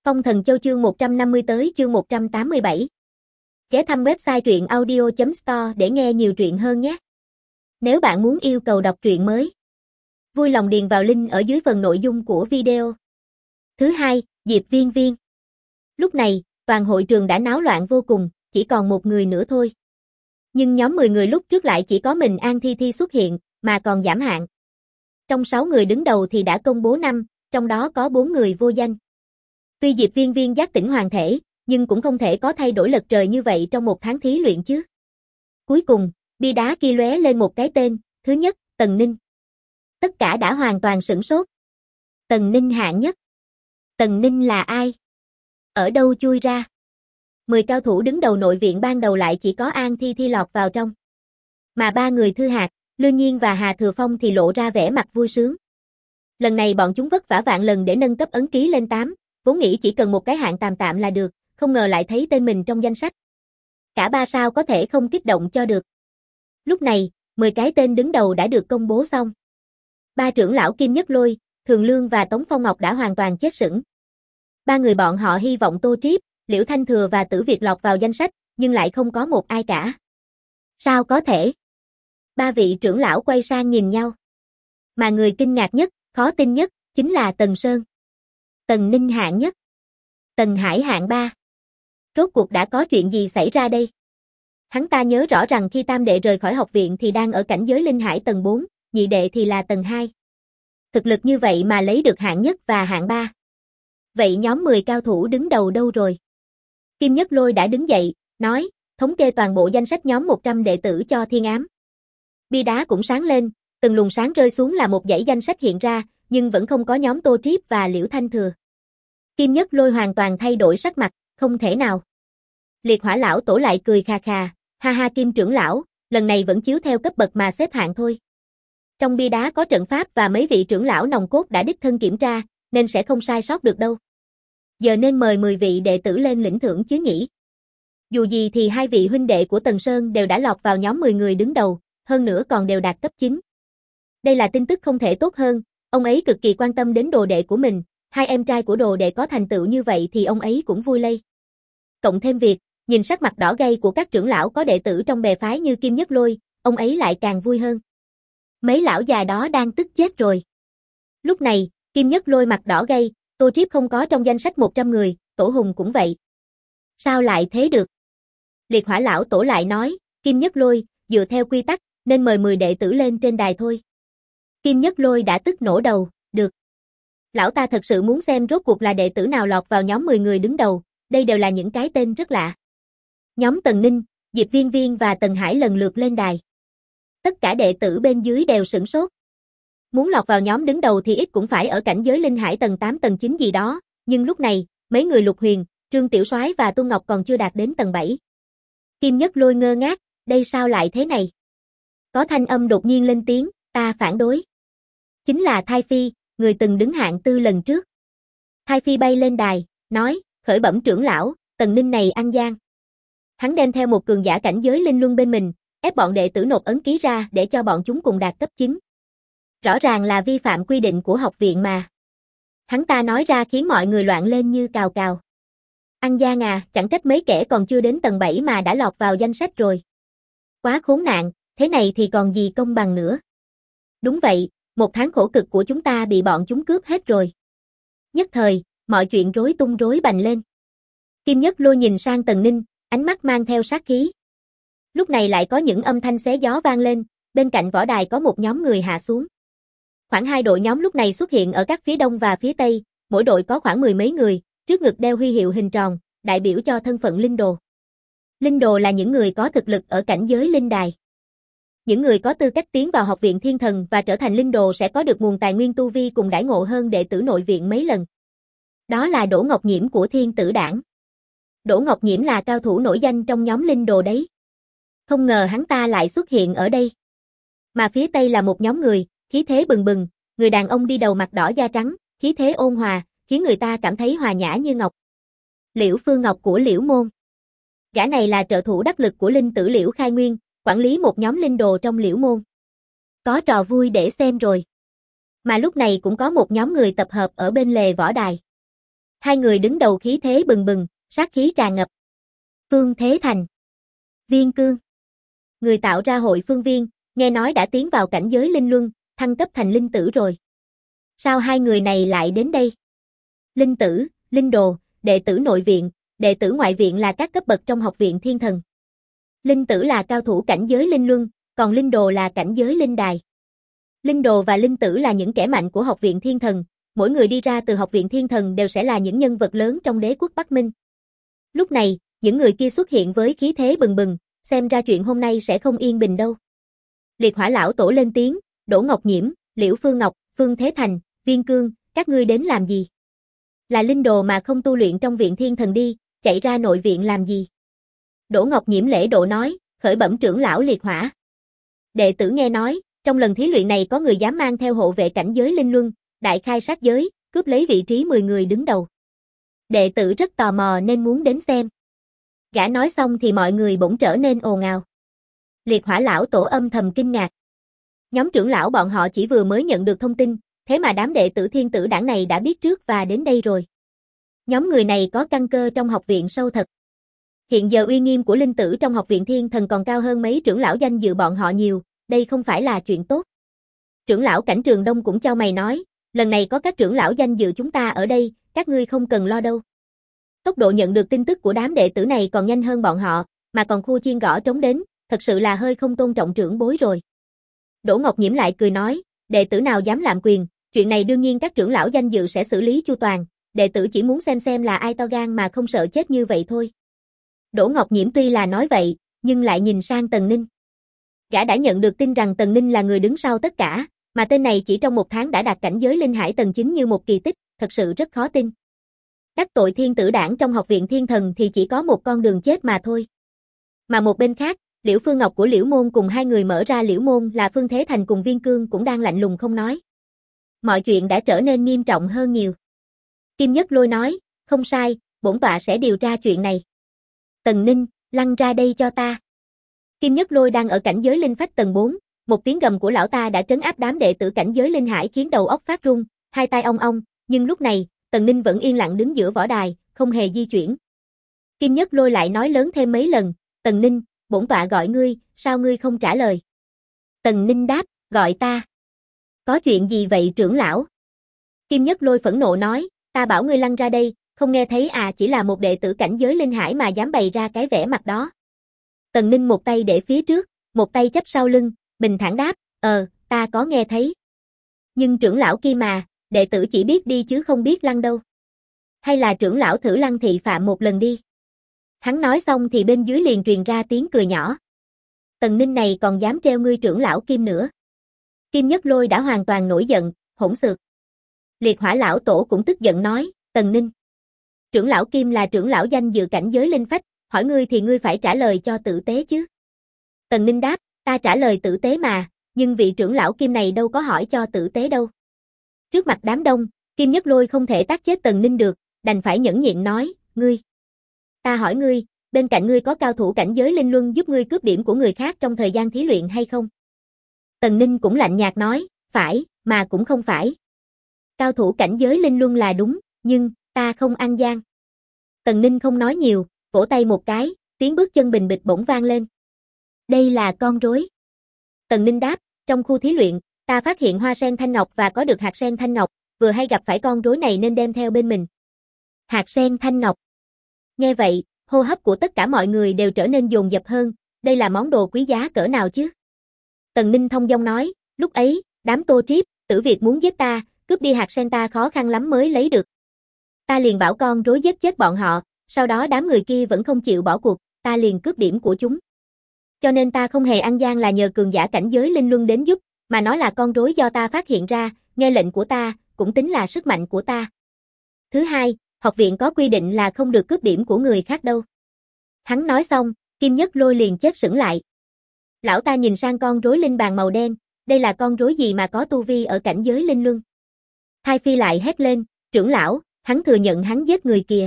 Phong Thần Châu chương 150 tới chương 187. Ghé thăm website truyện audio.store để nghe nhiều truyện hơn nhé. Nếu bạn muốn yêu cầu đọc truyện mới, vui lòng điền vào link ở dưới phần nội dung của video. Thứ hai, Diệp Viên Viên. Lúc này, toàn hội trường đã náo loạn vô cùng, chỉ còn một người nữa thôi. Nhưng nhóm 10 người lúc trước lại chỉ có mình An Thi Thi xuất hiện, mà còn giảm hạng. Trong 6 người đứng đầu thì đã công bố 5, trong đó có 4 người vô danh. Tuy Diệp Viên Viên giác tỉnh hoàn thể, nhưng cũng không thể có thay đổi lật trời như vậy trong một tháng thí luyện chứ. Cuối cùng, bia đá kia lóe lên một cái tên, thứ nhất, Tần Ninh. Tất cả đã hoàn toàn sửng sốt. Tần Ninh hạng nhất. Tần Ninh là ai? Ở đâu chui ra? 10 cao thủ đứng đầu nội viện ban đầu lại chỉ có An Thi Thi lọt vào trong. Mà 3 người Thư Hạc, Lương Nhiên và Hà Thừa Phong thì lộ ra vẻ mặt vui sướng. Lần này bọn chúng vất vả vạn lần để nâng cấp ấn ký lên 8, vốn nghĩ chỉ cần một cái hạng tạm tạm là được, không ngờ lại thấy tên mình trong danh sách. Cả ba sao có thể không kích động cho được. Lúc này, 10 cái tên đứng đầu đã được công bố xong. 3 trưởng lão Kim Nhất Lôi, Thường Lương và Tống Phong Ngọc đã hoàn toàn chết sững. 3 người bọn họ hy vọng Tô Triếp, Liễu Thanh Thừa và Tử Việt lọt vào danh sách, nhưng lại không có một ai cả. Sao có thể? 3 vị trưởng lão quay sang nhìn nhau. Mà người kinh ngạc nhất, khó tin nhất, chính là Tần Sơn. Tần Ninh hạng nhất. Tần Hải hạng 3. Rốt cuộc đã có chuyện gì xảy ra đây? Hắn ta nhớ rõ rằng khi tam đệ rời khỏi học viện thì đang ở cảnh giới linh hải tầng 4, nhị đệ thì là tầng 2. Thực lực như vậy mà lấy được hạng nhất và hạng 3. Vậy nhóm 10 cao thủ đứng đầu đâu rồi? Kim Nhất Lôi đã đứng dậy, nói, thống kê toàn bộ danh sách nhóm 100 đệ tử cho Thiên Ám. Bia đá cũng sáng lên, từng luồng sáng rơi xuống là một dãy danh sách hiện ra, nhưng vẫn không có nhóm Tô Triếp và Liễu Thanh Thừa. Kim Nhất Lôi hoàn toàn thay đổi sắc mặt, không thể nào. Liệt Hỏa lão tổ lại cười khà khà, ha ha Kim trưởng lão, lần này vẫn chiếu theo cấp bậc mà xếp hạng thôi. Trong bia đá có trận pháp và mấy vị trưởng lão nòng cốt đã đích thân kiểm tra, nên sẽ không sai sót được đâu. Giờ nên mời 10 vị đệ tử lên lĩnh thưởng chứ nhỉ? Dù gì thì 2 vị huynh đệ của Tần Sơn đều đã lọt vào nhóm 10 người đứng đầu, hơn nữa còn đều đạt cấp 9. Đây là tin tức không thể tốt hơn, ông ấy cực kỳ quan tâm đến đồ đệ của mình, 2 em trai của đồ đệ có thành tựu như vậy thì ông ấy cũng vui lây. Cộng thêm việc, nhìn sắc mặt đỏ gay của các trưởng lão có đệ tử trong bè phái như Kim Nhất Lôi, ông ấy lại càng vui hơn. Mấy lão già đó đang tức chết rồi. Lúc này, Kim Nhất Lôi mặt đỏ gay, Tô Triếp không có trong danh sách 100 người, Tổ Hùng cũng vậy. Sao lại thế được? Liệt Hỏa lão tổ lại nói, Kim Nhất Lôi, dựa theo quy tắc, nên mời 10 đệ tử lên trên đài thôi. Kim Nhất Lôi đã tức nổ đầu, được. Lão ta thật sự muốn xem rốt cuộc là đệ tử nào lọt vào nhóm 10 người đứng đầu, đây đều là những cái tên rất lạ. Nhóm Tần Ninh, Diệp Viên Viên và Tần Hải lần lượt lên đài. Tất cả đệ tử bên dưới đều sửng sốt. Muốn lọt vào nhóm đứng đầu thì ít cũng phải ở cảnh giới linh hải tầng 8 tầng 9 gì đó, nhưng lúc này, mấy người Lục Huyền, Trương Tiểu Soái và Tuân Ngọc còn chưa đạt đến tầng 7. Kim Nhất Lôi ngơ ngác, đây sao lại thế này? Có thanh âm đột nhiên lên tiếng, ta phản đối. Chính là Thai Phi, người từng đứng hạng 4 lần trước. Thai Phi bay lên đài, nói, khởi bẩm trưởng lão, Tần Ninh này ăn gian. Hắn đem theo một cường giả cảnh giới linh luân bên mình, ép bọn đệ tử nộp ấn ký ra để cho bọn chúng cùng đạt cấp 9. Rõ ràng là vi phạm quy định của học viện mà. Hắn ta nói ra khiến mọi người loạn lên như cào cào. Ăn gian à, chẳng trách mấy kẻ còn chưa đến tầng 7 mà đã lọt vào danh sách rồi. Quá khốn nạn, thế này thì còn gì công bằng nữa. Đúng vậy, một tháng khổ cực của chúng ta bị bọn chúng cướp hết rồi. Nhất thời, mọi chuyện rối tung rối bành lên. Kim Nhất Lôi nhìn sang Tần Ninh, ánh mắt mang theo sát khí. Lúc này lại có những âm thanh xé gió vang lên, bên cạnh võ đài có một nhóm người hạ xuống. Khoảng 2 đội nhóm lúc này xuất hiện ở các phía đông và phía tây, mỗi đội có khoảng 10 mấy người, trước ngực đeo huy hiệu hình tròn, đại biểu cho thân phận linh đồ. Linh đồ là những người có thực lực ở cảnh giới linh đài. Những người có tư cách tiến vào học viện thiên thần và trở thành linh đồ sẽ có được nguồn tài nguyên tu vi cùng đãi ngộ hơn đệ tử nội viện mấy lần. Đó là Đỗ Ngọc Nhiễm của Thiên Tử Đảng. Đỗ Ngọc Nhiễm là cao thủ nổi danh trong nhóm linh đồ đấy. Không ngờ hắn ta lại xuất hiện ở đây. Mà phía tây là một nhóm người, khí thế bừng bừng, người đàn ông đi đầu mặt đỏ da trắng, khí thế ôn hòa, khiến người ta cảm thấy hòa nhã như ngọc. Liễu Phương Ngọc của Liễu Môn. Gã này là trợ thủ đắc lực của linh tử Liễu Khai Nguyên, quản lý một nhóm linh đồ trong Liễu Môn. Có trò vui để xem rồi. Mà lúc này cũng có một nhóm người tập hợp ở bên lề võ đài. Hai người đứng đầu khí thế bừng bừng, sát khí tràn ngập. Phương Thế Thành, Viên Cương. Người tạo ra Hội Phương Viên, nghe nói đã tiến vào cảnh giới linh luân, thăng cấp thành linh tử rồi. Sao hai người này lại đến đây? Linh tử, linh đồ, đệ tử nội viện, đệ tử ngoại viện là các cấp bậc trong học viện thiên thần. Linh tử là cao thủ cảnh giới linh luân, còn linh đồ là cảnh giới linh đài. Linh đồ và linh tử là những kẻ mạnh của học viện thiên thần, mỗi người đi ra từ học viện thiên thần đều sẽ là những nhân vật lớn trong đế quốc Bắc Minh. Lúc này, những người kia xuất hiện với khí thế bừng bừng, xem ra chuyện hôm nay sẽ không yên bình đâu. Liệt Hỏa lão tổ lên tiếng, Đỗ Ngọc Nhiễm, Liễu Phương Ngọc, Phương Thế Thành, Viên Cương, các ngươi đến làm gì? Là linh đồ mà không tu luyện trong viện thiên thần đi, chạy ra nội viện làm gì? Đỗ Ngọc Nhiễm lễ độ nói, khởi bẩm trưởng lão Liệt Hỏa. Đệ tử nghe nói, trong lần thí luyện này có người dám mang theo hộ vệ cảnh giới linh luân, đại khai sát giới, cướp lấy vị trí 10 người đứng đầu. Đệ tử rất tò mò nên muốn đến xem. Gã nói xong thì mọi người bỗng trở nên ồn ào. Liệt Hỏa lão tổ âm thầm kinh ngạc. Nhóm trưởng lão bọn họ chỉ vừa mới nhận được thông tin, thế mà đám đệ tử thiên tử đảng này đã biết trước và đến đây rồi. Nhóm người này có căn cơ trong học viện sâu thật. Hiện giờ uy nghiêm của linh tử trong học viện thiên thần còn cao hơn mấy trưởng lão danh dự bọn họ nhiều, đây không phải là chuyện tốt. Trưởng lão Cảnh Trường Đông cũng chau mày nói, lần này có các trưởng lão danh dự chúng ta ở đây, các ngươi không cần lo đâu. Tốc độ nhận được tin tức của đám đệ tử này còn nhanh hơn bọn họ, mà còn khu chiên gõ trống đến, thật sự là hơi không tôn trọng trưởng bối rồi. Đỗ Ngọc Nhiễm lại cười nói, đệ tử nào dám lạm quyền, chuyện này đương nhiên các trưởng lão danh dự sẽ xử lý chu toàn, đệ tử chỉ muốn xem là ai to gan mà không sợ chết như vậy thôi. Đỗ Ngọc Nhiễm tuy là nói vậy, nhưng lại nhìn sang Tần Ninh. Gã đã nhận được tin rằng Tần Ninh là người đứng sau tất cả, mà tên này chỉ trong 1 tháng đã đạt cảnh giới linh hải tầng 9 như một kỳ tích, thật sự rất khó tin. Đắc tội thiên tử đảng trong học viện thiên thần thì chỉ có một con đường chết mà thôi. Mà một bên khác, Liễu Phương Ngọc của Liễu Môn cùng hai người mở ra Liễu Môn là Phương Thế Thành cùng Viên Cương cũng đang lạnh lùng không nói. Mọi chuyện đã trở nên nghiêm trọng hơn nhiều. Kim Nhất Lôi nói, không sai, bổn tọa sẽ điều tra chuyện này. Tần Ninh, lăn ra đây cho ta. Kim Nhất Lôi đang ở cảnh giới linh phách tầng 4, một tiếng gầm của lão ta đã trấn áp đám đệ tử cảnh giới linh hải khiến đầu óc phát run, hai tai ong ong, nhưng lúc này, Tần Ninh vẫn yên lặng đứng giữa võ đài, không hề di chuyển. Kim Nhất Lôi lại nói lớn thêm mấy lần, Tần Ninh, bổn tọa gọi ngươi, sao ngươi không trả lời? Tần Ninh đáp, gọi ta. Có chuyện gì vậy trưởng lão? Kim Nhất Lôi phẫn nộ nói, ta bảo ngươi lăn ra đây, không nghe thấy à, chỉ là một đệ tử cảnh giới linh hải mà dám bày ra cái vẻ mặt đó. Tần Ninh một tay để phía trước, một tay chắp sau lưng, bình thản đáp, ta có nghe thấy. Nhưng trưởng lão kia mà, đệ tử chỉ biết đi chứ không biết lăn đâu. Hay là trưởng lão thử lăn thị phạm một lần đi. Hắn nói xong thì bên dưới liền truyền ra tiếng cười nhỏ. Tần Ninh này còn dám treo ngươi trưởng lão Kim nữa. Kim Nhất Lôi đã hoàn toàn nổi giận, hỗn xược. Liệt Hỏa lão tổ cũng tức giận nói, Tần Ninh. Trưởng lão Kim là trưởng lão danh dự cảnh giới linh phách, hỏi ngươi thì ngươi phải trả lời cho tử tế chứ. Tần Ninh đáp, ta trả lời tử tế mà, nhưng vị trưởng lão Kim này đâu có hỏi cho tử tế đâu. Trước mặt đám đông, Kim Nhất Lôi không thể tác chết Tần Ninh được, đành phải nhẫn nhịn nói, ngươi. Ta hỏi ngươi, bên cạnh ngươi có cao thủ cảnh giới linh luân giúp ngươi cướp điểm của người khác trong thời gian thí luyện hay không? Tần Ninh cũng lạnh nhạt nói, phải, mà cũng không phải. Cao thủ cảnh giới linh luân là đúng, nhưng, ta không ăn gian. Tần Ninh không nói nhiều, vỗ tay một cái, tiếng bước chân bình bịch bỗng vang lên. Đây là con rối. Tần Ninh đáp, trong khu thí luyện, ta phát hiện hoa sen thanh ngọc và có được hạt sen thanh ngọc, vừa hay gặp phải con rối này nên đem theo bên mình. Hạt sen thanh ngọc. Nghe vậy, hô hấp của tất cả mọi người đều trở nên dồn dập hơn, đây là món đồ quý giá cỡ nào chứ? Tần Ninh thông dong nói, lúc ấy, đám Tô Triếp, Tử Việt muốn giết ta, cướp đi hạt sen ta khó khăn lắm mới lấy được. Ta liền bảo con rối giết chết bọn họ, sau đó đám người kia vẫn không chịu bỏ cuộc, ta liền cướp điểm của chúng. Cho nên ta không hề ăn gian là nhờ cường giả cảnh giới linh luân đến giúp, mà nó là con rối do ta phát hiện ra, nghe lệnh của ta, cũng tính là sức mạnh của ta. Thứ hai, học viện có quy định là không được cướp điểm của người khác đâu. Hắn nói xong, Kim Nhất Lôi liền chết sững lại. Lão ta nhìn sang con rối linh bàn màu đen, đây là con rối gì mà có tu vi ở cảnh giới linh luân? Thai Phi lại hét lên, trưởng lão, hắn thừa nhận hắn giết người kìa.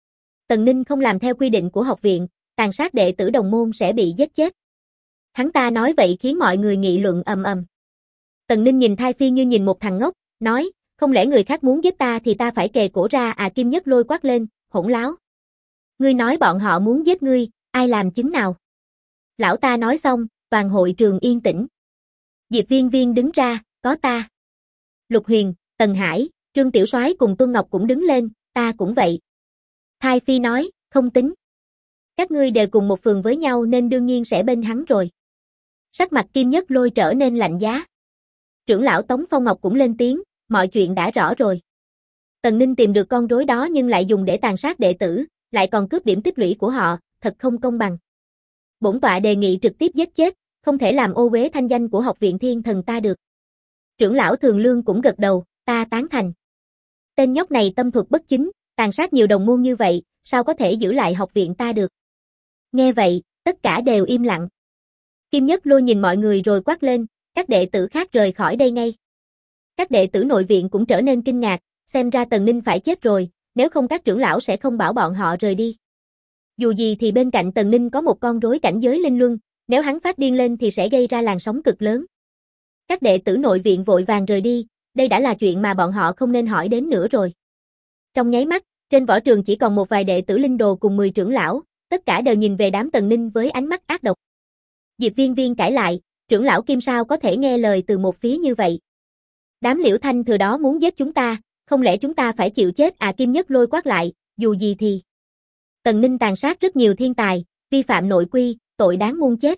Tần Ninh không làm theo quy định của học viện, tàn sát đệ tử đồng môn sẽ bị giết chết. Hắn ta nói vậy khiến mọi người nghị luận ầm ầm. Tần Ninh nhìn Thai Phi như nhìn một thằng ngốc, nói, không lẽ người khác muốn giết ta thì ta phải kề cổ ra à? Kim Nhất Lôi quát lên, hỗn láo. Ngươi nói bọn họ muốn giết ngươi, ai làm chứng nào? Lão ta nói xong, toàn hội trường yên tĩnh. Diệp Viên Viên đứng ra, có ta. Lục Huyền, Tần Hải, Trương Tiểu Soái cùng Tuân Ngọc cũng đứng lên, ta cũng vậy. Thai Phi nói, không tính. Các ngươi đều cùng một phường với nhau nên đương nhiên sẽ bên hắn rồi. Sắc mặt Kim Nhất Lôi trở nên lạnh giá. Trưởng lão Tống Phong Ngọc cũng lên tiếng, mọi chuyện đã rõ rồi. Tần Ninh tìm được con rối đó nhưng lại dùng để tàn sát đệ tử, lại còn cướp điểm tích lũy của họ, thật không công bằng. Bổn tọa đề nghị trực tiếp giết chết, không thể làm ô uế thanh danh của Học viện Thiên Thần ta được. Trưởng lão Thường Lương cũng gật đầu, ta tán thành. Tên nhóc này tâm thuật bất chính, tàn sát nhiều đồng môn như vậy, sao có thể giữ lại học viện ta được? Nghe vậy, tất cả đều im lặng. Kim Nhất Lôi nhìn mọi người rồi quát lên, các đệ tử khác rời khỏi đây ngay. Các đệ tử nội viện cũng trở nên kinh ngạc, xem ra Tần Ninh phải chết rồi, nếu không các trưởng lão sẽ không bảo bọn họ rời đi. Dù gì thì bên cạnh Tần Ninh có một con rối cảnh giới linh luân, nếu hắn phát điên lên thì sẽ gây ra làn sóng cực lớn. Các đệ tử nội viện vội vàng rời đi, đây đã là chuyện mà bọn họ không nên hỏi đến nữa rồi. Trong nháy mắt, trên võ trường chỉ còn một vài đệ tử linh đồ cùng 10 trưởng lão, tất cả đều nhìn về đám Tần Ninh với ánh mắt ác độc. Diệp Viên Viên cãi lại, trưởng lão Kim sao có thể nghe lời từ một phía như vậy? Đám Liễu Thanh Thừa đó muốn giết chúng ta, không lẽ chúng ta phải chịu chết à? Kim Nhất Lôi quát lại, dù gì thì Tần Ninh tàn sát rất nhiều thiên tài, vi phạm nội quy, tội đáng muôn chết.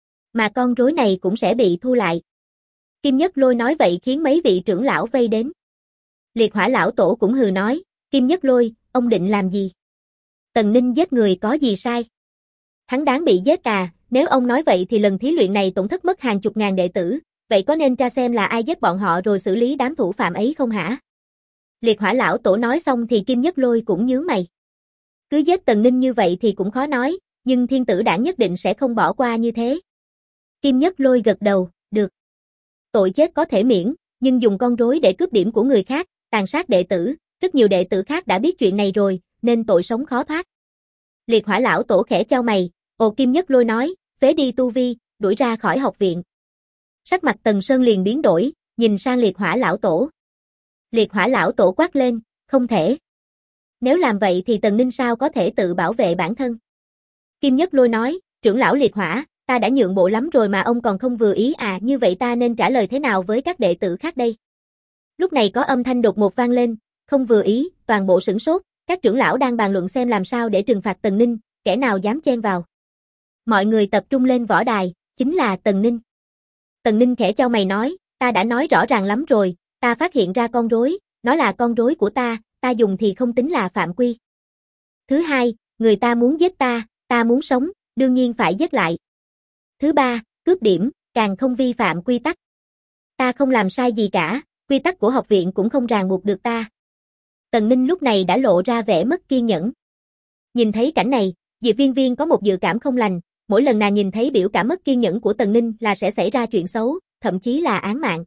Mà con rối này cũng sẽ bị thu lại. Kim Nhất Lôi nói vậy khiến mấy vị trưởng lão vây đến. Liệt Hỏa lão tổ cũng hừ nói, Kim Nhất Lôi, ông định làm gì? Tần Ninh giết người có gì sai? Hắn đáng bị giết à? Nếu ông nói vậy thì lần thí luyện này tổn thất mất hàng chục ngàn đệ tử, vậy có nên tra xem là ai giết bọn họ rồi xử lý đám thủ phạm ấy không hả? Liệt Hỏa lão tổ nói xong thì Kim Nhất Lôi cũng nhướng mày. Cứ giết Tần Ninh như vậy thì cũng khó nói, nhưng Thiên Tử Đảng nhất định sẽ không bỏ qua như thế. Kim Nhất Lôi gật đầu, được. Tội chết có thể miễn, nhưng dùng con rối để cướp điểm của người khác, tàn sát đệ tử, rất nhiều đệ tử khác đã biết chuyện này rồi, nên tội sống khó thoát. Liệt Hỏa lão tổ khẽ chau mày, Kim Nhất Lôi nói, phế đi tu vi, đuổi ra khỏi học viện. Sắc mặt Tần Sơn liền biến đổi, nhìn sang Liệt Hỏa lão tổ. Liệt Hỏa lão tổ quát lên, không thể. Nếu làm vậy thì Tần Ninh sao có thể tự bảo vệ bản thân? Kim Nhất Lôi nói, trưởng lão Liệt Hỏa, ta đã nhượng bộ lắm rồi mà ông còn không vừa ý à? Như vậy ta nên trả lời thế nào với các đệ tử khác đây? Lúc này có âm thanh đột ngột vang lên, không vừa ý, toàn bộ sửng sốt, các trưởng lão đang bàn luận xem làm sao để trừng phạt Tần Ninh, kẻ nào dám chen vào. Mọi người tập trung lên võ đài, chính là Tần Ninh. Tần Ninh khẽ chau mày nói, ta đã nói rõ ràng lắm rồi, ta phát hiện ra con rối, nó là con rối của ta dùng thì không tính là phạm quy. Thứ hai, người ta muốn giết ta muốn sống, đương nhiên phải giết lại. Thứ ba, cướp điểm, càng không vi phạm quy tắc. Ta không làm sai gì cả, quy tắc của học viện cũng không ràng buộc được ta. Tần Ninh lúc này đã lộ ra vẻ mất kiên nhẫn. Nhìn thấy cảnh này, Diệp Viên Viên có một dự cảm không lành, mỗi lần nàng nhìn thấy biểu cảm mất kiên nhẫn của Tần Ninh là sẽ xảy ra chuyện xấu, thậm chí là án mạng.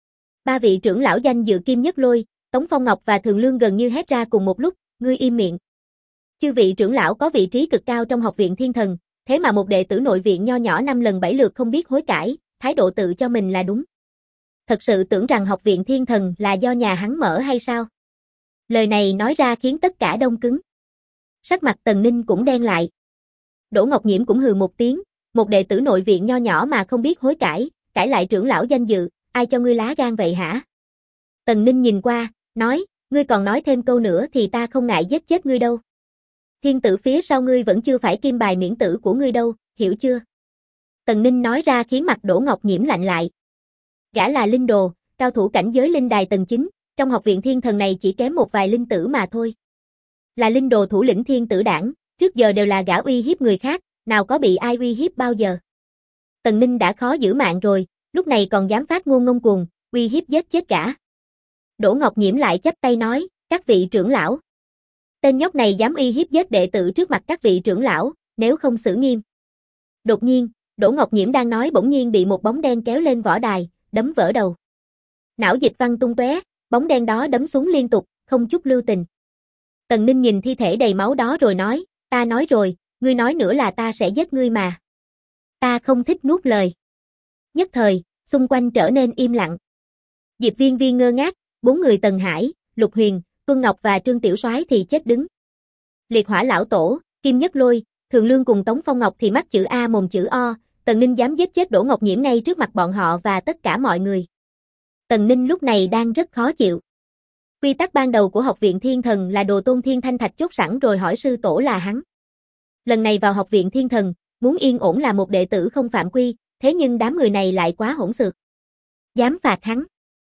Ba vị trưởng lão danh dự Kim Nhất Lôi, Tống Phong Ngọc và Thường Lương gần như hét ra cùng một lúc, ngươi im miệng. Chư vị trưởng lão có vị trí cực cao trong học viện Thiên Thần, thế mà một đệ tử nội viện nho nhỏ 5 lần 7 lượt không biết hối cải, thái độ tự cho mình là đúng. Thật sự tưởng rằng học viện Thiên Thần là do nhà hắn mở hay sao? Lời này nói ra khiến tất cả đông cứng. Sắc mặt Tần Ninh cũng đen lại. Đỗ Ngọc Nhiễm cũng hừ một tiếng, một đệ tử nội viện nho nhỏ mà không biết hối cải, cãi lại trưởng lão danh dự, ai cho ngươi lá gan vậy hả? Tần Ninh nhìn qua, nói, ngươi còn nói thêm câu nữa thì ta không ngại giết chết ngươi đâu. Thiên tử phía sau ngươi vẫn chưa phải kim bài miễn tử của ngươi đâu, hiểu chưa? Tần Ninh nói ra khiến mặt Đỗ Ngọc Nhiễm lạnh lại. Gã là linh đồ, cao thủ cảnh giới linh đài tầng 9, trong học viện Thiên Thần này chỉ kém một vài linh tử mà thôi. Là linh đồ thủ lĩnh Thiên Tử Đảng, trước giờ đều là gã uy hiếp người khác, nào có bị ai uy hiếp bao giờ. Tần Ninh đã khó giữ mạng rồi, lúc này còn dám phát ngôn ngông cuồng, uy hiếp giết chết gã. Đỗ Ngọc Nhiễm lại chắp tay nói, các vị trưởng lão. Tên nhóc này dám uy hiếp giết đệ tử trước mặt các vị trưởng lão, nếu không xử nghiêm. Đột nhiên, Đỗ Ngọc Nhiễm đang nói bỗng nhiên bị một bóng đen kéo lên võ đài, đấm vỡ đầu. Não dịch văng tung tóe, bóng đen đó đấm xuống liên tục, không chút lưu tình. Tần Ninh nhìn thi thể đầy máu đó rồi nói, ta nói rồi, ngươi nói nữa là ta sẽ giết ngươi mà. Ta không thích nuốt lời. Nhất thời, xung quanh trở nên im lặng. Diệp Viên Viên ngơ ngác, 4 người Tần Hải, Lục Huyền, Tuân Ngọc và Trương Tiểu Soái thì chết đứng. Liệt Hỏa lão tổ, Kim Nhất Lôi, Thường Lương cùng Tống Phong Ngọc thì mắt chữ A mồm chữ O, Tần Ninh dám giết chết Đỗ Ngọc Nhiễm ngay trước mặt bọn họ và tất cả mọi người. Tần Ninh lúc này đang rất khó chịu. Quy tắc ban đầu của Học viện Thiên Thần là Đồ Tôn Thiên Thanh Thạch chốt sẵn rồi hỏi sư tổ là hắn. Lần này vào Học viện Thiên Thần, muốn yên ổn là một đệ tử không phạm quy, thế nhưng đám người này lại quá hỗn xược. Dám phạt hắn.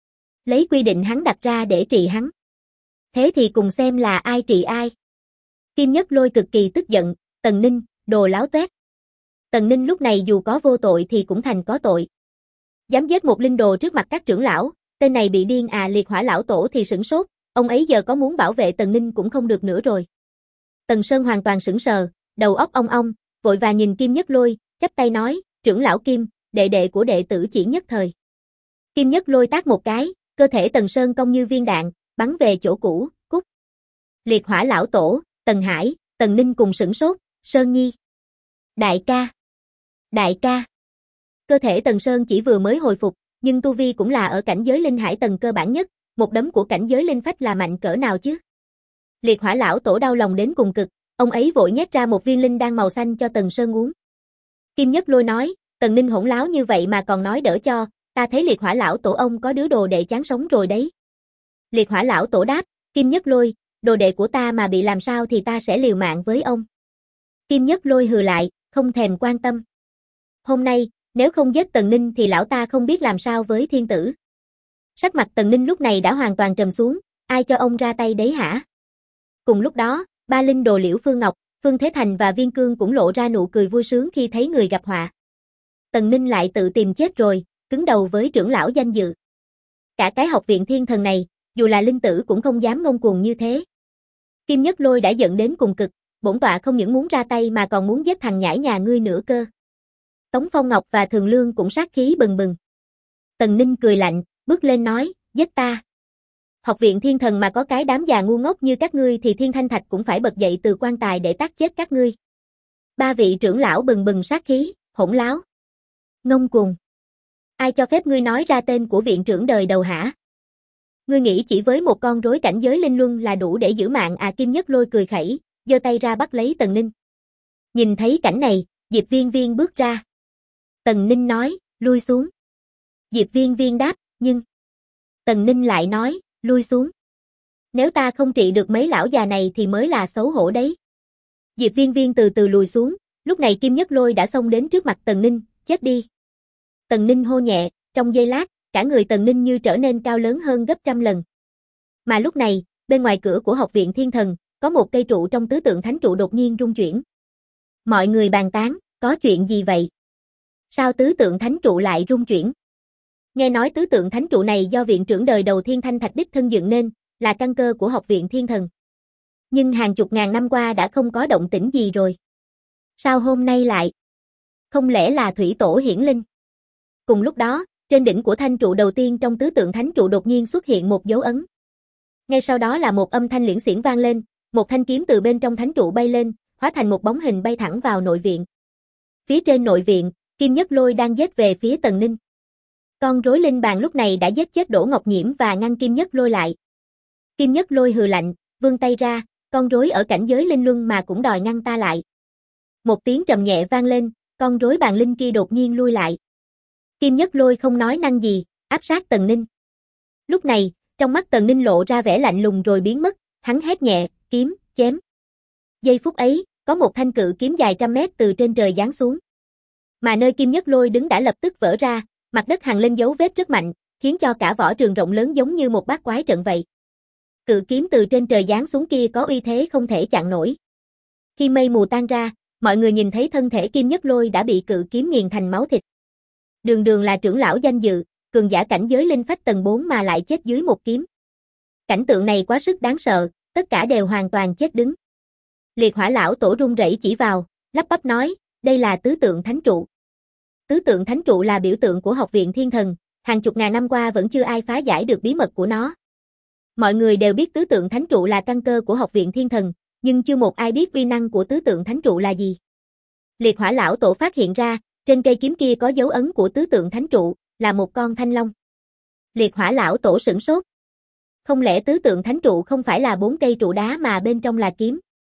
Lấy quy định hắn đặt ra để trị hắn. Thế thì cùng xem là ai trị ai. Kim Nhất Lôi cực kỳ tức giận, Tần Ninh, đồ láo tuét. Tần Ninh lúc này dù có vô tội thì cũng thành có tội. Dám giết một linh đồ trước mặt các trưởng lão, tên này bị điên à. Liệt Hỏa lão tổ thì sửng sốt, ông ấy giờ có muốn bảo vệ Tần Ninh cũng không được nữa rồi. Tần Sơn hoàn toàn sững sờ, đầu óc ong, vội vàng nhìn Kim Nhất Lôi, chắp tay nói, trưởng lão Kim, đệ đệ của đệ tử chỉ nhất thời. Kim Nhất Lôi tát một cái, cơ thể Tần Sơn cong như viên đạn, bắn về chỗ cũ, cút. Liệt Hỏa lão tổ, Tần Hải, Tần Ninh cùng sửng sốt, Sơn Nhi. Đại ca. Đại ca. Cơ thể Tần Sơn chỉ vừa mới hồi phục, nhưng tu vi cũng là ở cảnh giới linh hải tầng cơ bản nhất, một đấm của cảnh giới linh phách là mạnh cỡ nào chứ? Liệt Hỏa lão tổ đau lòng đến cùng cực, ông ấy vội nhét ra một viên linh đan màu xanh cho Tần Sơn uống. Kim Nhất Lôi nói, Tần Ninh hỗn láo như vậy mà còn nói đỡ cho, ta thấy Liệt Hỏa lão tổ ông có đứa đồ đệ chán sống rồi đấy. Liệt Hỏa lão tổ đáp, Kim Nhất Lôi, đồ đệ của ta mà bị làm sao thì ta sẽ liều mạng với ông. Kim Nhất Lôi hừ lại, không thèm quan tâm. Hôm nay, nếu không giết Tần Ninh thì lão ta không biết làm sao với thiên tử. Sắc mặt Tần Ninh lúc này đã hoàn toàn trầm xuống, ai cho ông ra tay đấy hả? Cùng lúc đó, ba linh đồ Liễu Phương Ngọc, Phương Thế Thành và Viên Cương cũng lộ ra nụ cười vui sướng khi thấy người gặp họa. Tần Ninh lại tự tìm chết rồi, cứng đầu với trưởng lão danh dự. Cả cái Học viện Thiên Thần này, dù là linh tử cũng không dám ngông cuồng như thế. Kim Nhất Lôi đã giận đến cùng cực, bổn tọa không những muốn ra tay mà còn muốn giết thằng nhãi nhà ngươi nữa cơ. Tống Phong Ngọc và Thường Lương cũng sát khí bừng bừng. Tần Ninh cười lạnh, bước lên nói, giết ta. Học viện Thiên Thần mà có cái đám già ngu ngốc như các ngươi thì Thiên Thanh Thạch cũng phải bật dậy từ quan tài để tát chết các ngươi. Ba vị trưởng lão bừng bừng sát khí, hỗn láo. Ngông cuồng. Ai cho phép ngươi nói ra tên của viện trưởng đời đầu hả? Ngươi nghĩ chỉ với một con rối cảnh giới linh luân là đủ để giữ mạng à? Kim Nhất Lôi cười khẩy, giơ tay ra bắt lấy Tần Ninh. Nhìn thấy cảnh này, Diệp Viên Viên bước ra. Tần Ninh nói, lui xuống. Diệp Viên Viên đáp, nhưng... Tần Ninh lại nói, lui xuống. Nếu ta không trị được mấy lão già này thì mới là xấu hổ đấy. Diệp Viên Viên từ từ lùi xuống, lúc này Kim Nhất Lôi đã xông đến trước mặt Tần Ninh, chết đi. Tần Ninh hô nhẹ, trong giây lát, cả người Tần Ninh như trở nên cao lớn hơn gấp trăm lần. Mà lúc này, bên ngoài cửa của Học viện Thiên Thần, có một cây trụ trong tứ tượng thánh trụ đột nhiên rung chuyển. Mọi người bàn tán, có chuyện gì vậy? Sao tứ tượng thánh trụ lại rung chuyển? Nghe nói tứ tượng thánh trụ này do viện trưởng đời đầu Thiên Thanh Thạch đích thân dựng nên, là căn cơ của Học viện Thiên Thần. Nhưng hàng chục ngàn năm qua đã không có động tĩnh gì rồi. Sao hôm nay lại? Không lẽ là thủy tổ hiển linh? Cùng lúc đó, trên đỉnh của thanh trụ đầu tiên trong tứ tượng thánh trụ đột nhiên xuất hiện một dấu ấn. Ngay sau đó là một âm thanh liễn xiển vang lên, một thanh kiếm từ bên trong thánh trụ bay lên, hóa thành một bóng hình bay thẳng vào nội viện. Phía trên nội viện, Kim Nhất Lôi đang giết về phía Tần Ninh. Con rối linh bàn lúc này đã giết chết Đỗ Ngọc Nhiễm và ngăn Kim Nhất Lôi lại. Kim Nhất Lôi hừ lạnh, vươn tay ra, con rối ở cảnh giới linh luân mà cũng đòi ngăn ta lại. Một tiếng trầm nhẹ vang lên, con rối bàn linh kia đột nhiên lui lại. Kim Nhất Lôi không nói năng gì, áp sát Tần Ninh. Lúc này, trong mắt Tần Ninh lộ ra vẻ lạnh lùng rồi biến mất, hắn hét nhẹ, kiếm, chém. Giây phút ấy, có một thanh cự kiếm dài trăm mét từ trên trời giáng xuống. Mà nơi Kim Nhất Lôi đứng đã lập tức vỡ ra, mặt đất hằn lên dấu vết rất mạnh, khiến cho cả võ trường rộng lớn giống như một bát quái trận vậy. Cự kiếm từ trên trời giáng xuống kia có uy thế không thể chặn nổi. Khi mây mù tan ra, mọi người nhìn thấy thân thể Kim Nhất Lôi đã bị cự kiếm nghiền thành máu thịt. Đường đường là trưởng lão danh dự, cường giả cảnh giới linh phách tầng 4 mà lại chết dưới một kiếm. Cảnh tượng này quá sức đáng sợ, tất cả đều hoàn toàn chết đứng. Liệt Hỏa lão tổ run rẩy chỉ vào, lắp bắp nói, đây là tứ tượng thánh trụ. Tứ tượng thánh trụ là biểu tượng của Học viện Thiên Thần, hàng chục ngàn năm qua vẫn chưa ai phá giải được bí mật của nó. Mọi người đều biết tứ tượng thánh trụ là căn cơ của Học viện Thiên Thần, nhưng chưa một ai biết uy năng của tứ tượng thánh trụ là gì. Liệt Hỏa lão tổ phát hiện ra, trên cây kiếm kia có dấu ấn của tứ tượng thánh trụ, là một con thanh long. Liệt Hỏa lão tổ sửng sốt. Không lẽ tứ tượng thánh trụ không phải là 4 cây trụ đá mà bên trong là kiếm?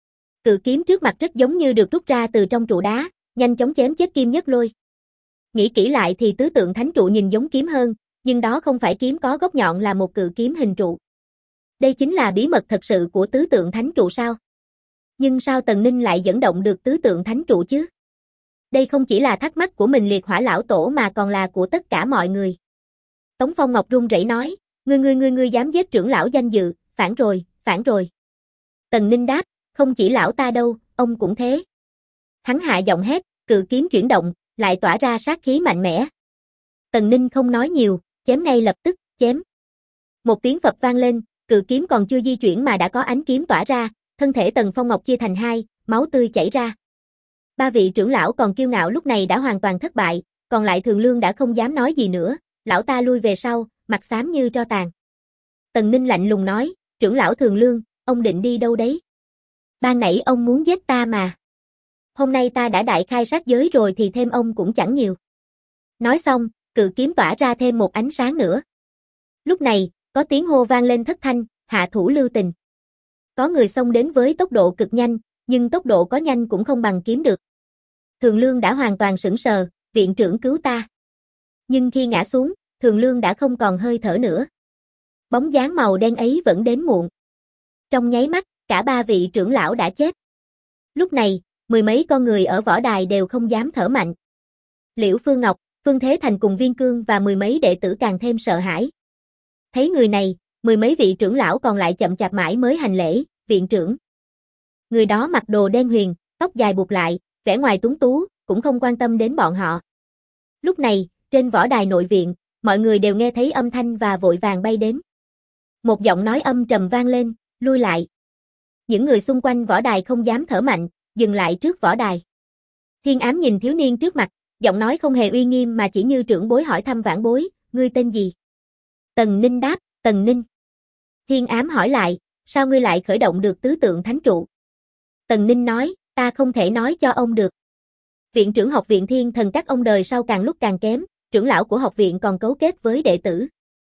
Cự kiếm trước mặt rất giống như được rút ra từ trong trụ đá, nhanh chóng chém chết Kim Nhất Lôi. Nghĩ kỹ lại thì tứ tượng thánh trụ nhìn giống kiếm hơn, nhưng đó không phải kiếm có góc nhọn là một cự kiếm hình trụ. Đây chính là bí mật thật sự của tứ tượng thánh trụ sao? Nhưng sao Tần Ninh lại dẫn động được tứ tượng thánh trụ chứ? Đây không chỉ là thắc mắc của mình Liệt Hỏa lão tổ mà còn là của tất cả mọi người. Tống Phong Ngọc run rẩy nói, ngươi dám giết trưởng lão danh dự, phản rồi, phản rồi. Tần Ninh đáp, không chỉ lão ta đâu, ông cũng thế. Hắn hạ giọng hét, cự kiếm chuyển động, lại tỏa ra sát khí mạnh mẽ. Tần Ninh không nói nhiều, chém ngay lập tức, chém. Một tiếng phập vang lên, cự kiếm còn chưa di chuyển mà đã có ánh kiếm tỏa ra, thân thể Tần Phong Ngọc chia thành hai, máu tươi chảy ra. Ba vị trưởng lão còn kiêu ngạo lúc này đã hoàn toàn thất bại, còn lại Thường Lương đã không dám nói gì nữa, lão ta lui về sau, mặt xám như tro tàn. Tần Ninh lạnh lùng nói, trưởng lão Thường Lương, ông định đi đâu đấy? Ban nãy ông muốn giết ta mà. Hôm nay ta đã đại khai sát giới rồi thì thêm ông cũng chẳng nhiều. Nói xong, cự kiếm tỏa ra thêm một ánh sáng nữa. Lúc này, có tiếng hô vang lên thất thanh, hạ thủ lưu tình. Có người xông đến với tốc độ cực nhanh, nhưng tốc độ có nhanh cũng không bằng kiếm được. Thường Lương đã hoàn toàn sững sờ, viện trưởng cứu ta. Nhưng khi ngã xuống, Thường Lương đã không còn hơi thở nữa. Bóng dáng màu đen ấy vẫn đến muộn. Trong nháy mắt, cả ba vị trưởng lão đã chết. Lúc này, mười mấy con người ở võ đài đều không dám thở mạnh. Liễu Phương Ngọc, Phương Thế Thành cùng Viên Cương và mười mấy đệ tử càng thêm sợ hãi. Thấy người này, mười mấy vị trưởng lão còn lại chậm chạp mãi mới hành lễ, viện trưởng. Người đó mặc đồ đen huyền, tóc dài buộc lại, vẻ ngoài tuấn tú, cũng không quan tâm đến bọn họ. Lúc này, trên võ đài nội viện, mọi người đều nghe thấy âm thanh và vội vàng bay đến. Một giọng nói âm trầm vang lên, lui lại. Những người xung quanh võ đài không dám thở mạnh, dừng lại trước võ đài. Thiên Ám nhìn thiếu niên trước mặt, giọng nói không hề uy nghiêm mà chỉ như trưởng bối hỏi thăm vãn bối, ngươi tên gì? Tần Ninh đáp, Tần Ninh. Thiên Ám hỏi lại, sao ngươi lại khởi động được tứ tượng thánh trụ? Tần Ninh nói, ta không thể nói cho ông được. Viện trưởng học viện Thiên Thần các ông đời sau càng lúc càng kém, trưởng lão của học viện còn cấu kết với đệ tử.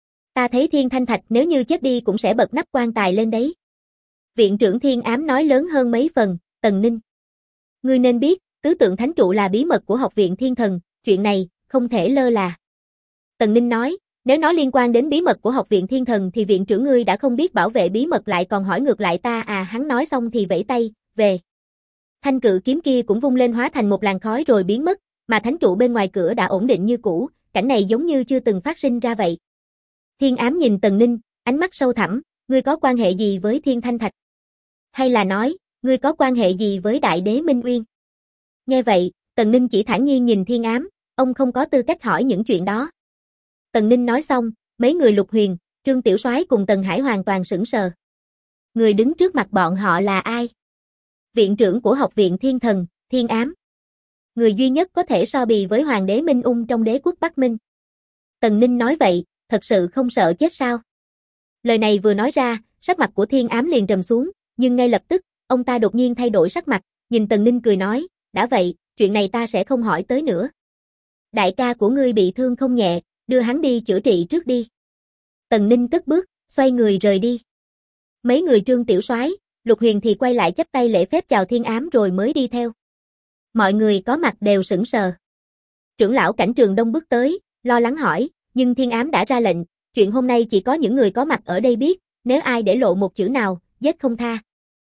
Ta thấy Thiên Thanh Thạch nếu như chết đi cũng sẽ bật nắp quan tài lên đấy. Viện trưởng Thiên Ám nói lớn hơn mấy phần, Tần Ninh. Ngươi nên biết, tứ tượng thánh trụ là bí mật của học viện Thiên Thần, chuyện này, không thể lơ là. Tần Ninh nói, nếu nó liên quan đến bí mật của học viện Thiên Thần thì viện trưởng ngươi đã không biết bảo vệ bí mật lại còn hỏi ngược lại ta à. Hắn nói xong thì vẫy tay, về. Thanh cự kiếm kia cũng vung lên hóa thành một làn khói rồi biến mất, mà thánh trụ bên ngoài cửa đã ổn định như cũ, cảnh này giống như chưa từng phát sinh ra vậy. Thiên Ám nhìn Tần Ninh, ánh mắt sâu thẳm, ngươi có quan hệ gì với Thiên Thanh Thạch? Hay là nói, ngươi có quan hệ gì với Đại Đế Minh Uyên? Nghe vậy, Tần Ninh chỉ thản nhiên nhìn Thiên Ám, ông không có tư cách hỏi những chuyện đó. Tần Ninh nói xong, mấy người Lục Huyền, Trương Tiểu Soái cùng Tần Hải hoàn toàn sững sờ. Người đứng trước mặt bọn họ là ai? Viện trưởng của học viện Thiên Thần, Thiên Ám. Người duy nhất có thể so bì với Hoàng đế Minh Ung trong đế quốc Bắc Minh. Tần Ninh nói vậy, thật sự không sợ chết sao? Lời này vừa nói ra, sắc mặt của Thiên Ám liền trầm xuống, nhưng ngay lập tức, ông ta đột nhiên thay đổi sắc mặt, nhìn Tần Ninh cười nói, đã vậy, chuyện này ta sẽ không hỏi tới nữa. Đại ca của ngươi bị thương không nhẹ, đưa hắn đi chữa trị trước đi. Tần Ninh cất bước, xoay người rời đi. Mấy người Trương Tiểu Soái, Lục Huyền thì quay lại chắp tay lễ phép chào Thiên Ám rồi mới đi theo. Mọi người có mặt đều sững sờ. Trưởng lão Cảnh Trường Đông bước tới, lo lắng hỏi, nhưng Thiên Ám đã ra lệnh, chuyện hôm nay chỉ có những người có mặt ở đây biết, nếu ai để lộ một chữ nào, giết không tha.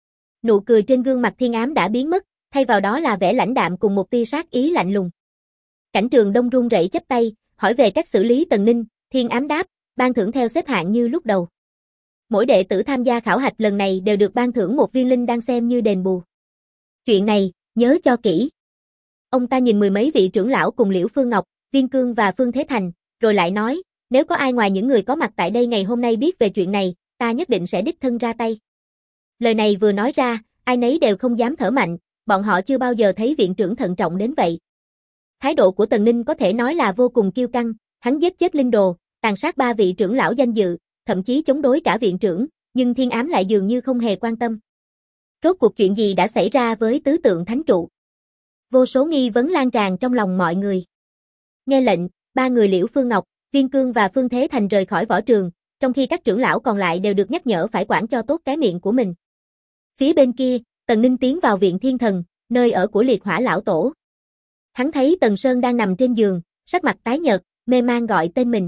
Nụ cười trên gương mặt Thiên Ám đã biến mất, thay vào đó là vẻ lãnh đạm cùng một tia sát ý lạnh lùng. Cảnh Trường Đông run rẩy chắp tay, hỏi về cách xử lý Tần Ninh, Thiên Ám đáp, ban thưởng theo xếp hạng như lúc đầu. Mỗi đệ tử tham gia khảo hạch lần này đều được ban thưởng một viên linh đan xem như đền bù. Chuyện này, nhớ cho kỹ. Ông ta nhìn mười mấy vị trưởng lão cùng Liễu Phương Ngọc, Viên Cương và Phương Thế Thành, rồi lại nói, nếu có ai ngoài những người có mặt tại đây ngày hôm nay biết về chuyện này, ta nhất định sẽ đích thân ra tay. Lời này vừa nói ra, ai nấy đều không dám thở mạnh, bọn họ chưa bao giờ thấy viện trưởng thận trọng đến vậy. Thái độ của Tần Ninh có thể nói là vô cùng kiêu căng, hắn giết chết linh đồ, tàn sát ba vị trưởng lão danh dự, thậm chí chống đối cả viện trưởng, nhưng Thiên Ám lại dường như không hề quan tâm. Rốt cuộc chuyện gì đã xảy ra với tứ tượng thánh trụ? Vô số nghi vấn lan tràn trong lòng mọi người. Nghe lệnh, ba người Liễu Phương Ngọc, Viên Cương và Phương Thế Thành rời khỏi võ trường, trong khi các trưởng lão còn lại đều được nhắc nhở phải quản cho tốt cái miệng của mình. Phía bên kia, Tần Ninh tiến vào viện thiên thần, nơi ở của liệt hỏa lão tổ. Hắn thấy Tần Sơn đang nằm trên giường, sắc mặt tái nhợt, mê man gọi tên mình.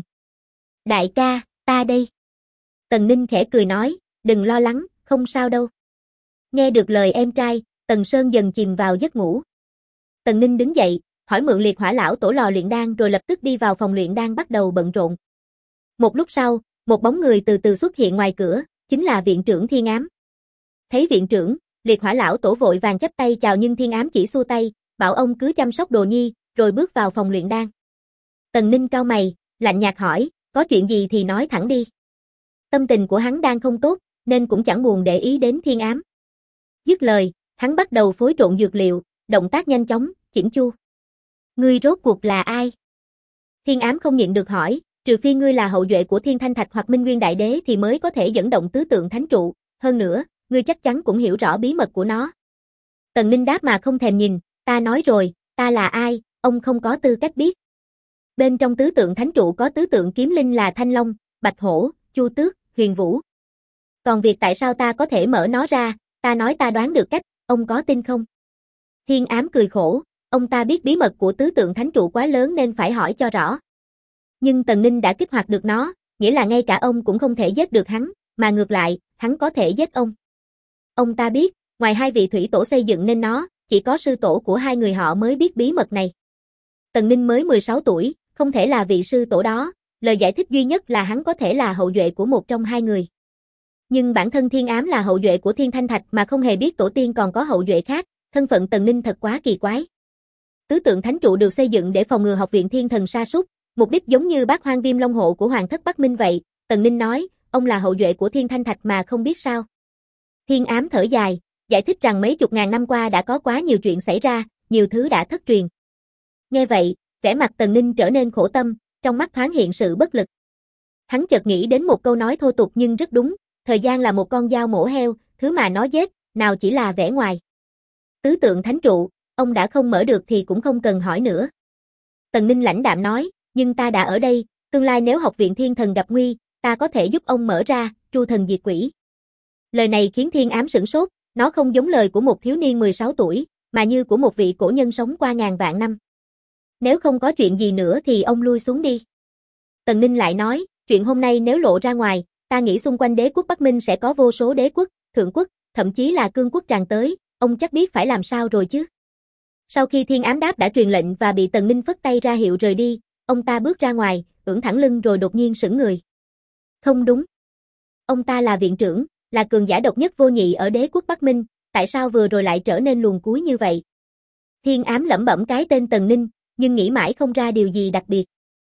Đại ca, ta đây. Tần Ninh khẽ cười nói, đừng lo lắng, không sao đâu. Nghe được lời em trai, Tần Sơn dần chìm vào giấc ngủ. Tần Ninh đứng dậy, hỏi mượn liệt hỏa lão tổ lò luyện đan rồi lập tức đi vào phòng luyện đan bắt đầu bận rộn. Một lúc sau, một bóng người từ từ xuất hiện ngoài cửa, chính là viện trưởng Thiên Ám. Thấy viện trưởng, liệt hỏa lão tổ vội vàng chắp tay chào nhưng Thiên Ám chỉ xua tay, bảo ông cứ chăm sóc đồ nhi, rồi bước vào phòng luyện đan. Tần Ninh cau mày, lạnh nhạt hỏi, có chuyện gì thì nói thẳng đi. Tâm tình của hắn đang không tốt, nên cũng chẳng buồn để ý đến Thiên Ám. Dứt lời, hắn bắt đầu phối trộn dược liệu, động tác nhanh chóng, chỉnh chu. Ngươi rốt cuộc là ai? Thiên Ám không nhịn được hỏi, trừ phi ngươi là hậu duệ của Thiên Thanh Thạch hoặc Minh Nguyên Đại Đế thì mới có thể dẫn động tứ tượng thánh trụ, hơn nữa, ngươi chắc chắn cũng hiểu rõ bí mật của nó. Tần Ninh đáp mà không thèm nhìn, ta nói rồi, ta là ai, ông không có tư cách biết. Bên trong tứ tượng thánh trụ có tứ tượng kiếm linh là Thanh Long, Bạch Hổ, Chu Tước, Huyền Vũ. Còn việc tại sao ta có thể mở nó ra, ta nói ta đoán được cách, ông có tin không? Thiên Ám cười khổ, ông ta biết bí mật của tứ tượng thánh trụ quá lớn nên phải hỏi cho rõ. Nhưng Tần Ninh đã kích hoạt được nó, nghĩa là ngay cả ông cũng không thể giết được hắn, mà ngược lại, hắn có thể giết ông. Ông ta biết, ngoài hai vị thủy tổ xây dựng nên nó, chỉ có sư tổ của hai người họ mới biết bí mật này. Tần Ninh mới 16 tuổi, không thể là vị sư tổ đó, lời giải thích duy nhất là hắn có thể là hậu duệ của một trong hai người. Nhưng bản thân Thiên Ám là hậu duệ của Thiên Thanh Thạch mà không hề biết tổ tiên còn có hậu duệ khác, thân phận Tần Ninh thật quá kỳ quái. Tứ tượng thánh trụ được xây dựng để phòng ngừa học viện thiên thần sa sút, mục đích giống như Bát Hoang Viêm Long hộ của Hoàng thất Bắc Minh vậy. Tần Ninh nói, ông là hậu duệ của Thiên Thanh Thạch mà không biết sao. Thiên Ám thở dài, giải thích rằng mấy chục ngàn năm qua đã có quá nhiều chuyện xảy ra, nhiều thứ đã thất truyền. Nghe vậy, vẻ mặt Tần Ninh trở nên khổ tâm, trong mắt thoáng hiện sự bất lực. Hắn chợt nghĩ đến một câu nói thô tục nhưng rất đúng, thời gian là một con dao mổ heo, thứ mà nó giết, nào chỉ là vẻ ngoài. Tứ tượng thánh trụ, ông đã không mở được thì cũng không cần hỏi nữa. Tần Ninh lãnh đạm nói, nhưng ta đã ở đây, tương lai nếu học viện thiên thần gặp nguy, ta có thể giúp ông mở ra, tru thần diệt quỷ. Lời này khiến Thiên Ám sửng sốt, nó không giống lời của một thiếu niên 16 tuổi, mà như của một vị cổ nhân sống qua ngàn vạn năm. Nếu không có chuyện gì nữa thì ông lui xuống đi. Tần Ninh lại nói, chuyện hôm nay nếu lộ ra ngoài, ta nghĩ xung quanh đế quốc Bắc Minh sẽ có vô số đế quốc, thượng quốc, thậm chí là cương quốc tràn tới, ông chắc biết phải làm sao rồi chứ. Sau khi Thiên Ám đáp đã truyền lệnh và bị Tần Ninh phất tay ra hiệu rời đi, ông ta bước ra ngoài, ưỡn thẳng lưng rồi đột nhiên sững người. Không đúng. Ông ta là viện trưởng, là cường giả độc nhất vô nhị ở đế quốc Bắc Minh, tại sao vừa rồi lại trở nên luồn cúi như vậy? Thiên Ám lẩm bẩm cái tên Tần Ninh, nhưng nghĩ mãi không ra điều gì đặc biệt.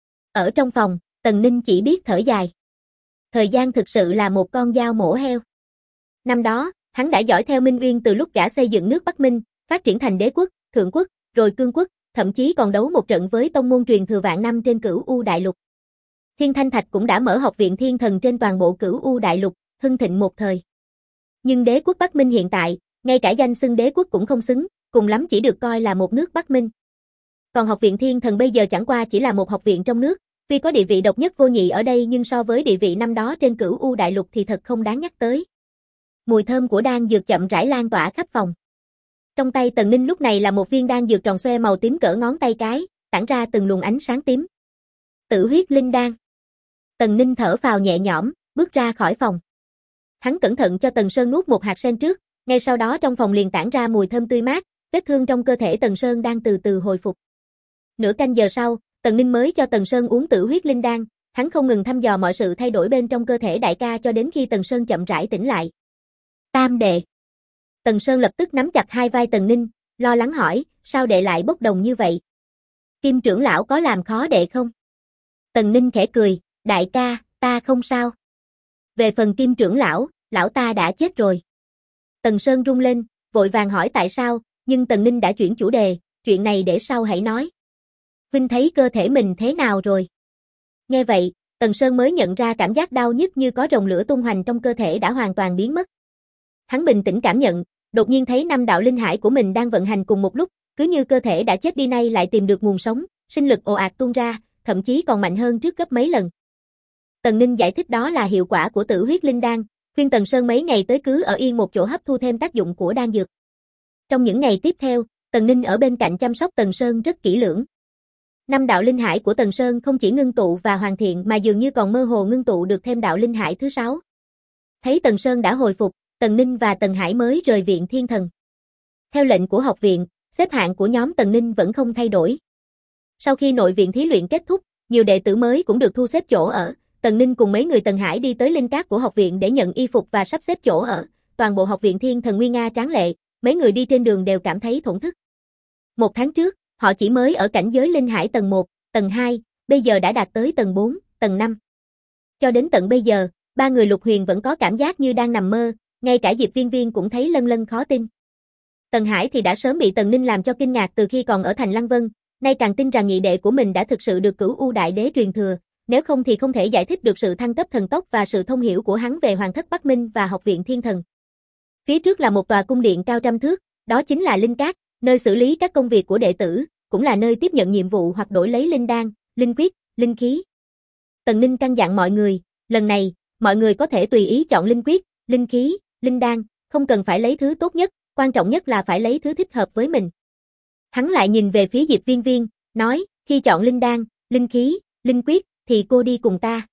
Ở trong phòng, Tần Ninh chỉ biết thở dài. Thời gian thực sự là một con dao mổ heo. Năm đó, hắn đã dõi theo Minh Uyên từ lúc gã xây dựng nước Bắc Minh, phát triển thành đế quốc, thượng quốc, rồi cương quốc, thậm chí còn đấu một trận với tông môn truyền thừa vạn năm trên Cửu U Đại Lục. Thiên Thanh Thạch cũng đã mở học viện thiên thần trên toàn bộ Cửu U Đại Lục, hưng thịnh một thời. Nhưng đế quốc Bắc Minh hiện tại, ngay cả danh xưng đế quốc cũng không xứng, cùng lắm chỉ được coi là một nước Bắc Minh. Còn học viện thiên thần bây giờ chẳng qua chỉ là một học viện trong nước, tuy có địa vị độc nhất vô nhị ở đây nhưng so với địa vị năm đó trên Cửu U Đại Lục thì thật không đáng nhắc tới. Mùi thơm của đan dược chậm rãi lan tỏa khắp phòng. Trong tay Tần Ninh lúc này là một viên đan dược tròn xoe màu tím cỡ ngón tay cái, tản ra từng luồng ánh sáng tím. Tử huyết linh đan. Tần Ninh thở phào nhẹ nhõm, bước ra khỏi phòng. Hắn cẩn thận cho Tần Sơn nuốt một hạt sen trước, ngay sau đó trong phòng liền tản ra mùi thơm tươi mát, vết thương trong cơ thể Tần Sơn đang từ từ hồi phục. Nửa canh giờ sau, Tần Ninh mới cho Tần Sơn uống tử huyết linh đan, hắn không ngừng thăm dò mọi sự thay đổi bên trong cơ thể đại ca cho đến khi Tần Sơn chậm rãi tỉnh lại. Tam đệ. Tần Sơn lập tức nắm chặt hai vai Tần Ninh, lo lắng hỏi, sao đệ lại bốc đồng như vậy? Kim trưởng lão có làm khó đệ không? Tần Ninh khẽ cười, đại ca, ta không sao. Về phần Kim trưởng lão, lão ta đã chết rồi. Tần Sơn run lên, vội vàng hỏi tại sao, nhưng Tần Ninh đã chuyển chủ đề, chuyện này để sau hãy nói. Huynh thấy cơ thể mình thế nào rồi? Nghe vậy, Tần Sơn mới nhận ra cảm giác đau nhức như có rồng lửa tung hoành trong cơ thể đã hoàn toàn biến mất. Hắn bình tĩnh cảm nhận, đột nhiên thấy 5 đạo linh hải của mình đang vận hành cùng một lúc, cứ như cơ thể đã chết đi nay lại tìm được nguồn sống, sinh lực ồ ạt tuôn ra, thậm chí còn mạnh hơn trước gấp mấy lần. Tần Ninh giải thích đó là hiệu quả của Tử huyết linh đan, khuyên Tần Sơn mấy ngày tới cứ ở yên một chỗ hấp thu thêm tác dụng của đan dược. Trong những ngày tiếp theo, Tần Ninh ở bên cạnh chăm sóc Tần Sơn rất kỹ lưỡng. Năm đạo linh hải của Tần Sơn không chỉ ngưng tụ và hoàn thiện mà dường như còn mơ hồ ngưng tụ được thêm đạo linh hải thứ 6. Thấy Tần Sơn đã hồi phục, Tần Ninh và Tần Hải mới rời viện Thiên Thần. Theo lệnh của học viện, xếp hạng của nhóm Tần Ninh vẫn không thay đổi. Sau khi nội viện thí luyện kết thúc, nhiều đệ tử mới cũng được thu xếp chỗ ở. Tần Ninh cùng mấy người Tần Hải đi tới linh cát của học viện để nhận y phục và sắp xếp chỗ ở. Toàn bộ học viện Thiên Thần nguy nga tráng lệ, mấy người đi trên đường đều cảm thấy thổn thức. 1 tháng trước, họ chỉ mới ở cảnh giới linh hải tầng 1, tầng 2, bây giờ đã đạt tới tầng 4, tầng 5. Cho đến tận bây giờ, 3 người Lục Huyền vẫn có cảm giác như đang nằm mơ, ngay cả Diệp Viên Viên cũng thấy lân lân khó tin. Tần Hải thì đã sớm bị Tần Ninh làm cho kinh ngạc từ khi còn ở thành Lăng Vân, nay càng tin rằng nhị đệ của mình đã thực sự được Cửu U Đại Đế truyền thừa, nếu không thì không thể giải thích được sự thăng cấp thần tốc và sự thông hiểu của hắn về Hoàng thất Bắc Minh và học viện Thiên Thần. Phía trước là một tòa cung điện cao trăm thước, đó chính là linh cát, nơi xử lý các công việc của đệ tử, cũng là nơi tiếp nhận nhiệm vụ hoặc đổi lấy linh đan, linh quyết, linh khí. Tần Ninh căn dặn mọi người, lần này, mọi người có thể tùy ý chọn linh quyết, linh khí, linh đan, không cần phải lấy thứ tốt nhất, quan trọng nhất là phải lấy thứ thích hợp với mình. Hắn lại nhìn về phía Diệp Viên Viên, nói, khi chọn linh đan, linh khí, linh quyết, thì cô đi cùng ta.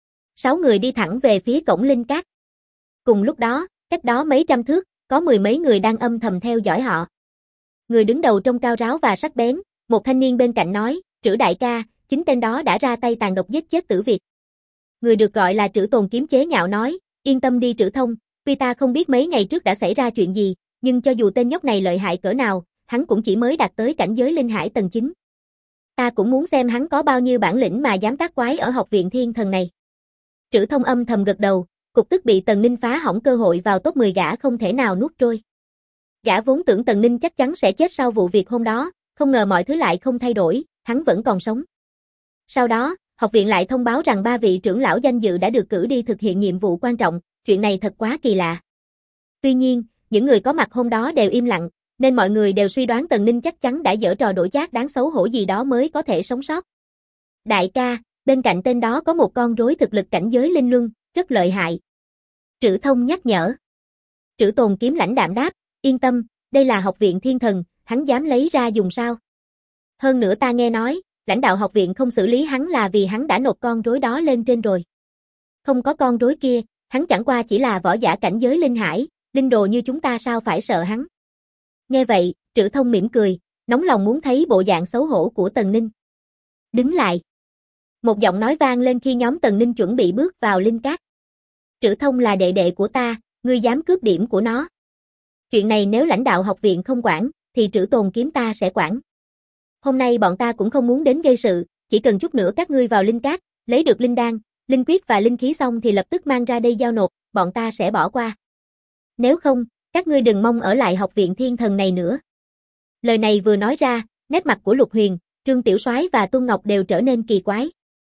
6 người đi thẳng về phía cổng linh cát. Cùng lúc đó, cách đó mấy trăm thước, có 10 mấy người đang âm thầm theo dõi họ. Người đứng đầu trông cao ráo và sắc bén, một thanh niên bên cạnh nói, Trữ đại ca, chính tên đó đã ra tay tàn độc giết chết Tử Việt. Người được gọi là Trữ Tồn kiếm chế nhạo nói, yên tâm đi Trữ Thông, tuy ta không biết mấy ngày trước đã xảy ra chuyện gì, nhưng cho dù tên nhóc này lợi hại cỡ nào, hắn cũng chỉ mới đạt tới cảnh giới linh hải tầng 9. Ta cũng muốn xem hắn có bao nhiêu bản lĩnh mà dám tác quái ở học viện Thiên Thần này. Trữ Thông âm thầm gật đầu, cục tức bị Tần Ninh phá hỏng cơ hội vào top 10 gã không thể nào nuốt trôi. Gã vốn tưởng Tần Ninh chắc chắn sẽ chết sau vụ việc hôm đó, không ngờ mọi thứ lại không thay đổi, hắn vẫn còn sống. Sau đó, học viện lại thông báo rằng 3 vị trưởng lão danh dự đã được cử đi thực hiện nhiệm vụ quan trọng, chuyện này thật quá kỳ lạ. Tuy nhiên, những người có mặt hôm đó đều im lặng, nên mọi người đều suy đoán Tần Ninh chắc chắn đã giở trò đổi chác đáng xấu hổ gì đó mới có thể sống sót. Đại ca, bên cạnh tên đó có một con rối thực lực cảnh giới linh luân, rất lợi hại. Trữ Thông nhắc nhở. Trữ Tồn kiếm lãnh đạm đáp, yên tâm, đây là học viện Thiên Thần, hắn dám lấy ra dùng sao? Hơn nữa ta nghe nói, lãnh đạo học viện không xử lý hắn là vì hắn đã nộp con rối đó lên trên rồi. Không có con rối kia, hắn chẳng qua chỉ là võ giả cảnh giới linh hải, linh đồ như chúng ta sao phải sợ hắn. Nghe vậy, Trữ Thông mỉm cười, nóng lòng muốn thấy bộ dạng xấu hổ của Tần Ninh. Đứng lại. Một giọng nói vang lên khi nhóm Tần Ninh chuẩn bị bước vào linh cát. Trữ Thông là đệ đệ của ta, ngươi dám cướp điểm của nó. Chuyện này nếu lãnh đạo học viện không quản, thì Trữ Tồn kiếm ta sẽ quản. Hôm nay bọn ta cũng không muốn đến gây sự, chỉ cần chút nữa các ngươi vào linh cát, lấy được linh đan, linh quyết và linh khí xong thì lập tức mang ra đây giao nộp, bọn ta sẽ bỏ qua. Nếu không, các ngươi đừng mong ở lại học viện Thiên Thần này nữa. Lời này vừa nói ra, nét mặt của Lục Huyền, Trương Tiểu Soái và Tuân Ngọc đều trở nên kỳ quái.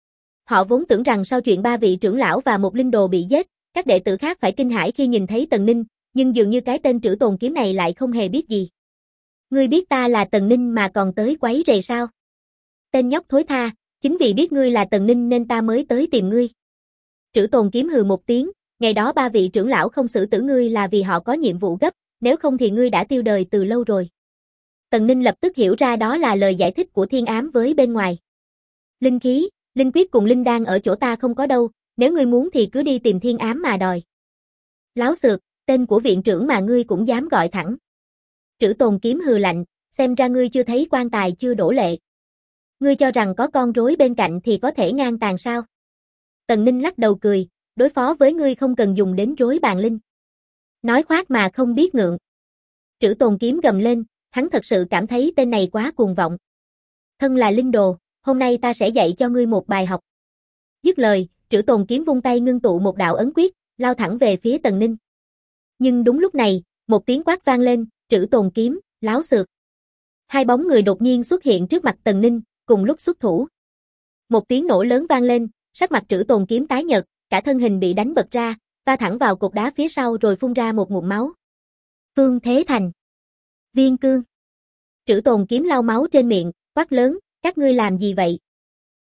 Họ vốn tưởng rằng sau chuyện 3 vị trưởng lão và một linh đồ bị giết, các đệ tử khác phải kinh hãi khi nhìn thấy Tần Ninh, nhưng dường như cái tên Trữ Tồn kiếm này lại không hề biết gì. Ngươi biết ta là Tần Ninh mà còn tới quấy rầy sao? Tên nhóc thối tha, chính vì biết ngươi là Tần Ninh nên ta mới tới tìm ngươi. Trữ Tồn kiếm hừ một tiếng, ngày đó 3 vị trưởng lão không xử tử ngươi là vì họ có nhiệm vụ gấp, nếu không thì ngươi đã tiêu đời từ lâu rồi. Tần Ninh lập tức hiểu ra đó là lời giải thích của Thiên Ám với bên ngoài. Linh khí, linh quyết cùng linh đan ở chỗ ta không có đâu, nếu ngươi muốn thì cứ đi tìm Thiên Ám mà đòi. Láo xược, tên của viện trưởng mà ngươi cũng dám gọi thẳng. Trữ Tồn kiếm hừ lạnh, xem ra ngươi chưa thấy quan tài chưa đổ lệ. Ngươi cho rằng có con rối bên cạnh thì có thể ngang tàn sao? Tần Ninh lắc đầu cười, đối phó với ngươi không cần dùng đến rối bàn linh. Nói khoác mà không biết ngượng. Trữ Tồn kiếm gầm lên, hắn thật sự cảm thấy tên này quá cuồng vọng. Thân là linh đồ, hôm nay ta sẽ dạy cho ngươi một bài học. Dứt lời, Trữ Tồn kiếm vung tay ngưng tụ một đạo ấn quyết, lao thẳng về phía Tần Ninh. Nhưng đúng lúc này, một tiếng quát vang lên, Trữ Tồn kiếm, láo xược. Hai bóng người đột nhiên xuất hiện trước mặt Tần Ninh, cùng lúc xuất thủ. Một tiếng nổ lớn vang lên, sắc mặt Trữ Tồn kiếm tái nhợt, cả thân hình bị đánh bật ra, va thẳng vào cột đá phía sau rồi phun ra một ngụm máu. Phương Thế Thành. Viên Cương. Trữ Tồn kiếm lau máu trên miệng, quát lớn, các ngươi làm gì vậy?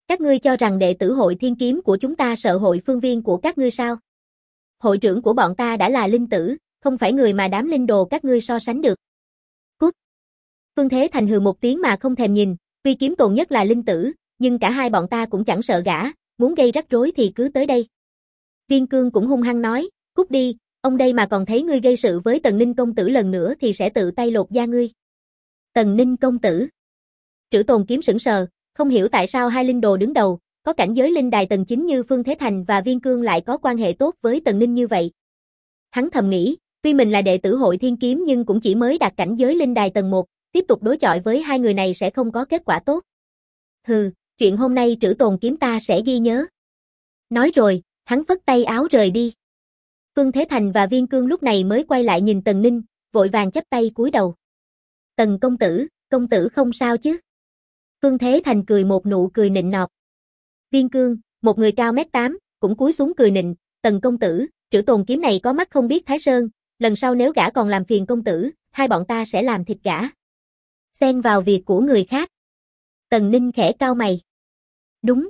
Các ngươi cho rằng đệ tử hội thiên kiếm của chúng ta sợ hội phương viên của các ngươi sao? Hội trưởng của bọn ta đã là linh tử, không phải người mà đám linh đồ các ngươi so sánh được. Cút. Phương Thế Thành hừ một tiếng mà không thèm nhìn, tuy kiếm tồn nhất là linh tử, nhưng cả hai bọn ta cũng chẳng sợ gã, muốn gây rắc rối thì cứ tới đây. Viên Cương cũng hung hăng nói, cút đi, ông đây mà còn thấy ngươi gây sự với Tần Ninh công tử lần nữa thì sẽ tự tay lột da ngươi. Tần Ninh công tử. Trữ Tồn Kiếm sững sờ, không hiểu tại sao hai linh đồ đứng đầu, có cảnh giới linh đài tầng 9 như Phương Thế Thành và Viên Cương lại có quan hệ tốt với Tần Ninh như vậy. Hắn thầm nghĩ, tuy mình là đệ tử hội thiên kiếm nhưng cũng chỉ mới đạt cảnh giới linh đài tầng 1, tiếp tục đối chọi với hai người này sẽ không có kết quả tốt. Hừ, chuyện hôm nay Trữ Tồn Kiếm ta sẽ ghi nhớ. Nói rồi, hắn phất tay áo rời đi. Phương Thế Thành và Viên Cương lúc này mới quay lại nhìn Tần Ninh, vội vàng chắp tay cúi đầu. Tần công tử không sao chứ? Phương Thế Thành cười một nụ cười nịnh nọt. Viên Cương, một người cao 1m8, cũng cúi xuống cười nịnh, Tần công tử, Trữ Tồn Kiếm này có mắt không biết Thái Sơn, lần sau nếu gã còn làm phiền công tử, hai bọn ta sẽ làm thịt gã. Xen vào việc của người khác. Tần Ninh khẽ cau mày. Đúng.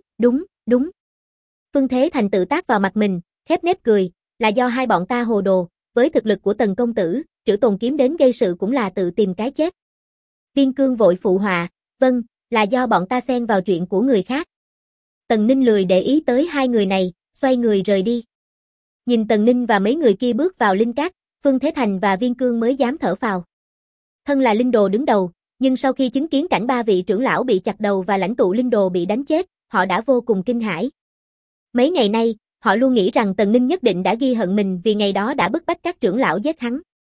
Phương Thế Thành tự tác vào mặt mình, khép nép cười, là do hai bọn ta hồ đồ, với thực lực của Tần công tử, Trữ Tồn Kiếm đến gây sự cũng là tự tìm cái chết. Viên Cương vội phụ họa, vâng, là do bọn ta xen vào chuyện của người khác. Tần Ninh lười để ý tới hai người này, xoay người rời đi. Nhìn Tần Ninh và mấy người kia bước vào linh cát, Phương Thế Thành và Viên Cương mới dám thở phào. Thân là linh đồ đứng đầu, nhưng sau khi chứng kiến cảnh ba vị trưởng lão bị chặt đầu và lãnh tụ linh đồ bị đánh chết, họ đã vô cùng kinh hãi. Mấy ngày nay, họ luôn nghĩ rằng Tần Ninh nhất định đã ghi hận mình vì ngày đó đã bức bách các trưởng lão giết hắn.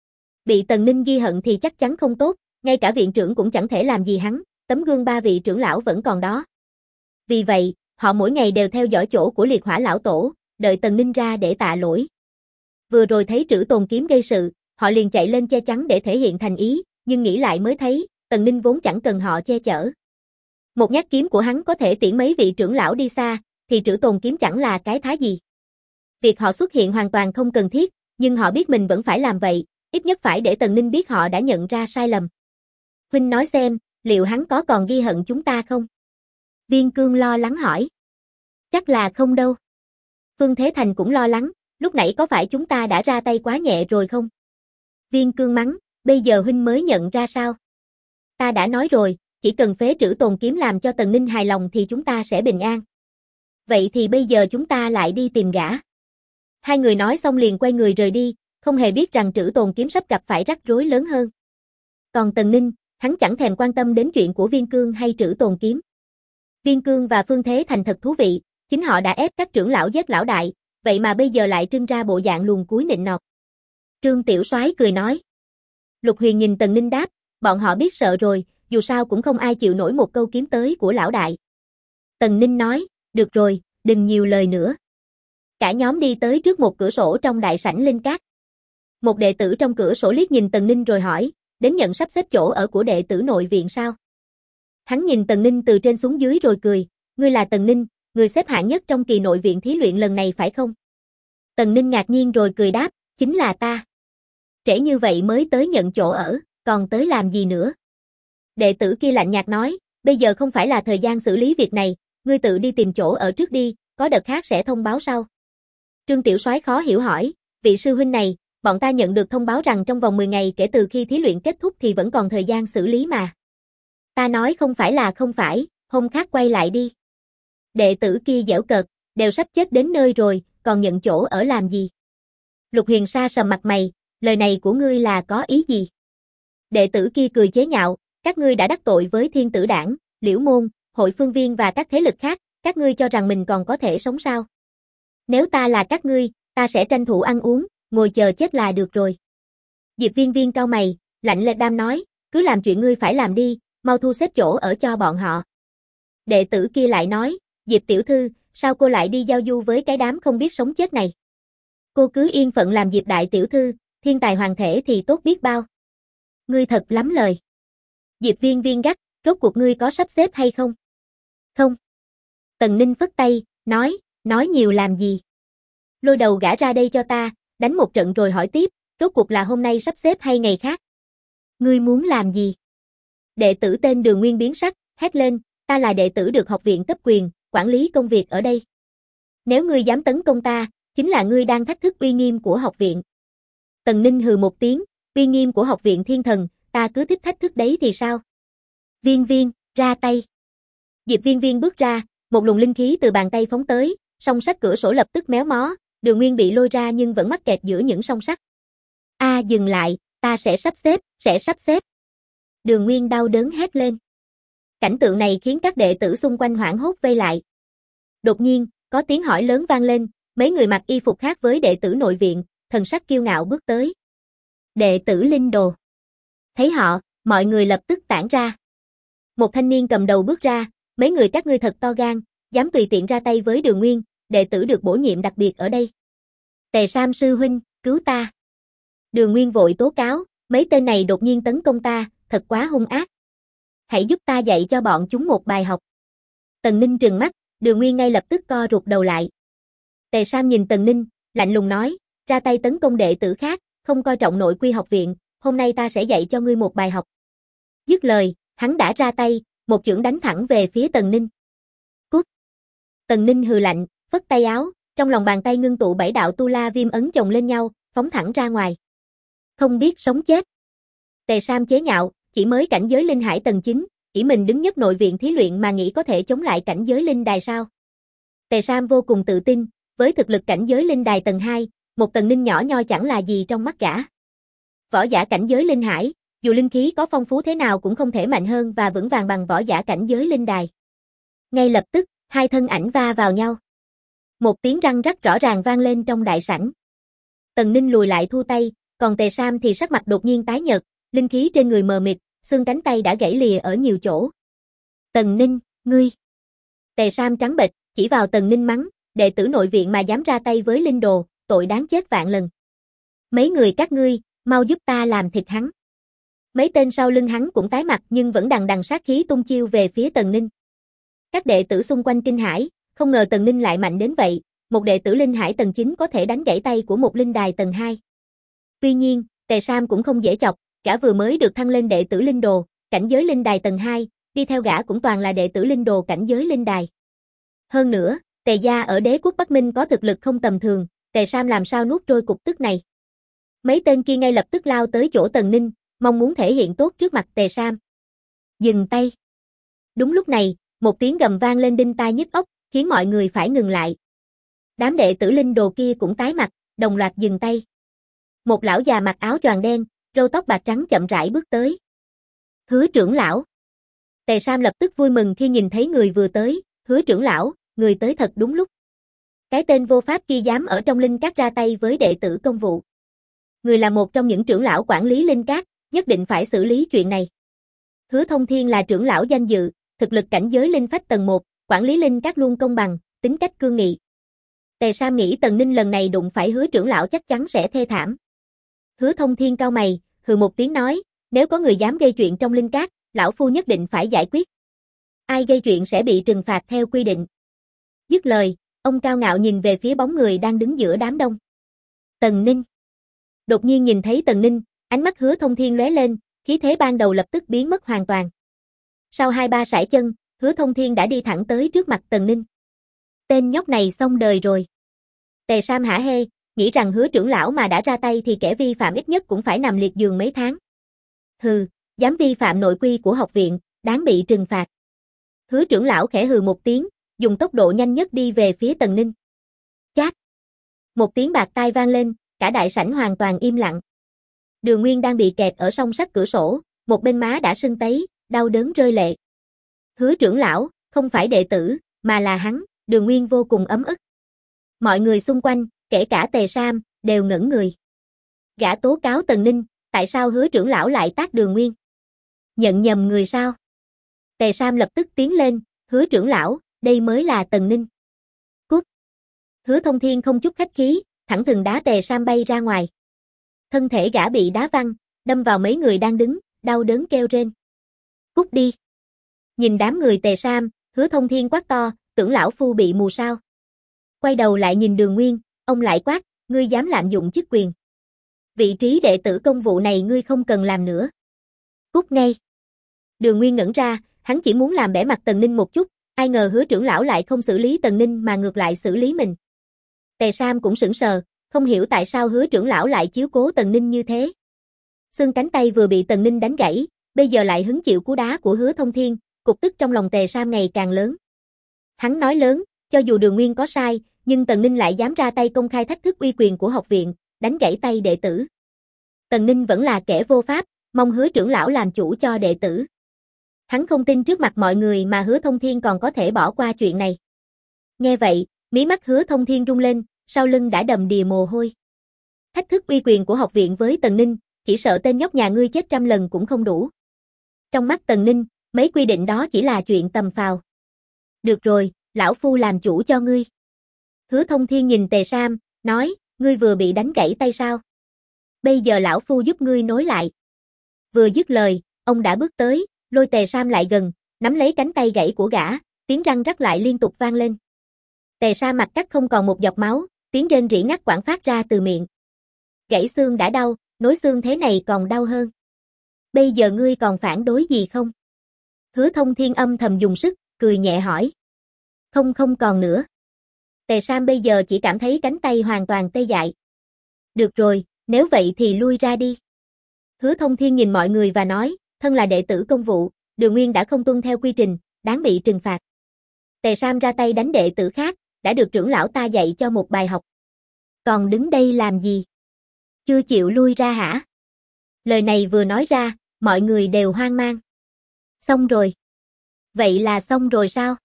Bị Tần Ninh ghi hận thì chắc chắn không tốt, ngay cả viện trưởng cũng chẳng thể làm gì hắn, tấm gương ba vị trưởng lão vẫn còn đó. Vì vậy, họ mỗi ngày đều theo dõi chỗ của Liệt Hỏa lão tổ, đợi Tần Ninh ra để tạ lỗi. Vừa rồi thấy Trữ Tồn Kiếm gây sự, họ liền chạy lên che chắn để thể hiện thành ý, nhưng nghĩ lại mới thấy, Tần Ninh vốn chẳng cần họ che chở. Một nhát kiếm của hắn có thể tiễn mấy vị trưởng lão đi xa, thì Trữ Tồn Kiếm chẳng là cái thá gì. Việc họ xuất hiện hoàn toàn không cần thiết, nhưng họ biết mình vẫn phải làm vậy, ít nhất phải để Tần Ninh biết họ đã nhận ra sai lầm. Huynh nói xem, liệu hắn có còn ghi hận chúng ta không? Viên Cương lo lắng hỏi. Chắc là không đâu. Phương Thế Thành cũng lo lắng, lúc nãy có phải chúng ta đã ra tay quá nhẹ rồi không? Viên Cương mắng, bây giờ huynh mới nhận ra sao? Ta đã nói rồi, chỉ cần phế Trữ Tồn Kiếm làm cho Tần Ninh hài lòng thì chúng ta sẽ bình an. Vậy thì bây giờ chúng ta lại đi tìm gã. Hai người nói xong liền quay người rời đi, không hề biết rằng Trữ Tồn Kiếm sắp gặp phải rắc rối lớn hơn. Còn Tần Ninh, hắn chẳng thèm quan tâm đến chuyện của Viên Cương hay Trữ Tồn Kiếm. Viên Cương và Phương Thế Thành thật thú vị, chính họ đã ép các trưởng lão giết lão đại, vậy mà bây giờ lại trưng ra bộ dạng luồn cúi nịnh nọt. Trương Tiểu Soái cười nói. Lục Huyền nhìn Tần Ninh đáp, bọn họ biết sợ rồi, dù sao cũng không ai chịu nổi một câu kiếm tới của lão đại. Tần Ninh nói, được rồi, đừng nhiều lời nữa. Cả nhóm đi tới trước một cửa sổ trong đại sảnh linh cát. Một đệ tử trong cửa sổ liếc nhìn Tần Ninh rồi hỏi, đến nhận sắp xếp chỗ ở của đệ tử nội viện sao? Hắn nhìn Tần Ninh từ trên xuống dưới rồi cười, ngươi là Tần Ninh, người xếp hạng nhất trong kỳ nội viện thí luyện lần này phải không? Tần Ninh ngạc nhiên rồi cười đáp, chính là ta. Trễ như vậy mới tới nhận chỗ ở, còn tới làm gì nữa? Đệ tử kia lạnh nhạt nói, bây giờ không phải là thời gian xử lý việc này, ngươi tự đi tìm chỗ ở trước đi, có đợt khác sẽ thông báo sau. Trương Tiểu Soái khó hiểu hỏi, vị sư huynh này, bọn ta nhận được thông báo rằng trong vòng 10 ngày kể từ khi thí luyện kết thúc thì vẫn còn thời gian xử lý mà. Ta nói không phải là không phải, hôm khác quay lại đi. Đệ tử kia giễu cợt, đều sắp chết đến nơi rồi, còn nhận chỗ ở làm gì? Lục Huyền sa sầm mặt mày, lời này của ngươi là có ý gì? Đệ tử kia cười chế nhạo, các ngươi đã đắc tội với Thiên Tử Đảng, Liễu Môn, Hội Phương Viên và các thế lực khác, các ngươi cho rằng mình còn có thể sống sao? Nếu ta là các ngươi, ta sẽ tranh thủ ăn uống, ngồi chờ chết là được rồi. Diệp Viên Viên cau mày, lạnh lẽo đam nói, cứ làm chuyện ngươi phải làm đi, mau thu xếp chỗ ở cho bọn họ. Đệ tử kia lại nói, Diệp tiểu thư, sao cô lại đi giao du với cái đám không biết sống chết này? Cô cứ yên phận làm Diệp đại tiểu thư, thiên tài hoàng thể thì tốt biết bao. Ngươi thật lắm lời. Diệp Viên Viên gắt, rốt cuộc ngươi có sắp xếp hay không? Không. Tần Ninh phất tay, nói nhiều làm gì? Lôi đầu gã ra đây cho ta, đánh một trận rồi hỏi tiếp, rốt cuộc là hôm nay sắp xếp hay ngày khác? Ngươi muốn làm gì? Đệ tử tên Đường Nguyên biến sắc, hét lên, ta là đệ tử được học viện cấp quyền, quản lý công việc ở đây. Nếu ngươi dám tấn công ta, chính là ngươi đang thách thức uy nghiêm của học viện. Tần Ninh hừ một tiếng, uy nghiêm của học viện Thiên Thần, ta cứ thích thách thức đấy thì sao? Viên Viên, ra tay. Diệp Viên Viên bước ra, một luồng linh khí từ bàn tay phóng tới, song sắt cửa sổ lập tức méo mó, Đường Nguyên bị lôi ra nhưng vẫn mắc kẹt giữa những song sắt. Dừng lại, ta sẽ sắp xếp. Đường Nguyên đau đớn hét lên. Cảnh tượng này khiến các đệ tử xung quanh hoảng hốt vây lại. Đột nhiên, có tiếng hỏi lớn vang lên, mấy người mặc y phục khác với đệ tử nội viện, thần sắc kiêu ngạo bước tới. Đệ tử Linh Đồ. Thấy họ, mọi người lập tức tản ra. Một thanh niên cầm đầu bước ra, mấy người các ngươi thật to gan, dám tùy tiện ra tay với Đường Nguyên, đệ tử được bổ nhiệm đặc biệt ở đây. Tề Sam sư huynh, cứu ta. Đường Nguyên vội tố cáo, mấy tên này đột nhiên tấn công ta, thật quá hung ác. Hãy giúp ta dạy cho bọn chúng một bài học. Tần Ninh trừng mắt, Đường Nguyên ngay lập tức co rụt đầu lại. Tề Sam nhìn Tần Ninh, lạnh lùng nói, ra tay tấn công đệ tử khác, không coi trọng nội quy học viện, hôm nay ta sẽ dạy cho ngươi một bài học. Dứt lời, hắn đã ra tay, một chưởng đánh thẳng về phía Tần Ninh. Cút. Tần Ninh hừ lạnh, phất tay áo, trong lòng bàn tay ngưng tụ 7 đạo tu la viêm ấn chồng lên nhau, phóng thẳng ra ngoài. Không biết sống chết. Tề Sam chế nhạo, chỉ mới cảnh giới linh hải tầng 9, ỷ mình đứng nhất nội viện thí luyện mà nghĩ có thể chống lại cảnh giới linh đài sao? Tề Sam vô cùng tự tin, với thực lực cảnh giới linh đài tầng 2, một Tần Ninh nhỏ nhoi chẳng là gì trong mắt gã. Võ giả cảnh giới linh hải, dù linh khí có phong phú thế nào cũng không thể mạnh hơn và vững vàng bằng võ giả cảnh giới linh đài. Ngay lập tức, hai thân ảnh va vào nhau. Một tiếng răng rắc rõ ràng vang lên trong đại sảnh. Tần Ninh lùi lại thu tay, còn Tề Sam thì sắc mặt đột nhiên tái nhợt, linh khí trên người mờ mịt, xương cánh tay đã gãy lìa ở nhiều chỗ. Tần Ninh, ngươi. Tề Sam trắng bệch, chỉ vào Tần Ninh mắng, đệ tử nội viện mà dám ra tay với linh đồ, tội đáng chết vạn lần. Mấy người các ngươi, mau giúp ta làm thịt hắn. Mấy tên sau lưng hắn cũng tái mặt nhưng vẫn đằng đằng sát khí tung chiêu về phía Tần Ninh. Các đệ tử xung quanh kinh hãi, không ngờ Tần Ninh lại mạnh đến vậy, một đệ tử linh hải tầng 9 có thể đánh gãy tay của một linh đài tầng 2. Tuy nhiên, Tề Sam cũng không dễ chọc, gã vừa mới được thăng lên đệ tử linh đồ, cảnh giới linh đài tầng 2, đi theo gã cũng toàn là đệ tử linh đồ cảnh giới linh đài. Hơn nữa, Tề gia ở đế quốc Bắc Minh có thực lực không tầm thường, Tề Sam làm sao nuốt trôi cục tức này. Mấy tên kia ngay lập tức lao tới chỗ Tần Ninh, mong muốn thể hiện tốt trước mặt Tề Sam. Dừng tay. Đúng lúc này, một tiếng gầm vang lên đinh tai nhức óc, khiến mọi người phải ngừng lại. Đám đệ tử linh đồ kia cũng tái mặt, đồng loạt dừng tay. Một lão già mặc áo choàng đen, râu tóc bạc trắng chậm rãi bước tới. Hứa trưởng lão. Tề Sam lập tức vui mừng khi nhìn thấy người vừa tới, Hứa trưởng lão, người tới thật đúng lúc. Cái tên vô pháp kia dám ở trong linh cát ra tay với đệ tử công vụ. Người là một trong những trưởng lão quản lý linh cát, nhất định phải xử lý chuyện này. Hứa Thông Thiên là trưởng lão danh dự, thực lực cảnh giới linh phách tầng 1, quản lý linh cát luôn công bằng, tính cách cương nghị. Tề Sam nghĩ Tần Ninh lần này đụng phải Hứa trưởng lão chắc chắn sẽ thê thảm. Hứa Thông Thiên cau mày, hừ một tiếng nói, nếu có người dám gây chuyện trong linh cát, lão phu nhất định phải giải quyết. Ai gây chuyện sẽ bị trừng phạt theo quy định. Dứt lời, ông cao ngạo nhìn về phía bóng người đang đứng giữa đám đông. Tần Ninh. Đột nhiên nhìn thấy Tần Ninh, ánh mắt Hứa Thông Thiên lóe lên, khí thế ban đầu lập tức biến mất hoàn toàn. Sau 2-3 sải chân, Hứa Thông Thiên đã đi thẳng tới trước mặt Tần Ninh. Tên nhóc này xong đời rồi. Tề Sam hả hê, nghĩ rằng Hứa trưởng lão mà đã ra tay thì kẻ vi phạm ít nhất cũng phải nằm liệt giường mấy tháng. Hừ, dám vi phạm nội quy của học viện, đáng bị trừng phạt. Hứa trưởng lão khẽ hừ một tiếng, dùng tốc độ nhanh nhất đi về phía Tần Ninh. Chát. Một tiếng bạc tai vang lên, cả đại sảnh hoàn toàn im lặng. Đường Nguyên đang bị kẹt ở song sắt cửa sổ, một bên má đã sưng tấy, đau đớn rơi lệ. Hứa trưởng lão, không phải đệ tử, mà là hắn, Đường Nguyên vô cùng ấm ức. Mọi người xung quanh, kể cả Tề Sam, đều ngẩn người. Gã tố cáo Tần Ninh, tại sao Hứa trưởng lão lại tát Đường Nguyên? Nhận nhầm người sao? Tề Sam lập tức tiến lên, Hứa trưởng lão, đây mới là Tần Ninh. Cút. Hứa Thông Thiên không chút khách khí, thẳng thừng đá Tề Sam bay ra ngoài. Thân thể gã bị đá văng, đâm vào mấy người đang đứng, đau đớn kêu rên. Cút đi. Nhìn đám người Tề Sam, Hứa Thông Thiên quát to, tưởng lão phu bị mù sao? Quay đầu lại nhìn Đường Nguyên, ông lại quát, ngươi dám lạm dụng chức quyền. Vị trí đệ tử công vụ này ngươi không cần làm nữa. Cút ngay. Đường Nguyên ngẩn ra, hắn chỉ muốn làm bẽ mặt Tần Ninh một chút, Ai ngờ Hứa trưởng lão lại không xử lý Tần Ninh mà ngược lại xử lý mình. Tề Sam cũng sững sờ, không hiểu tại sao Hứa trưởng lão lại chiếu cố Tần Ninh như thế. Xương cánh tay vừa bị Tần Ninh đánh gãy, bây giờ lại hứng chịu cú đá của Hứa Thông Thiên, cục tức trong lòng Tề Sam ngày càng lớn. Hắn nói lớn, cho dù Đường Nguyên có sai, nhưng Tần Ninh lại dám ra tay công khai thách thức uy quyền của học viện, đánh gãy tay đệ tử. Tần Ninh vẫn là kẻ vô pháp, mong Hứa trưởng lão làm chủ cho đệ tử. Hắn không tin trước mặt mọi người mà Hứa Thông Thiên còn có thể bỏ qua chuyện này. Nghe vậy, mí mắt Hứa Thông Thiên rung lên, sau lưng đã đầm đìa mồ hôi. Thách thức uy quyền của học viện với Tần Ninh, chỉ sợ tên nhóc nhà ngươi chết 100 lần cũng không đủ. Trong mắt Tần Ninh, mấy quy định đó chỉ là chuyện tầm phào. Được rồi, lão phu làm chủ cho ngươi. Hứa Thông Thiên nhìn Tề Sam, nói, ngươi vừa bị đánh gãy tay sao? Bây giờ lão phu giúp ngươi nối lại. Vừa dứt lời, ông đã bước tới, lôi Tề Sam lại gần, nắm lấy cánh tay gãy của gã, tiếng răng rắc lại liên tục vang lên. Tề Sam mặt cắt không còn một giọt máu, tiếng rên rỉ ngắt quãng phát ra từ miệng. Gãy xương đã đau, nối xương thế này còn đau hơn. Bây giờ ngươi còn phản đối gì không? Hứa Thông Thiên âm thầm dùng sức, cười nhẹ hỏi. Không còn nữa. Tề Sam bây giờ chỉ cảm thấy cánh tay hoàn toàn tê dại. Được rồi, nếu vậy thì lui ra đi. Hứa Thông Thiên nhìn mọi người và nói, thân là đệ tử công vụ, Đường Nguyên đã không tuân theo quy trình, đáng bị trừng phạt. Tề Sam ra tay đánh đệ tử khác, đã được trưởng lão ta dạy cho một bài học. Còn đứng đây làm gì? Chưa chịu lui ra hả? Lời này vừa nói ra, mọi người đều hoang mang. Xong rồi. Vậy là xong rồi sao?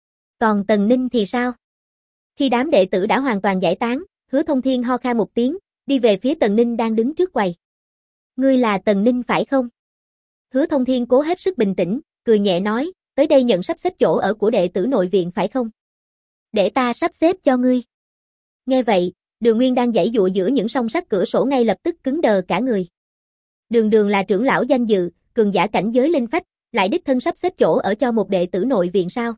Còn Tần Ninh thì sao? Khi đám đệ tử đã hoàn toàn giải tán, Hứa Thông Thiên ho khan một tiếng, đi về phía Tần Ninh đang đứng trước quầy. Ngươi là Tần Ninh phải không? Hứa Thông Thiên cố hết sức bình tĩnh, cười nhẹ nói, tới đây nhận sắp xếp chỗ ở của đệ tử nội viện phải không? Để ta sắp xếp cho ngươi. Nghe vậy, Đường Nguyên đang giãy giụa giữa những song sắt cửa sổ ngay lập tức cứng đờ cả người. Đường là trưởng lão danh dự, cường giả cảnh giới linh phách, lại đích thân sắp xếp chỗ ở cho một đệ tử nội viện sao?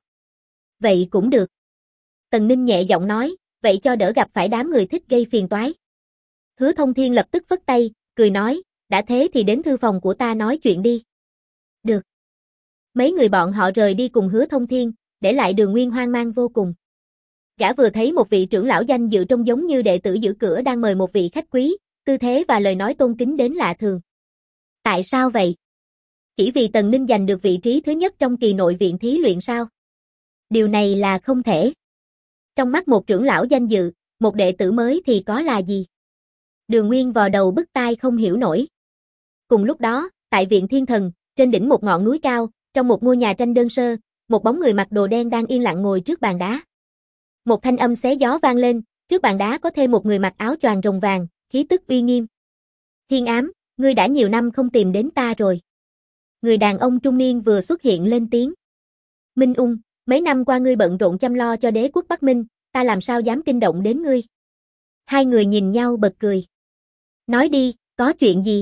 Vậy cũng được. Tần Ninh nhẹ giọng nói, vậy cho đỡ gặp phải đám người thích gây phiền toái. Hứa Thông Thiên lập tức phất tay, cười nói, đã thế thì đến thư phòng của ta nói chuyện đi. Được. Mấy người bọn họ rời đi cùng Hứa Thông Thiên, để lại Đường Nguyên hoang mang vô cùng. Gã vừa thấy một vị trưởng lão danh dự trông giống như đệ tử giữ cửa đang mời một vị khách quý, tư thế và lời nói tôn kính đến lạ thường. Tại sao vậy? Chỉ vì Tần Ninh giành được vị trí thứ nhất trong kỳ nội viện thí luyện sao? Điều này là không thể. Trong mắt một trưởng lão danh dự, một đệ tử mới thì có là gì? Đường Nguyên vò đầu bứt tai không hiểu nổi. Cùng lúc đó, tại viện Thiên Thần, trên đỉnh một ngọn núi cao, trong một ngôi nhà tranh đơn sơ, một bóng người mặc đồ đen đang yên lặng ngồi trước bàn đá. Một thanh âm xé gió vang lên, trước bàn đá có thêm một người mặc áo choàng rồng vàng, khí tức uy nghiêm. Thiên Ám, ngươi đã nhiều năm không tìm đến ta rồi. Người đàn ông trung niên vừa xuất hiện lên tiếng. Minh Ung, mấy năm qua ngươi bận rộn chăm lo cho đế quốc Bắc Minh, ta làm sao dám kinh động đến ngươi. Hai người nhìn nhau bật cười. Nói đi, có chuyện gì?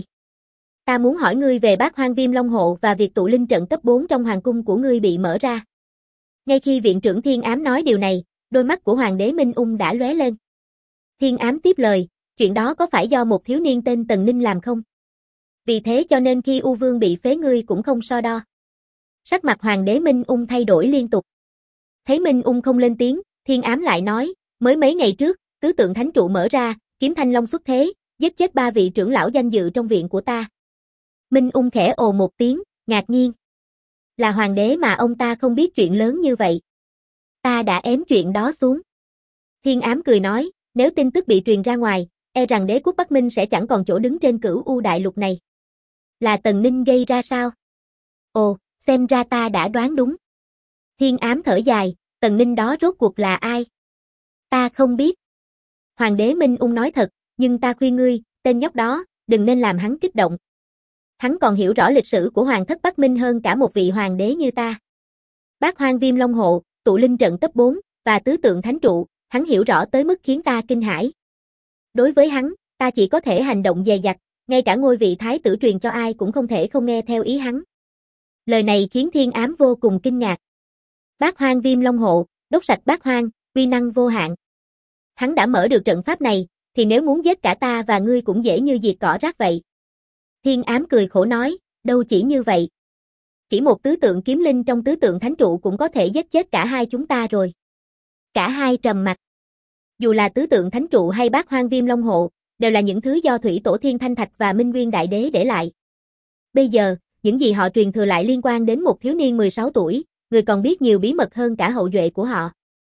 Ta muốn hỏi ngươi về Bát Hoang Viêm Long Hộ và việc tụ linh trận cấp 4 trong hoàng cung của ngươi bị mở ra. Ngay khi viện trưởng Thiên Ám nói điều này, đôi mắt của hoàng đế Minh Ung đã lóe lên. Thiên Ám tiếp lời, chuyện đó có phải do một thiếu niên tên Tần Ninh làm không? Vì thế cho nên khi U Vương bị phế ngươi cũng không so đo. Sắc mặt hoàng đế Minh Ung thay đổi liên tục. Thấy Minh Ung không lên tiếng, Thiên Ám lại nói, mới mấy ngày trước, tứ tượng thánh trụ mở ra, kiếm thanh long xuất thế, giết chết 3 vị trưởng lão danh dự trong viện của ta. Minh Ung khẽ ồ một tiếng, ngạc nhiên. Là hoàng đế mà ông ta không biết chuyện lớn như vậy. Ta đã ém chuyện đó xuống. Thiên Ám cười nói, nếu tin tức bị truyền ra ngoài, e rằng đế quốc Bắc Minh sẽ chẳng còn chỗ đứng trên cửu u đại lục này. Là Tần Ninh gây ra sao? Ồ, xem ra ta đã đoán đúng. Thiên Ám thở dài, Tần Ninh đó rốt cuộc là ai? Ta không biết. Hoàng đế Minh Ung nói thật, nhưng ta khuyên ngươi, tên nhóc đó, đừng nên làm hắn kích động. Hắn còn hiểu rõ lịch sử của Hoàng thất Bắc Minh hơn cả một vị hoàng đế như ta. Bát Hoang Viêm Long Hộ, tụ linh trận cấp 4, và tứ tượng thánh trụ, hắn hiểu rõ tới mức khiến ta kinh hãi. Đối với hắn, ta chỉ có thể hành động dè dặt, ngay cả ngôi vị thái tử truyền cho ai cũng không thể không nghe theo ý hắn. Lời này khiến Thiên Ám vô cùng kinh ngạc. Bát Hoang Viêm Long Hộ, đốt sạch bát hoang, uy năng vô hạn. Hắn đã mở được trận pháp này, thì nếu muốn giết cả ta và ngươi cũng dễ như diệt cỏ rác vậy. Thiên Ám cười khổ nói, đâu chỉ như vậy. Chỉ một tứ tượng kiếm linh trong tứ tượng thánh trụ cũng có thể giết chết cả hai chúng ta rồi. Cả hai trầm mặt. Dù là tứ tượng thánh trụ hay bát hoang viêm long hộ, đều là những thứ do thủy tổ thiên thanh thạch và minh nguyên đại đế để lại. Bây giờ, những gì họ truyền thừa lại liên quan đến một thiếu niên 16 tuổi, người còn biết nhiều bí mật hơn cả hậu duệ của họ.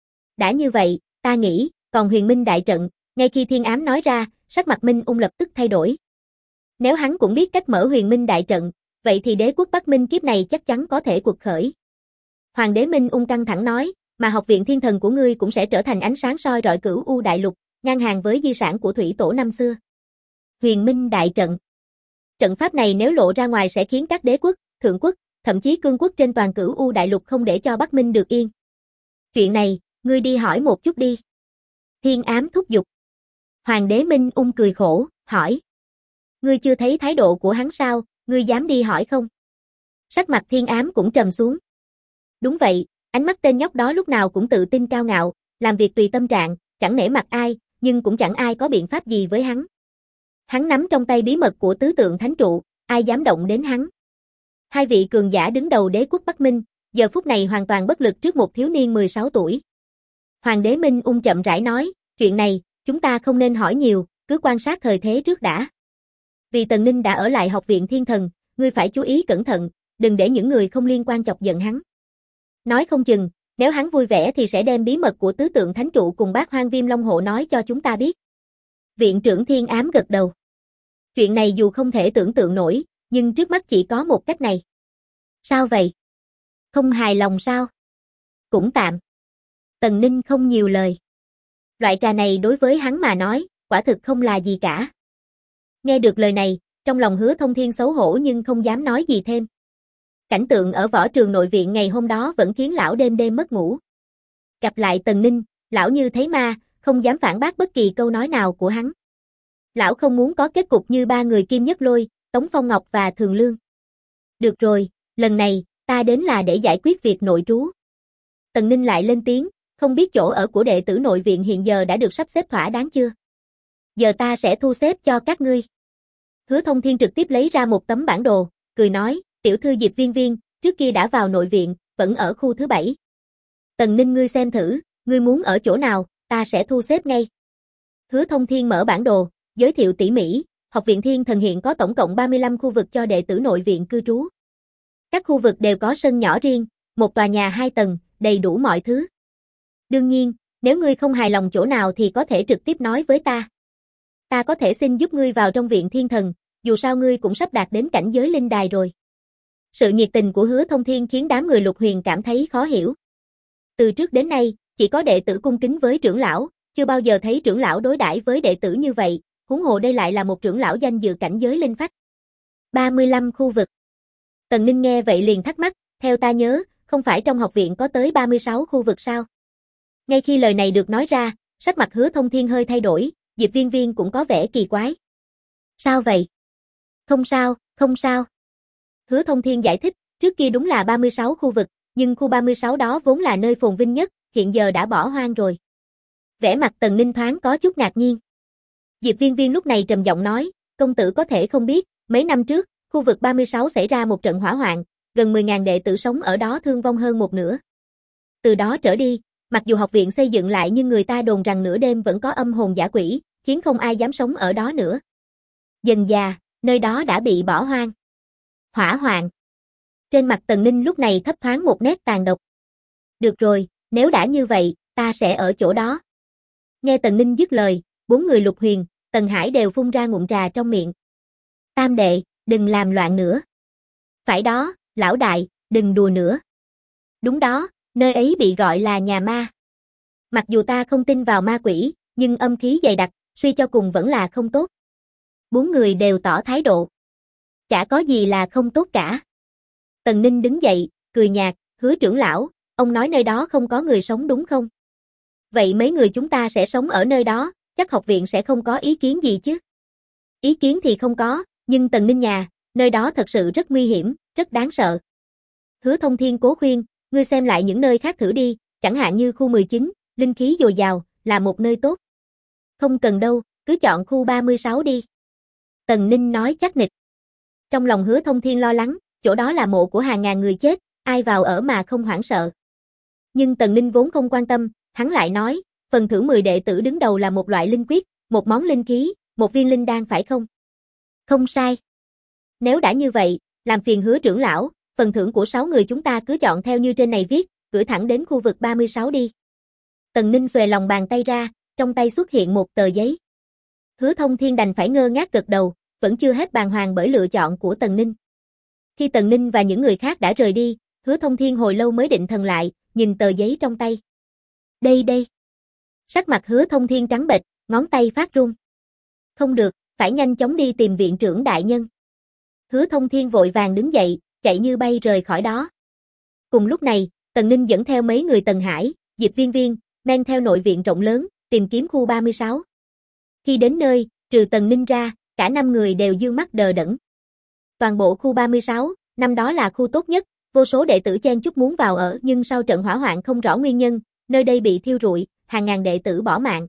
Đã như vậy, ta nghĩ, còn huyền minh đại trận, ngay khi thiên ám nói ra, sắc mặt Minh Ung lập tức thay đổi. Nếu hắn cũng biết cách mở huyền minh đại trận, vậy thì đế quốc Bắc Minh kiếp này chắc chắn có thể cuộc khởi. Hoàng đế Minh Ung căng thẳng nói, mà học viện thiên thần của ngươi cũng sẽ trở thành ánh sáng soi rọi cửu u đại lục, ngang hàng với di sản của thủy tổ năm xưa. Huyền minh đại trận. Trận pháp này nếu lộ ra ngoài sẽ khiến các đế quốc, thượng quốc, thậm chí cương quốc trên toàn cửu u đại lục không để cho Bắc Minh được yên. Chuyện này, ngươi đi hỏi một chút đi. Thiên ám thúc giục. Hoàng đế Minh Ung cười khổ, hỏi. Ngươi chưa thấy thái độ của hắn sao, ngươi dám đi hỏi không? Sắc mặt thiên ám cũng trầm xuống. Đúng vậy, ánh mắt tên nhóc đó lúc nào cũng tự tin cao ngạo, làm việc tùy tâm trạng, chẳng nể mặt ai, nhưng cũng chẳng ai có biện pháp gì với hắn. Hắn nắm trong tay bí mật của tứ tượng thánh trụ, ai dám động đến hắn. Hai vị cường giả đứng đầu đế quốc Bắc Minh, giờ phút này hoàn toàn bất lực trước một thiếu niên 16 tuổi. Hoàng đế Minh Ung chậm rãi nói, chuyện này, chúng ta không nên hỏi nhiều, cứ quan sát thời thế trước đã. Vì Tần Ninh đã ở lại học viện thiên thần, ngươi phải chú ý cẩn thận, đừng để những người không liên quan chọc giận hắn. Nói không chừng, nếu hắn vui vẻ thì sẽ đem bí mật của tứ tượng thánh trụ cùng bát hoang viêm long hộ nói cho chúng ta biết. Viện trưởng thiên ám gật đầu. Chuyện này dù không thể tưởng tượng nổi, nhưng trước mắt chỉ có một cách này. Sao vậy? Không hài lòng sao? Cũng tạm. Tần Ninh không nhiều lời. Loại trà này đối với hắn mà nói, quả thực không là gì cả. Nghe được lời này, trong lòng Hứa Thông Thiên xấu hổ nhưng không dám nói gì thêm. Cảnh tượng ở võ trường nội viện ngày hôm đó vẫn khiến lão đêm đêm mất ngủ. Gặp lại Tần Ninh, lão như thấy ma, không dám phản bác bất kỳ câu nói nào của hắn. Lão không muốn có kết cục như ba người Kim Nhất Lôi, Tống Phong Ngọc và Thường Lương. Được rồi, lần này, ta đến là để giải quyết việc nội trú. Tần Ninh lại lên tiếng, không biết chỗ ở của đệ tử nội viện hiện giờ đã được sắp xếp thỏa đáng chưa? Giờ ta sẽ thu xếp cho các ngươi. Hứa Thông Thiên trực tiếp lấy ra một tấm bản đồ, cười nói, tiểu thư Diệp Viên Viên, trước kia đã vào nội viện, vẫn ở khu thứ 7. Tần Ninh ngươi xem thử, ngươi muốn ở chỗ nào, ta sẽ thu xếp ngay. Hứa Thông Thiên mở bản đồ, giới thiệu tỉ mỉ, học viện thiên thần hiện có tổng cộng 35 khu vực cho đệ tử nội viện cư trú. Các khu vực đều có sân nhỏ riêng, một tòa nhà 2 tầng, đầy đủ mọi thứ. Đương nhiên, nếu ngươi không hài lòng chỗ nào thì có thể trực tiếp nói với ta. Ta có thể xin giúp ngươi vào trong viện thiên thần, dù sao ngươi cũng sắp đạt đến cảnh giới linh đài rồi. Sự nhiệt tình của Hứa Thông Thiên khiến đám người Lục Huyền cảm thấy khó hiểu. Từ trước đến nay, chỉ có đệ tử cung kính với trưởng lão, chưa bao giờ thấy trưởng lão đối đãi với đệ tử như vậy, huống hồ đây lại là một trưởng lão danh dự cảnh giới linh phách. 35 khu vực. Tần Ninh nghe vậy liền thắc mắc, theo ta nhớ, không phải trong học viện có tới 36 khu vực sao? Ngay khi lời này được nói ra, sắc mặt Hứa Thông Thiên hơi thay đổi, Diệp Viên Viên cũng có vẻ kỳ quái. Sao vậy? Không sao, không sao. Hứa Thông Thiên giải thích, trước kia đúng là 36 khu vực, nhưng khu 36 đó vốn là nơi phồn vinh nhất, hiện giờ đã bỏ hoang rồi. Vẻ mặt Tần Ninh thoáng có chút ngạc nhiên. Diệp Viên Viên lúc này trầm giọng nói, công tử có thể không biết, mấy năm trước, khu vực 36 xảy ra một trận hỏa hoạn, gần 10.000 đệ tử sống ở đó thương vong hơn một nửa. Từ đó trở đi, mặc dù học viện xây dựng lại nhưng người ta đồn rằng nửa đêm vẫn có âm hồn dã quỷ, khiến không ai dám sống ở đó nữa. Dần dà, nơi đó đã bị bỏ hoang. Hỏa hoạn. Trên mặt Tần Ninh lúc này thấp thoáng một nét tàn độc. Được rồi, nếu đã như vậy, ta sẽ ở chỗ đó. Nghe Tần Ninh dứt lời, bốn người Lục Huyền, Tần Hải đều phun ra ngụm trà trong miệng. Tam đệ, đừng làm loạn nữa. Phải đó, lão đại, đừng đùa nữa. Đúng đó, nơi ấy bị gọi là nhà ma. Mặc dù ta không tin vào ma quỷ, nhưng âm khí dày đặc, suy cho cùng vẫn là không tốt. Bốn người đều tỏ thái độ. Chả có gì là không tốt cả. Tần Ninh đứng dậy, cười nhạt, Hứa trưởng lão, ông nói nơi đó không có người sống đúng không? Vậy mấy người chúng ta sẽ sống ở nơi đó, chắc học viện sẽ không có ý kiến gì chứ? Ý kiến thì không có, nhưng Tần Ninh nhà, nơi đó thật sự rất nguy hiểm, rất đáng sợ. Hứa Thông Thiên cố khuyên, ngươi xem lại những nơi khác thử đi, chẳng hạn như khu 19, linh khí dồi dào, là một nơi tốt. Không cần đâu, cứ chọn khu 36 đi. Tần Ninh nói chắc nịch. Trong lòng Hứa Thông Thiên lo lắng, chỗ đó là mộ của hàng ngàn người chết, ai vào ở mà không hoảng sợ. Nhưng Tần Ninh vốn không quan tâm, hắn lại nói, phần thưởng 10 đệ tử đứng đầu là một loại linh quyết, một món linh khí, một viên linh đan phải không? Không sai. Nếu đã như vậy, làm phiền Hứa trưởng lão, phần thưởng của 6 người chúng ta cứ chọn theo như trên này viết, gửi thẳng đến khu vực 36 đi. Tần Ninh xuề lòng bàn tay ra, trong tay xuất hiện một tờ giấy. Hứa Thông Thiên đành phải ngơ ngác gật đầu, vẫn chưa hết bàng hoàng bởi lựa chọn của Tần Ninh. Khi Tần Ninh và những người khác đã rời đi, Hứa Thông Thiên hồi lâu mới định thần lại, nhìn tờ giấy trong tay. Đây. Sắc mặt Hứa Thông Thiên trắng bệch, ngón tay phát run. Không được, phải nhanh chóng đi tìm viện trưởng đại nhân. Hứa Thông Thiên vội vàng đứng dậy, chạy như bay rời khỏi đó. Cùng lúc này, Tần Ninh dẫn theo mấy người Tần Hải, Diệp Viên Viên, men theo nội viện rộng lớn, tìm kiếm khu 36. Khi đến nơi, trừ Tần Ninh ra, cả 5 người đều dương mắt đờ đẫn. Toàn bộ khu 36, năm đó là khu tốt nhất, vô số đệ tử chen chúc muốn vào ở nhưng sau trận hỏa hoạn không rõ nguyên nhân, nơi đây bị thiêu rụi, hàng ngàn đệ tử bỏ mạng.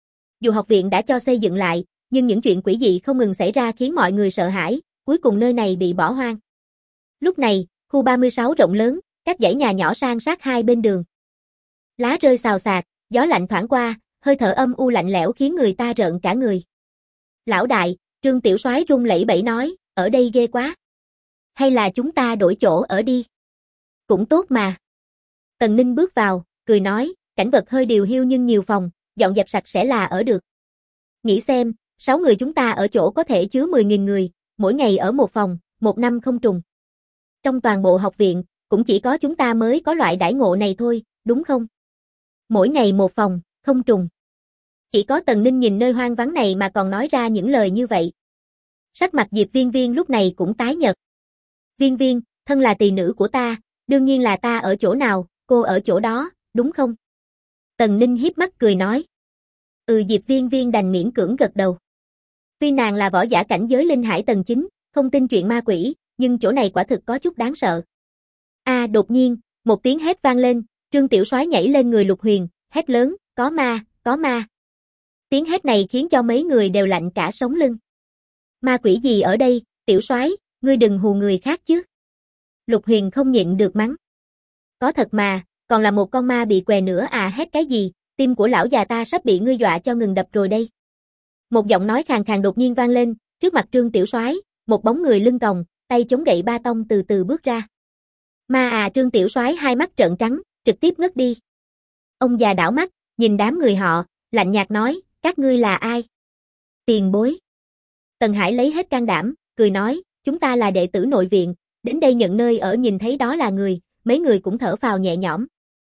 Dù học viện đã cho xây dựng lại, nhưng những chuyện quỷ dị không ngừng xảy ra khiến mọi người sợ hãi, cuối cùng nơi này bị bỏ hoang. Lúc này, khu 36 rộng lớn, các dãy nhà nhỏ san sát hai bên đường. Lá rơi xào xạc, gió lạnh thoảng qua, hơi thở âm u lạnh lẽo khiến người ta rợn cả người. Lão đại, Trương Tiểu Soái run lẩy bẩy nói, ở đây ghê quá. Hay là chúng ta đổi chỗ ở đi? Cũng tốt mà. Tần Ninh bước vào, cười nói, cảnh vật hơi điều hiu nhưng nhiều phòng, dọn dẹp sạch sẽ là ở được. Nghĩ xem, 6 người chúng ta ở chỗ có thể chứa 10.000 người, mỗi ngày ở một phòng, một năm không trùng. Trong toàn bộ học viện, cũng chỉ có chúng ta mới có loại đãi ngộ này thôi, đúng không? Mỗi ngày một phòng, không trùng. Chỉ có Tần Ninh nhìn nơi hoang vắng này mà còn nói ra những lời như vậy. Sắc mặt Diệp Viên Viên lúc này cũng tái nhợt. Viên Viên, thân là tỳ nữ của ta, đương nhiên là ta ở chỗ nào, cô ở chỗ đó, đúng không? Tần Ninh hiếp mắt cười nói. Diệp Viên Viên đành miễn cưỡng gật đầu. Tuy nàng là võ giả cảnh giới linh hải tầng 9, không tin chuyện ma quỷ, nhưng chỗ này quả thực có chút đáng sợ. Đột nhiên, một tiếng hét vang lên, Trương Tiểu Soái nhảy lên người Lục Huyền, hét lớn, có ma, có ma. Tiếng hét này khiến cho mấy người đều lạnh cả sống lưng. Ma quỷ gì ở đây, Tiểu Soái, ngươi đừng hù người khác chứ. Lục Huyền không nhịn được mắng. Có thật mà, còn là một con ma bị què nữa hét cái gì, tim của lão già ta sắp bị ngươi dọa cho ngừng đập rồi đây. Một giọng nói khàn khàn đột nhiên vang lên, trước mặt Trương Tiểu Soái, một bóng người lưng còng, tay chống gậy ba tông từ từ bước ra. Trương Tiểu Soái hai mắt trợn trắng, trực tiếp ngất đi. Ông già đảo mắt, nhìn đám người họ, lạnh nhạt nói, các ngươi là ai? Tiền bối. Tần Hải lấy hết can đảm, cười nói, chúng ta là đệ tử nội viện, đến đây nhận nơi ở nhìn thấy đó là người, mấy người cũng thở phào nhẹ nhõm.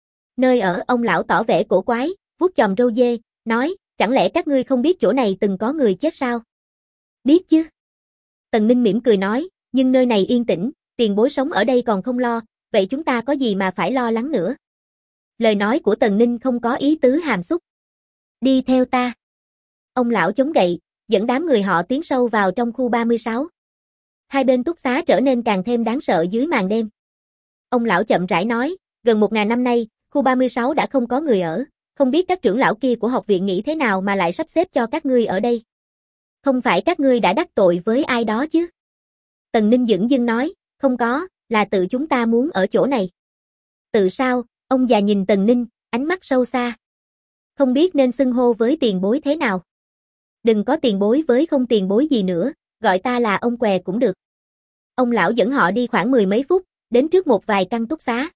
Nơi ở ông lão tỏ vẻ cổ quái, vuốt chòm râu dê, nói, chẳng lẽ các ngươi không biết chỗ này từng có người chết sao? Biết chứ. Tần Ninh mỉm cười nói, nhưng nơi này yên tĩnh, tiền bối sống ở đây còn không lo, vậy chúng ta có gì mà phải lo lắng nữa? Lời nói của Tần Ninh không có ý tứ hàm xúc. Đi theo ta. Ông lão chống gậy, dẫn đám người họ tiến sâu vào trong khu 36. Hai bên túc xá trở nên càng thêm đáng sợ dưới màn đêm. Ông lão chậm rãi nói, gần 1000 năm nay, khu 36 đã không có người ở, không biết các trưởng lão kia của học viện nghĩ thế nào mà lại sắp xếp cho các ngươi ở đây. Không phải các ngươi đã đắc tội với ai đó chứ? Tần Ninh dửng dưng nói, không có, là tự chúng ta muốn ở chỗ này. Tự sao? Ông già nhìn Tần Ninh, ánh mắt sâu xa. Không biết nên xưng hô với tiền bối thế nào. Đừng có tiền bối với không tiền bối gì nữa, gọi ta là ông què cũng được. Ông lão dẫn họ đi khoảng 10 mấy phút, đến trước một vài căn túc xá.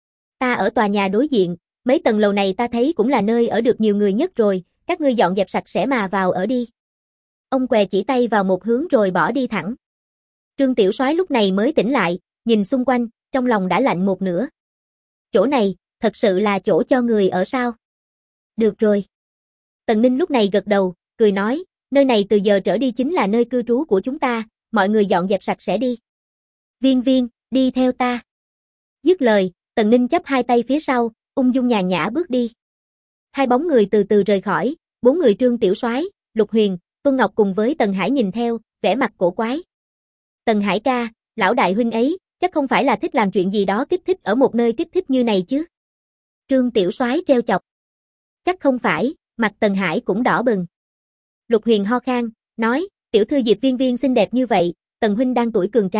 Ta ở tòa nhà đối diện, mấy tầng lầu này ta thấy cũng là nơi ở được nhiều người nhất rồi, các ngươi dọn dẹp sạch sẽ mà vào ở đi. Ông què chỉ tay vào một hướng rồi bỏ đi thẳng. Trương Tiểu Soái lúc này mới tỉnh lại, nhìn xung quanh, trong lòng đã lạnh một nửa. Chỗ này, thật sự là chỗ cho người ở sao? Được rồi. Tần Ninh lúc này gật đầu, cười nói, nơi này từ giờ trở đi chính là nơi cư trú của chúng ta, mọi người dọn dẹp sạch sẽ đi. Viên Viên, đi theo ta. Dứt lời, Tần Ninh chắp hai tay phía sau, ung dung nhàn nhã bước đi. Hai bóng người từ từ rời khỏi, 4 người Trương Tiểu Soái, Lục Huyền, Tuân Ngọc cùng với Tần Hải nhìn theo, vẻ mặt cổ quái. Tần Hải ca, lão đại huynh ấy, chắc không phải là thích làm chuyện gì đó kích thích ở một nơi kích thích như này chứ? Trương Tiểu Soái trêu chọc. Chắc không phải, mặt Tần Hải cũng đỏ bừng. Lục Huyền ho khan, nói, tiểu thư Diệp Viên Viên xinh đẹp như vậy, Tần huynh đang tuổi cường tráng,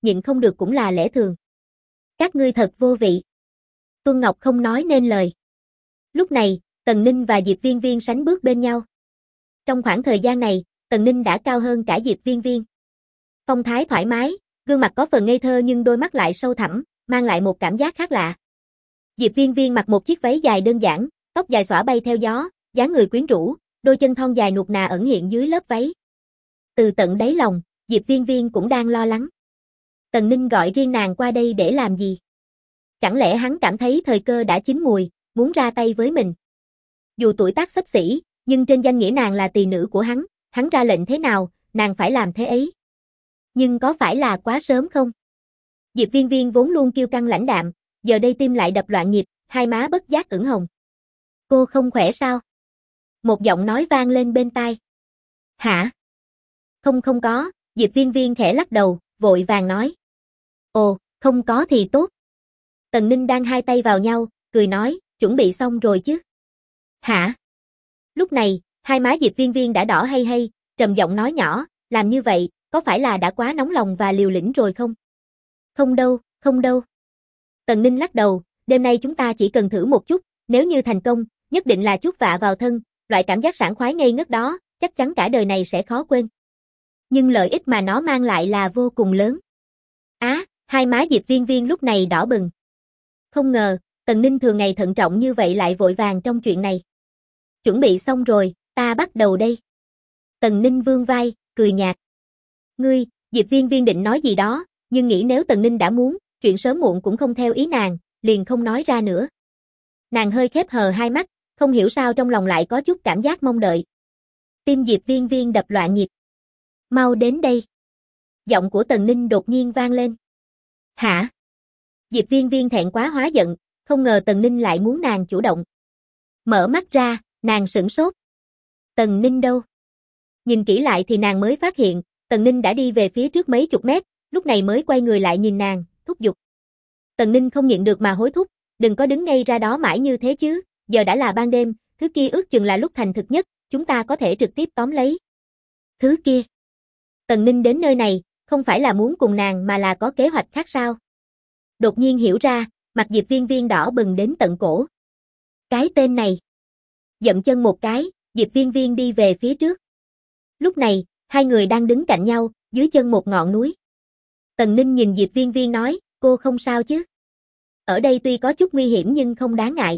nhịn không được cũng là lẽ thường. Các ngươi thật vô vị. Tuân Ngọc không nói nên lời. Lúc này, Tần Ninh và Diệp Viên Viên sánh bước bên nhau. Trong khoảng thời gian này, Tần Ninh đã cao hơn cả Diệp Viên Viên. Phong thái thoải mái, gương mặt có phần ngây thơ nhưng đôi mắt lại sâu thẳm, mang lại một cảm giác khác lạ. Diệp Viên Viên mặc một chiếc váy dài đơn giản, tóc dài xõa bay theo gió, dáng người quyến rũ, đôi chân thon dài nuột nà ẩn hiện dưới lớp váy. Từ tận đáy lòng, Diệp Viên Viên cũng đang lo lắng. Tần Ninh gọi riêng nàng qua đây để làm gì? Chẳng lẽ hắn cảm thấy thời cơ đã chín mùi, muốn ra tay với mình? Dù tuổi tác xấp xỉ, nhưng trên danh nghĩa nàng là tỳ nữ của hắn ra lệnh thế nào, nàng phải làm thế ấy. Nhưng có phải là quá sớm không? Diệp Viên Viên vốn luôn kiêu căng lãnh đạm, giờ đây tim lại đập loạn nhịp, hai má bất giác ửng hồng. Cô không khỏe sao? Một giọng nói vang lên bên tai. Hả? Không có, Diệp Viên Viên khẽ lắc đầu, vội vàng nói. Ồ, không có thì tốt. Tần Ninh đang hai tay vào nhau, cười nói, chuẩn bị xong rồi chứ? Hả? Lúc này, hai má Diệp Viên Viên đã đỏ hay, trầm giọng nói nhỏ, làm như vậy, có phải là đã quá nóng lòng và liều lĩnh rồi không? Không đâu. Tần Ninh lắc đầu, đêm nay chúng ta chỉ cần thử một chút, nếu như thành công, nhất định là chuốt vạ vào thân, loại cảm giác sảng khoái ngây ngất đó, chắc chắn cả đời này sẽ khó quên. Nhưng lợi ích mà nó mang lại là vô cùng lớn. Hai má Diệp Viên Viên lúc này đỏ bừng. Không ngờ, Tần Ninh thường ngày thận trọng như vậy lại vội vàng trong chuyện này. Chuẩn bị xong rồi, ta bắt đầu đây. Tần Ninh vươn vai, cười nhạt. Ngươi, Diệp Viên Viên định nói gì đó, nhưng nghĩ nếu Tần Ninh đã muốn, chuyện sớm muộn cũng không theo ý nàng, liền không nói ra nữa. Nàng hơi khép hờ hai mắt, không hiểu sao trong lòng lại có chút cảm giác mong đợi. Tim Diệp Viên Viên đập loạn nhịp. Mau đến đây. Giọng của Tần Ninh đột nhiên vang lên. Hả? Diệp Viên Viên thẹn quá hóa giận, không ngờ Tần Ninh lại muốn nàng chủ động. Mở mắt ra, nàng sửng sốt. Tần Ninh đâu? Nhìn kỹ lại thì nàng mới phát hiện, Tần Ninh đã đi về phía trước mấy chục mét, lúc này mới quay người lại nhìn nàng, thúc giục. Tần Ninh không nhịn được mà hối thúc, đừng có đứng ngay ra đó mãi như thế chứ, giờ đã là ban đêm, thứ kia ước chừng là lúc thành thực nhất, chúng ta có thể trực tiếp tóm lấy. Thứ kia? Tần Ninh đến nơi này, không phải là muốn cùng nàng mà là có kế hoạch khác sao? Đột nhiên hiểu ra, mặt Diệp Viên Viên đỏ bừng đến tận cổ. Cái tên này. Dậm chân một cái, Diệp Viên Viên đi về phía trước. Lúc này, hai người đang đứng cạnh nhau, dưới chân một ngọn núi. Tần Ninh nhìn Diệp Viên Viên nói, cô không sao chứ? Ở đây tuy có chút nguy hiểm nhưng không đáng ngại.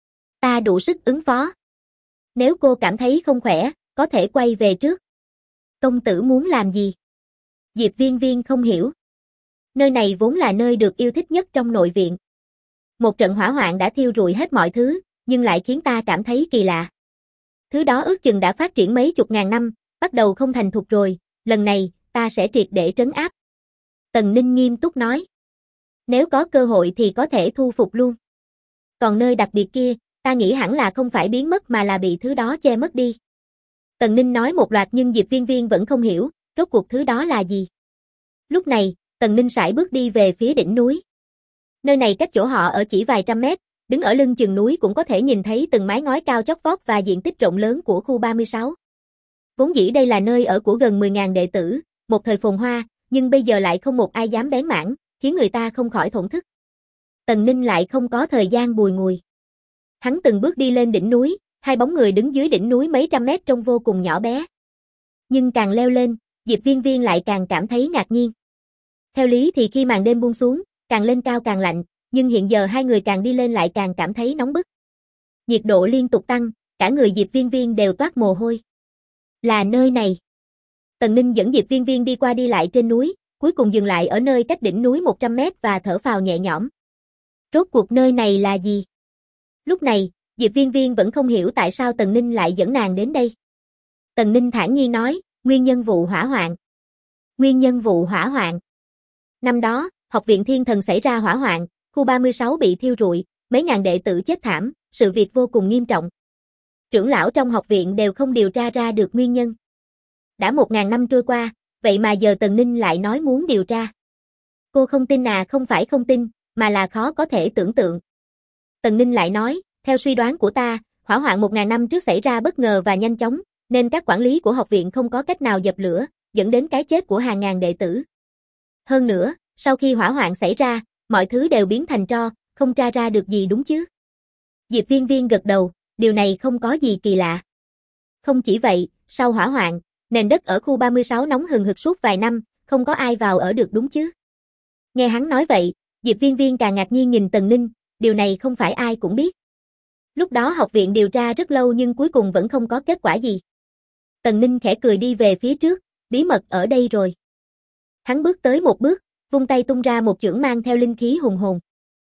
Ta đủ sức ứng phó. Nếu cô cảm thấy không khỏe, có thể quay về trước. Công tử muốn làm gì? Diệp Viên Viên không hiểu. Nơi này vốn là nơi được yêu thích nhất trong nội viện. Một trận hỏa hoạn đã thiêu rụi hết mọi thứ, nhưng lại khiến ta cảm thấy kỳ lạ. Thứ đó ước chừng đã phát triển mấy chục ngàn năm, bắt đầu không thành thục rồi, lần này, ta sẽ triệt để trấn áp. Tần Ninh nghiêm túc nói. Nếu có cơ hội thì có thể thu phục luôn. Còn nơi đặc biệt kia, ta nghĩ hẳn là không phải biến mất mà là bị thứ đó che mất đi. Tần Ninh nói một loạt nhưng Diệp Viên Viên vẫn không hiểu, rốt cuộc thứ đó là gì. Lúc này, Tần Ninh sải bước đi về phía đỉnh núi. Nơi này cách chỗ họ ở chỉ vài trăm mét, đứng ở lưng chừng núi cũng có thể nhìn thấy từng mái ngói cao chót vót và diện tích rộng lớn của khu 36. Vốn dĩ đây là nơi ở của gần 10.000 đệ tử, một thời phồn hoa, nhưng bây giờ lại không một ai dám bén mảng, khiến người ta không khỏi thổn thức. Tần Ninh lại không có thời gian bùi ngùi. Hắn từng bước đi lên đỉnh núi, hai bóng người đứng dưới đỉnh núi mấy trăm mét trông vô cùng nhỏ bé. Nhưng càng leo lên, Diệp Viên Viên lại càng cảm thấy ngạc nhiên. Theo lý thì khi màn đêm buông xuống, càng lên cao càng lạnh, nhưng hiện giờ hai người càng đi lên lại càng cảm thấy nóng bức. Nhiệt độ liên tục tăng, cả người Diệp Viên Viên đều toát mồ hôi. Là nơi này. Tần Ninh dẫn Diệp Viên Viên đi qua đi lại trên núi, cuối cùng dừng lại ở nơi cách đỉnh núi 100 mét và thở phào nhẹ nhõm. Rốt cuộc nơi này là gì? Lúc này, Diệp Viên Viên vẫn không hiểu tại sao Tần Ninh lại dẫn nàng đến đây. Tần Ninh thản nhiên nói, nguyên nhân vụ hỏa hoạn. Nguyên nhân vụ hỏa hoạn. Năm đó, Học viện Thiên Thần xảy ra hỏa hoạn, khu 36 bị thiêu rụi, mấy ngàn đệ tử chết thảm, sự việc vô cùng nghiêm trọng. Trưởng lão trong học viện đều không điều tra ra được nguyên nhân. Đã 1000 năm trôi qua, vậy mà giờ Tần Ninh lại nói muốn điều tra. Cô không tin à? Không phải không tin, mà là khó có thể tưởng tượng. Tần Ninh lại nói, theo suy đoán của ta, hỏa hoạn 1000 năm trước xảy ra bất ngờ và nhanh chóng, nên các quản lý của học viện không có cách nào dập lửa, dẫn đến cái chết của hàng ngàn đệ tử. Hơn nữa, sau khi hỏa hoạn xảy ra, mọi thứ đều biến thành tro, không tra ra được gì đúng chứ? Diệp Viên Viên gật đầu, điều này không có gì kỳ lạ. Không chỉ vậy, sau hỏa hoạn, nền đất ở khu 36 nóng hừng hực suốt vài năm, không có ai vào ở được đúng chứ? Nghe hắn nói vậy, Diệp Viên Viên càng ngạc nhiên nhìn Tần Ninh, điều này không phải ai cũng biết. Lúc đó học viện điều tra rất lâu nhưng cuối cùng vẫn không có kết quả gì. Tần Ninh khẽ cười đi về phía trước, bí mật ở đây rồi. Hắn bước tới một bước, vung tay tung ra một chưởng mang theo linh khí hùng hồn.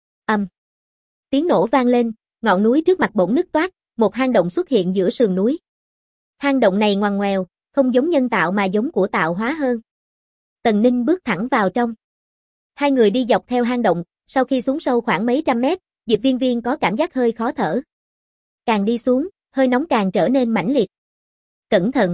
Tiếng nổ vang lên, ngọn núi trước mặt bỗng nứt toác, một hang động xuất hiện giữa sườn núi. Hang động này ngoằn ngoèo, không giống nhân tạo mà giống của tạo hóa hơn. Tần Ninh bước thẳng vào trong. Hai người đi dọc theo hang động, sau khi xuống sâu khoảng mấy trăm mét, Diệp Viên Viên có cảm giác hơi khó thở. Càng đi xuống, hơi nóng càng trở nên mãnh liệt. Cẩn thận.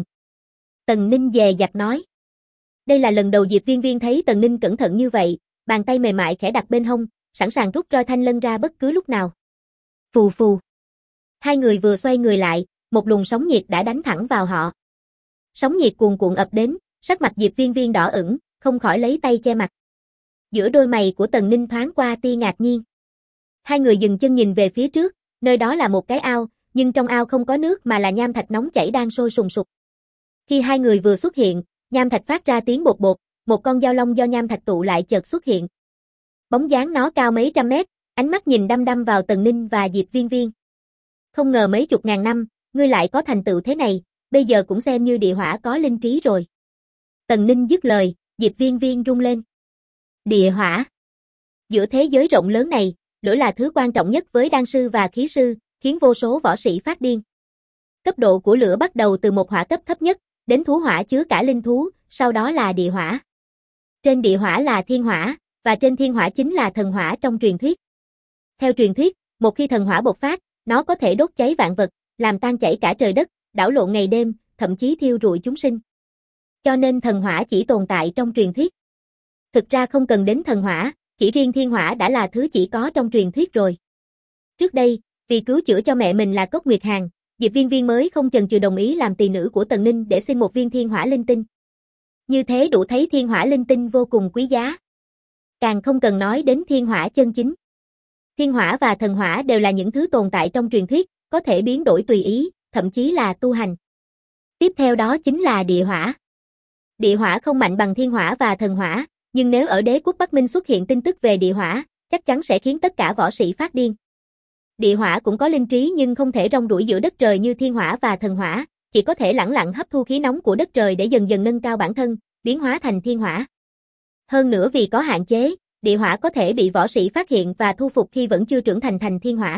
Tần Ninh dè dặt nói. Đây là lần đầu Diệp Viên Viên thấy Tần Ninh cẩn thận như vậy, bàn tay mềm mại khẽ đặt bên hông, sẵn sàng rút roi thanh lân ra bất cứ lúc nào. Phù phù. Hai người vừa xoay người lại, một luồng sóng nhiệt đã đánh thẳng vào họ. Sóng nhiệt cuồn cuộn ập đến, sắc mặt Diệp Viên Viên đỏ ửng, không khỏi lấy tay che mặt. Giữa đôi mày của Tần Ninh thoáng qua tia ngạc nhiên. Hai người dừng chân nhìn về phía trước, nơi đó là một cái ao, nhưng trong ao không có nước mà là nham thạch nóng chảy đang sôi sùng sục. Khi hai người vừa xuất hiện, nham thạch phát ra tiếng bột bột, một con dao long do nham thạch tụ lại chợt xuất hiện. Bóng dáng nó cao mấy trăm mét, ánh mắt nhìn đăm đăm vào Tần Ninh và Diệp Viên Viên. Không ngờ mấy chục ngàn năm, ngươi lại có thành tựu thế này, bây giờ cũng xem như địa hỏa có linh trí rồi. Tần Ninh dứt lời, Diệp Viên Viên rung lên. Địa hỏa. Giữa thế giới rộng lớn này, lửa là thứ quan trọng nhất với đan sư và khí sư, khiến vô số võ sĩ phát điên. Cấp độ của lửa bắt đầu từ một hỏa cấp thấp nhất, đến thú hỏa chứa cả linh thú, sau đó là địa hỏa. Trên địa hỏa là thiên hỏa, và trên thiên hỏa chính là thần hỏa trong truyền thuyết. Theo truyền thuyết, một khi thần hỏa bộc phát, nó có thể đốt cháy vạn vật, làm tan chảy cả trời đất, đảo lộn ngày đêm, thậm chí thiêu rụi chúng sinh. Cho nên thần hỏa chỉ tồn tại trong truyền thuyết. Thực ra không cần đến thần hỏa, chỉ riêng thiên hỏa đã là thứ chỉ có trong truyền thuyết rồi. Trước đây, vì cứu chữa cho mẹ mình là Cốc Nguyệt Hàn, Diệp Viên Viên mới không chần chừ đồng ý làm tỳ nữ của Tần Ninh để xin một viên thiên hỏa linh tinh. Như thế đủ thấy thiên hỏa linh tinh vô cùng quý giá. Càng không cần nói đến thiên hỏa chân chính. Thiên hỏa và thần hỏa đều là những thứ tồn tại trong truyền thuyết, có thể biến đổi tùy ý, thậm chí là tu hành. Tiếp theo đó chính là địa hỏa. Địa hỏa không mạnh bằng thiên hỏa và thần hỏa, nhưng nếu ở đế quốc Bắc Minh xuất hiện tin tức về địa hỏa, chắc chắn sẽ khiến tất cả võ sĩ phát điên. Địa hỏa cũng có linh trí nhưng không thể rong ruổi giữa đất trời như thiên hỏa và thần hỏa, chỉ có thể lẳng lặng hấp thu khí nóng của đất trời để dần dần nâng cao bản thân, biến hóa thành thiên hỏa. Hơn nữa vì có hạn chế, địa hỏa có thể bị võ sĩ phát hiện và thu phục khi vẫn chưa trưởng thành thiên hỏa.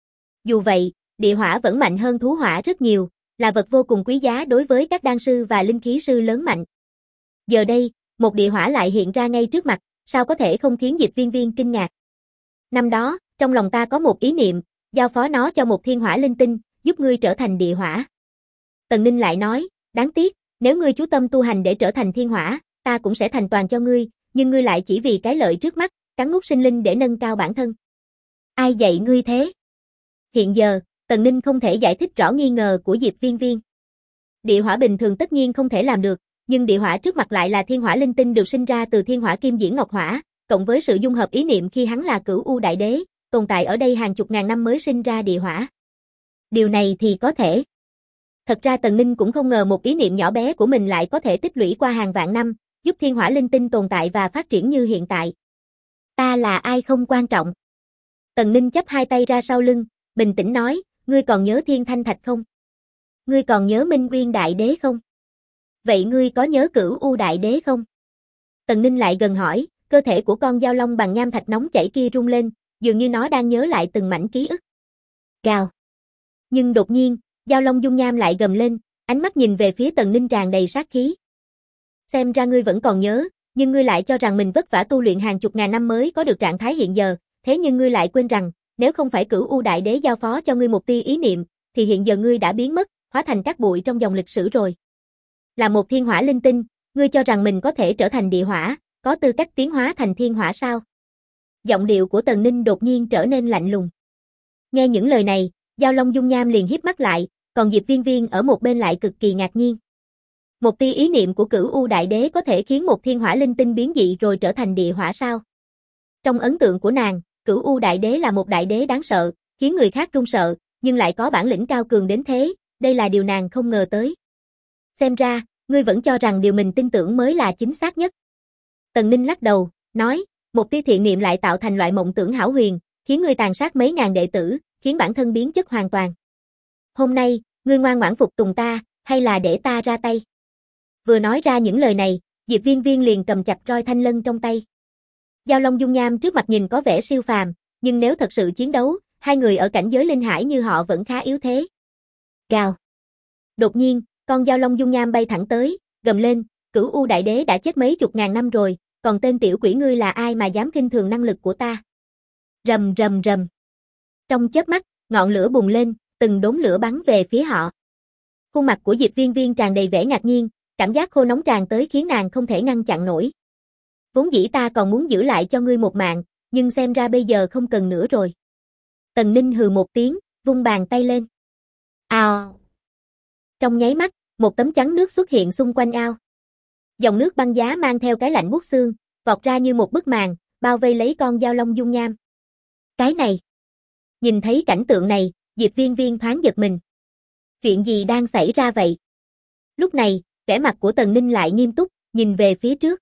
Dù vậy, địa hỏa vẫn mạnh hơn thú hỏa rất nhiều, là vật vô cùng quý giá đối với các đan sư và linh khí sư lớn mạnh. Giờ đây, một địa hỏa lại hiện ra ngay trước mặt, sao có thể không khiến Diệp Viên Viên kinh ngạc. Năm đó, trong lòng ta có một ý niệm, giao phó nó cho một thiên hỏa linh tinh, giúp ngươi trở thành địa hỏa. Tần Ninh lại nói, đáng tiếc, nếu ngươi chú tâm tu hành để trở thành thiên hỏa, ta cũng sẽ thành toàn cho ngươi, nhưng ngươi lại chỉ vì cái lợi trước mắt, cắn nuốt sinh linh để nâng cao bản thân. Ai dạy ngươi thế? Hiện giờ, Tần Ninh không thể giải thích rõ nghi ngờ của Diệp Viên Viên. Địa hỏa bình thường tất nhiên không thể làm được, nhưng địa hỏa trước mặt lại là thiên hỏa linh tinh được sinh ra từ thiên hỏa kim diễn ngọc hỏa, cộng với sự dung hợp ý niệm khi hắn là Cửu U Đại Đế, tồn tại ở đây hàng chục ngàn năm mới sinh ra địa hỏa. Điều này thì có thể. Thật ra Tần Ninh cũng không ngờ một ý niệm nhỏ bé của mình lại có thể tích lũy qua hàng vạn năm, giúp thiên hỏa linh tinh tồn tại và phát triển như hiện tại. Ta là ai không quan trọng. Tần Ninh chắp hai tay ra sau lưng, bình tĩnh nói, ngươi còn nhớ Thiên Thanh Thạch không? Ngươi còn nhớ Minh Nguyên Đại Đế không? Vậy ngươi có nhớ Cửu U Đại Đế không? Tần Ninh lại gần hỏi, cơ thể của con dao long bằng nham thạch nóng chảy kia rung lên, dường như nó đang nhớ lại từng mảnh ký ức. Gào. Nhưng đột nhiên, dao long dung nham lại gầm lên, ánh mắt nhìn về phía Tần Ninh tràn đầy sát khí. Xem ra ngươi vẫn còn nhớ, nhưng ngươi lại cho rằng mình vất vả tu luyện hàng chục ngàn năm mới có được trạng thái hiện giờ, thế nhưng ngươi lại quên rằng, nếu không phải Cửu U Đại Đế giao phó cho ngươi một tia ý niệm, thì hiện giờ ngươi đã biến mất, hóa thành cát bụi trong dòng lịch sử rồi. Là một thiên hỏa linh tinh, ngươi cho rằng mình có thể trở thành địa hỏa, có tư cách tiến hóa thành thiên hỏa sao? Giọng điệu của Tần Ninh đột nhiên trở nên lạnh lùng. Nghe những lời này, Giao Long dung nham liền híp mắt lại, còn Diệp Viên Viên ở một bên lại cực kỳ ngạc nhiên. Một tia ý niệm của Cửu U Đại Đế có thể khiến một thiên hỏa linh tinh biến dị rồi trở thành địa hỏa sao? Trong ấn tượng của nàng, Cửu U Đại Đế là một đại đế đáng sợ, khiến người khác run sợ, nhưng lại có bản lĩnh cao cường đến thế, đây là điều nàng không ngờ tới. Xem ra, ngươi vẫn cho rằng điều mình tin tưởng mới là chính xác nhất. Tần Ninh lắc đầu, nói, một tia thiện niệm lại tạo thành loại mộng tưởng hão huyền, khiến ngươi tàn sát mấy ngàn đệ tử, khiến bản thân biến chất hoàn toàn. Hôm nay, ngươi ngoan ngoãn phục tùng ta, hay là để ta ra tay? Vừa nói ra những lời này, Diệp Viên Viên liền cầm chặt roi thanh lân trong tay. Giao Long dung nham trước mặt nhìn có vẻ siêu phàm, nhưng nếu thật sự chiến đấu, hai người ở cảnh giới linh hải như họ vẫn khá yếu thế. Gào. Đột nhiên, con Giao Long dung nham bay thẳng tới, gầm lên, Cửu U Đại Đế đã chết mấy chục ngàn năm rồi, còn tên tiểu quỷ ngươi là ai mà dám khinh thường năng lực của ta? Rầm rầm rầm. Trong chớp mắt, ngọn lửa bùng lên, từng đốm lửa bắn về phía họ. Khuôn mặt của Diệp Viên Viên tràn đầy vẻ ngạc nhiên, cảm giác khô nóng tràn tới khiến nàng không thể ngăn chặn nổi. Vốn dĩ ta còn muốn giữ lại cho ngươi một mạng, nhưng xem ra bây giờ không cần nữa rồi. Tần Ninh hừ một tiếng, vung bàn tay lên. Ào! Trong nháy mắt, một tấm chắn nước xuất hiện xung quanh ao. Dòng nước băng giá mang theo cái lạnh buốt xương, vọt ra như một bức màn, bao vây lấy con Giao Long dung nham. Cái này! Nhìn thấy cảnh tượng này, Diệp Viên Viên thoáng giật mình. Chuyện gì đang xảy ra vậy? Lúc này, vẻ mặt của Tần Ninh lại nghiêm túc, nhìn về phía trước.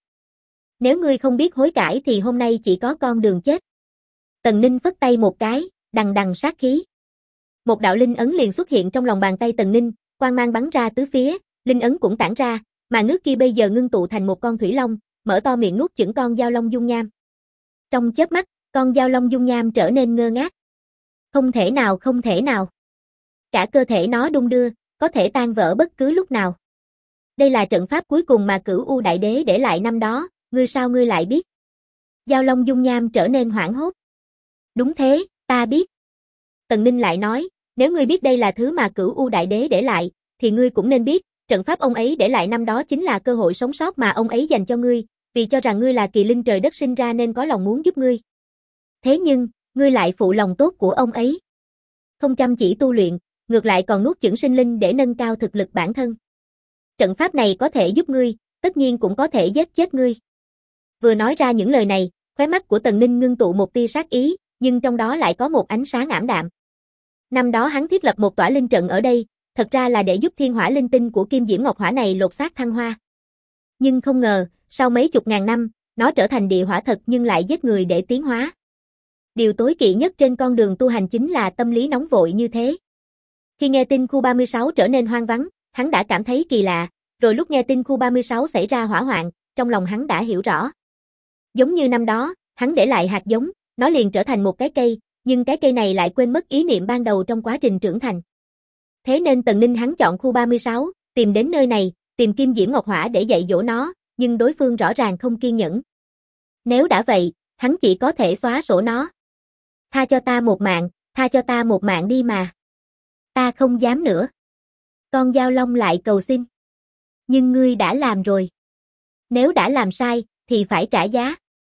Nếu ngươi không biết hối cải thì hôm nay chỉ có con đường chết. Tần Ninh phất tay một cái, đằng đằng sát khí. Một đạo linh ấn liền xuất hiện trong lòng bàn tay Tần Ninh, quang mang bắn ra tứ phía, linh ấn cũng tản ra, màn nước kia bây giờ ngưng tụ thành một con thủy long, mở to miệng nuốt chửng con Giao Long dung nham. Trong chớp mắt, con Giao Long dung nham trở nên ngơ ngác. Không thể nào, không thể nào. Cả cơ thể nó đung đưa, có thể tan vỡ bất cứ lúc nào. Đây là trận pháp cuối cùng mà Cửu U Đại Đế để lại năm đó, ngươi sao ngươi lại biết? Giao Long dung nham trở nên hoảng hốt. Đúng thế, ta biết. Tần Ninh lại nói, nếu ngươi biết đây là thứ mà Cửu U Đại Đế để lại, thì ngươi cũng nên biết, trận pháp ông ấy để lại năm đó chính là cơ hội sống sót mà ông ấy dành cho ngươi, vì cho rằng ngươi là kỳ linh trời đất sinh ra nên có lòng muốn giúp ngươi. Thế nhưng, ngươi lại phụ lòng tốt của ông ấy. Không chăm chỉ tu luyện, ngược lại còn nuốt chửng sinh linh để nâng cao thực lực bản thân. Trận pháp này có thể giúp ngươi, tất nhiên cũng có thể giết chết ngươi. Vừa nói ra những lời này, khóe mắt của Tần Ninh ngưng tụ một tia sát ý, nhưng trong đó lại có một ánh sáng ảm đạm. Năm đó hắn thiết lập một tỏa linh trận ở đây, thật ra là để giúp thiên hỏa linh tinh của Kim Diễm Ngọc Hỏa này lột xác thăng hoa. Nhưng không ngờ, sau mấy chục ngàn năm, nó trở thành địa hỏa thật nhưng lại giết người để tiến hóa. Điều tối kỵ nhất trên con đường tu hành chính là tâm lý nóng vội như thế. Khi nghe tin khu 36 trở nên hoang vắng, hắn đã cảm thấy kỳ lạ, rồi lúc nghe tin khu 36 xảy ra hỏa hoạn, trong lòng hắn đã hiểu rõ. Giống như năm đó, hắn để lại hạt giống, nó liền trở thành một cái cây, nhưng cái cây này lại quên mất ý niệm ban đầu trong quá trình trưởng thành. Thế nên Tần Ninh hắn chọn khu 36, tìm đến nơi này, tìm Kim Diễm Ngọc Hỏa để dạy dỗ nó, nhưng đối phương rõ ràng không kiên nhẫn. Nếu đã vậy, hắn chỉ có thể xóa sổ nó. Tha cho ta một mạng, tha cho ta một mạng đi mà. Ta không dám nữa. Con Giao Long lại cầu xin. Nhưng ngươi đã làm rồi. Nếu đã làm sai, thì phải trả giá.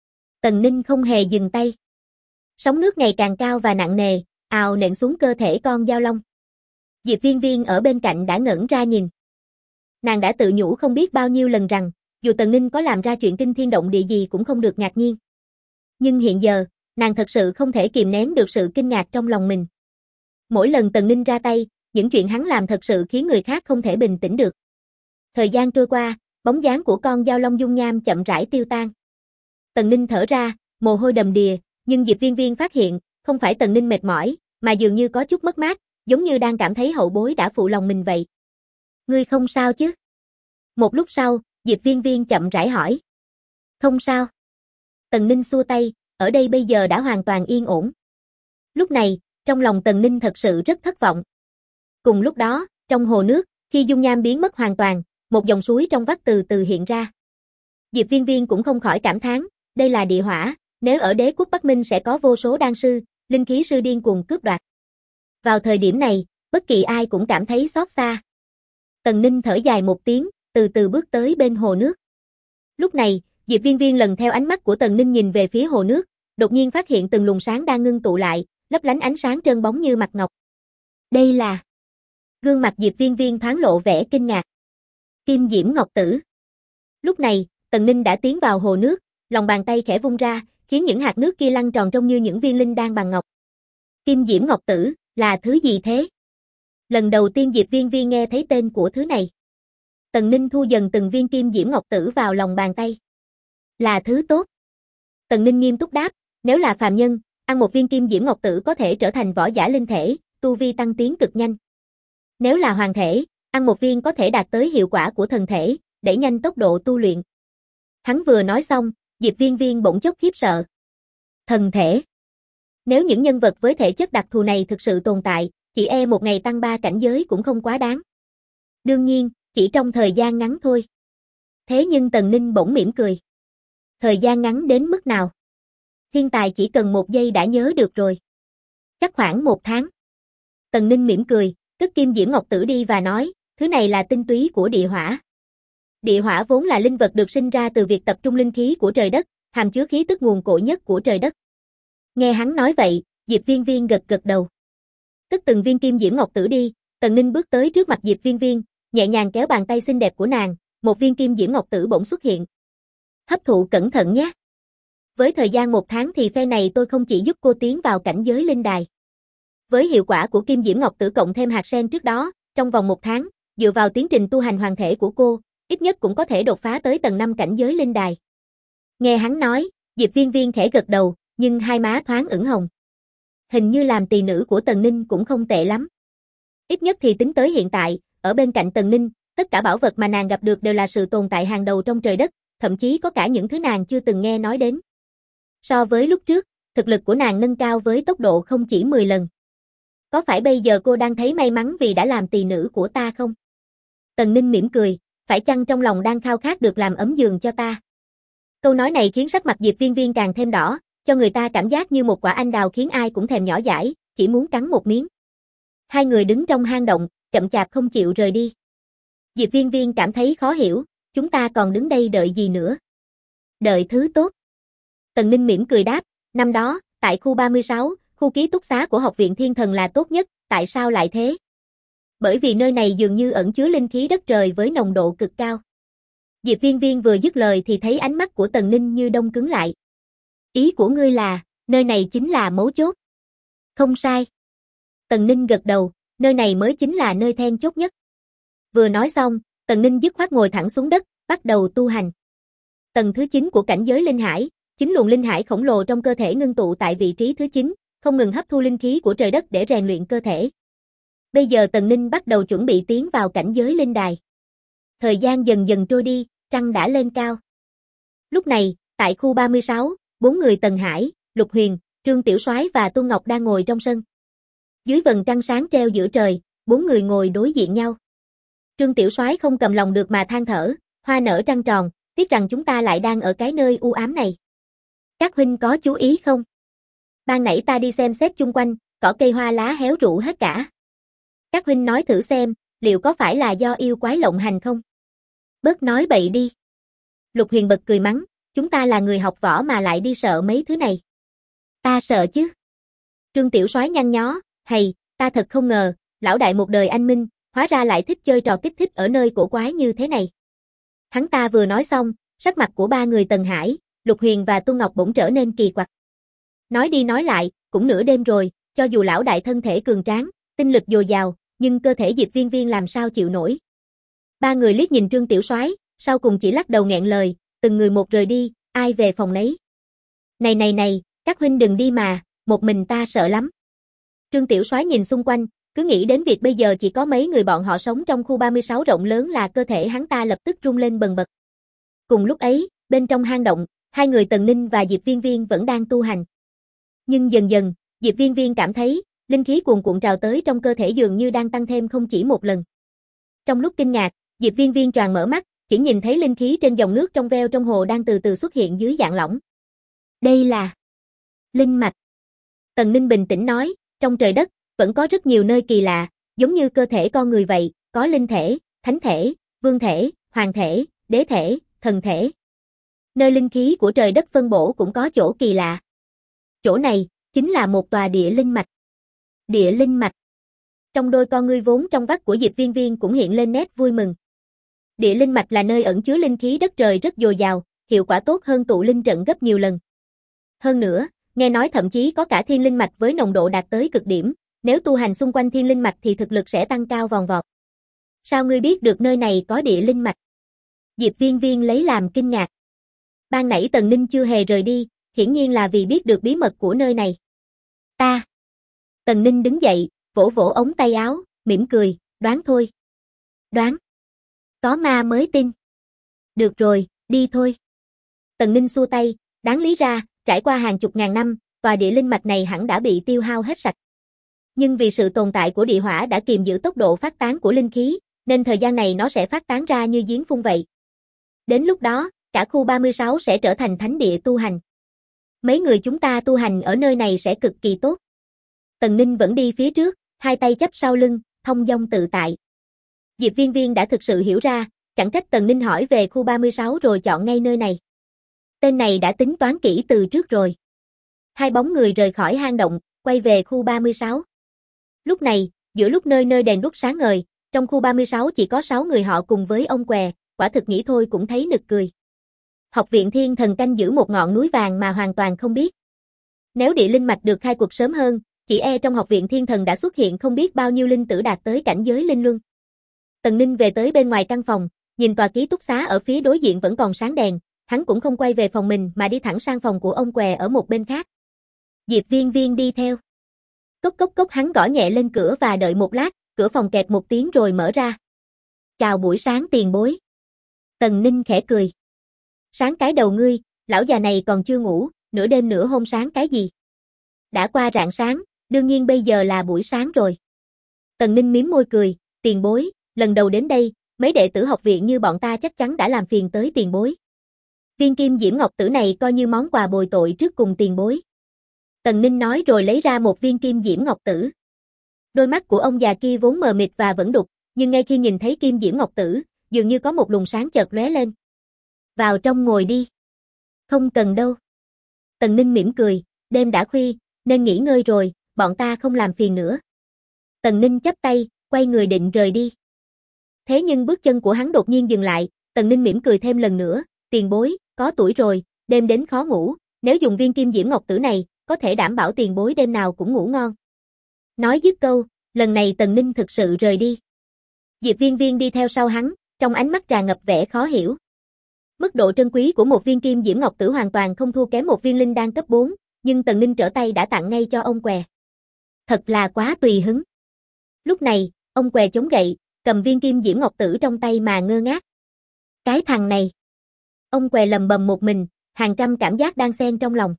Tần Ninh không hề dừng tay. Sóng nước ngày càng cao và nặng nề, ào nện xuống cơ thể con Giao Long. Diệp Viên Viên ở bên cạnh đã ngẩn ra nhìn. Nàng đã tự nhủ không biết bao nhiêu lần rằng, dù Tần Ninh có làm ra chuyện kinh thiên động địa gì cũng không được ngạc nhiên. Nhưng hiện giờ, nàng thật sự không thể kìm nén được sự kinh ngạc trong lòng mình. Mỗi lần Tần Ninh ra tay, những chuyện hắn làm thật sự khiến người khác không thể bình tĩnh được. Thời gian trôi qua, bóng dáng của con Giao Long dung nham chậm rãi tiêu tan. Tần Ninh thở ra, mồ hôi đầm đìa, nhưng Diệp Viên Viên phát hiện, không phải Tần Ninh mệt mỏi, mà dường như có chút mất mát, giống như đang cảm thấy hậu bối đã phụ lòng mình vậy. Ngươi không sao chứ? Một lúc sau, Diệp Viên Viên chậm rãi hỏi. Không sao. Tần Ninh xua tay, ở đây bây giờ đã hoàn toàn yên ổn. Lúc này, trong lòng Tần Ninh thật sự rất thất vọng. Cùng lúc đó, trong hồ nước, khi dung nham biến mất hoàn toàn, một dòng suối trong vắt từ từ hiện ra. Diệp Viên Viên cũng không khỏi cảm thán, đây là địa hỏa, nếu ở Đế quốc Bắc Minh sẽ có vô số đan sư, linh khí sư điên cuồng cướp đoạt. Vào thời điểm này, bất kỳ ai cũng cảm thấy xót xa. Tần Ninh thở dài một tiếng, từ từ bước tới bên hồ nước. Lúc này, Diệp Viên Viên lần theo ánh mắt của Tần Ninh nhìn về phía hồ nước, đột nhiên phát hiện từng luồng sáng đang ngưng tụ lại, lấp lánh ánh sáng trơn bóng như mặt ngọc. Đây là... Gương mặt Diệp Viên Viên thoáng lộ vẻ kinh ngạc. Kim Diễm Ngọc Tử. Lúc này, Tần Ninh đã tiến vào hồ nước, lòng bàn tay khẽ vung ra, khiến những hạt nước kia lăn tròn trông như những viên linh đan bằng ngọc. Kim Diễm Ngọc Tử, là thứ gì thế? Lần đầu tiên Diệp Viên Viên nghe thấy tên của thứ này. Tần Ninh thu dần từng viên Kim Diễm Ngọc Tử vào lòng bàn tay. Là thứ tốt. Tần Ninh nghiêm túc đáp, nếu là phàm nhân, ăn một viên Kim Diễm Ngọc Tử có thể trở thành võ giả linh thể, tu vi tăng tiến cực nhanh. Nếu là hoàng thể, ăn một viên có thể đạt tới hiệu quả của thần thể, đẩy nhanh tốc độ tu luyện. Hắn vừa nói xong, Diệp Viên Viên bỗng chốc khiếp sợ. Thần thể. Nếu những nhân vật với thể chất đặc thù này thực sự tồn tại, chỉ e một ngày tăng 3 cảnh giới cũng không quá đáng. Đương nhiên, chỉ trong thời gian ngắn thôi. Thế nhưng Tần Ninh bỗng mỉm cười. Thời gian ngắn đến mức nào? Thiên tài chỉ cần 1 giây đã nhớ được rồi. Chắc khoảng 1 tháng. Tần Ninh mỉm cười, cất Kim Diễm Ngọc Tử đi và nói, thứ này là tinh túy của địa hỏa. Địa hỏa vốn là linh vật được sinh ra từ việc tập trung linh khí của trời đất, hàm chứa khí tức nguồn cội nhất của trời đất. Nghe hắn nói vậy, Diệp Viên Viên gật gật đầu. Cất từng viên Kim Diễm Ngọc Tử đi, Tần Ninh bước tới trước mặt Diệp Viên Viên, nhẹ nhàng kéo bàn tay xinh đẹp của nàng, một viên Kim Diễm Ngọc Tử bỗng xuất hiện. Hấp thụ cẩn thận nhé. Với thời gian 1 tháng thì phe này tôi không chỉ giúp cô tiến vào cảnh giới linh đài. Với hiệu quả của Kim Diễm Ngọc Tử cộng thêm hạt sen trước đó, trong vòng 1 tháng, dựa vào tiến trình tu hành hoàn thể của cô, ít nhất cũng có thể đột phá tới tầng 5 cảnh giới linh đài. Nghe hắn nói, Diệp Viên Viên khẽ gật đầu, nhưng hai má thoáng ửng hồng. Hình như làm tỳ nữ của Tần Ninh cũng không tệ lắm. Ít nhất thì tính tới hiện tại, ở bên cạnh Tần Ninh, tất cả bảo vật mà nàng gặp được đều là sự tồn tại hàng đầu trong trời đất, thậm chí có cả những thứ nàng chưa từng nghe nói đến. So với lúc trước, thực lực của nàng nâng cao với tốc độ không chỉ 10 lần. Có phải bây giờ cô đang thấy may mắn vì đã làm tỳ nữ của ta không? Tần Ninh mỉm cười, phải chăng trong lòng đang khao khát được làm ấm giường cho ta? Câu nói này khiến sắc mặt Diệp Viên Viên càng thêm đỏ, cho người ta cảm giác như một quả anh đào khiến ai cũng thèm nhỏ dãi, chỉ muốn cắn một miếng. Hai người đứng trong hang động, chậm chạp không chịu rời đi. Diệp Viên Viên cảm thấy khó hiểu, chúng ta còn đứng đây đợi gì nữa? Đợi thứ tốt. Tần Ninh mỉm cười đáp, năm đó, tại khu 36, khu ký túc xá của Học viện Thiên Thần là tốt nhất, tại sao lại thế? Bởi vì nơi này dường như ẩn chứa linh khí đất trời với nồng độ cực cao. Diệp Viên Viên vừa dứt lời thì thấy ánh mắt của Tần Ninh như đông cứng lại. Ý của ngươi là, nơi này chính là mấu chốt. Không sai. Tần Ninh gật đầu, nơi này mới chính là nơi then chốt nhất. Vừa nói xong, Tần Ninh dứt khoát ngồi thẳng xuống đất, bắt đầu tu hành. Tầng thứ 9 của cảnh giới linh hải, 9 luồng linh hải khổng lồ trong cơ thể ngưng tụ tại vị trí thứ 9, không ngừng hấp thu linh khí của trời đất để rèn luyện cơ thể. Bây giờ Tần Ninh bắt đầu chuẩn bị tiến vào cảnh giới linh đài. Thời gian dần dần trôi đi, trăng đã lên cao. Lúc này, tại khu 36, 4 người Tần Hải, Lục Huyền, Trương Tiểu Soái và Tuân Ngọc đang ngồi trong sân. Dưới vầng trăng sáng treo giữa trời, 4 người ngồi đối diện nhau. Trương Tiểu Soái không cầm lòng được mà than thở, hoa nở trăng tròn, tiếc rằng chúng ta lại đang ở cái nơi u ám này. Các huynh có chú ý không? Ban nãy ta đi xem xét chung quanh, cỏ cây hoa lá héo rũ hết cả. Các huynh nói thử xem, liệu có phải là do yêu quái lộng hành không? Bớt nói bậy đi. Lục Huyền bật cười mắng, chúng ta là người học võ mà lại đi sợ mấy thứ này. Ta sợ chứ. Trương Tiểu Soái nhăn nhó, hay, ta thật không ngờ, lão đại một đời anh minh, hóa ra lại thích chơi trò kích thích ở nơi cổ quái như thế này. Hắn ta vừa nói xong, sắc mặt của 3 người Tần Hải, Lục Huyền và Tuân Ngọc bỗng trở nên kỳ quặc. Nói đi nói lại, cũng nửa đêm rồi, cho dù lão đại thân thể cường tráng, tinh lực dồi dào, nhưng cơ thể Diệp Viên Viên làm sao chịu nổi. 3 người liếc nhìn Trương Tiểu Soái, sau cùng chỉ lắc đầu nghẹn lời, từng người một rời đi, ai về phòng nấy. Này, các huynh đừng đi mà, một mình ta sợ lắm. Trương Tiểu Soái nhìn xung quanh, cứ nghĩ đến việc bây giờ chỉ có mấy người bọn họ sống trong khu 36 rộng lớn là cơ thể hắn ta lập tức rung lên bần bật. Cùng lúc ấy, bên trong hang động, 2 người Tần Ninh và Diệp Viên Viên vẫn đang tu hành. Nhưng dần dần, Diệp Viên Viên cảm thấy, linh khí cuồn cuộn trào tới trong cơ thể dường như đang tăng thêm không chỉ một lần. Trong lúc kinh ngạc, Diệp Viên Viên choàng mở mắt, chỉ nhìn thấy linh khí trên dòng nước trong veo trong hồ đang từ từ xuất hiện dưới dạng lỏng. Đây là linh mạch. Tần Ninh bình tĩnh nói, trong trời đất, vẫn có rất nhiều nơi kỳ lạ, giống như cơ thể con người vậy, có linh thể, thánh thể, vương thể, hoàng thể, đế thể, thần thể. Nơi linh khí của trời đất phân bổ cũng có chỗ kỳ lạ. Chỗ này, chính là một tòa địa linh mạch. Địa linh mạch. Trong đôi con ngươi vốn trong vắt của Diệp Viên Viên cũng hiện lên nét vui mừng. Địa linh mạch là nơi ẩn chứa linh khí đất trời rất dồi dào, hiệu quả tốt hơn tụ linh trận gấp nhiều lần. Hơn nữa, nghe nói thậm chí có cả thiên linh mạch với nồng độ đạt tới cực điểm, nếu tu hành xung quanh thiên linh mạch thì thực lực sẽ tăng cao vòn vọt. Sao ngươi biết được nơi này có địa linh mạch? Diệp Viên Viên lấy làm kinh ngạc. Ban nãy Tần Ninh chưa hề rời đi, hiển nhiên là vì biết được bí mật của nơi này. Ta. Tần Ninh đứng dậy, vỗ vỗ ống tay áo, mỉm cười, đoán thôi. Đoán. Có ma mới tin. Được rồi, đi thôi. Tần Ninh xua tay, đáng lý ra, trải qua hàng chục ngàn năm, tòa địa linh mạch này hẳn đã bị tiêu hao hết sạch. Nhưng vì sự tồn tại của địa hỏa đã kiềm giữ tốc độ phát tán của linh khí, nên thời gian này nó sẽ phát tán ra như giếng phun vậy. Đến lúc đó, cả khu 36 sẽ trở thành thánh địa tu hành. Mấy người chúng ta tu hành ở nơi này sẽ cực kỳ tốt. Tần Ninh vẫn đi phía trước, hai tay chắp sau lưng, thông dong tự tại. Diệp Viên Viên đã thực sự hiểu ra, chẳng trách Tần Ninh hỏi về khu 36 rồi chọn ngay nơi này. Tên này đã tính toán kỹ từ trước rồi. Hai bóng người rời khỏi hang động, quay về khu 36. Lúc này, giữa lúc nơi nơi đèn đuốc sáng ngời, trong khu 36 chỉ có 6 người họ cùng với ông què, quả thực nghĩ thôi cũng thấy nực cười. Học viện Thiên Thần canh giữ một ngọn núi vàng mà hoàn toàn không biết. Nếu địa linh mạch được khai quật sớm hơn, chỉ e trong học viện Thiên Thần đã xuất hiện không biết bao nhiêu linh tử đạt tới cảnh giới linh luân. Tần Ninh về tới bên ngoài căn phòng, nhìn tòa ký túc xá ở phía đối diện vẫn còn sáng đèn, hắn cũng không quay về phòng mình mà đi thẳng sang phòng của ông què ở một bên khác. Diệp Viên Viên đi theo. Cốc cốc cốc, hắn gõ nhẹ lên cửa và đợi một lát, cửa phòng kẹt một tiếng rồi mở ra. Chào buổi sáng tiền bối. Tần Ninh khẽ cười. Sáng cái đầu ngươi, lão già này còn chưa ngủ, nửa đêm nửa hôm sáng cái gì? Đã qua rạng sáng, đương nhiên bây giờ là buổi sáng rồi. Tần Ninh mím môi cười, tiền bối, lần đầu đến đây, mấy đệ tử học viện như bọn ta chắc chắn đã làm phiền tới tiền bối. Viên kim diễm ngọc tử này coi như món quà bồi tội trước cùng tiền bối. Tần Ninh nói rồi lấy ra một viên kim diễm ngọc tử. Đôi mắt của ông già kia vốn mờ mịt và vẫn đục, nhưng ngay khi nhìn thấy kim diễm ngọc tử, dường như có một luồng sáng chợt lóe lên. Vào trong ngồi đi. Không cần đâu. Tần Ninh mỉm cười, đêm đã khuya, nên nghỉ ngơi rồi, bọn ta không làm phiền nữa. Tần Ninh chắp tay, quay người định rời đi. Thế nhưng bước chân của hắn đột nhiên dừng lại, Tần Ninh mỉm cười thêm lần nữa, tiền bối, có tuổi rồi, đêm đến khó ngủ, nếu dùng viên kim diễm ngọc tử này, có thể đảm bảo tiền bối đêm nào cũng ngủ ngon. Nói dứt câu, lần này Tần Ninh thực sự rời đi. Diệp Viên Viên đi theo sau hắn, trong ánh mắt tràn ngập vẻ khó hiểu. Mức độ trân quý của một viên kim diễm ngọc tử hoàn toàn không thua kém một viên linh đan cấp 4, nhưng Tần Ninh trở tay đã tặng ngay cho ông què. Thật là quá tùy hứng. Lúc này, ông què chống gậy, cầm viên kim diễm ngọc tử trong tay mà ngơ ngác. Cái thằng này. Ông què lầm bầm một mình, hàng trăm cảm giác đang xen trong lòng.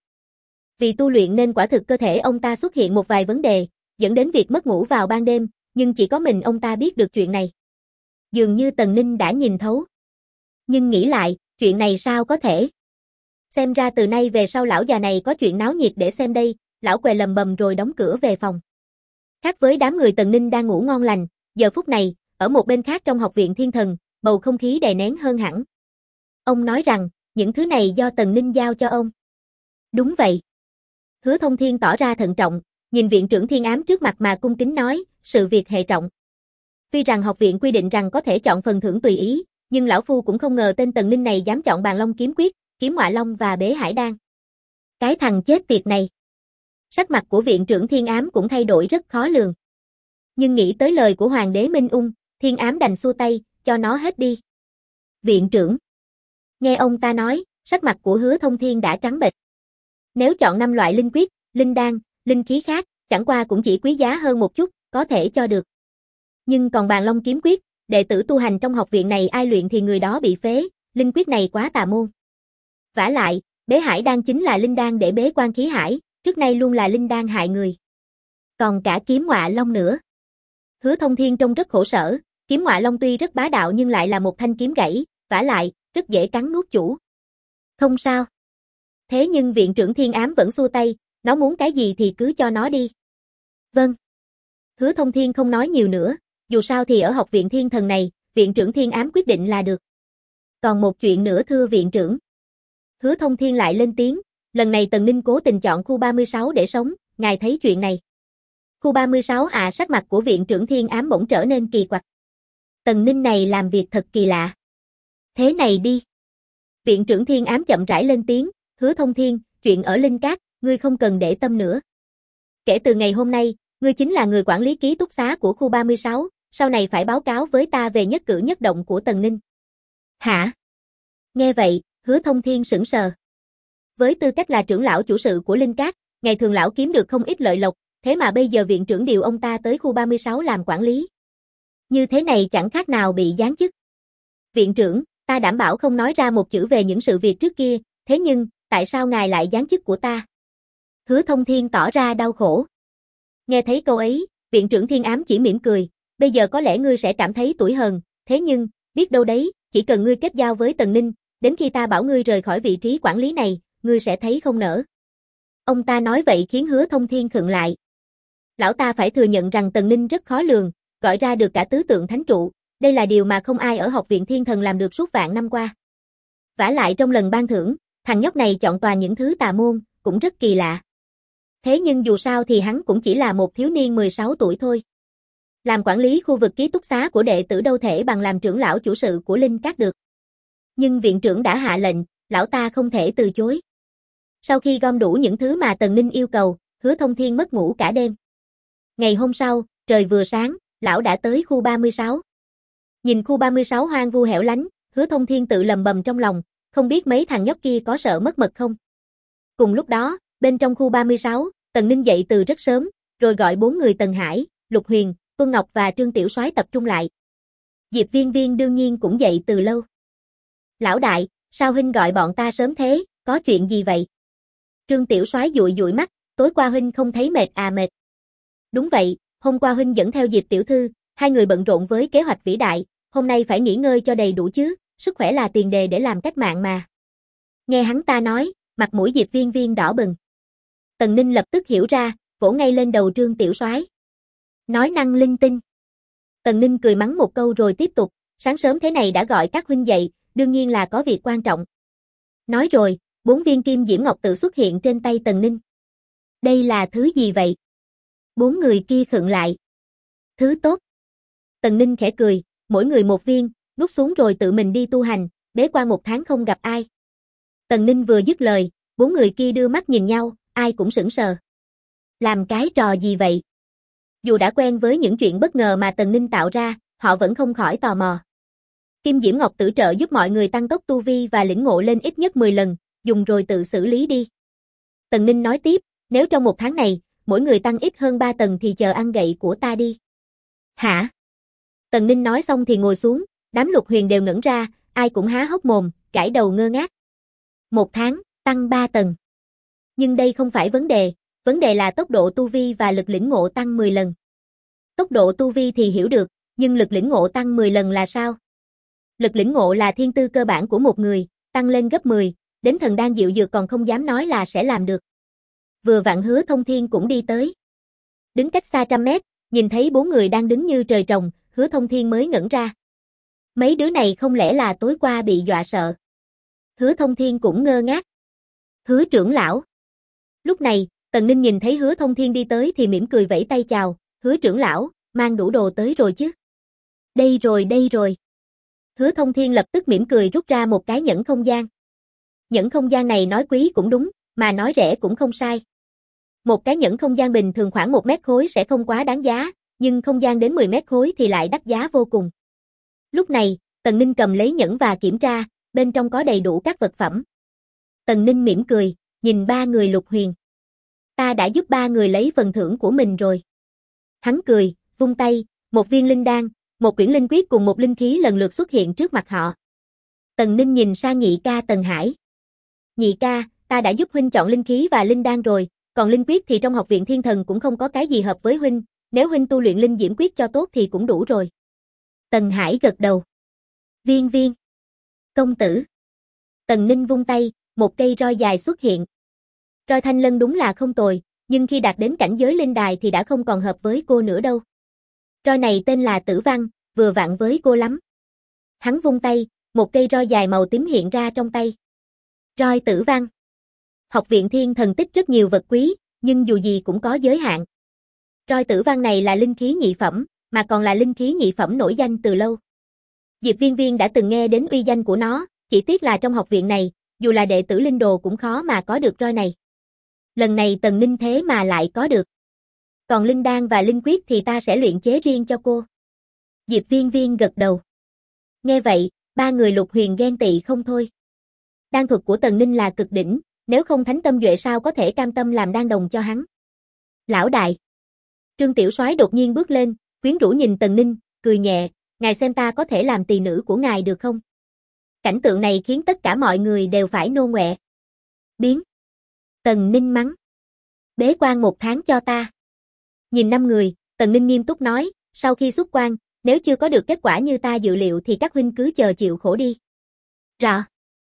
Vì tu luyện nên quả thực cơ thể ông ta xuất hiện một vài vấn đề, dẫn đến việc mất ngủ vào ban đêm, nhưng chỉ có mình ông ta biết được chuyện này. Dường như Tần Ninh đã nhìn thấu. Nhưng nghĩ lại, chuyện này sao có thể? Xem ra từ nay về sau lão già này có chuyện náo nhiệt để xem đây, lão què lầm bầm rồi đóng cửa về phòng. Khác với đám người Tần Ninh đang ngủ ngon lành, giờ phút này, ở một bên khác trong học viện Thiên Thần, bầu không khí đè nén hơn hẳn. Ông nói rằng, những thứ này do Tần Ninh giao cho ông. Đúng vậy. Hứa Thông Thiên tỏ ra thận trọng, nhìn viện trưởng Thiên Ám trước mặt mà cung kính nói, sự việc hệ trọng. Tuy rằng học viện quy định rằng có thể chọn phần thưởng tùy ý, nhưng lão phu cũng không ngờ tên Tần Ninh này dám chọn Bàn Long kiếm quyết, Kiếm Ngọa Long và Bế Hải Đan. Cái thằng chết tiệt này. Sắc mặt của viện trưởng Thiên Ám cũng thay đổi rất khó lường. Nhưng nghĩ tới lời của Hoàng đế Minh Ung, Thiên Ám đành xua tay, cho nó hết đi. Viện trưởng. Nghe ông ta nói, sắc mặt của Hứa Thông Thiên đã trắng bệch. Nếu chọn 5 loại linh quyết, linh đan, linh khí khác, chẳng qua cũng chỉ quý giá hơn một chút, có thể cho được. Nhưng còn Bàn Long kiếm quyết, đệ tử tu hành trong học viện này ai luyện thì người đó bị phế, linh quyết này quá tà môn. Vả lại, Bế Hải Đan chính là linh đan để bế quan khí hải, trước nay luôn là linh đan hại người. Còn cả Kiếm Ngọa Long nữa. Hứa Thông Thiên trông rất khổ sở, Kiếm Ngọa Long tuy rất bá đạo nhưng lại là một thanh kiếm gãy, vả lại, rất dễ cắn nuốt chủ. Không sao. Thế nhưng viện trưởng Thiên Ám vẫn xua tay, nó muốn cái gì thì cứ cho nó đi. Vâng. Hứa Thông Thiên không nói nhiều nữa, dù sao thì ở học viện Thiên Thần này, viện trưởng Thiên Ám quyết định là được. Còn một chuyện nữa thưa viện trưởng. Hứa Thông Thiên lại lên tiếng, lần này Tần Ninh cố tình chọn khu 36 để sống, ngài thấy chuyện này. Khu 36 sắc mặt của viện trưởng Thiên Ám bỗng trở nên kỳ quặc. Tần Ninh này làm việc thật kỳ lạ. Thế này đi. Viện trưởng Thiên Ám chậm rãi lên tiếng, Hứa Thông Thiên, chuyện ở Linh Cát, ngươi không cần để tâm nữa. Kể từ ngày hôm nay, ngươi chính là người quản lý ký túc xá của khu 36, sau này phải báo cáo với ta về nhất cử nhất động của Tần Ninh. Hả? Nghe vậy, Hứa Thông Thiên sững sờ. Với tư cách là trưởng lão chủ sự của Linh Cát, ngày thường lão kiếm được không ít lợi lộc, thế mà bây giờ viện trưởng điều ông ta tới khu 36 làm quản lý. Như thế này chẳng khác nào bị giáng chức. Viện trưởng, ta đảm bảo không nói ra một chữ về những sự việc trước kia, thế nhưng, tại sao ngài lại giáng chức của ta? Hứa Thông Thiên tỏ ra đau khổ. Nghe thấy câu ấy, viện trưởng Thiên Ám chỉ mỉm cười, bây giờ có lẽ ngươi sẽ cảm thấy tủi hờn, thế nhưng, biết đâu đấy, chỉ cần ngươi kết giao với Tần Ninh, đến khi ta bảo ngươi rời khỏi vị trí quản lý này, ngươi sẽ thấy không nỡ. Ông ta nói vậy khiến Hứa Thông Thiên khựng lại. Lão ta phải thừa nhận rằng Tần Ninh rất khó lường, gọi ra được cả tứ tượng thánh trụ, đây là điều mà không ai ở học viện Thiên Thần làm được suốt vạn năm qua. Vả lại trong lần ban thưởng, thằng nhóc này chọn toàn những thứ tà môn, cũng rất kỳ lạ. Thế nhưng dù sao thì hắn cũng chỉ là một thiếu niên 16 tuổi thôi. Làm quản lý khu vực ký túc xá của đệ tử đâu thể bằng làm trưởng lão chủ sự của Linh Cát được. Nhưng viện trưởng đã hạ lệnh, lão ta không thể từ chối. Sau khi gom đủ những thứ mà Tần Ninh yêu cầu, Hứa Thông Thiên mất ngủ cả đêm. Ngày hôm sau, trời vừa sáng, lão đã tới khu 36. Nhìn khu 36 hoang vu hẻo lánh, Hứa Thông Thiên tự lầm bầm trong lòng, không biết mấy thằng nhóc kia có sợ mất mật không. Cùng lúc đó, bên trong khu 36, Tần Ninh dậy từ rất sớm, rồi gọi 4 người Tần Hải, Lục Huyền, Tuân Ngọc và Trương Tiểu Soái tập trung lại. Diệp Viên Viên đương nhiên cũng dậy từ lâu. Lão đại, sao huynh gọi bọn ta sớm thế, có chuyện gì vậy? Trương Tiểu Soái dụi dụi mắt, tối qua huynh không thấy mệt à? Mệt. Đúng vậy, hôm qua huynh dẫn theo Diệp tiểu thư, hai người bận rộn với kế hoạch vĩ đại, hôm nay phải nghỉ ngơi cho đầy đủ chứ, sức khỏe là tiền đề để làm cách mạng mà. Nghe hắn ta nói, mặt mũi Diệp Viên Viên đỏ bừng. Tần Ninh lập tức hiểu ra, vỗ ngay lên đầu Trương Tiểu Soái. Nói năng linh tinh. Tần Ninh cười mắng một câu rồi tiếp tục, sáng sớm thế này đã gọi các huynh dậy, đương nhiên là có việc quan trọng. Nói rồi, 4 viên kim diễm ngọc tự xuất hiện trên tay Tần Ninh. Đây là thứ gì vậy? 4 người kia khựng lại. Thứ tốt. Tần Ninh khẽ cười, mỗi người một viên, nuốt xuống rồi tự mình đi tu hành, bế quan 1 tháng không gặp ai. Tần Ninh vừa dứt lời, 4 người kia đưa mắt nhìn nhau, ai cũng sững sờ. Làm cái trò gì vậy? Dù đã quen với những chuyện bất ngờ mà Tần Ninh tạo ra, họ vẫn không khỏi tò mò. Kim Diễm Ngọc tử trợ giúp mọi người tăng tốc tu vi và lĩnh ngộ lên ít nhất 10 lần, dùng rồi tự xử lý đi. Tần Ninh nói tiếp, nếu trong 1 tháng này, mỗi người tăng ít hơn 3 tầng thì chờ ăn gậy của ta đi. Hả? Tần Ninh nói xong thì ngồi xuống, đám Lục Huyền đều ngẩn ra, ai cũng há hốc mồm, gãi đầu ngơ ngác. 1 tháng, tăng 3 tầng. Nhưng đây không phải vấn đề là tốc độ tu vi và lực lĩnh ngộ tăng 10 lần. Tốc độ tu vi thì hiểu được, nhưng lực lĩnh ngộ tăng 10 lần là sao? Lực lĩnh ngộ là thiên tư cơ bản của một người, tăng lên gấp 10, đến thần đan diệu dược còn không dám nói là sẽ làm được. Vừa vặn Hứa Thông Thiên cũng đi tới. Đứng cách xa trăm mét, nhìn thấy 4 người đang đứng như trời trồng, Hứa Thông Thiên mới ngẩn ra. Mấy đứa này không lẽ là tối qua bị dọa sợ? Hứa Thông Thiên cũng ngơ ngác. Hứa trưởng lão. Lúc này, Tần Ninh nhìn thấy Hứa Thông Thiên đi tới thì mỉm cười vẫy tay chào, Hứa trưởng lão, mang đủ đồ tới rồi chứ? Đây rồi. Hứa Thông Thiên lập tức mỉm cười rút ra một cái nhẫn không gian. Nhẫn không gian này nói quý cũng đúng, mà nói rẻ cũng không sai. Một cái nhẫn không gian bình thường khoảng 1 mét khối sẽ không quá đáng giá, nhưng không gian đến 10 mét khối thì lại đắt giá vô cùng. Lúc này, Tần Ninh cầm lấy nhẫn và kiểm tra, bên trong có đầy đủ các vật phẩm. Tần Ninh mỉm cười, nhìn 3 người Lục Huyền. Ta đã giúp 3 người lấy phần thưởng của mình rồi. Hắn cười, vung tay, 1 viên linh đan, 1 quyển linh quyết cùng 1 linh khí lần lượt xuất hiện trước mặt họ. Tần Ninh nhìn sang nhị ca Tần Hải. Nhị ca, ta đã giúp huynh chọn linh khí và linh đan rồi, còn linh quyết thì trong học viện Thiên Thần cũng không có cái gì hợp với huynh, nếu huynh tu luyện linh diễm quyết cho tốt thì cũng đủ rồi. Tần Hải gật đầu. Viên Viên. Công tử. Tần Ninh vung tay, một cây roi dài xuất hiện. Roi thanh lân đúng là không tồi, nhưng khi đạt đến cảnh giới linh đài thì đã không còn hợp với cô nữa đâu. Roi này tên là Tử Văn, vừa vặn với cô lắm. Hắn vung tay, một cây roi dài màu tím hiện ra trong tay. Roi Tử Văn. Học viện Thiên Thần tích rất nhiều vật quý, nhưng dù gì cũng có giới hạn. Roi Tử Văn này là linh khí nhị phẩm, mà còn là linh khí nhị phẩm nổi danh từ lâu. Diệp Viên Viên đã từng nghe đến uy danh của nó, chỉ tiếc là trong học viện này, dù là đệ tử linh đồ cũng khó mà có được roi này. Lần này Tần Ninh thế mà lại có được. Còn linh đan và linh quyết thì ta sẽ luyện chế riêng cho cô. Diệp Viên Viên gật đầu. Nghe vậy, ba người Lục Huyền ghen tị không thôi. Đan thuật của Tần Ninh là cực đỉnh, nếu không Thánh Tâm Duệ sao có thể cam tâm làm đan đồng cho hắn. Lão đại. Trương Tiểu Soái đột nhiên bước lên, quyến rũ nhìn Tần Ninh, cười nhẹ, ngài xem ta có thể làm tỳ nữ của ngài được không? Cảnh tượng này khiến tất cả mọi người đều phải nôn ọe. Biến. Tần Ninh mắng. Bế quan 1 tháng cho ta. Nhìn 5 người, Tần Ninh nghiêm túc nói, sau khi xuất quan, nếu chưa có được kết quả như ta dự liệu thì các huynh cứ chờ chịu khổ đi. Rõ.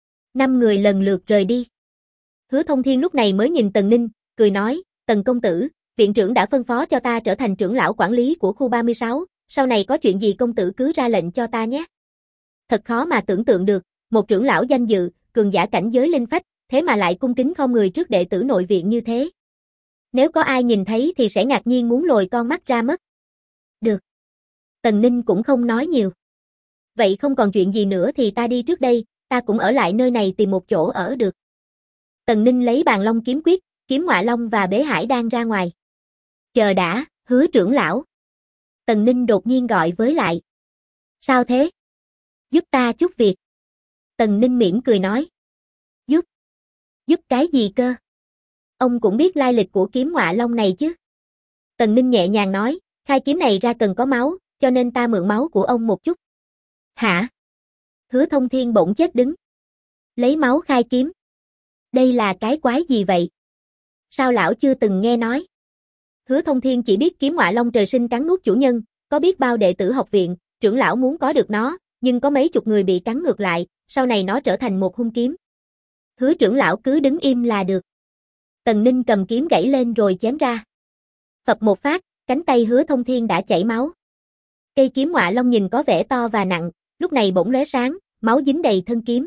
5 người lần lượt rời đi. Hứa Thông Thiên lúc này mới nhìn Tần Ninh, cười nói, Tần công tử, viện trưởng đã phân phó cho ta trở thành trưởng lão quản lý của khu 36, sau này có chuyện gì công tử cứ ra lệnh cho ta nhé. Thật khó mà tưởng tượng được, một trưởng lão danh dự, cường giả cảnh giới linh phách, thế mà lại cung kính khom người trước đệ tử nội viện như thế. Nếu có ai nhìn thấy thì sẽ ngạc nhiên muốn lồi con mắt ra mất. Được. Tần Ninh cũng không nói nhiều. Vậy không còn chuyện gì nữa thì ta đi trước đây, ta cũng ở lại nơi này tìm một chỗ ở được. Tần Ninh lấy Bàn Long kiếm quyết, kiếm Ngọa Long và Bế Hải Đan ra ngoài. Chờ đã, Hứa trưởng lão. Tần Ninh đột nhiên gọi với lại. Sao thế? Giúp ta chút việc. Tần Ninh mỉm cười nói. Giúp? Giúp cái gì cơ? Ông cũng biết lai lịch của kiếm Ngọa Long này chứ? Tần Ninh nhẹ nhàng nói, khai kiếm này ra cần có máu, cho nên ta mượn máu của ông một chút. Hả? Hứa Thông Thiên bỗng chết đứng. Lấy máu khai kiếm. Đây là cái quái gì vậy? Sao lão chưa từng nghe nói? Hứa Thông Thiên chỉ biết kiếm Ngọa Long trời sinh cắn nuốt chủ nhân, có biết bao đệ tử học viện, trưởng lão muốn có được nó, nhưng có mấy chục người bị cắn ngược lại, sau này nó trở thành một hung kiếm. Hứa trưởng lão cứ đứng im là được. Tần Ninh cầm kiếm gãy lên rồi chém ra. Phập một phát, cánh tay Hứa Thông Thiên đã chảy máu. Cây kiếm Ngọa Long nhìn có vẻ to và nặng, lúc này bỗng lóe sáng, máu dính đầy thân kiếm.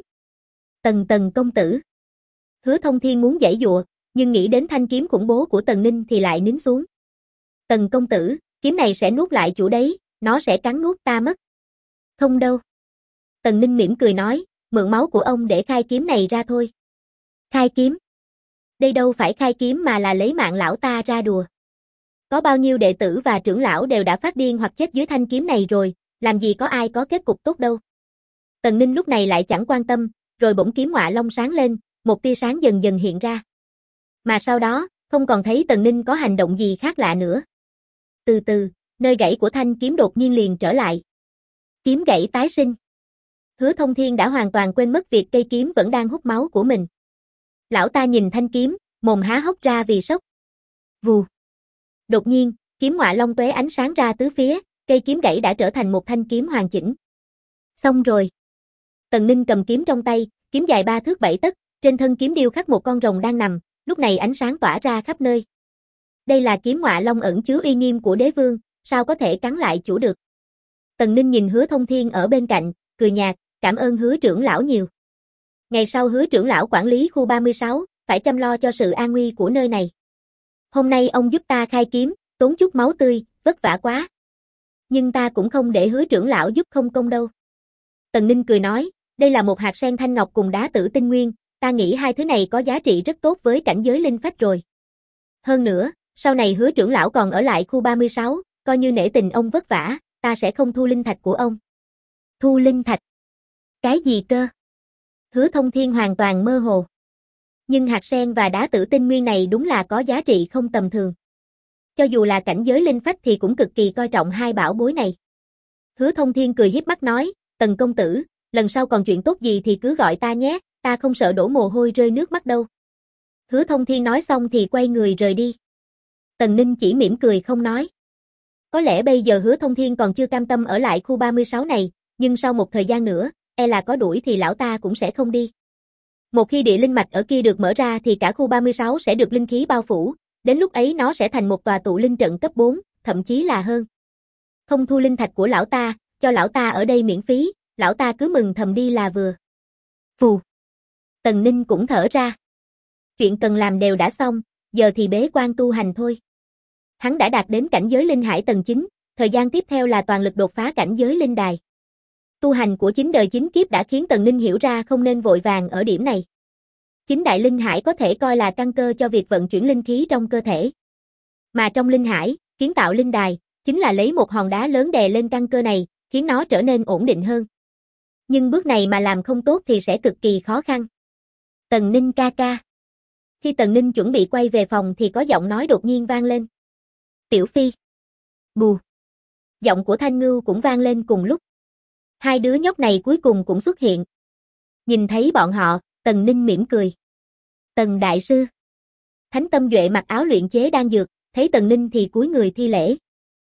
Tần công tử. Hứa Thông Thiên muốn giãy giụa, nhưng nghĩ đến thanh kiếm khủng bố của Tần Ninh thì lại nín xuống. Tần công tử, kiếm này sẽ nuốt lại chủ đấy, nó sẽ cắn nuốt ta mất. Không đâu. Tần Ninh mỉm cười nói, mượn máu của ông để khai kiếm này ra thôi. Khai kiếm? Đây đâu phải khai kiếm mà là lấy mạng lão ta ra đùa. Có bao nhiêu đệ tử và trưởng lão đều đã phát điên hoặc chết dưới thanh kiếm này rồi, làm gì có ai có kết cục tốt đâu. Tần Ninh lúc này lại chẳng quan tâm, rồi bỗng kiếm Ngọa Long sáng lên, một tia sáng dần dần hiện ra. Mà sau đó, không còn thấy Tần Ninh có hành động gì khác lạ nữa. Từ từ, nơi gãy của thanh kiếm đột nhiên liền trở lại. Kiếm gãy tái sinh. Hứa Thông Thiên đã hoàn toàn quên mất việc cây kiếm vẫn đang hút máu của mình. Lão ta nhìn thanh kiếm, mồm há hốc ra vì sốc. Vù. Đột nhiên, kiếm Ngọa Long tóe ánh sáng ra tứ phía, cây kiếm gãy đã trở thành một thanh kiếm hoàn chỉnh. Xong rồi. Tần Ninh cầm kiếm trong tay, kiếm dài 3 thước 7 tấc, trên thân kiếm điêu khắc một con rồng đang nằm, lúc này ánh sáng tỏa ra khắp nơi. Đây là kiếm Ngọa Long ẩn chứa uy nghiêm của đế vương, sao có thể cắn lại chủ được. Tần Ninh nhìn Hứa Thông Thiên ở bên cạnh, cười nhạt, cảm ơn Hứa trưởng lão nhiều. Ngày sau Hứa trưởng lão quản lý khu 36, phải chăm lo cho sự an nguy của nơi này. Hôm nay ông giúp ta khai kiếm, tốn chút máu tươi, vất vả quá. Nhưng ta cũng không để Hứa trưởng lão giúp không công đâu. Tần Ninh cười nói, đây là một hạt sen thanh ngọc cùng đá tử tinh nguyên, ta nghĩ hai thứ này có giá trị rất tốt với cảnh giới linh phách rồi. Hơn nữa, sau này Hứa trưởng lão còn ở lại khu 36, coi như nể tình ông vất vả, ta sẽ không thu linh thạch của ông. Thu linh thạch? Cái gì cơ? Hứa Thông Thiên hoàn toàn mơ hồ. Nhưng hạt sen và đá tử tinh nguyên này đúng là có giá trị không tầm thường. Cho dù là cảnh giới linh phách thì cũng cực kỳ coi trọng hai bảo bối này. Hứa Thông Thiên cười hiếp mắt nói, Tần công tử, lần sau còn chuyện tốt gì thì cứ gọi ta nhé, ta không sợ đổ mồ hôi rơi nước mắt đâu. Hứa Thông Thiên nói xong thì quay người rời đi. Tần Ninh chỉ mỉm cười không nói. Có lẽ bây giờ Hứa Thông Thiên còn chưa cam tâm ở lại khu 36 này, nhưng sau một thời gian nữa, e là có đuổi thì lão ta cũng sẽ không đi. Một khi địa linh mạch ở kia được mở ra thì cả khu 36 sẽ được linh khí bao phủ, đến lúc ấy nó sẽ thành một tòa tụ linh trận cấp 4, thậm chí là hơn. Không thu linh thạch của lão ta, cho lão ta ở đây miễn phí, lão ta cứ mừng thầm đi là vừa. Phù. Tần Ninh cũng thở ra. Chuyện cần làm đều đã xong, giờ thì bế quan tu hành thôi. Hắn đã đạt đến cảnh giới linh hải tầng 9, thời gian tiếp theo là toàn lực đột phá cảnh giới linh đài. Tu hành của 9 đời 9 kiếp đã khiến Tần Ninh hiểu ra không nên vội vàng ở điểm này. 9 đại linh hải có thể coi là căn cơ cho việc vận chuyển linh khí trong cơ thể. Mà trong linh hải, kiến tạo linh đài, chính là lấy một hòn đá lớn đè lên căn cơ này, khiến nó trở nên ổn định hơn. Nhưng bước này mà làm không tốt thì sẽ cực kỳ khó khăn. Tần Ninh ca ca. Khi Tần Ninh chuẩn bị quay về phòng thì có giọng nói đột nhiên vang lên. Tiểu Phi. Bù. Giọng của Thanh Ngưu cũng vang lên cùng lúc. Hai đứa nhóc này cuối cùng cũng xuất hiện. Nhìn thấy bọn họ, Tần Ninh mỉm cười. Tần đại sư. Thánh Tâm Duệ mặc áo luyện chế đan dược, thấy Tần Ninh thì cúi người thi lễ.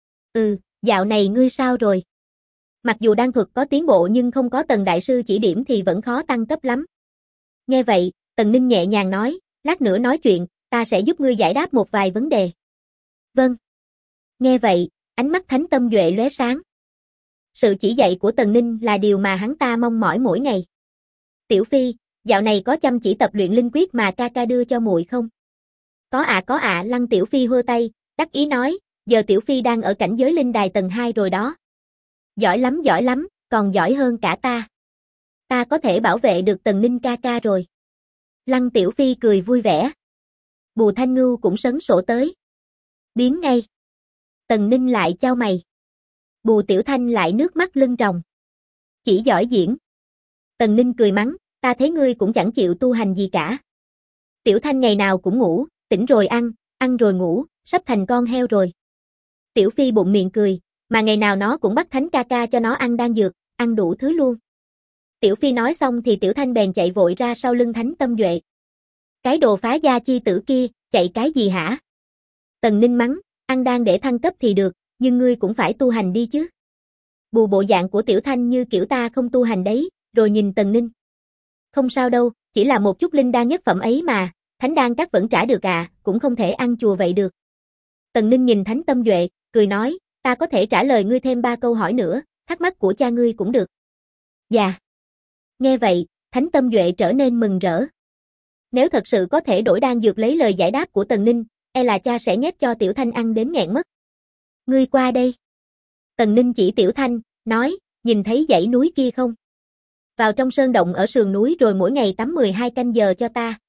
Dạo này ngươi sao rồi? Mặc dù đan thuật có tiến bộ nhưng không có Tần đại sư chỉ điểm thì vẫn khó tăng cấp lắm. Nghe vậy, Tần Ninh nhẹ nhàng nói, lát nữa nói chuyện, ta sẽ giúp ngươi giải đáp một vài vấn đề. Vâng. Nghe vậy, ánh mắt Thánh Tâm Duệ lóe sáng. Sự chỉ dạy của Tần Ninh là điều mà hắn ta mong mỏi mỗi ngày. Tiểu Phi, dạo này có chăm chỉ tập luyện linh quyết mà ca ca đưa cho muội không? Có ạ, Lăng Tiểu Phi hơ tay, đắc ý nói, giờ Tiểu Phi đang ở cảnh giới linh đài tầng 2 rồi đó. Giỏi lắm, còn giỏi hơn cả ta. Ta có thể bảo vệ được Tần Ninh ca ca rồi. Lăng Tiểu Phi cười vui vẻ. Bù Thanh Ngưu cũng sấn sổ tới. Biến ngay. Tần Ninh lại chau mày. Bù Tiểu Thanh lại nước mắt lưng tròng. Chỉ giỏi diễn. Tần Ninh cười mắng, ta thấy ngươi cũng chẳng chịu tu hành gì cả. Tiểu Thanh ngày nào cũng ngủ, tỉnh rồi ăn rồi ngủ, sắp thành con heo rồi. Tiểu Phi bụng miệng cười, mà ngày nào nó cũng bắt Thánh ca ca cho nó ăn đan dược, ăn đủ thứ luôn. Tiểu Phi nói xong thì Tiểu Thanh bèn chạy vội ra sau lưng Thánh Tâm Duệ. Cái đồ phá gia chi tử kia, chạy cái gì hả? Tần Ninh mắng, ăn đan để thăng cấp thì được, nhưng ngươi cũng phải tu hành đi chứ. Bù bộ dạng của Tiểu Thanh như kiểu ta không tu hành đấy, rồi nhìn Tần Ninh. Không sao đâu, chỉ là một chút linh đan nhất phẩm ấy mà, thánh đan các vẫn trả được à, cũng không thể ăn chùa vậy được. Tần Ninh nhìn Thánh Tâm Duệ, cười nói, ta có thể trả lời ngươi thêm 3 câu hỏi nữa, thắc mắc của cha ngươi cũng được. Dạ. Nghe vậy, Thánh Tâm Duệ trở nên mừng rỡ. Nếu thật sự có thể đổi đan dược lấy lời giải đáp của Tần Ninh, e là cha sẽ nhét cho Tiểu Thanh ăn đến nghẹn mất. Ngươi qua đây. Tần Ninh chỉ Tiểu Thanh, nói, nhìn thấy dãy núi kia không? Vào trong sơn động ở sườn núi rồi mỗi ngày tắm 12 canh giờ cho ta.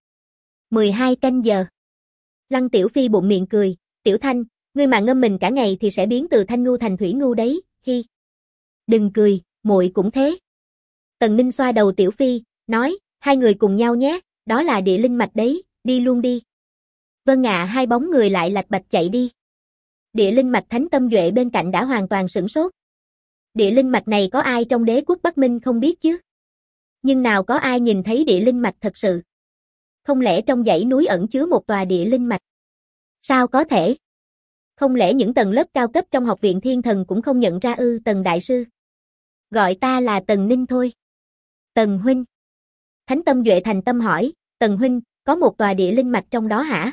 12 canh giờ. Lăng Tiểu Phi bụng miệng cười, Tiểu Thanh, ngươi mà ngâm mình cả ngày thì sẽ biến từ thanh ngưu thành thủy ngưu đấy, hi. Đừng cười, muội cũng thế. Tần Ninh xoa đầu Tiểu Phi, nói, hai người cùng nhau nhé, đó là địa linh mạch đấy, đi luôn đi. Vâng ạ, hai bóng người lại lạch bạch chạy đi. Địa linh mạch Thánh Tâm Duệ bên cạnh đã hoàn toàn sửng sốt. Địa linh mạch này có ai trong đế quốc Bắc Minh không biết chứ? Nhưng nào có ai nhìn thấy địa linh mạch thật sự? Không lẽ trong dãy núi ẩn chứa một tòa địa linh mạch? Sao có thể? Không lẽ những tầng lớp cao cấp trong học viện thiên thần cũng không nhận ra ư? Tần đại sư? Gọi ta là Tần Ninh thôi. Tần huynh. Thánh Tâm Duệ thành tâm hỏi, Tần huynh, có một tòa địa linh mạch trong đó hả?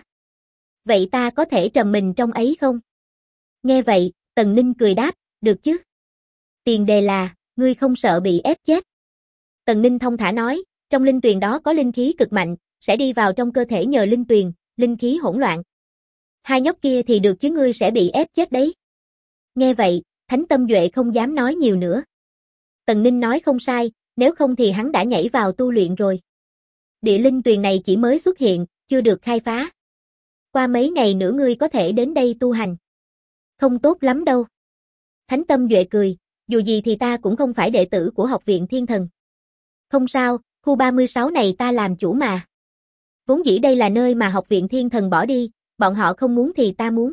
Vậy ta có thể trầm mình trong ấy không? Nghe vậy, Tần Ninh cười đáp, được chứ. Tiền đề là, ngươi không sợ bị ép chết. Tần Ninh thông thả nói, trong linh tuyền đó có linh khí cực mạnh, sẽ đi vào trong cơ thể nhờ linh tuyền, linh khí hỗn loạn. Hai nhóc kia thì được chứ ngươi sẽ bị ép chết đấy. Nghe vậy, Thánh Tâm Duệ không dám nói nhiều nữa. Tần Ninh nói không sai, nếu không thì hắn đã nhảy vào tu luyện rồi. Địa linh tuyền này chỉ mới xuất hiện, chưa được khai phá. Qua mấy ngày nữa ngươi có thể đến đây tu hành. Không tốt lắm đâu. Thánh Tâm Duệ cười, dù gì thì ta cũng không phải đệ tử của học viện thiên thần. Không sao, khu 36 này ta làm chủ mà. Vốn dĩ đây là nơi mà học viện thiên thần bỏ đi, bọn họ không muốn thì ta muốn.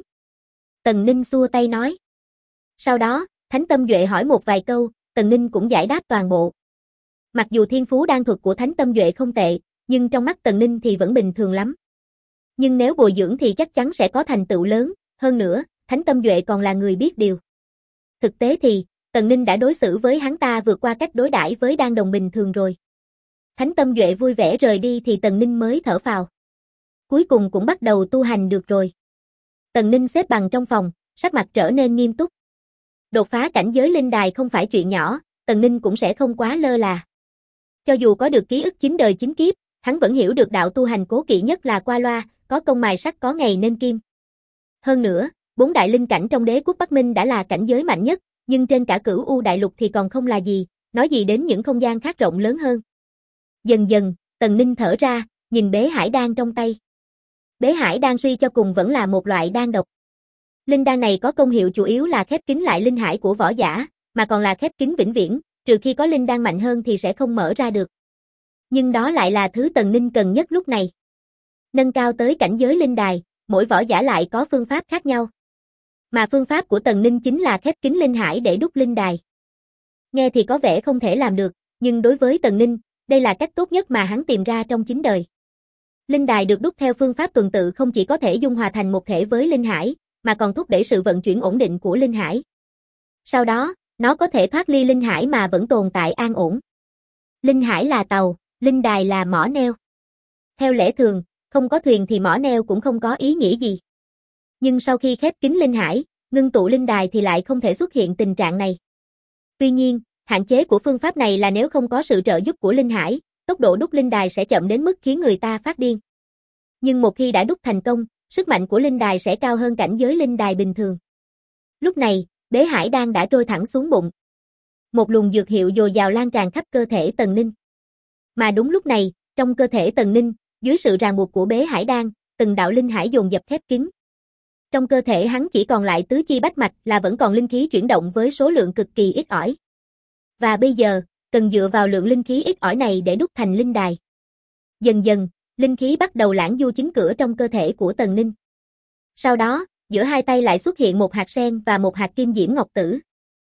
Tần Ninh xua tay nói. Sau đó, Thánh Tâm Duệ hỏi một vài câu, Tần Ninh cũng giải đáp toàn bộ. Mặc dù thiên phú đan thuật của Thánh Tâm Duệ không tệ, nhưng trong mắt Tần Ninh thì vẫn bình thường lắm. Nhưng nếu bồi dưỡng thì chắc chắn sẽ có thành tựu lớn, hơn nữa, Thánh Tâm Duệ còn là người biết điều. Thực tế thì, Tần Ninh đã đối xử với hắn ta vượt qua cách đối đãi với đan đồng bình thường rồi. Thánh Tâm Duệ vui vẻ rời đi thì Tần Ninh mới thở phào. Cuối cùng cũng bắt đầu tu hành được rồi. Tần Ninh xếp bằng trong phòng, sắc mặt trở nên nghiêm túc. Đột phá cảnh giới linh đài không phải chuyện nhỏ, Tần Ninh cũng sẽ không quá lơ là. Cho dù có được ký ức 9 đời 9 kiếp, hắn vẫn hiểu được đạo tu hành cố kỵ nhất là qua loa, có công mài sắt có ngày nên kim. Hơn nữa, 4 đại linh cảnh trong đế quốc Bắc Minh đã là cảnh giới mạnh nhất, nhưng trên cả Cửu U đại lục thì còn không là gì, nói gì đến những không gian khác rộng lớn hơn. Dần dần, Tần Ninh thở ra, nhìn bế hải đan trong tay. Bế hải đan suy cho cùng vẫn là một loại đan độc. Linh đan này có công hiệu chủ yếu là khép kín lại linh hải của võ giả, mà còn là khép kín vĩnh viễn, trừ khi có linh đan mạnh hơn thì sẽ không mở ra được. Nhưng đó lại là thứ Tần Ninh cần nhất lúc này. Nâng cao tới cảnh giới linh đài, mỗi võ giả lại có phương pháp khác nhau. Mà phương pháp của Tần Ninh chính là khép kín linh hải để đúc linh đài. Nghe thì có vẻ không thể làm được, nhưng đối với Tần Ninh, đây là cách tốt nhất mà hắn tìm ra trong chính đời. Linh đài được đúc theo phương pháp tuần tự không chỉ có thể dung hòa thành một thể với linh hải, mà còn thúc đẩy sự vận chuyển ổn định của linh hải. Sau đó, nó có thể thoát ly linh hải mà vẫn tồn tại an ổn. Linh hải là tàu, linh đài là mỏ neo. Theo lẽ thường, không có thuyền thì mỏ neo cũng không có ý nghĩa gì. Nhưng sau khi khép kín linh hải, ngưng tụ linh đài thì lại không thể xuất hiện tình trạng này. Tuy nhiên, hạn chế của phương pháp này là nếu không có sự trợ giúp của linh hải, tốc độ đúc linh đài sẽ chậm đến mức khiến người ta phát điên. Nhưng một khi đã đúc thành công, sức mạnh của linh đài sẽ cao hơn cảnh giới linh đài bình thường. Lúc này, bế hải đan đã trôi thẳng xuống bụng. Một luồng dược hiệu dồi dào lan tràn khắp cơ thể Tần Ninh. Mà đúng lúc này, trong cơ thể Tần Ninh, dưới sự ràng buộc của bế hải đan, từng đạo linh hải dồn dập khép kín. Trong cơ thể hắn chỉ còn lại tứ chi bách mạch là vẫn còn linh khí chuyển động với số lượng cực kỳ ít ỏi. Và bây giờ, cần dựa vào lượng linh khí ít ỏi này để đúc thành linh đài. Dần dần, linh khí bắt đầu lãng du chính cửa trong cơ thể của Tần Ninh. Sau đó, giữa hai tay lại xuất hiện một hạt sen và một hạt kim diễm ngọc tử.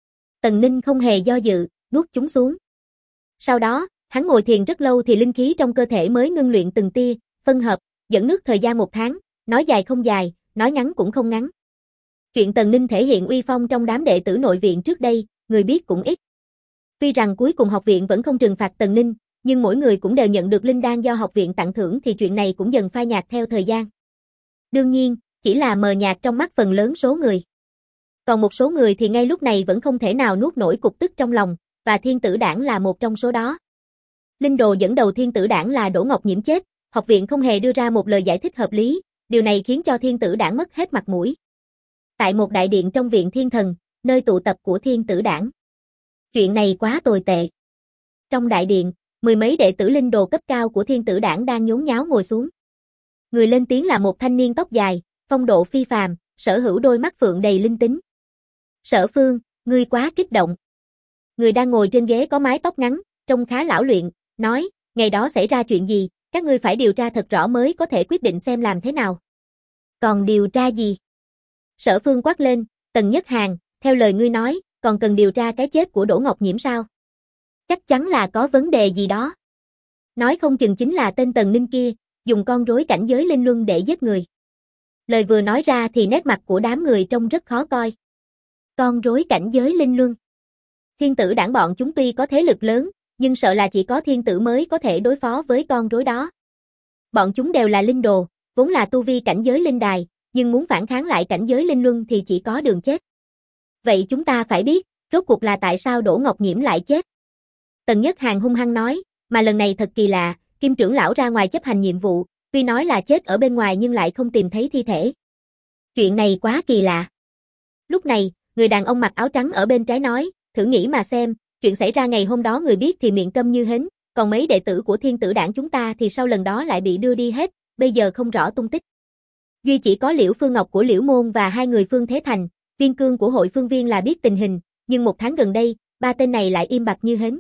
Tần Ninh không hề do dự, nuốt chúng xuống. Sau đó, hắn ngồi thiền rất lâu thì linh khí trong cơ thể mới ngưng luyện từng tia, phân hợp, dẫn nước thời gian 1 tháng, nói dài không dài, nói ngắn cũng không ngắn. Chuyện Tần Ninh thể hiện uy phong trong đám đệ tử nội viện trước đây, người biết cũng ít. Tuy rằng cuối cùng học viện vẫn không trừng phạt Tần Ninh, nhưng mỗi người cũng đều nhận được linh đan do học viện tặng thưởng thì chuyện này cũng dần phai nhạt theo thời gian. Đương nhiên, chỉ là mờ nhạt trong mắt phần lớn số người. Còn một số người thì ngay lúc này vẫn không thể nào nuốt nổi cục tức trong lòng, và Thiên Tử Đảng là một trong số đó. Linh đồ dẫn đầu Thiên Tử Đảng là Đỗ Ngọc Nhiễm chết, học viện không hề đưa ra một lời giải thích hợp lý, điều này khiến cho Thiên Tử Đảng mất hết mặt mũi. Tại một đại điện trong viện Thiên Thần, nơi tụ tập của Thiên Tử Đảng. Chuyện này quá tồi tệ. Trong đại điện, 10 mấy đệ tử linh đồ cấp cao của Thiên Tử Đảng đang nhốn nháo ngồi xuống. Người lên tiếng là một thanh niên tóc dài, phong độ phi phàm, sở hữu đôi mắt phượng đầy linh tính. Sở Phương, ngươi quá kích động. Người đang ngồi trên ghế có mái tóc ngắn, trông khá lão luyện, nói, ngày đó xảy ra chuyện gì, các ngươi phải điều tra thật rõ mới có thể quyết định xem làm thế nào. Còn điều tra gì? Sở Phương quát lên, Tần Nhất Hàn, theo lời ngươi nói, còn cần điều tra cái chết của Đỗ Ngọc Nhiễm sao? Chắc chắn là có vấn đề gì đó. Nói không chừng chính là tên Tần Ninh kia, dùng con rối cảnh giới linh luân để giết người. Lời vừa nói ra thì nét mặt của đám người trông rất khó coi. Con rối cảnh giới linh luân. Thiên Tử Đảng bọn chúng tuy có thế lực lớn, nhưng sợ là chỉ có thiên tử mới có thể đối phó với con rối đó. Bọn chúng đều là linh đồ, vốn là tu vi cảnh giới linh đài, nhưng muốn phản kháng lại cảnh giới linh luân thì chỉ có đường chết. Vậy chúng ta phải biết, rốt cuộc là tại sao Đỗ Ngọc Nhiễm lại chết. Tần Nhất Hàn hung hăng nói, mà lần này thật kỳ lạ, Kim trưởng lão ra ngoài chấp hành nhiệm vụ, tuy nói là chết ở bên ngoài nhưng lại không tìm thấy thi thể. Chuyện này quá kỳ lạ. Lúc này, người đàn ông mặc áo trắng ở bên trái nói, thử nghĩ mà xem, chuyện xảy ra ngày hôm đó người biết thì miệng câm như hến, còn mấy đệ tử của Thiên Tử Đảng chúng ta thì sau lần đó lại bị đưa đi hết, bây giờ không rõ tung tích. Duy chỉ có Liễu Phương Ngọc của Liễu Môn và 2 người Phương Thế Thành, Viên Cương của Hội Phương Viên là biết tình hình, nhưng 1 tháng gần đây, 3 tên này lại im bặt như hến.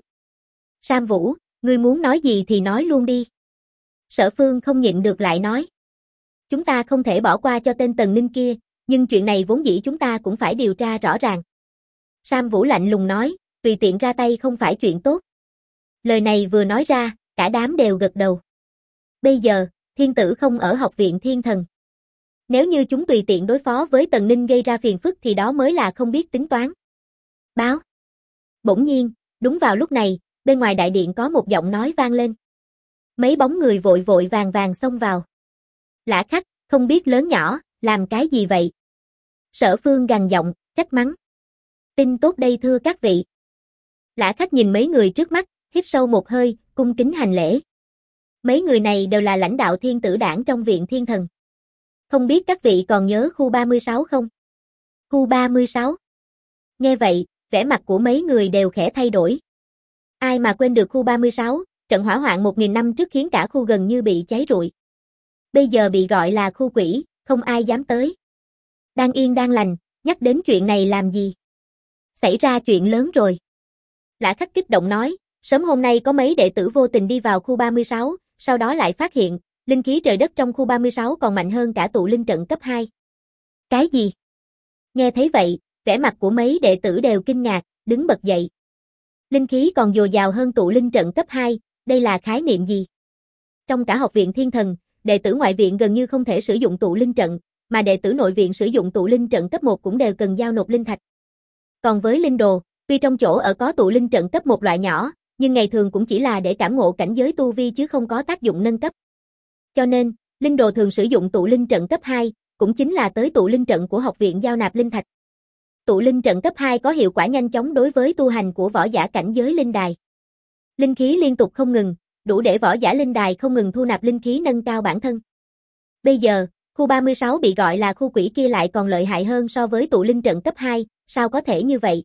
Sam Vũ, ngươi muốn nói gì thì nói luôn đi. Sở Phương không nhịn được lại nói. Chúng ta không thể bỏ qua cho tên Tần Ninh kia, nhưng chuyện này vốn dĩ chúng ta cũng phải điều tra rõ ràng. Sam Vũ lạnh lùng nói, tùy tiện ra tay không phải chuyện tốt. Lời này vừa nói ra, cả đám đều gật đầu. Bây giờ, thiên tử không ở học viện Thiên Thần. Nếu như chúng tùy tiện đối phó với Tần Ninh gây ra phiền phức thì đó mới là không biết tính toán. Báo. Bỗng nhiên, đúng vào lúc này, bên ngoài đại điện có một giọng nói vang lên. Mấy bóng người vội vội vàng vàng xông vào. Lã Khách, không biết lớn nhỏ, làm cái gì vậy? Sở Phương gằn giọng, trách mắng. Tin tốt đây thưa các vị. Lã Khách nhìn mấy người trước mắt, hít sâu một hơi, cung kính hành lễ. Mấy người này đều là lãnh đạo Thiên Tử Đảng trong viện Thiên Thần. Không biết các vị còn nhớ khu 36 không? Khu 36. Nghe vậy, vẻ mặt của mấy người đều khẽ thay đổi. Ai mà quên được khu 36, trận hỏa hoạn 1000 năm trước khiến cả khu gần như bị cháy rụi. Bây giờ bị gọi là khu quỷ, không ai dám tới. Đang yên đang lành, nhắc đến chuyện này làm gì? Xảy ra chuyện lớn rồi. Lã Khắc kích động nói, sớm hôm nay có mấy đệ tử vô tình đi vào khu 36, sau đó lại phát hiện, linh khí trời đất trong khu 36 còn mạnh hơn cả tụ linh trận cấp 2. Cái gì? Nghe thấy vậy, vẻ mặt của mấy đệ tử đều kinh ngạc, đứng bật dậy. Linh khí còn dồi dào hơn tụ linh trận cấp 2, đây là khái niệm gì? Trong cả học viện Thiên Thần, đệ tử ngoại viện gần như không thể sử dụng tụ linh trận, mà đệ tử nội viện sử dụng tụ linh trận cấp 1 cũng đều cần giao nộp linh thạch. Còn với linh đồ, tuy trong chỗ ở có tụ linh trận cấp 1 loại nhỏ, nhưng ngày thường cũng chỉ là để cảm ngộ cảnh giới tu vi chứ không có tác dụng nâng cấp. Cho nên, linh đồ thường sử dụng tụ linh trận cấp 2, cũng chính là tới tụ linh trận của học viện giao nạp linh thạch. Tụ linh trận cấp 2 có hiệu quả nhanh chóng đối với tu hành của võ giả cảnh giới linh đài. Linh khí liên tục không ngừng, đủ để võ giả linh đài không ngừng thu nạp linh khí nâng cao bản thân. Bây giờ, khu 36 bị gọi là khu quỷ kia lại còn lợi hại hơn so với tụ linh trận cấp 2, sao có thể như vậy?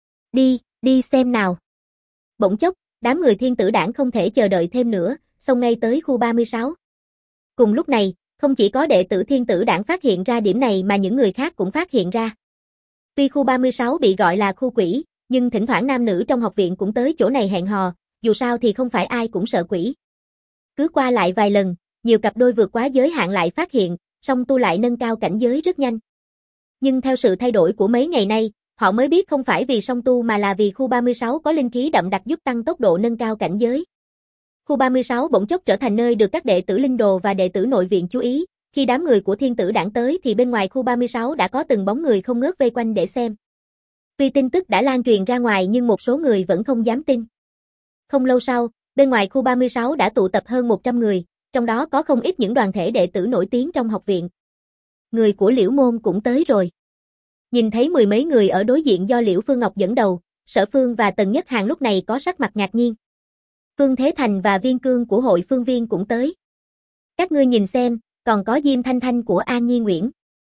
Đi xem nào. Bỗng chốc, đám người Thiên Tử Đảng không thể chờ đợi thêm nữa, xông ngay tới khu 36. Cùng lúc này, không chỉ có đệ tử Thiên Tử Đảng phát hiện ra điểm này mà những người khác cũng phát hiện ra. Tuy khu 36 bị gọi là khu quỷ, nhưng thỉnh thoảng nam nữ trong học viện cũng tới chỗ này hẹn hò, dù sao thì không phải ai cũng sợ quỷ. Cứ qua lại vài lần, nhiều cặp đôi vượt quá giới hạn lại phát hiện, song tu lại nâng cao cảnh giới rất nhanh. Nhưng theo sự thay đổi của mấy ngày nay, họ mới biết không phải vì song tu mà là vì khu 36 có linh khí đậm đặc giúp tăng tốc độ nâng cao cảnh giới. Khu 36 bỗng chốc trở thành nơi được các đệ tử linh đồ và đệ tử nội viện chú ý, khi đám người của Thiên Tử Đảng tới thì bên ngoài khu 36 đã có từng bóng người không ngớt vây quanh để xem. Tuy tin tức đã lan truyền ra ngoài nhưng một số người vẫn không dám tin. Không lâu sau, bên ngoài khu 36 đã tụ tập hơn 100 người, trong đó có không ít những đoàn thể đệ tử nổi tiếng trong học viện. Người của Liễu Môn cũng tới rồi. Nhìn thấy mười mấy người ở đối diện do Liễu Phương Ngọc dẫn đầu, Sở Phương và Tần Nhất Hàn lúc này có sắc mặt ngạc nhiên. Phương Thế Thành và Viên Cương của hội Phương Viên cũng tới. Các ngươi nhìn xem, còn có Diêm Thanh Thanh của An Nhi Nguyễn.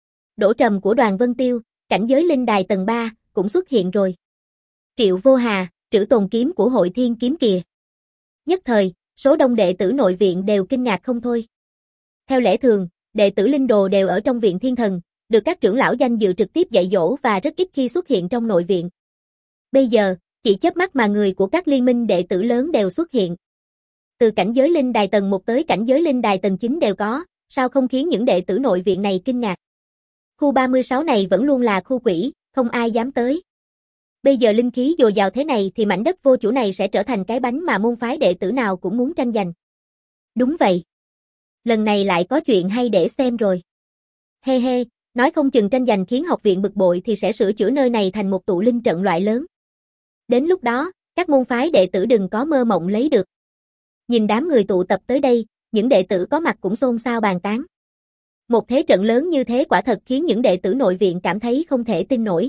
Đỗ Trầm của Đoàn Vân Tiêu, cảnh giới linh đài tầng 3, cũng xuất hiện rồi. Triệu Vô Hà, trữ tồn kiếm của hội Thiên Kiếm kìa. Nhất thời, số đông đệ tử nội viện đều kinh ngạc không thôi. Theo lẽ thường, đệ tử linh đồ đều ở trong viện Thiên Thần, được các trưởng lão danh dự trực tiếp dạy dỗ và rất ít khi xuất hiện trong nội viện. Bây giờ, chỉ chớp mắt mà người của các liên minh đệ tử lớn đều xuất hiện. Từ cảnh giới linh đài tầng 1 tới cảnh giới linh đài tầng 9 đều có, sao không khiến những đệ tử nội viện này kinh ngạc. Khu 36 này vẫn luôn là khu quỷ, không ai dám tới. Bây giờ linh khí dồi dào thế này thì mảnh đất vô chủ này sẽ trở thành cái bánh mà môn phái đệ tử nào cũng muốn tranh giành. Đúng vậy. Lần này lại có chuyện hay để xem rồi. He he, nói không chừng tranh giành khiến học viện bực bội thì sẽ sửa chữa nơi này thành một tụ linh trận loại lớn. Đến lúc đó, các môn phái đệ tử đừng có mơ mộng lấy được. Nhìn đám người tụ tập tới đây, những đệ tử có mặt cũng xôn xao bàn tán. Một thế trận lớn như thế quả thật khiến những đệ tử nội viện cảm thấy không thể tin nổi.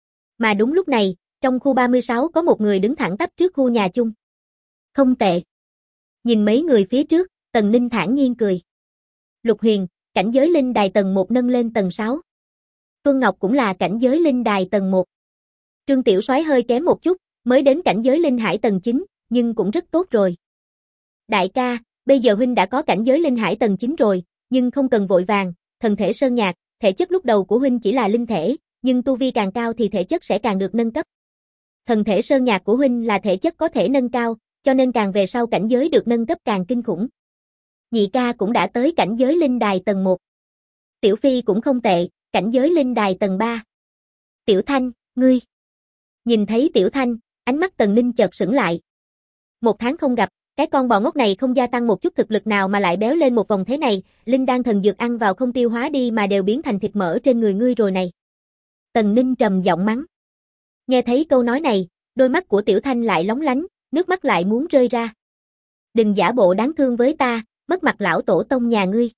Mà đúng lúc này, trong khu 36 có một người đứng thẳng tắp trước khu nhà chung. Không tệ. Nhìn mấy người phía trước, Tần Ninh thản nhiên cười. Lục Huyền, cảnh giới linh đài tầng 1 nâng lên tầng 6. Tuân Ngọc cũng là cảnh giới linh đài tầng 1. Trương Tiểu Soái hơi kém một chút, mới đến cảnh giới linh hải tầng 9, nhưng cũng rất tốt rồi. Đại ca, bây giờ huynh đã có cảnh giới linh hải tầng 9 rồi, nhưng không cần vội vàng, thần thể sơn nhạc, thể chất lúc đầu của huynh chỉ là linh thể, nhưng tu vi càng cao thì thể chất sẽ càng được nâng cấp. Thần thể sơn nhạc của huynh là thể chất có thể nâng cao, cho nên càng về sau cảnh giới được nâng cấp càng kinh khủng. Nhị ca cũng đã tới cảnh giới linh đài tầng 1. Tiểu Phi cũng không tệ, cảnh giới linh đài tầng 3. Tiểu Thanh, ngươi. Nhìn thấy Tiểu Thanh, ánh mắt Tần Ninh chợt sững lại. 1 tháng không gặp, cái con bò ngốc này không gia tăng một chút thực lực nào mà lại béo lên một vòng thế này, linh đan thần dược ăn vào không tiêu hóa đi mà đều biến thành thịt mỡ trên người ngươi rồi này. Tần Ninh trầm giọng mắng. Nghe thấy câu nói này, đôi mắt của Tiểu Thanh lại lóng lánh, nước mắt lại muốn rơi ra. Đừng giả bộ đáng thương với ta, mất mặt lão tổ tông nhà ngươi.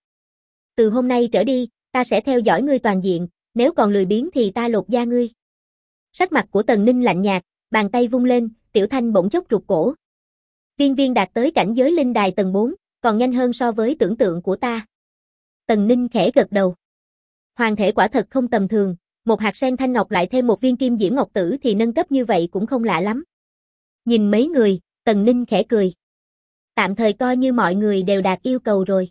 Từ hôm nay trở đi, ta sẽ theo dõi ngươi toàn diện, nếu còn lười biếng thì ta lột da ngươi. Sắc mặt của Tần Ninh lạnh nhạt, bàn tay vung lên, Tiểu Thanh bỗng chốc rụt cổ. Viên Viên đạt tới cảnh giới linh đài tầng 4, còn nhanh hơn so với tưởng tượng của ta. Tần Ninh khẽ gật đầu. Hoàng thể quả thật không tầm thường, một hạt sen thanh ngọc lại thêm một viên kim diễm ngọc tử thì nâng cấp như vậy cũng không lạ lắm. Nhìn mấy người, Tần Ninh khẽ cười. Tạm thời coi như mọi người đều đạt yêu cầu rồi.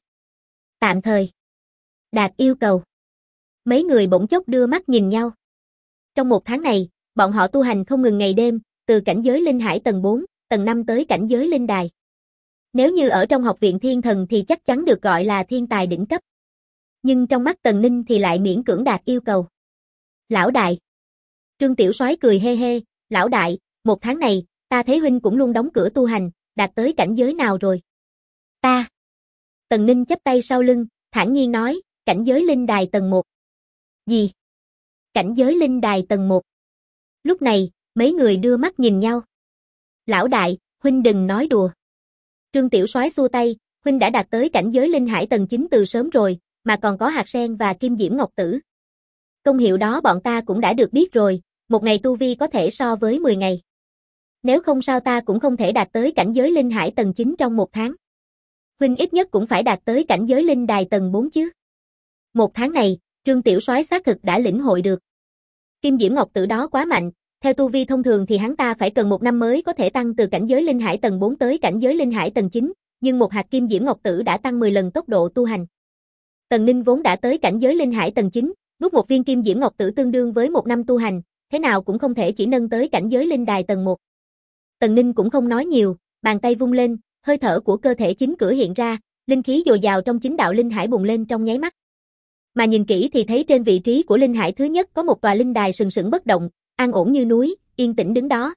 Tạm thời. Đạt yêu cầu. Mấy người bỗng chốc đưa mắt nhìn nhau. Trong một tháng này, bọn họ tu hành không ngừng ngày đêm, từ cảnh giới linh hải tầng 4, tầng 5 tới cảnh giới linh đài. Nếu như ở trong học viện thiên thần thì chắc chắn được gọi là thiên tài đỉnh cấp. Nhưng trong mắt Tần Ninh thì lại miễn cưỡng đạt yêu cầu. Lão đại. Trương Tiểu Soái cười hê hê, lão đại, một tháng này, ta thấy huynh cũng luôn đóng cửa tu hành, đạt tới cảnh giới nào rồi? Ta. Tần Ninh chắp tay sau lưng, thản nhiên nói, cảnh giới linh đài tầng 1. Gì? Cảnh giới linh đài tầng 1. Lúc này, mấy người đưa mắt nhìn nhau. Lão đại, huynh đừng nói đùa. Trương Tiểu Soái xua tay, huynh đã đạt tới cảnh giới linh hải tầng 9 từ sớm rồi, mà còn có hạt sen và kim diễm ngọc tử. Công hiệu đó bọn ta cũng đã được biết rồi, một ngày tu vi có thể so với 10 ngày. Nếu không sao ta cũng không thể đạt tới cảnh giới linh hải tầng 9 trong một tháng. Huynh ít nhất cũng phải đạt tới cảnh giới linh đài tầng 4 chứ. Một tháng này, Trương Tiểu Soái xác thực đã lĩnh hội được. Kim diễm ngọc tử đó quá mạnh, theo tu vi thông thường thì hắn ta phải cần một năm mới có thể tăng từ cảnh giới linh hải tầng 4 tới cảnh giới linh hải tầng 9, nhưng một hạt kim diễm ngọc tử đã tăng 10 lần tốc độ tu hành. Tần Ninh vốn đã tới cảnh giới linh hải tầng 9, lúc một viên kim diễm ngọc tử tương đương với một năm tu hành, thế nào cũng không thể chỉ nâng tới cảnh giới linh đài tầng 1. Tần Ninh cũng không nói nhiều, bàn tay vung lên, hơi thở của cơ thể chính cửa hiện ra, linh khí dồi dào trong chính đạo linh hải bùng lên trong nháy mắt. Mà nhìn kỹ thì thấy trên vị trí của linh hải thứ nhất có một tòa linh đài sừng sững bất động, an ổn như núi, yên tĩnh đứng đó.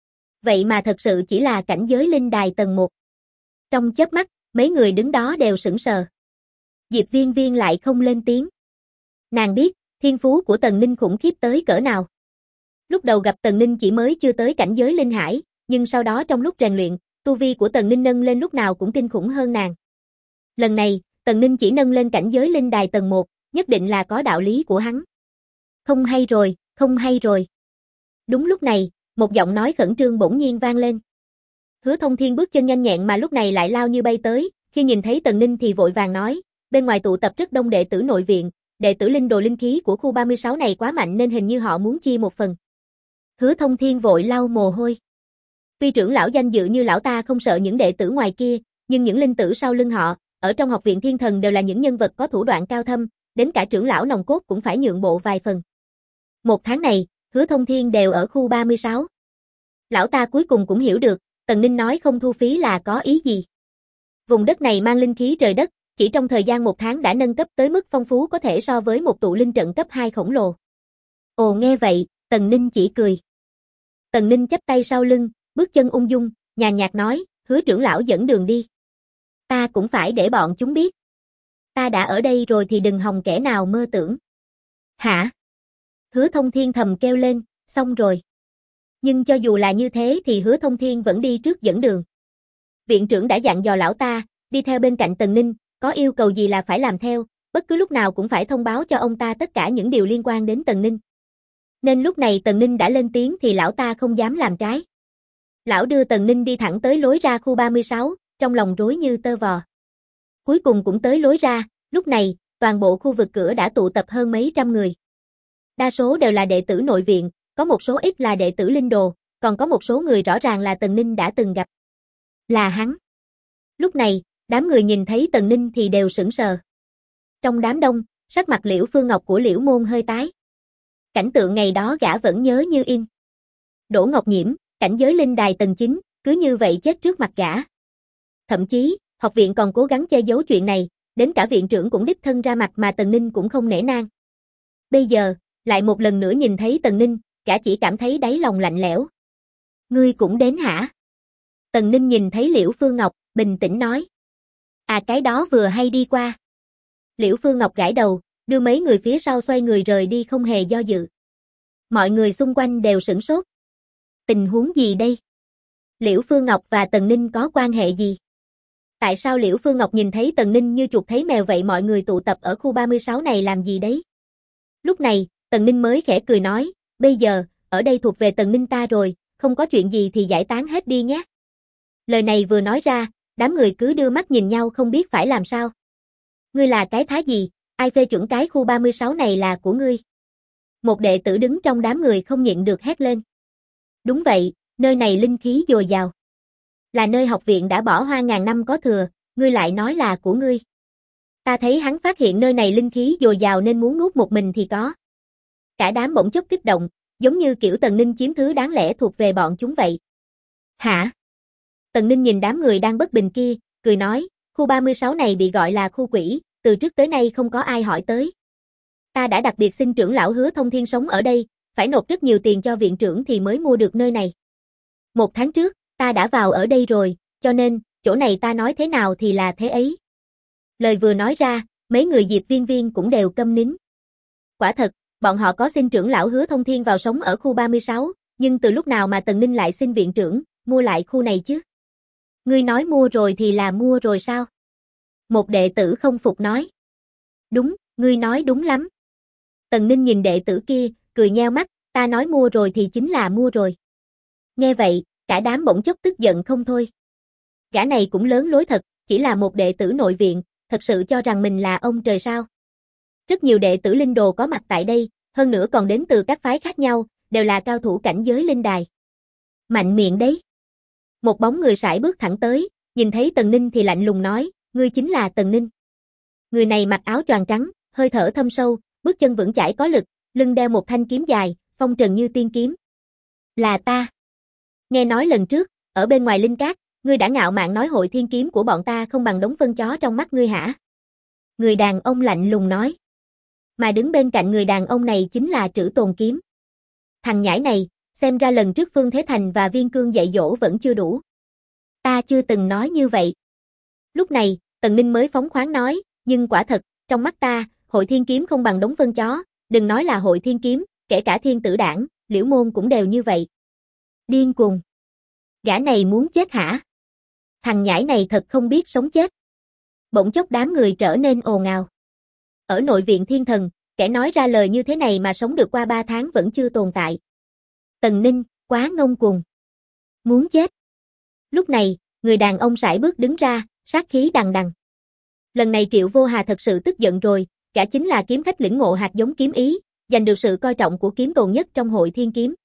Vậy mà thật sự chỉ là cảnh giới linh đài tầng 1. Trong chớp mắt, mấy người đứng đó đều sững sờ. Diệp Viên Viên lại không lên tiếng. Nàng biết, thiên phú của Tần Ninh khủng khiếp tới cỡ nào. Lúc đầu gặp Tần Ninh chỉ mới chưa tới cảnh giới linh hải, nhưng sau đó trong lúc rèn luyện, tu vi của Tần Ninh nâng lên lúc nào cũng kinh khủng hơn nàng. Lần này, Tần Ninh chỉ nâng lên cảnh giới linh đài tầng 1, nhất định là có đạo lý của hắn. Không hay rồi, không hay rồi. Đúng lúc này, một giọng nói khẩn trương bỗng nhiên vang lên. Hứa Thông Thiên bước chân nhanh nhẹn mà lúc này lại lao như bay tới, khi nhìn thấy Tần Ninh thì vội vàng nói, bên ngoài tụ tập rất đông đệ tử nội viện, đệ tử linh đồ linh khí của khu 36 này quá mạnh nên hình như họ muốn chia một phần. Hứa Thông Thiên vội lau mồ hôi. Tuy trưởng lão danh dự như lão ta không sợ những đệ tử ngoài kia, nhưng những linh tử sau lưng họ, ở trong học viện thiên thần đều là những nhân vật có thủ đoạn cao thâm, đến cả trưởng lão nòng cốt cũng phải nhượng bộ vài phần. Một tháng này, Hứa Thông Thiên đều ở khu 36. Lão ta cuối cùng cũng hiểu được, Tần Ninh nói không thu phí là có ý gì. Vùng đất này mang linh khí trời đất, chỉ trong thời gian một tháng đã nâng cấp tới mức phong phú có thể so với một tụ linh trận cấp 2 khổng lồ. Ồ nghe vậy, Tần Ninh chỉ cười. Tần Ninh chắp tay sau lưng, bước chân ung dung, nhàn nhạt nói, Hứa trưởng lão dẫn đường đi. Ta cũng phải để bọn chúng biết. Ta đã ở đây rồi thì đừng hòng kẻ nào mơ tưởng. Hả? Hứa Thông Thiên thầm kêu lên, xong rồi. Nhưng cho dù là như thế thì Hứa Thông Thiên vẫn đi trước dẫn đường. Viện trưởng đã dặn dò lão ta, đi theo bên cạnh Tần Ninh, có yêu cầu gì là phải làm theo, bất cứ lúc nào cũng phải thông báo cho ông ta tất cả những điều liên quan đến Tần Ninh. Nên lúc này Tần Ninh đã lên tiếng thì lão ta không dám làm trái. Lão đưa Tần Ninh đi thẳng tới lối ra khu 36, trong lòng rối như tơ vò. Cuối cùng cũng tới lối ra, lúc này, toàn bộ khu vực cửa đã tụ tập hơn mấy trăm người. Đa số đều là đệ tử nội viện, có một số ít là đệ tử linh đồ, còn có một số người rõ ràng là Tần Ninh đã từng gặp. Là hắn. Lúc này, đám người nhìn thấy Tần Ninh thì đều sững sờ. Trong đám đông, sắc mặt Liễu Phương Ngọc của Liễu Môn hơi tái. Cảnh tượng ngày đó gã vẫn nhớ như in. Đỗ Ngọc Nhiễm, cảnh giới linh đài tầng 9, cứ như vậy chết trước mặt gã. Thậm chí, học viện còn cố gắng che giấu chuyện này, đến cả viện trưởng cũng đích thân ra mặt mà Tần Ninh cũng không nể nang. Bây giờ, lại một lần nữa nhìn thấy Tần Ninh, gã chỉ cảm thấy đáy lòng lạnh lẽo. Ngươi cũng đến hả? Tần Ninh nhìn thấy Liễu Phương Ngọc, bình tĩnh nói. À cái đó vừa hay đi qua. Liễu Phương Ngọc gãi đầu, đưa mấy người phía sau xoay người rời đi không hề do dự. Mọi người xung quanh đều sửng sốt. Tình huống gì đây? Liễu Phương Ngọc và Tần Ninh có quan hệ gì? Tại sao Liễu Phương Ngọc nhìn thấy Tần Ninh như chuột thấy mèo vậy, mọi người tụ tập ở khu 36 này làm gì đấy? Lúc này, Tần Ninh mới khẽ cười nói, bây giờ, ở đây thuộc về Tần Ninh ta rồi, không có chuyện gì thì giải tán hết đi nhé. Lời này vừa nói ra, đám người cứ đưa mắt nhìn nhau không biết phải làm sao. Ngươi là cái thá gì, ai phê chuẩn cái khu 36 này là của ngươi? Một đệ tử đứng trong đám người không nhịn được hét lên. Đúng vậy, nơi này linh khí dồi dào. Là nơi học viện đã bỏ hoang ngàn năm có thừa, ngươi lại nói là của ngươi. Ta thấy hắn phát hiện nơi này linh khí dồi dào nên muốn nuốt một mình thì có. Cả đám bỗng chốc kích động, giống như kiểu Tần Ninh chiếm thứ đáng lẽ thuộc về bọn chúng vậy. Hả? Tần Ninh nhìn đám người đang bất bình kia, cười nói, khu 36 này bị gọi là khu quỷ, từ trước tới nay không có ai hỏi tới. Ta đã đặc biệt xin trưởng lão Hứa Thông Thiên sống ở đây, phải nộp rất nhiều tiền cho viện trưởng thì mới mua được nơi này. 1 tháng trước, ta đã vào ở đây rồi, cho nên, chỗ này ta nói thế nào thì là thế ấy. Lời vừa nói ra, mấy người Diệp Viên Viên cũng đều câm nín. Quả thật, bọn họ có xin trưởng lão Hứa Thông Thiên vào sống ở khu 36, nhưng từ lúc nào mà Tần Ninh lại xin viện trưởng, mua lại khu này chứ? Ngươi nói mua rồi thì là mua rồi sao? Một đệ tử không phục nói. Đúng, ngươi nói đúng lắm. Tần Ninh nhìn đệ tử kia, cười nheo mắt, ta nói mua rồi thì chính là mua rồi. Nghe vậy, cả đám bỗng chốc tức giận không thôi. Gã này cũng lớn lối thật, chỉ là một đệ tử nội viện, thật sự cho rằng mình là ông trời sao? Rất nhiều đệ tử linh đồ có mặt tại đây, hơn nữa còn đến từ các phái khác nhau, đều là cao thủ cảnh giới linh đài. Mạnh miệng đấy. Một bóng người sải bước thẳng tới, nhìn thấy Tần Ninh thì lạnh lùng nói, ngươi chính là Tần Ninh. Người này mặc áo choàng trắng, hơi thở thâm sâu, bước chân vững chãi có lực, lưng đeo một thanh kiếm dài, phong trần như tiên kiếm. Là ta. Nghe nói lần trước, ở bên ngoài linh cát, ngươi đã ngạo mạn nói hội thiên kiếm của bọn ta không bằng đống phân chó trong mắt ngươi hả? Người đàn ông lạnh lùng nói. Mà đứng bên cạnh người đàn ông này chính là Trữ Tồn Kiếm. Thằng nhãi này, xem ra lần trước Phương Thế Thành và Viên Cương dạy dỗ vẫn chưa đủ. Ta chưa từng nói như vậy. Lúc này, Tần Ninh mới phóng khoáng nói, nhưng quả thật, trong mắt ta, hội thiên kiếm không bằng đống phân chó, đừng nói là hội thiên kiếm, kể cả Thiên Tử Đảng, Liễu Môn cũng đều như vậy. Điên cuồng. Gã này muốn chết hả? Thằng nhãi này thật không biết sống chết. Bỗng chốc đám người trở nên ồn ào. Ở nội viện Thiên Thần, kẻ nói ra lời như thế này mà sống được qua 3 tháng vẫn chưa tồn tại. Tần Ninh, quá ngông cuồng. Muốn chết. Lúc này, người đàn ông sải bước đứng ra, sát khí đằng đằng. Lần này Triệu Vô Hà thật sự tức giận rồi, gã chính là kiếm khách lĩnh ngộ hạt giống kiếm ý, giành được sự coi trọng của kiếm tồn nhất trong hội thiên kiếm.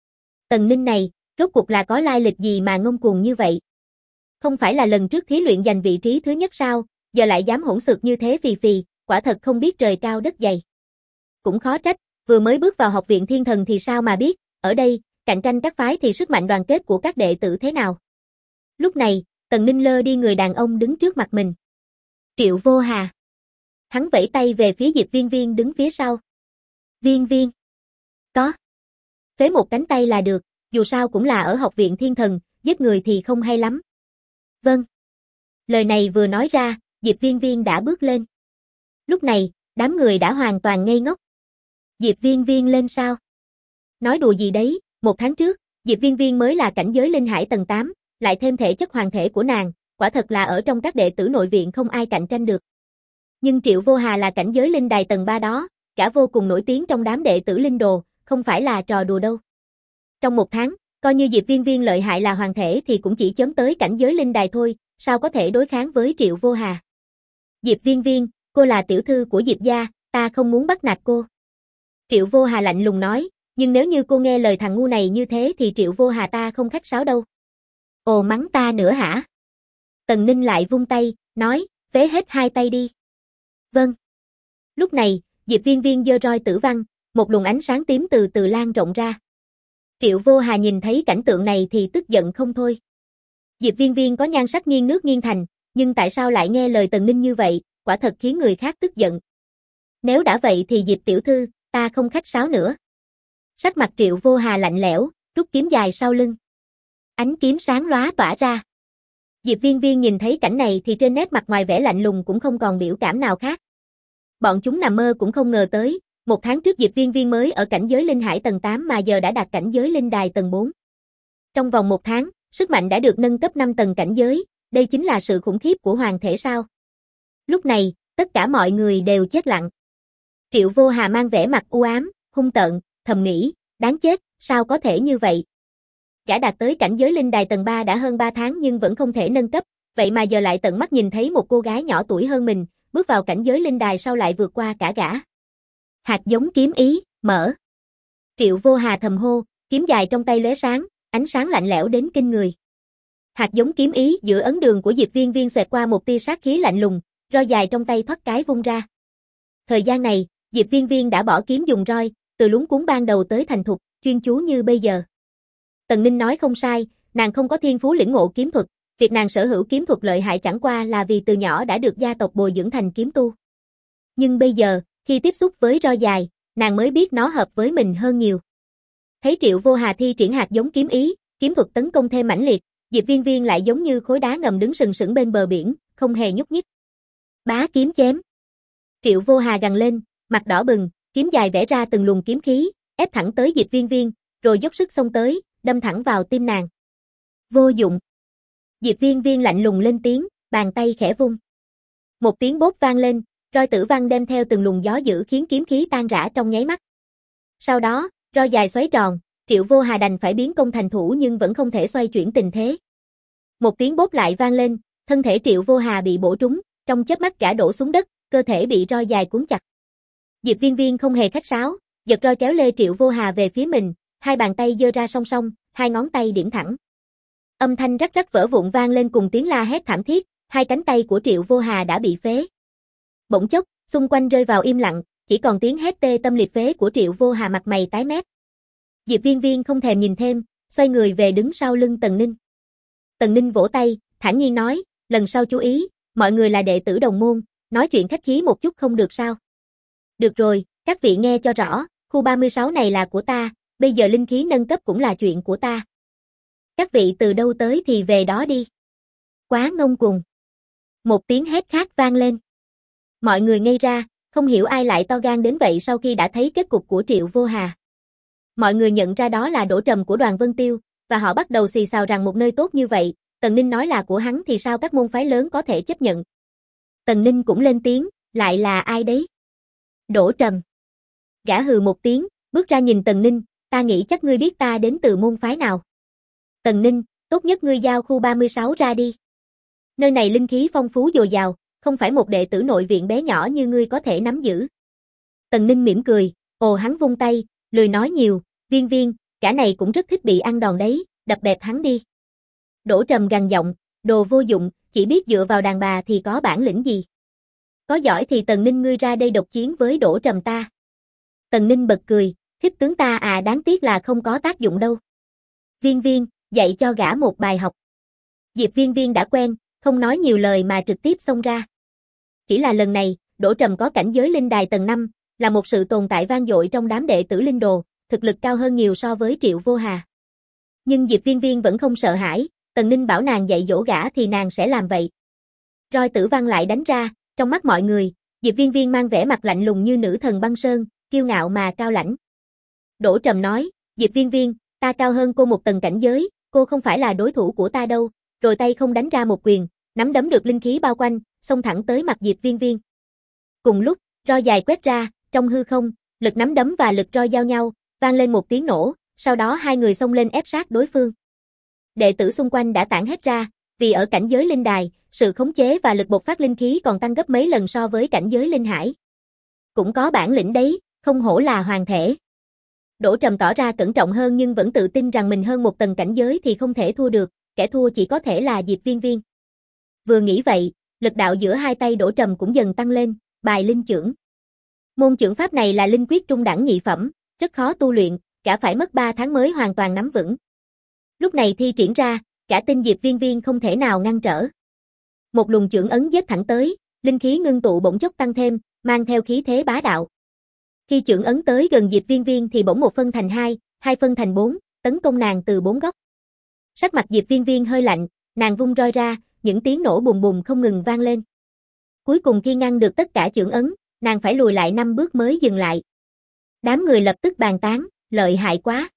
Tần Ninh này, rốt cuộc là có lai lịch gì mà ngông cuồng như vậy? Không phải là lần trước thí luyện giành vị trí thứ nhất sao, giờ lại dám hỗn xược như thế phì phì, quả thật không biết trời cao đất dày. Cũng khó trách, vừa mới bước vào học viện Thiên Thần thì sao mà biết, ở đây, cạnh tranh các phái thì sức mạnh đoàn kết của các đệ tử thế nào. Lúc này, Tần Ninh lơ đi người đàn ông đứng trước mặt mình. Triệu Vô Hà. Hắn vẫy tay về phía Diệp Viên Viên đứng phía sau. Viên Viên. Có. Phế một cánh tay là được, dù sao cũng là ở học viện Thiên Thần, giết người thì không hay lắm. Vâng. Lời này vừa nói ra, Diệp Viên Viên đã bước lên. Lúc này, đám người đã hoàn toàn ngây ngốc. Diệp Viên Viên lên sao? Nói đùa gì đấy, 1 tháng trước, Diệp Viên Viên mới là cảnh giới linh hải tầng 8, lại thêm thể chất hoàng thể của nàng, quả thật là ở trong các đệ tử nội viện không ai cạnh tranh được. Nhưng Triệu Vô Hà là cảnh giới linh đài tầng 3 đó, cả vô cùng nổi tiếng trong đám đệ tử linh đồ, không phải là trò đùa đâu. Trong 1 tháng, coi như Diệp Viên Viên lợi hại là hoàng thể thì cũng chỉ chớm tới cảnh giới linh đài thôi, sao có thể đối kháng với Triệu Vô Hà. Diệp Viên Viên, cô là tiểu thư của Diệp gia, ta không muốn bắt nạt cô. Triệu Vô Hà lạnh lùng nói, nhưng nếu như cô nghe lời thằng ngu này như thế thì Triệu Vô Hà ta không khách sáo đâu. Ồ, mắng ta nữa hả? Tần Ninh lại vung tay, nói, phế hết 2 tay đi. Vâng. Lúc này, Diệp Viên Viên giơ roi tử văn, một luồng ánh sáng tím từ từ lan rộng ra. Triệu Vô Hà nhìn thấy cảnh tượng này thì tức giận không thôi. Diệp Viên Viên có nhan sắc nghiêng nước nghiêng thành, nhưng tại sao lại nghe lời Tần Ninh như vậy, quả thật khiến người khác tức giận. Nếu đã vậy thì Diệp tiểu thư, ta không khách sáo nữa. Sắc mặt Triệu Vô Hà lạnh lẽo, rút kiếm dài sau lưng. Ánh kiếm sáng lóa tỏa ra. Diệp Viên Viên nhìn thấy cảnh này thì trên nét mặt ngoài vẻ lạnh lùng cũng không còn biểu cảm nào khác. Bọn chúng nằm mơ cũng không ngờ tới, 1 tháng trước Diệp Viên Viên mới ở cảnh giới linh hải tầng 8 mà giờ đã đạt cảnh giới linh đài tầng 4. Trong vòng 1 tháng, sức mạnh đã được nâng cấp 5 tầng cảnh giới, đây chính là sự khủng khiếp của hoàng thể sao. Lúc này, tất cả mọi người đều chết lặng. Triệu Vô Hà mang vẻ mặt u ám, hung tợn, thầm nghĩ, đáng chết, sao có thể như vậy? Gã đạt tới cảnh giới linh đài tầng 3 đã hơn 3 tháng nhưng vẫn không thể nâng cấp, vậy mà giờ lại tận mắt nhìn thấy một cô gái nhỏ tuổi hơn mình, bước vào cảnh giới linh đài sau lại vượt qua cả gã. Hạt giống kiếm ý, mở. Triệu Vô Hà thầm hô, kiếm dài trong tay lóe sáng, ánh sáng lạnh lẽo đến kinh người. Hạt giống kiếm ý giữa ấn đường của Diệp Viên Viên xoẹt qua một tia sát khí lạnh lùng, roi dài trong tay thoát cái vung ra. Thời gian này, Diệp Viên Viên đã bỏ kiếm dùng roi, từ luống cuống ban đầu tới thành thục, chuyên chú như bây giờ. Tần Ninh nói không sai, nàng không có thiên phú lĩnh ngộ kiếm thuật, việc nàng sở hữu kiếm thuật lợi hại chẳng qua là vì từ nhỏ đã được gia tộc bồi dưỡng thành kiếm tu. Nhưng bây giờ, khi tiếp xúc với roi dài, nàng mới biết nó hợp với mình hơn nhiều. Thấy Triệu Vô Hà thi triển hạt giống kiếm ý, kiếm thuật tấn công thêm mãnh liệt, Diệp Viên Viên lại giống như khối đá ngầm đứng sừng sững bên bờ biển, không hề nhúc nhích. Bá kiếm chém. Triệu Vô Hà gằn lên, mặt đỏ bừng, kiếm dài vẽ ra từng luồng kiếm khí, ép thẳng tới Diệp Viên Viên, rồi dốc sức xông tới, đâm thẳng vào tim nàng. Vô dụng. Diệp Viên Viên lạnh lùng lên tiếng, bàn tay khẽ vung. Một tiếng bốp vang lên, roi tử văn đem theo từng luồng gió dữ khiến kiếm khí tan rã trong nháy mắt. Sau đó, roi dài xoáy tròn, Triệu Vô Hà đành phải biến công thành thủ nhưng vẫn không thể xoay chuyển tình thế. Một tiếng bốp lại vang lên, thân thể Triệu Vô Hà bị bổ trúng, trong chớp mắt gã đổ xuống đất, cơ thể bị roi dài cuốn chặt. Diệp Viên Viên không hề khách sáo, giật roi kéo lê Triệu Vô Hà về phía mình, hai bàn tay giơ ra song song, hai ngón tay điểm thẳng. Âm thanh rắc rắc vỡ vụn vang lên cùng tiếng la hét thảm thiết, hai cánh tay của Triệu Vô Hà đã bị phế. Bỗng chốc, xung quanh rơi vào im lặng, chỉ còn tiếng hét tê tâm liệt phế của Triệu Vô Hà, mặt mày tái mét. Diệp Viên Viên không thèm nhìn thêm, xoay người về đứng sau lưng Tần Ninh. Tần Ninh vỗ tay, thản nhiên nói, lần sau chú ý, mọi người là đệ tử đồng môn, nói chuyện khách khí một chút không được sao? Được rồi, các vị nghe cho rõ, khu 36 này là của ta, bây giờ linh khí nâng cấp cũng là chuyện của ta. Các vị từ đâu tới thì về đó đi. Quá ngông cuồng. Một tiếng hét khác vang lên. Mọi người ngây ra, không hiểu ai lại to gan đến vậy sau khi đã thấy kết cục của Triệu Vô Hà. Mọi người nhận ra đó là Đỗ Trầm của Đoàn Vân Tiêu, và họ bắt đầu xì xào rằng một nơi tốt như vậy, Tần Ninh nói là của hắn thì sao các môn phái lớn có thể chấp nhận. Tần Ninh cũng lên tiếng, lại là ai đấy? Đỗ Trầm. Gã hừ một tiếng, bước ra nhìn Tần Ninh, ta nghĩ chắc ngươi biết ta đến từ môn phái nào. Tần Ninh, tốt nhất ngươi giao khu 36 ra đi. Nơi này linh khí phong phú dồi dào, không phải một đệ tử nội viện bé nhỏ như ngươi có thể nắm giữ. Tần Ninh mỉm cười, hắn vung tay, lười nói nhiều, Viên Viên, cả này cũng rất thích bị ăn đòn đấy, đập bẹp hắn đi. Đỗ Trầm gằn giọng, đồ vô dụng, chỉ biết dựa vào đàn bà thì có bản lĩnh gì. Có giỏi thì Tần Ninh ngươi ra đây độc chiến với Đỗ Trầm ta. Tần Ninh bật cười, khích tướng ta à, đáng tiếc là không có tác dụng đâu. Viên Viên, dạy cho gã một bài học. Diệp Viên Viên đã quen, không nói nhiều lời mà trực tiếp xông ra. Chỉ là lần này, Đỗ Trầm có cảnh giới linh đài tầng 5, là một sự tồn tại vang dội trong đám đệ tử linh đồ, thực lực cao hơn nhiều so với Triệu Vô Hà. Nhưng Diệp Viên Viên vẫn không sợ hãi, Tần Ninh bảo nàng dạy dỗ gã thì nàng sẽ làm vậy. Roi tử văn lại đánh ra, trong mắt mọi người, Diệp Viên Viên mang vẻ mặt lạnh lùng như nữ thần băng sơn, kiêu ngạo mà cao lãnh. Đỗ Trầm nói, Diệp Viên Viên, ta cao hơn cô một tầng cảnh giới, cô không phải là đối thủ của ta đâu, rồi tay không đánh ra một quyền, nắm đấm được linh khí bao quanh, xông thẳng tới mặt Diệp Viên Viên. Cùng lúc, roi dài quét ra, trong hư không, lực nắm đấm và lực roi giao nhau, vang lên một tiếng nổ, sau đó hai người xông lên ép sát đối phương. Đệ tử xung quanh đã tản hết ra, vì ở cảnh giới linh đài, sự khống chế và lực bộc phát linh khí còn tăng gấp mấy lần so với cảnh giới linh hải. Cũng có bản lĩnh đấy, không hổ là hoàng thể. Đỗ Trầm tỏ ra cẩn trọng hơn nhưng vẫn tự tin rằng mình hơn một tầng cảnh giới thì không thể thua được, kẻ thua chỉ có thể là Diệp Viên Viên. Vừa nghĩ vậy, lực đạo giữa hai tay Đỗ Trầm cũng dần tăng lên, bài linh chưởng. Môn chưởng pháp này là linh quyết trung đẳng nhị phẩm, rất khó tu luyện, cả phải mất 3 tháng mới hoàn toàn nắm vững. Lúc này thi triển ra, cả tin Diệp Viên Viên không thể nào ngăn trở. Một luồng chưởng ấn giết thẳng tới, linh khí ngưng tụ bỗng chốc tăng thêm, mang theo khí thế bá đạo. Khi chưởng ấn tới gần Diệp Viên Viên thì bỗng một phân thành hai, hai phân thành 4, tấn công nàng từ 4 góc. Sắc mặt Diệp Viên Viên hơi lạnh, nàng vung roi ra, những tiếng nổ bùng bùng không ngừng vang lên. Cuối cùng khi ngăn được tất cả chưởng ấn, nàng phải lùi lại 5 bước mới dừng lại. Đám người lập tức bàn tán, lợi hại quá.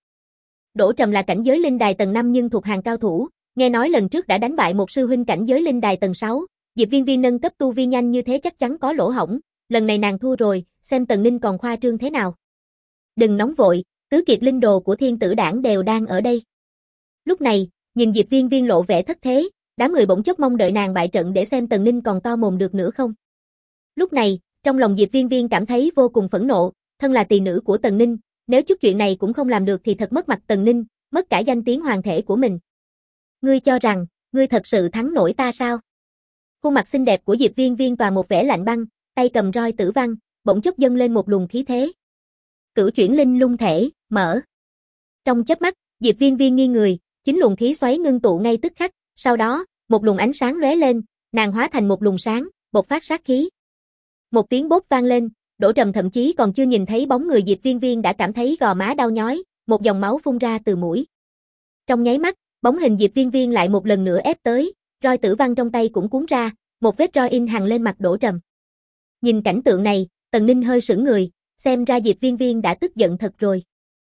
Đỗ Trầm là cảnh giới linh đài tầng 5 nhưng thuộc hàng cao thủ, nghe nói lần trước đã đánh bại một sư huynh cảnh giới linh đài tầng 6, Diệp Viên Viên nâng cấp tu vi nhanh như thế chắc chắn có lỗ hổng, lần này nàng thua rồi, xem Tần Ninh còn khoa trương thế nào. Đừng nóng vội, tứ kiệt linh đồ của Thiên Tử Đảng đều đang ở đây. Lúc này, nhìn Diệp Viên Viên lộ vẻ thất thế, đám người bỗng chốc mong đợi nàng bại trận để xem Tần Ninh còn to mồm được nữa không. Lúc này, trong lòng Diệp Viên Viên cảm thấy vô cùng phẫn nộ, thân là tỳ nữ của Tần Ninh, nếu chút chuyện này cũng không làm được thì thật mất mặt Tần Ninh, mất cả danh tiếng hoàng thể của mình. Ngươi cho rằng, ngươi thật sự thắng nổi ta sao? Khuôn mặt xinh đẹp của Diệp Viên Viên toàn một vẻ lạnh băng, tay cầm roi tử văn, bỗng chốc dâng lên một luồng khí thế. Cửu chuyển linh lung thể, mở. Trong chớp mắt, Diệp Viên Viên nghiêng người, chính luồng khí xoáy ngưng tụ ngay tức khắc, sau đó, một luồng ánh sáng lóe lên, nàng hóa thành một luồng sáng, bộc phát sát khí. Một tiếng bốp vang lên, Đỗ Trầm thậm chí còn chưa nhìn thấy bóng người Diệp Viên Viên đã cảm thấy gò má đau nhói, một dòng máu phun ra từ mũi. Trong nháy mắt, bóng hình Diệp Viên Viên lại một lần nữa ép tới, roi tử văn trong tay cũng cuốn ra, một vết roi in hằn lên mặt Đỗ Trầm. Nhìn cảnh tượng này, Tần Ninh hơi sững người, xem ra Diệp Viên Viên đã tức giận thật rồi.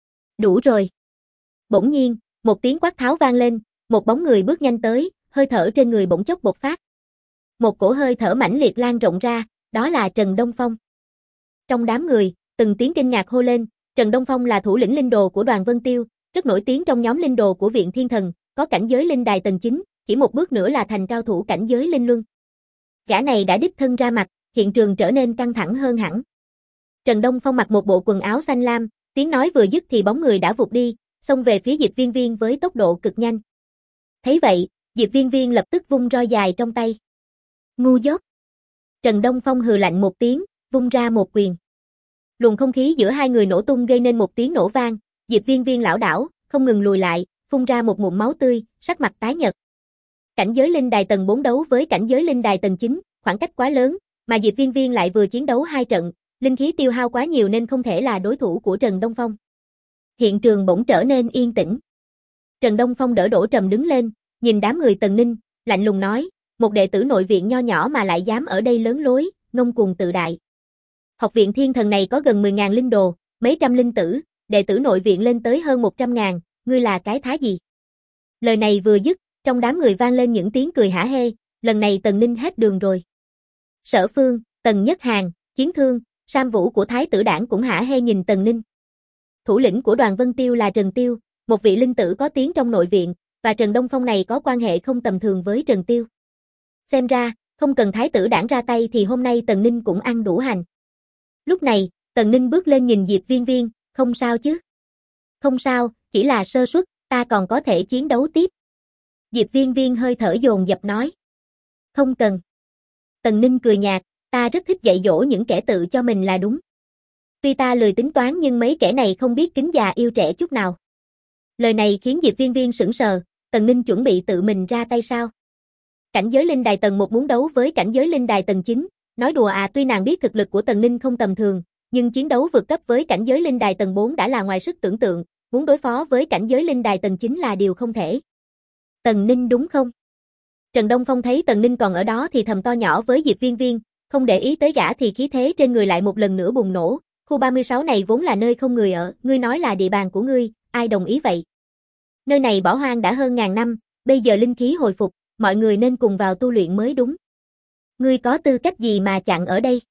Đủ rồi. Bỗng nhiên, một tiếng quát tháo vang lên, một bóng người bước nhanh tới, hơi thở trên người bỗng chốc bộc phát. Một cổ hơi thở mãnh liệt lan rộng ra, đó là Trần Đông Phong. Trong đám người, từng tiếng kinh ngạc hô lên, Trần Đông Phong là thủ lĩnh linh đồ của Đoàn Vân Tiêu, rất nổi tiếng trong nhóm linh đồ của Viện Thiên Thần, có cảnh giới linh đài tầng 9, chỉ một bước nữa là thành cao thủ cảnh giới linh luân. Gã này đã đích thân ra mặt, hiện trường trở nên căng thẳng hơn hẳn. Trần Đông Phong mặc một bộ quần áo xanh lam, tiếng nói vừa dứt thì bóng người đã vụt đi, xông về phía Diệp Viên Viên với tốc độ cực nhanh. Thấy vậy, Diệp Viên Viên lập tức vung roi dài trong tay. Ngu dốt. Trần Đông Phong hừ lạnh một tiếng, vung ra một quyền. Luồng không khí giữa hai người nổ tung gây nên một tiếng nổ vang, Diệp Viên Viên lảo đảo, không ngừng lùi lại, phun ra một ngụm máu tươi, sắc mặt tái nhợt. Cảnh giới linh đài tầng 4 đấu với cảnh giới linh đài tầng 9, khoảng cách quá lớn, mà Diệp Viên Viên lại vừa chiến đấu 2 trận, linh khí tiêu hao quá nhiều nên không thể là đối thủ của Trần Đông Phong. Hiện trường bỗng trở nên yên tĩnh. Trần Đông Phong đỡ Đỗ Trầm đứng lên, nhìn đám người Tần Ninh, lạnh lùng nói, một đệ tử nội viện nho nhỏ mà lại dám ở đây lớn lối, ngông cuồng tự đại. Học viện Thiên Thần này có gần 10.000 linh đồ, mấy trăm linh tử, đệ tử nội viện lên tới hơn 100.000, ngươi là cái thá gì? Lời này vừa dứt, trong đám người vang lên những tiếng cười hả hê, lần này Tần Ninh hết đường rồi. Sở Phương, Tần Nhất Hàn, Chiến Thương, Sam Vũ của Thái tử đảng cũng hả hê nhìn Tần Ninh. Thủ lĩnh của Đoàn Vân Tiêu là Trần Tiêu, một vị linh tử có tiếng trong nội viện, và Trần Đông Phong này có quan hệ không tầm thường với Trần Tiêu. Xem ra, không cần Thái tử đảng ra tay thì hôm nay Tần Ninh cũng ăn đủ hành. Lúc này, Tần Ninh bước lên nhìn Diệp Viên Viên, không sao chứ? Không sao, chỉ là sơ suất, ta còn có thể chiến đấu tiếp. Diệp Viên Viên hơi thở dồn dập nói. Không cần. Tần Ninh cười nhạt, ta rất thích dạy dỗ những kẻ tự cho mình là đúng. Tuy ta lười tính toán nhưng mấy kẻ này không biết kính già yêu trẻ chút nào. Lời này khiến Diệp Viên Viên sững sờ, Tần Ninh chuẩn bị tự mình ra tay sao? Cảnh giới linh đài tầng 1 muốn đấu với cảnh giới linh đài tầng 9, nói đùa à, tuy nàng biết thực lực của Tần Ninh không tầm thường, nhưng chiến đấu vượt cấp với cảnh giới linh đài tầng 4 đã là ngoài sức tưởng tượng, muốn đối phó với cảnh giới linh đài tầng 9 là điều không thể. Tần Ninh đúng không? Trần Đông Phong thấy Tần Ninh còn ở đó thì thầm to nhỏ với Diệp Viên Viên, không để ý tới gã thì khí thế trên người lại một lần nữa bùng nổ, khu 36 này vốn là nơi không người ở, ngươi nói là địa bàn của ngươi, ai đồng ý vậy? Nơi này bỏ hoang đã hơn ngàn năm, bây giờ linh khí hồi phục, mọi người nên cùng vào tu luyện mới đúng. Ngươi có tư cách gì mà chặn ở đây?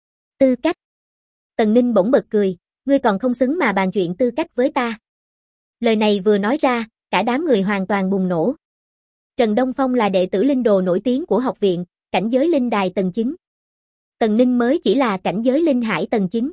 Tư cách? Tần Ninh bỗng bật cười, ngươi còn không xứng mà bàn chuyện tư cách với ta. Lời này vừa nói ra, cả đám người hoàn toàn bùng nổ. Trần Đông Phong là đệ tử linh đồ nổi tiếng của học viện, cảnh giới linh đài tầng 9. Tần Ninh mới chỉ là cảnh giới linh hải tầng 9.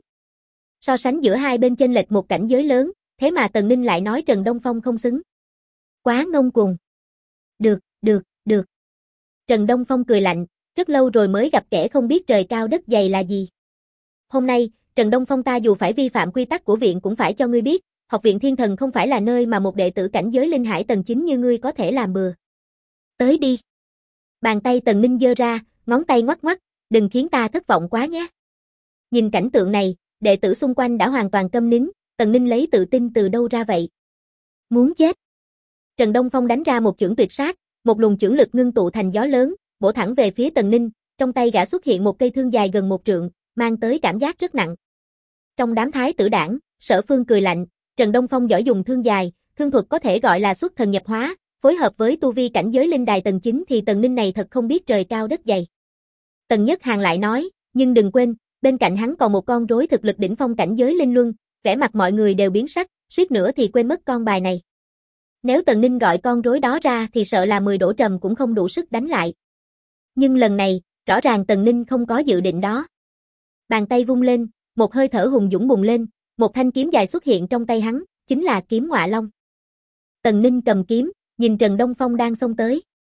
So sánh giữa hai bên chênh lệch một cảnh giới lớn, thế mà Tần Ninh lại nói Trần Đông Phong không xứng. Quá ngông cuồng. Được, được. Trần Đông Phong cười lạnh, rất lâu rồi mới gặp kẻ không biết trời cao đất dày là gì. Hôm nay, Trần Đông Phong ta dù phải vi phạm quy tắc của viện cũng phải cho ngươi biết, học viện Thiên Thần không phải là nơi mà một đệ tử cảnh giới linh hải tầng 9 như ngươi có thể làm bừa. Tới đi. Bàn tay Tần Ninh giơ ra, ngón tay ngoắc ngoắc, đừng khiến ta thất vọng quá nhé. Nhìn cảnh tượng này, đệ tử xung quanh đã hoàn toàn câm nín, Tần Ninh lấy tự tin từ đâu ra vậy? Muốn chết. Trần Đông Phong đánh ra một chưởng tuyệt sát, một luồng chưởng lực ngưng tụ thành gió lớn, bổ thẳng về phía Tần Ninh, trong tay gã xuất hiện một cây thương dài gần 1 trượng, mang tới cảm giác rất nặng. Trong đám thái tử đảng, Sở Phương cười lạnh, Trần Đông Phong giỏi dùng thương dài, thương thuật có thể gọi là xuất thần nhập hóa, phối hợp với tu vi cảnh giới linh đài tầng 9 thì Tần Ninh này thật không biết trời cao đất dày. Tần Nhất Hàn lại nói, nhưng đừng quên, bên cạnh hắn còn một con rối thực lực đỉnh phong cảnh giới linh luân, vẻ mặt mọi người đều biến sắc, suýt nữa thì quên mất con bài này. Nếu Tần Ninh gọi con rối đó ra thì sợ là 10 Đỗ Trầm cũng không đủ sức đánh lại. Nhưng lần này, rõ ràng Tần Ninh không có dự định đó. Bàn tay vung lên, một hơi thở hùng dũng bùng lên, một thanh kiếm dài xuất hiện trong tay hắn, chính là kiếm Ngọa Long. Tần Ninh cầm kiếm, nhìn Trần Đông Phong đang xông tới.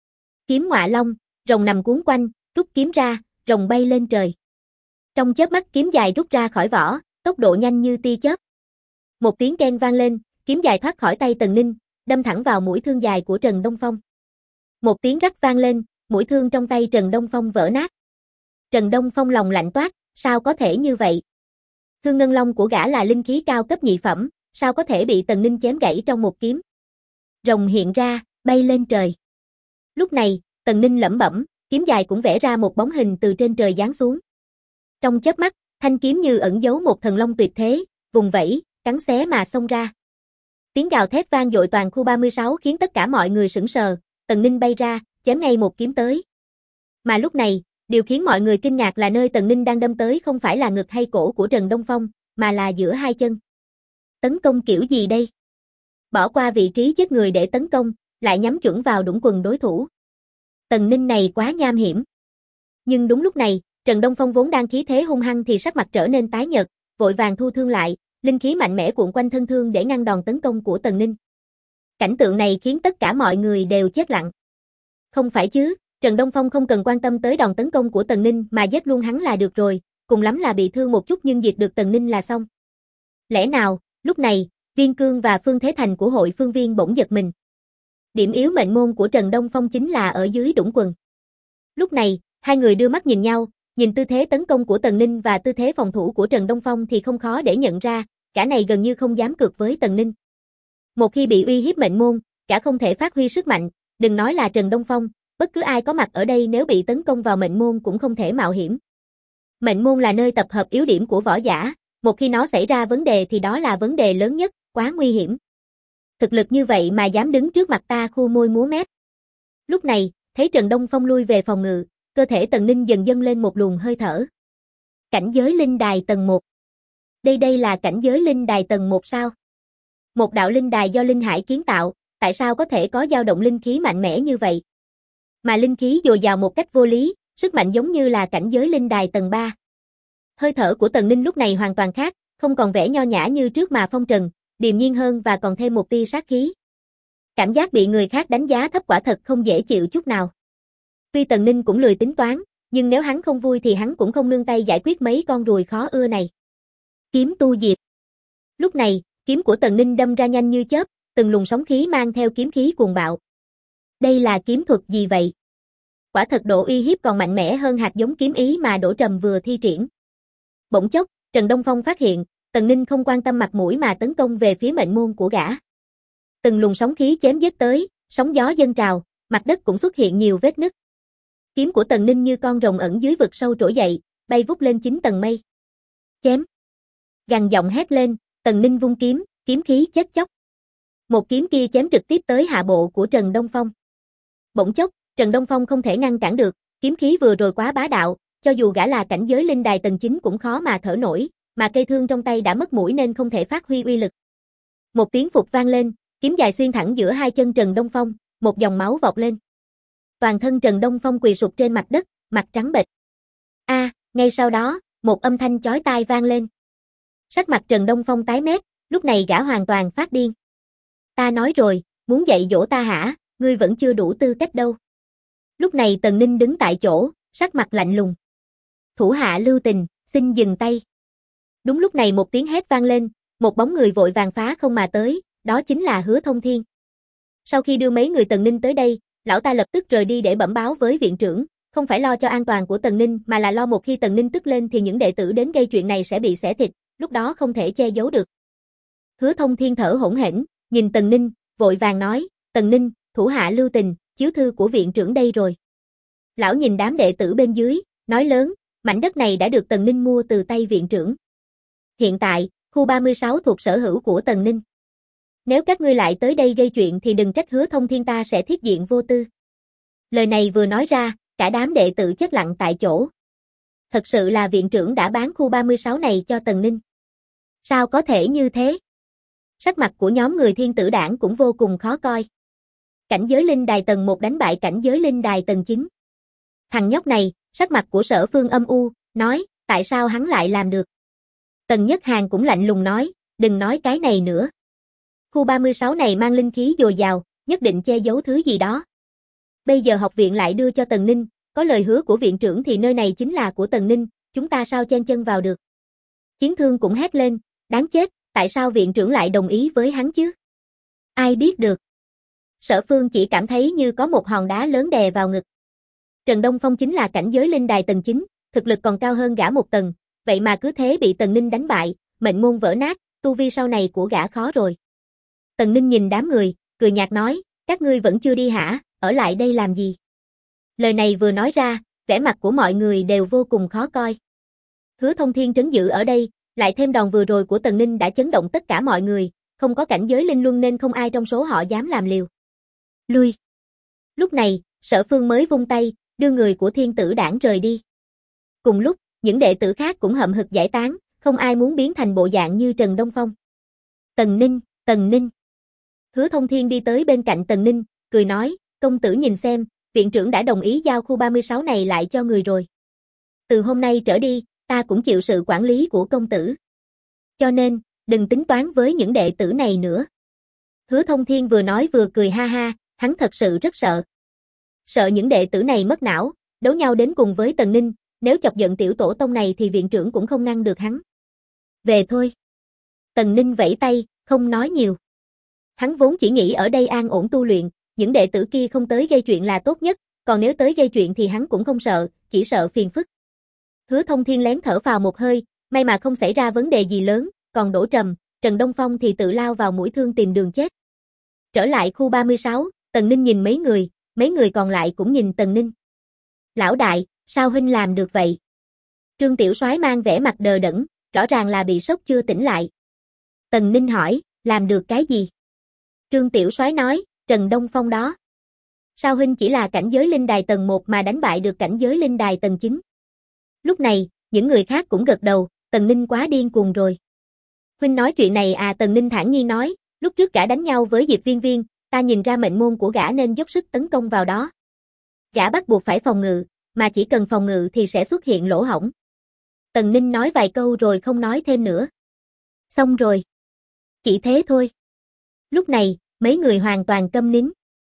Kiếm ngọa long, rồng nằm cuốn quanh, rút kiếm ra, rồng bay lên trời. Trong chớp mắt kiếm dài rút ra khỏi vỏ, tốc độ nhanh như tia chớp. Một tiếng keng vang lên, kiếm dài thoát khỏi tay Tần Ninh, đâm thẳng vào mũi thương dài của Trần Đông Phong. Một tiếng rắc vang lên, mũi thương trong tay Trần Đông Phong vỡ nát. Trần Đông Phong lòng lạnh toát, sao có thể như vậy? Thương ngân long của gã là linh khí cao cấp nhị phẩm, sao có thể bị Tần Ninh chém gãy trong một kiếm? Rồng hiện ra, bay lên trời. Lúc này, Tần Ninh lẩm bẩm, kiếm dài cũng vẽ ra một bóng hình từ trên trời giáng xuống. Trong chớp mắt, thanh kiếm như ẩn giấu một thần long tuyệt thế, vùng vẫy, cắn xé mà xông ra. Tiếng gào thét vang dội toàn khu 36 khiến tất cả mọi người sững sờ, Tần Ninh bay ra, chém ngay một kiếm tới. Mà lúc này, điều khiến mọi người kinh ngạc là nơi Tần Ninh đang đâm tới không phải là ngực hay cổ của Trần Đông Phong, mà là giữa hai chân. Tấn công kiểu gì đây? Bỏ qua vị trí chết người để tấn công, lại nhắm chuẩn vào đũng quần đối thủ. Tần Ninh này quá nham hiểm. Nhưng đúng lúc này, Trần Đông Phong vốn đang khí thế hung hăng thì sắc mặt trở nên tái nhợt, vội vàng thu thương lại, linh khí mạnh mẽ cuộn quanh thân thương để ngăn đòn tấn công của Tần Ninh. Cảnh tượng này khiến tất cả mọi người đều chết lặng. Không phải chứ, Trần Đông Phong không cần quan tâm tới đòn tấn công của Tần Ninh mà giết luôn hắn là được rồi, cùng lắm là bị thương một chút nhưng diệt được Tần Ninh là xong. Lẽ nào, lúc này, Viên Cương và Phương Thế Thành của hội Phương Viên bỗng giật mình. Điểm yếu mệnh môn của Trần Đông Phong chính là ở dưới đũng quần. Lúc này, hai người đưa mắt nhìn nhau, nhìn tư thế tấn công của Tần Ninh và tư thế phòng thủ của Trần Đông Phong thì không khó để nhận ra, cả này gần như không dám cược với Tần Ninh. Một khi bị uy hiếp mệnh môn, cả không thể phát huy sức mạnh, đừng nói là Trần Đông Phong, bất cứ ai có mặt ở đây nếu bị tấn công vào mệnh môn cũng không thể mạo hiểm. Mệnh môn là nơi tập hợp yếu điểm của võ giả, một khi nó xảy ra vấn đề thì đó là vấn đề lớn nhất, quá nguy hiểm. Thực lực như vậy mà dám đứng trước mặt ta khua môi múa mép. Lúc này, thấy Trần Đông Phong lui về phòng ngự, cơ thể Tần Ninh dần dâng lên một luồng hơi thở. Cảnh giới linh đài tầng 1. Đây là cảnh giới linh đài tầng 1 sao? Một đạo linh đài do linh hải kiến tạo, tại sao có thể có dao động linh khí mạnh mẽ như vậy? Mà linh khí dồi dào một cách vô lý, sức mạnh giống như là cảnh giới linh đài tầng 3. Hơi thở của Tần Ninh lúc này hoàn toàn khác, không còn vẻ nho nhã như trước mà phong trần, điềm nhiên hơn và còn thêm một tia sát khí. Cảm giác bị người khác đánh giá thấp quả thật không dễ chịu chút nào. Tuy Tần Ninh cũng lười tính toán, nhưng nếu hắn không vui thì hắn cũng không nương tay giải quyết mấy con ruồi khó ưa này. Kiếm tu diệp. Lúc này, kiếm của Tần Ninh đâm ra nhanh như chớp, từng luồng sóng khí mang theo kiếm khí cuồng bạo. Đây là kiếm thuật gì vậy? Quả thật độ uy hiếp còn mạnh mẽ hơn hạt giống kiếm ý mà Đỗ Trầm vừa thi triển. Bỗng chốc, Trần Đông Phong phát hiện, Tần Ninh không quan tâm mặt mũi mà tấn công về phía mệnh môn của gã. Từng luồng sóng khí chém giết tới, sóng gió dâng trào, mặt đất cũng xuất hiện nhiều vết nứt. Kiếm của Tần Ninh như con rồng ẩn dưới vực sâu trỗi dậy, bay vút lên 9 tầng mây. Chém. Gằn giọng hét lên, Tần Ninh vung kiếm, kiếm khí chết chóc. Một kiếm kia chém trực tiếp tới hạ bộ của Trần Đông Phong. Bỗng chốc, Trần Đông Phong không thể ngăn cản được, kiếm khí vừa rồi quá bá đạo, cho dù gã là cảnh giới linh đài tầng 9 cũng khó mà thở nổi, mà cây thương trong tay đã mất mũi nên không thể phát huy uy lực. Một tiếng phụt vang lên, kiếm dài xuyên thẳng giữa hai chân Trần Đông Phong, một dòng máu vọt lên. Toàn thân Trần Đông Phong quỳ sụp trên mặt đất, mặt trắng bệch. Ngay sau đó, một âm thanh chói tai vang lên. Sắc mặt Trần Đông Phong tái mét, lúc này gã hoàn toàn phát điên. Ta nói rồi, muốn dạy dỗ ta hả, ngươi vẫn chưa đủ tư cách đâu. Lúc này Tần Ninh đứng tại chỗ, sắc mặt lạnh lùng. Thủ hạ lưu tình, xin dừng tay. Đúng lúc này một tiếng hét vang lên, một bóng người vội vàng phá không mà tới, đó chính là Hứa Thông Thiên. Sau khi đưa mấy người Tần Ninh tới đây, lão ta lập tức rời đi để bẩm báo với viện trưởng, không phải lo cho an toàn của Tần Ninh mà là lo một khi Tần Ninh tức lên thì những đệ tử đến gây chuyện này sẽ bị xẻ thịt, lúc đó không thể che giấu được. Hứa Thông Thiên thở hổn hển, nhìn Tần Ninh, vội vàng nói, Tần Ninh, thủ hạ lưu tình, chiếu thư của viện trưởng đây rồi. Lão nhìn đám đệ tử bên dưới, nói lớn, mảnh đất này đã được Tần Ninh mua từ tay viện trưởng. Hiện tại, khu 36 thuộc sở hữu của Tần Ninh. Nếu các ngươi lại tới đây gây chuyện thì đừng trách Hứa Thông Thiên ta sẽ thiết diện vô tư. Lời này vừa nói ra, cả đám đệ tử chết lặng tại chỗ. Thật sự là viện trưởng đã bán khu 36 này cho Tần Ninh. Sao có thể như thế? Sắc mặt của nhóm người Thiên Tử Đảng cũng vô cùng khó coi. Cảnh giới linh đài tầng 1 đánh bại cảnh giới linh đài tầng 9. Thằng nhóc này, sắc mặt của Sở Phương âm u, nói, tại sao hắn lại làm được? Tần Nhất Hàn cũng lạnh lùng nói, đừng nói cái này nữa. Khu 36 này mang linh khí dồi dào, nhất định che giấu thứ gì đó. Bây giờ học viện lại đưa cho Tần Ninh, có lời hứa của viện trưởng thì nơi này chính là của Tần Ninh, chúng ta sao chen chân vào được. Chiến Thương cũng hét lên, đáng chết, tại sao viện trưởng lại đồng ý với hắn chứ? Ai biết được. Sở Phương chỉ cảm thấy như có một hòn đá lớn đè vào ngực. Trần Đông Phong chính là cảnh giới linh đài tầng 9, thực lực còn cao hơn gã một tầng, vậy mà cứ thế bị Tần Ninh đánh bại, mệnh môn vỡ nát, tu vi sau này của gã khó rồi. Tần Ninh nhìn đám người, cười nhạt nói, các ngươi vẫn chưa đi hả, ở lại đây làm gì? Lời này vừa nói ra, vẻ mặt của mọi người đều vô cùng khó coi. Hứa Thông Thiên trấn giữ ở đây, lại thêm đòn vừa rồi của Tần Ninh đã chấn động tất cả mọi người, không có cảnh giới linh luân nên không ai trong số họ dám làm liều. Lui. Lúc này, Sở Phương mới vung tay, đưa người của Thiên Tử Đảng rời đi. Cùng lúc, những đệ tử khác cũng hậm hực giải tán, không ai muốn biến thành bộ dạng như Trần Đông Phong. Tần Ninh, Tần Ninh. Hứa Thông Thiên đi tới bên cạnh Tần Ninh, cười nói, công tử nhìn xem, viện trưởng đã đồng ý giao khu 36 này lại cho người rồi. Từ hôm nay trở đi, ta cũng chịu sự quản lý của công tử. Cho nên, đừng tính toán với những đệ tử này nữa. Hứa Thông Thiên vừa nói vừa cười ha ha, hắn thật sự rất sợ. Sợ những đệ tử này mất não, đấu nhau đến cùng với Tần Ninh, nếu chọc giận tiểu tổ tông này thì viện trưởng cũng không ngăn được hắn. Về thôi. Tần Ninh vẫy tay, không nói nhiều. Hắn vốn chỉ nghĩ ở đây an ổn tu luyện, những đệ tử kia không tới gây chuyện là tốt nhất, còn nếu tới gây chuyện thì hắn cũng không sợ, chỉ sợ phiền phức. Hứa Thông Thiên lén thở phào một hơi, may mà không xảy ra vấn đề gì lớn, còn Đỗ Trầm, Trần Đông Phong thì tự lao vào mũi thương tìm đường chết. Trở lại khu 36, Tần Ninh nhìn mấy người còn lại cũng nhìn Tần Ninh. Lão đại, sao huynh làm được vậy? Trương Tiểu Soái mang vẻ mặt đờ đẫn, rõ ràng là bị sốc chưa tỉnh lại. Tần Ninh hỏi, làm được cái gì? Trương Tiểu Soái nói, Trần Đông Phong đó. Sao huynh chỉ là cảnh giới linh đài tầng 1 mà đánh bại được cảnh giới linh đài tầng 9? Lúc này, những người khác cũng gật đầu, Tần Ninh quá điên cuồng rồi. Huynh nói chuyện này à? Tần Ninh thản nhiên nói, lúc trước gã đánh nhau với Diệp Viên Viên, ta nhìn ra mệnh môn của gã nên dốc sức tấn công vào đó. Gã bắt buộc phải phòng ngự, mà chỉ cần phòng ngự thì sẽ xuất hiện lỗ hổng. Tần Ninh nói vài câu rồi không nói thêm nữa. Xong rồi. Chỉ thế thôi. Lúc này, mấy người hoàn toàn câm nín.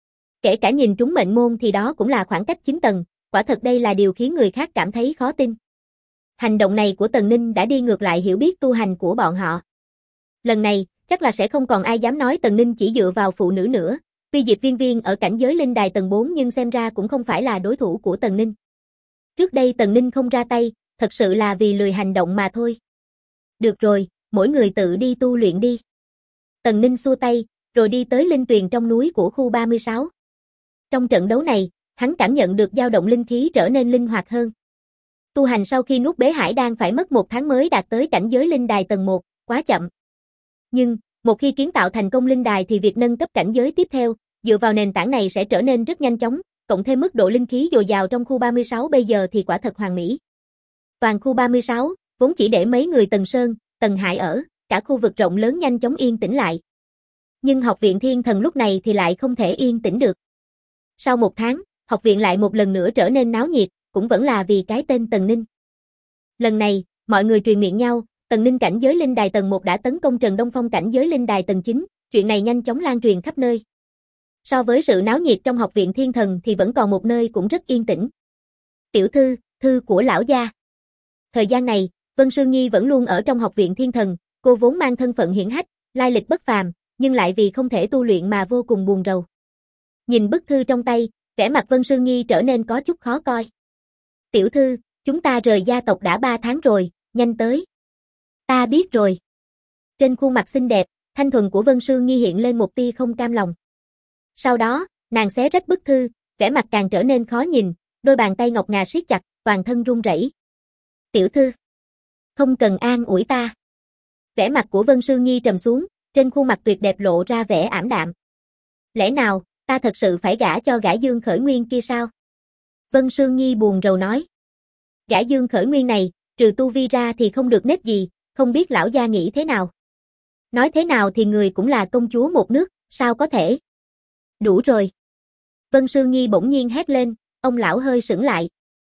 Kể cả nhìn trúng mệnh môn thì đó cũng là khoảng cách 9 tầng, quả thật đây là điều khiến người khác cảm thấy khó tin. Hành động này của Tần Ninh đã đi ngược lại hiểu biết tu hành của bọn họ. Lần này, chắc là sẽ không còn ai dám nói Tần Ninh chỉ dựa vào phụ nữ nữa, tuy Diệp Viên Viên ở cảnh giới linh đài tầng 4 nhưng xem ra cũng không phải là đối thủ của Tần Ninh. Trước đây Tần Ninh không ra tay, thật sự là vì lười hành động mà thôi. Được rồi, mỗi người tự đi tu luyện đi. Tần Ninh xua tay, rồi đi tới linh tuyền trong núi của khu 36. Trong trận đấu này, hắn cảm nhận được dao động linh khí trở nên linh hoạt hơn. Tu hành sau khi nuốt bế hải đan phải mất 1 tháng mới đạt tới cảnh giới linh đài tầng 1, quá chậm. Nhưng, một khi kiến tạo thành công linh đài thì việc nâng cấp cảnh giới tiếp theo, dựa vào nền tảng này sẽ trở nên rất nhanh chóng, cộng thêm mức độ linh khí dồi dào trong khu 36 bây giờ thì quả thật hoàn mỹ. Toàn khu 36, vốn chỉ để mấy người Tần Sơn, Tần Hải ở, cả khu vực rộng lớn nhanh chóng yên tĩnh lại. Nhưng học viện Thiên Thần lúc này thì lại không thể yên tĩnh được. Sau 1 tháng, học viện lại một lần nữa trở nên náo nhiệt, cũng vẫn là vì cái tên Tần Ninh. Lần này, mọi người truyền miệng nhau, Tần Ninh cảnh giới linh đài tầng 1 đã tấn công Trần Đông Phong cảnh giới linh đài tầng 9, chuyện này nhanh chóng lan truyền khắp nơi. So với sự náo nhiệt trong học viện Thiên Thần thì vẫn còn một nơi cũng rất yên tĩnh. Tiểu thư, thư của lão gia. Thời gian này, Vân Sương Nhi vẫn luôn ở trong học viện Thiên Thần, cô vốn mang thân phận hiển hách, lai lịch bất phàm, nhưng lại vì không thể tu luyện mà vô cùng buồn rầu. Nhìn bức thư trong tay, vẻ mặt Vân Sương Nhi trở nên có chút khó coi. Tiểu thư, chúng ta rời gia tộc đã 3 tháng rồi, nhanh tới. Ta biết rồi. Trên khuôn mặt xinh đẹp, thanh thuần của Vân Sương Nhi hiện lên một tia không cam lòng. Sau đó, nàng xé rách bức thư, vẻ mặt càng trở nên khó nhìn, đôi bàn tay ngọc ngà siết chặt, toàn thân run rẩy. Tiểu thư, không cần an ủi ta. Vẻ mặt của Vân Sương Nhi trầm xuống, trên khuôn mặt tuyệt đẹp lộ ra vẻ ảm đạm. Lẽ nào, ta thật sự phải gả cho gã Dương Khởi Nguyên kia sao? Vân Sương Nhi buồn rầu nói. Gã Dương Khởi Nguyên này, trừ tu vi ra thì không được nết gì, không biết lão gia nghĩ thế nào. Nói thế nào thì người cũng là công chúa một nước, sao có thể? Đủ rồi. Vân Sương Nhi bỗng nhiên hét lên, ông lão hơi sững lại.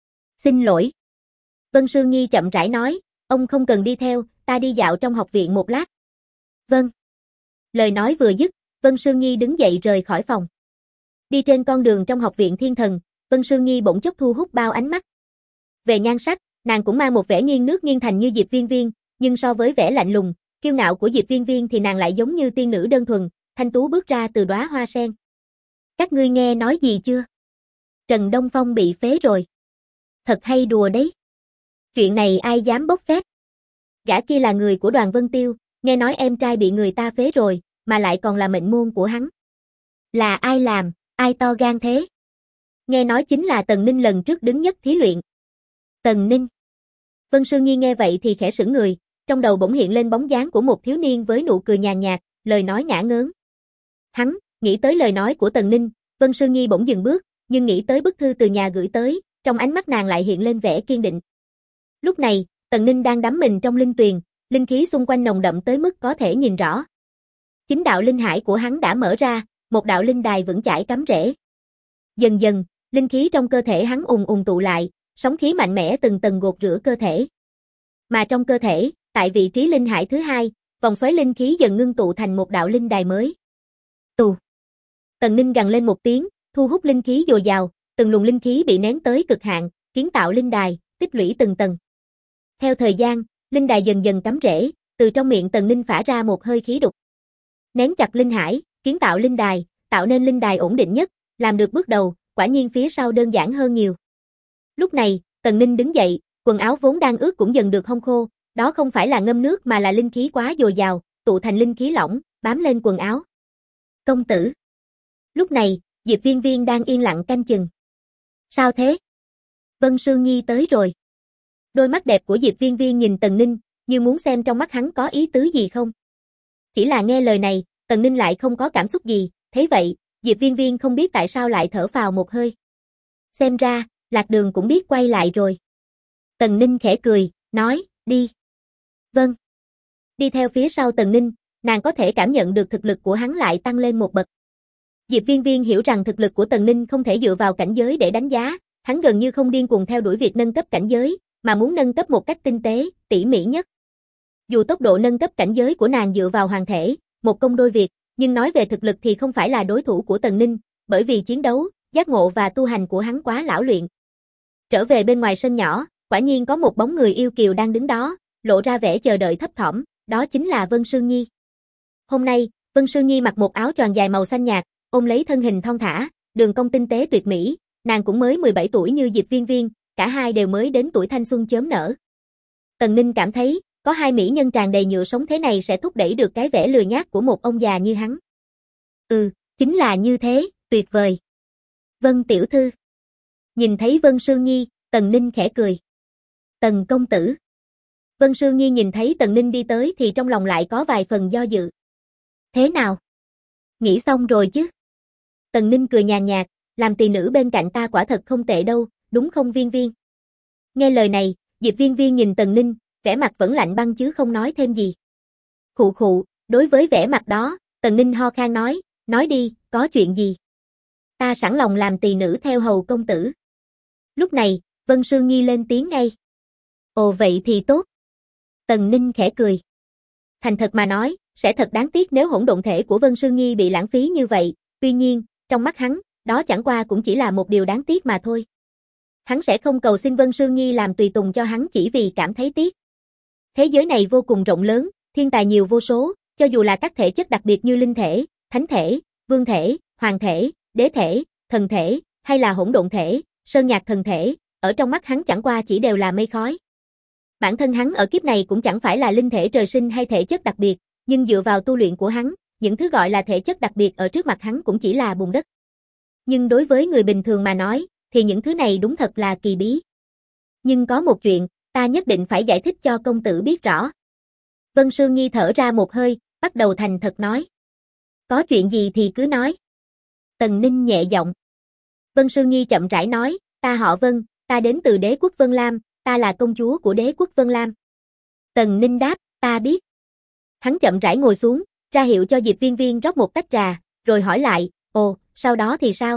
Xin lỗi. Vân Sương Nhi chậm rãi nói, ông không cần đi theo, ta đi dạo trong học viện một lát. Vâng. Lời nói vừa dứt, Vân Sương Nhi đứng dậy rời khỏi phòng. Đi trên con đường trong học viện thiên thần, Vân Sương Nhi bỗng chốc thu hút bao ánh mắt. Về nhan sắc, nàng cũng mang một vẻ nghiêng nước nghiêng thành như Diệp Viên Viên, nhưng so với vẻ lạnh lùng, kiêu ngạo của Diệp Viên Viên thì nàng lại giống như tiên nữ đơn thuần, thanh tú bước ra từ đóa hoa sen. Các ngươi nghe nói gì chưa? Trần Đông Phong bị phế rồi. Thật hay đùa đấy. Chuyện này ai dám bốc phét? Gã kia là người của Đoàn Vân Tiêu, nghe nói em trai bị người ta phế rồi, mà lại còn là mệnh môn của hắn. Là ai làm, ai to gan thế? Nghe nói chính là Tần Ninh lần trước đứng nhất thí luyện. Tần Ninh. Vân Sương Nhi nghe vậy thì khẽ sững người, trong đầu bỗng hiện lên bóng dáng của một thiếu niên với nụ cười nhàn nhạt, lời nói ngả ngớn. Hắn, nghĩ tới lời nói của Tần Ninh, Vân Sương Nhi bỗng dừng bước, nhưng nghĩ tới bức thư từ nhà gửi tới, trong ánh mắt nàng lại hiện lên vẻ kiên định. Lúc này, Tần Ninh đang đắm mình trong linh tuyền, linh khí xung quanh nồng đậm tới mức có thể nhìn rõ. Chính đạo linh hải của hắn đã mở ra, một đạo linh đài vững chãi cắm rễ. Dần dần, linh khí trong cơ thể hắn ùn ùn tụ lại, sóng khí mạnh mẽ từng tầng gột rửa cơ thể. Mà trong cơ thể, tại vị trí linh hải thứ hai, vòng xoáy linh khí dần ngưng tụ thành một đạo linh đài mới. Tù. Tần Ninh gằn lên một tiếng, thu hút linh khí dồi dào, từng luồng linh khí bị nén tới cực hạn, kiến tạo linh đài, tích lũy từng tầng. Theo thời gian, linh đài dần dần cắm rễ, từ trong miệng Tần Ninh phả ra một hơi khí đục. Nén chặt linh hải, kiến tạo linh đài, tạo nên linh đài ổn định nhất, làm được bước đầu, quả nhiên phía sau đơn giản hơn nhiều. Lúc này, Tần Ninh đứng dậy, quần áo vốn đang ướt cũng dần được hong khô, đó không phải là ngâm nước mà là linh khí quá dồi dào, tụ thành linh khí lỏng, bám lên quần áo. Công tử. Lúc này, Diệp Viên Viên đang yên lặng canh chừng. Sao thế? Vân Sương Nhi tới rồi. Đôi mắt đẹp của Diệp Viên Viên nhìn Tần Ninh, như muốn xem trong mắt hắn có ý tứ gì không. Chỉ là nghe lời này, Tần Ninh lại không có cảm xúc gì, thế vậy, Diệp Viên Viên không biết tại sao lại thở phào một hơi. Xem ra, Lạc Đường cũng biết quay lại rồi. Tần Ninh khẽ cười, nói, đi. Vâng. Đi theo phía sau Tần Ninh, nàng có thể cảm nhận được thực lực của hắn lại tăng lên một bậc. Diệp Viên Viên hiểu rằng thực lực của Tần Ninh không thể dựa vào cảnh giới để đánh giá, hắn gần như không điên cuồng theo đuổi việc nâng cấp cảnh giới, mà muốn nâng cấp một cách tinh tế, tỉ mỉ nhất. Dù tốc độ nâng cấp cảnh giới của nàng dựa vào hoàn thể, một công đôi việc, nhưng nói về thực lực thì không phải là đối thủ của Tần Ninh, bởi vì chiến đấu, giác ngộ và tu hành của hắn quá lão luyện. Trở về bên ngoài sân nhỏ, quả nhiên có một bóng người yêu kiều đang đứng đó, lộ ra vẻ chờ đợi thấp thỏm, đó chính là Vân Sương Nhi. Hôm nay, Vân Sương Nhi mặc một áo choàng dài màu xanh nhạt, ôm lấy thân hình thon thả, đường cong tinh tế tuyệt mỹ, nàng cũng mới 17 tuổi như Diệp Viên Viên, cả hai đều mới đến tuổi thanh xuân chớm nở. Tần Ninh cảm thấy, có hai mỹ nhân tràn đầy nhựa sống thế này sẽ thúc đẩy được cái vẻ lười nhác của một ông già như hắn. Chính là như thế, tuyệt vời. Vân tiểu thư. Nhìn thấy Vân Sương Nhi, Tần Ninh khẽ cười. Tần công tử. Vân Sương Nhi nhìn thấy Tần Ninh đi tới thì trong lòng lại có vài phần do dự. Thế nào? Nghĩ xong rồi chứ? Tần Ninh cười nhàn nhạt, làm tỳ nữ bên cạnh ta quả thật không tệ đâu, đúng không Viên Viên? Nghe lời này, Diệp Viên Viên nhìn Tần Ninh, vẻ mặt vẫn lạnh băng chứ không nói thêm gì. Khụ khụ, đối với vẻ mặt đó, Tần Ninh ho khan nói đi, có chuyện gì? Ta sẵn lòng làm tỳ nữ theo hầu công tử. Lúc này, Vân Sương Nhi lên tiếng ngay. Ồ vậy thì tốt. Tần Ninh khẽ cười. Thành thật mà nói, sẽ thật đáng tiếc nếu hỗn độn thể của Vân Sương Nhi bị lãng phí như vậy, tuy nhiên, trong mắt hắn, đó chẳng qua cũng chỉ là một điều đáng tiếc mà thôi. Hắn sẽ không cầu xin Vân Sương Nhi làm tùy tùng cho hắn chỉ vì cảm thấy tiếc. Thế giới này vô cùng rộng lớn, thiên tài nhiều vô số, cho dù là các thể chất đặc biệt như linh thể, thánh thể, vương thể, hoàng thể, đế thể, thần thể, hay là hỗn độn thể, sơn nhạc thần thể, ở trong mắt hắn chẳng qua chỉ đều là mây khói. Bản thân hắn ở kiếp này cũng chẳng phải là linh thể trời sinh hay thể chất đặc biệt, nhưng dựa vào tu luyện của hắn, những thứ gọi là thể chất đặc biệt ở trước mặt hắn cũng chỉ là bùn đất. Nhưng đối với người bình thường mà nói, thì những thứ này đúng thật là kỳ bí. Nhưng có một chuyện, ta nhất định phải giải thích cho công tử biết rõ. Vân Sương Nhi thở ra một hơi, bắt đầu thành thật nói. Có chuyện gì thì cứ nói. Tần Ninh nhẹ giọng. Vân Sương Nhi chậm rãi nói, ta họ Vân, ta đến từ đế quốc Vân Lam, ta là công chúa của đế quốc Vân Lam. Tần Ninh đáp, ta biết. Hắn chậm rãi ngồi xuống, ra hiệu cho Diệp Viên Viên rót một tách trà, rồi hỏi lại, ồ, sau đó thì sao?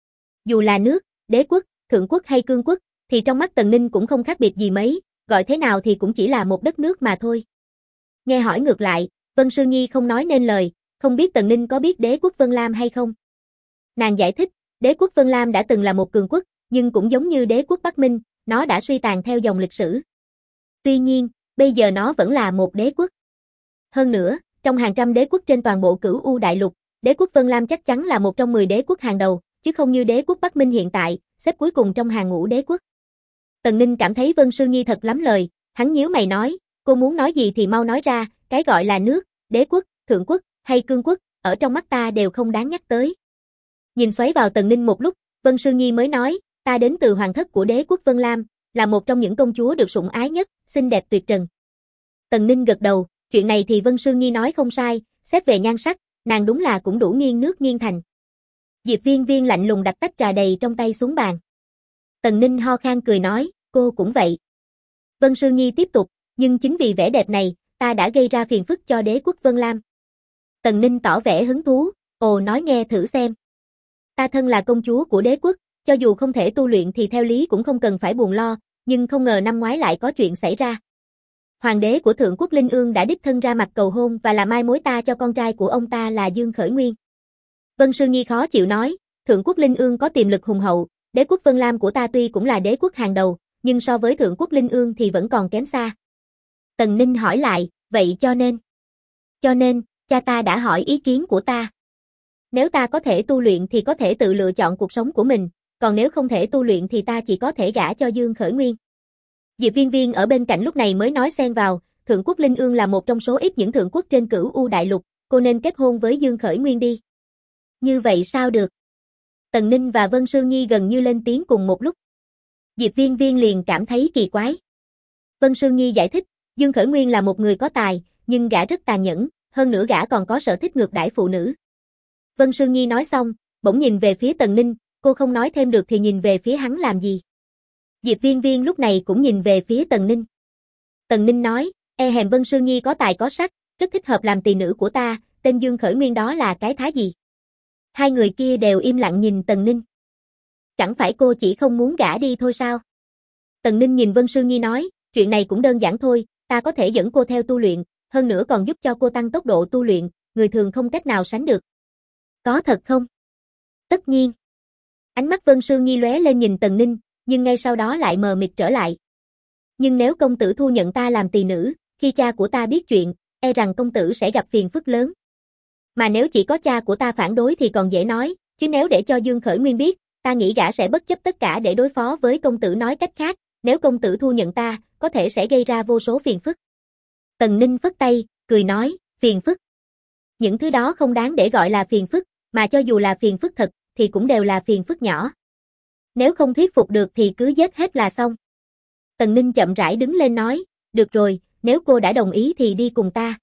Dù là nước, đế quốc, thượng quốc hay cương quốc, thì trong mắt Tần Ninh cũng không khác biệt gì mấy, gọi thế nào thì cũng chỉ là một đất nước mà thôi. Nghe hỏi ngược lại, Vân Sương Nhi không nói nên lời, không biết Tần Ninh có biết đế quốc Vân Lam hay không. Nàng giải thích, Đế quốc Vân Lam đã từng là một cường quốc, nhưng cũng giống như đế quốc Bắc Minh, nó đã suy tàn theo dòng lịch sử. Tuy nhiên, bây giờ nó vẫn là một đế quốc. Hơn nữa, trong hàng trăm đế quốc trên toàn bộ Cửu U đại lục, đế quốc Vân Lam chắc chắn là một trong 10 đế quốc hàng đầu, chứ không như đế quốc Bắc Minh hiện tại, xếp cuối cùng trong hàng ngũ đế quốc. Tần Ninh cảm thấy Vân Sương Nhi thật lắm lời, hắn nhíu mày nói, cô muốn nói gì thì mau nói ra, cái gọi là nước, đế quốc, thượng quốc, hay cương quốc, ở trong mắt ta đều không đáng nhắc tới. Nhìn xoáy vào Tần Ninh một lúc, Vân Sương Nhi mới nói, ta đến từ hoàng thất của đế quốc Vân Lam, là một trong những công chúa được sủng ái nhất, xinh đẹp tuyệt trần. Tần Ninh gật đầu, chuyện này thì Vân Sương Nhi nói không sai, xét về nhan sắc, nàng đúng là cũng đủ nghiêng nước nghiêng thành. Diệp Viên Viên lạnh lùng đặt tách trà đầy trong tay xuống bàn. Tần Ninh ho khan cười nói, cô cũng vậy. Vân Sương Nhi tiếp tục, nhưng chính vì vẻ đẹp này, ta đã gây ra phiền phức cho đế quốc Vân Lam. Tần Ninh tỏ vẻ hứng thú, ồ nói nghe thử xem. Ta thân là công chúa của đế quốc, cho dù không thể tu luyện thì theo lý cũng không cần phải buồn lo, nhưng không ngờ năm ngoái lại có chuyện xảy ra. Hoàng đế của Thượng quốc Linh Ương đã đích thân ra mặt cầu hôn và làm mai mối ta cho con trai của ông ta là Dương Khởi Nguyên. Vân Sương Nhi khó chịu nói, Thượng quốc Linh Ương có tiềm lực hùng hậu, đế quốc Vân Lam của ta tuy cũng là đế quốc hàng đầu, nhưng so với Thượng quốc Linh Ương thì vẫn còn kém xa. Tần Ninh hỏi lại, vậy cho nên, cha ta đã hỏi ý kiến của ta. Nếu ta có thể tu luyện thì có thể tự lựa chọn cuộc sống của mình, còn nếu không thể tu luyện thì ta chỉ có thể gả cho Dương Khởi Nguyên. Diệp Viên Viên ở bên cạnh lúc này mới nói xen vào, Thượng quốc Linh Ương là một trong số ít những thượng quốc trên Cửu U đại lục, cô nên kết hôn với Dương Khởi Nguyên đi. Như vậy sao được? Tần Ninh và Vân Sương Nhi gần như lên tiếng cùng một lúc. Diệp Viên Viên liền cảm thấy kỳ quái. Vân Sương Nhi giải thích, Dương Khởi Nguyên là một người có tài, nhưng gã rất tàn nhẫn, hơn nữa gã còn có sở thích ngược đãi phụ nữ. Vân Sương Nhi nói xong, bỗng nhìn về phía Tần Ninh, cô không nói thêm được thì nhìn về phía hắn làm gì. Diệp Viên Viên lúc này cũng nhìn về phía Tần Ninh. Tần Ninh nói, e hèm Vân Sương Nhi có tài có sắc, rất thích hợp làm tỳ nữ của ta, tên Dương Khởi Nguyên đó là cái thá gì? Hai người kia đều im lặng nhìn Tần Ninh. Chẳng phải cô chỉ không muốn gả đi thôi sao? Tần Ninh nhìn Vân Sương Nhi nói, chuyện này cũng đơn giản thôi, ta có thể dẫn cô theo tu luyện, hơn nữa còn giúp cho cô tăng tốc độ tu luyện, người thường không cách nào sánh được. Có thật không? Tất nhiên. Ánh mắt Vân Sương Nhi lóe lên nhìn Tần Ninh, nhưng ngay sau đó lại mờ mịt trở lại. Nhưng nếu công tử thu nhận ta làm tỳ nữ, khi cha của ta biết chuyện, e rằng công tử sẽ gặp phiền phức lớn. Mà nếu chỉ có cha của ta phản đối thì còn dễ nói, chứ nếu để cho Dương Khởi Nguyên biết, ta nghĩ gã sẽ bất chấp tất cả để đối phó với công tử. Nói cách khác, nếu công tử thu nhận ta, có thể sẽ gây ra vô số phiền phức. Tần Ninh phất tay, cười nói, phiền phức. Những thứ đó không đáng để gọi là phiền phức, mà cho dù là phiền phức thật, thì cũng đều là phiền phức nhỏ. Nếu không thuyết phục được thì cứ giết hết là xong. Tần Ninh chậm rãi đứng lên nói, được rồi, nếu cô đã đồng ý thì đi cùng ta.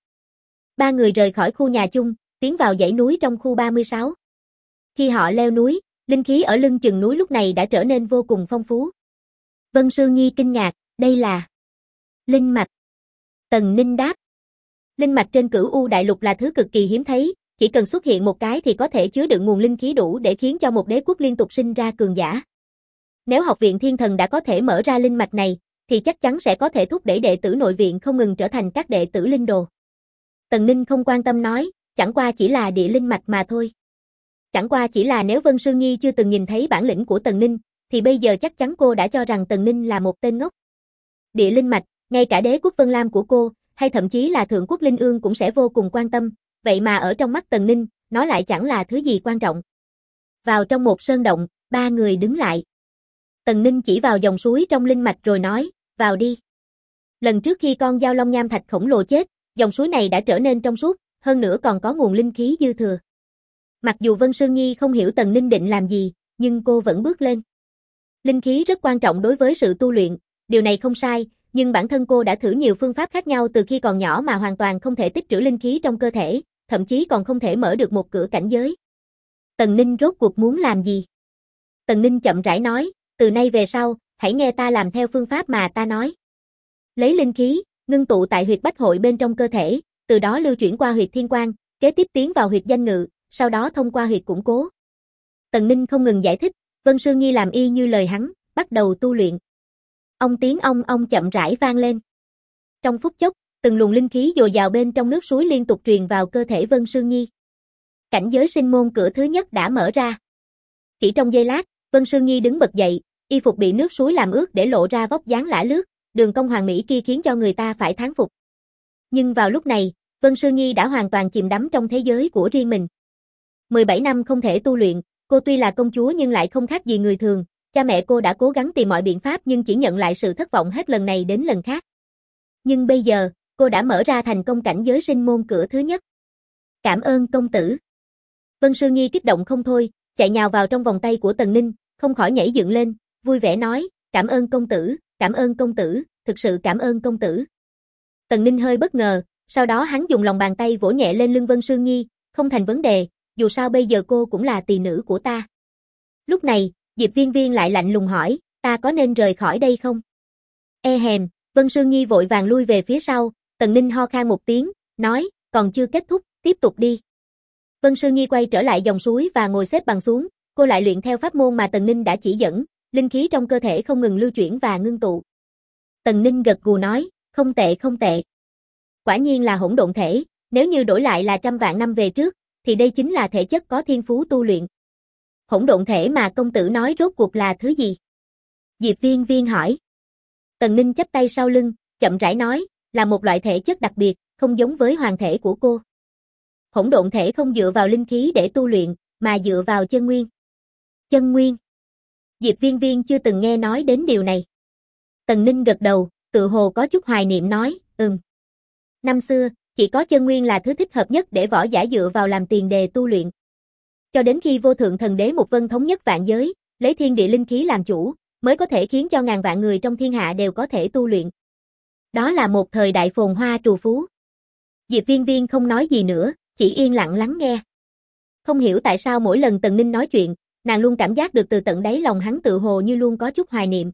Ba người rời khỏi khu nhà chung, tiến vào dãy núi trong khu 36. Khi họ leo núi, linh khí ở lưng chừng núi lúc này đã trở nên vô cùng phong phú. Vân Sương Nhi kinh ngạc, đây là linh mạch. Tần Ninh đáp, linh mạch trên Cửu U đại lục là thứ cực kỳ hiếm thấy, chỉ cần xuất hiện một cái thì có thể chứa đựng nguồn linh khí đủ để khiến cho một đế quốc liên tục sinh ra cường giả. Nếu học viện Thiên Thần đã có thể mở ra linh mạch này, thì chắc chắn sẽ có thể thúc đẩy đệ tử nội viện không ngừng trở thành các đệ tử linh đồ. Tần Ninh không quan tâm nói, chẳng qua chỉ là địa linh mạch mà thôi. Chẳng qua chỉ là nếu Vân Sương Nhi chưa từng nhìn thấy bản lĩnh của Tần Ninh, thì bây giờ chắc chắn cô đã cho rằng Tần Ninh là một tên ngốc. Địa linh mạch, ngay cả đế quốc Vân Lam của cô, hay thậm chí là Thượng quốc Linh Ương cũng sẽ vô cùng quan tâm, vậy mà ở trong mắt Tần Ninh, nó lại chẳng là thứ gì quan trọng. Vào trong một sơn động, ba người đứng lại. Tần Ninh chỉ vào dòng suối trong linh mạch rồi nói, vào đi. Lần trước khi con dao long nham thạch khổng lồ chết, dòng suối này đã trở nên trong suốt, hơn nữa còn có nguồn linh khí dư thừa. Mặc dù Vân Sương Nhi không hiểu Tần Ninh định làm gì, nhưng cô vẫn bước lên. Linh khí rất quan trọng đối với sự tu luyện, điều này không sai, nhưng bản thân cô đã thử nhiều phương pháp khác nhau từ khi còn nhỏ mà hoàn toàn không thể tích trữ linh khí trong cơ thể, thậm chí còn không thể mở được một cửa cảnh giới. Tần Ninh rốt cuộc muốn làm gì? Tần Ninh chậm rãi nói, từ nay về sau, hãy nghe ta làm theo phương pháp mà ta nói. Lấy linh khí, ngưng tụ tại huyệt bách hội bên trong cơ thể, từ đó lưu chuyển qua huyệt thiên quan, kế tiếp tiến vào huyệt danh ngự, sau đó thông qua huyệt củng cố. Tần Ninh không ngừng giải thích, Vân Sương Nhi làm y như lời hắn, bắt đầu tu luyện. Tiếng ong chậm rãi vang lên. Trong phút chốc, từng luồng linh khí dồi dào bên trong nước suối liên tục truyền vào cơ thể Vân Sương Nhi. Cảnh giới sinh môn cửa thứ nhất đã mở ra. Chỉ trong giây lát, Vân Sương Nhi đứng bật dậy, y phục bị nước suối làm ướt để lộ ra vóc dáng lả lướt, đường cong hoàn mỹ kia khiến cho người ta phải thán phục. Nhưng vào lúc này, Vân Sương Nhi đã hoàn toàn chìm đắm trong thế giới của riêng mình. 17 năm không thể tu luyện, cô tuy là công chúa nhưng lại không khác gì người thường, cha mẹ cô đã cố gắng tìm mọi biện pháp nhưng chỉ nhận lại sự thất vọng hết lần này đến lần khác. Nhưng bây giờ, cô đã mở ra thành công cảnh giới sinh môn cửa thứ nhất. Cảm ơn công tử. Vân Sương Nhi kích động không thôi, chạy nhào vào trong vòng tay của Tần Ninh, không khỏi nhảy dựng lên, vui vẻ nói, cảm ơn công tử, thực sự cảm ơn công tử. Tần Ninh hơi bất ngờ, sau đó hắn dùng lòng bàn tay vỗ nhẹ lên lưng Vân Sương Nhi, không thành vấn đề, dù sao bây giờ cô cũng là tỳ nữ của ta. Lúc này, Diệp Viên Viên lại lạnh lùng hỏi, ta có nên rời khỏi đây không? E hèm, Vân Sương Nhi vội vàng lui về phía sau, Tần Ninh ho khan một tiếng, nói, còn chưa kết thúc, tiếp tục đi. Vân Sương Nhi quay trở lại dòng suối và ngồi xếp bằng xuống, cô lại luyện theo pháp môn mà Tần Ninh đã chỉ dẫn, linh khí trong cơ thể không ngừng lưu chuyển và ngưng tụ. Tần Ninh gật gù nói, không tệ không tệ. Quả nhiên là hỗn độn thể, nếu như đổi lại là trăm vạn năm về trước, thì đây chính là thể chất có thiên phú tu luyện. Hỗn độn thể mà công tử nói rốt cuộc là thứ gì? Diệp Viên Viên hỏi. Tần Ninh chắp tay sau lưng, chậm rãi nói, là một loại thể chất đặc biệt, không giống với hoàng thể của cô. Hỗn độn thể không dựa vào linh khí để tu luyện, mà dựa vào chân nguyên. Chân nguyên? Diệp Viên Viên chưa từng nghe nói đến điều này. Tần Ninh gật đầu, tự hồ có chút hoài niệm nói, Năm xưa, chỉ có chân nguyên là thứ thích hợp nhất để võ giả dựa vào làm tiền đề tu luyện. Cho đến khi vô thượng thần đế Mục Vân thống nhất vạn giới, lấy thiên địa linh khí làm chủ, mới có thể khiến cho ngàn vạn người trong thiên hạ đều có thể tu luyện. Đó là một thời đại phồn hoa trù phú. Diệp Viên Viên không nói gì nữa, chỉ yên lặng lắng nghe. Không hiểu tại sao mỗi lần Tần Ninh nói chuyện, nàng luôn cảm giác được từ tận đáy lòng hắn tự hồ như luôn có chút hoài niệm.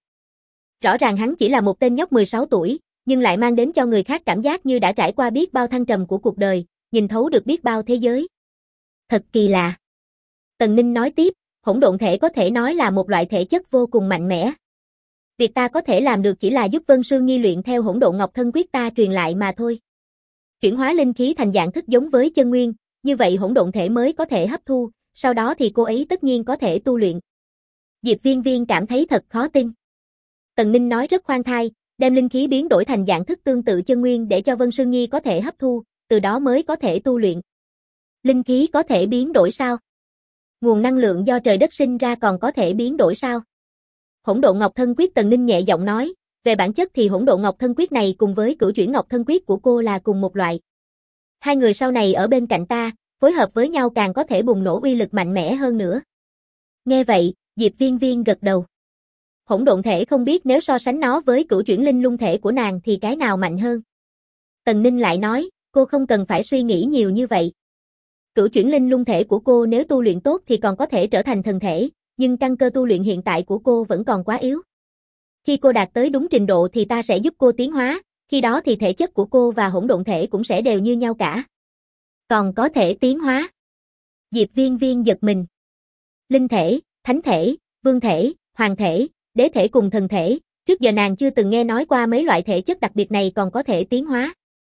Rõ ràng hắn chỉ là một tên nhóc 16 tuổi, nhưng lại mang đến cho người khác cảm giác như đã trải qua biết bao thăng trầm của cuộc đời, nhìn thấu được biết bao thế giới. Thật kỳ lạ. Tần Ninh nói tiếp, hỗn độn thể có thể nói là một loại thể chất vô cùng mạnh mẽ. Việc ta có thể làm được chỉ là giúp Vân Sương Nhi luyện theo hỗn độn ngọc thân quyết ta truyền lại mà thôi. Chuyển hóa linh khí thành dạng thức giống với chân nguyên, như vậy hỗn độn thể mới có thể hấp thu, sau đó thì cô ấy tất nhiên có thể tu luyện. Diệp Viên Viên cảm thấy thật khó tin. Tần Ninh nói rất khoan thai, đem linh khí biến đổi thành dạng thức tương tự chân nguyên để cho Vân Sương Nhi có thể hấp thu, từ đó mới có thể tu luyện. Linh khí có thể biến đổi sao? Nguồn năng lượng do trời đất sinh ra còn có thể biến đổi sao? Hỗn độn ngọc thân quyết, Tần Ninh nhẹ giọng nói, về bản chất thì hỗn độn ngọc thân quyết này cùng với cửu chuyển ngọc thân quyết của cô là cùng một loại. Hai người sau này ở bên cạnh ta, phối hợp với nhau càng có thể bùng nổ uy lực mạnh mẽ hơn nữa. Nghe vậy, Diệp Viên Viên gật đầu. Hỗn độn thể không biết nếu so sánh nó với cửu chuyển linh lung thể của nàng thì cái nào mạnh hơn. Tần Ninh lại nói, cô không cần phải suy nghĩ nhiều như vậy. Cửu chuyển linh lung thể của cô nếu tu luyện tốt thì còn có thể trở thành thần thể, nhưng căn cơ tu luyện hiện tại của cô vẫn còn quá yếu. Khi cô đạt tới đúng trình độ thì ta sẽ giúp cô tiến hóa, khi đó thì thể chất của cô và hỗn độn thể cũng sẽ đều như nhau cả. Còn có thể tiến hóa. Diệp Viên Viên giật mình. Linh thể, thánh thể, vương thể, hoàng thể, đế thể cùng thần thể, trước giờ nàng chưa từng nghe nói qua mấy loại thể chất đặc biệt này còn có thể tiến hóa.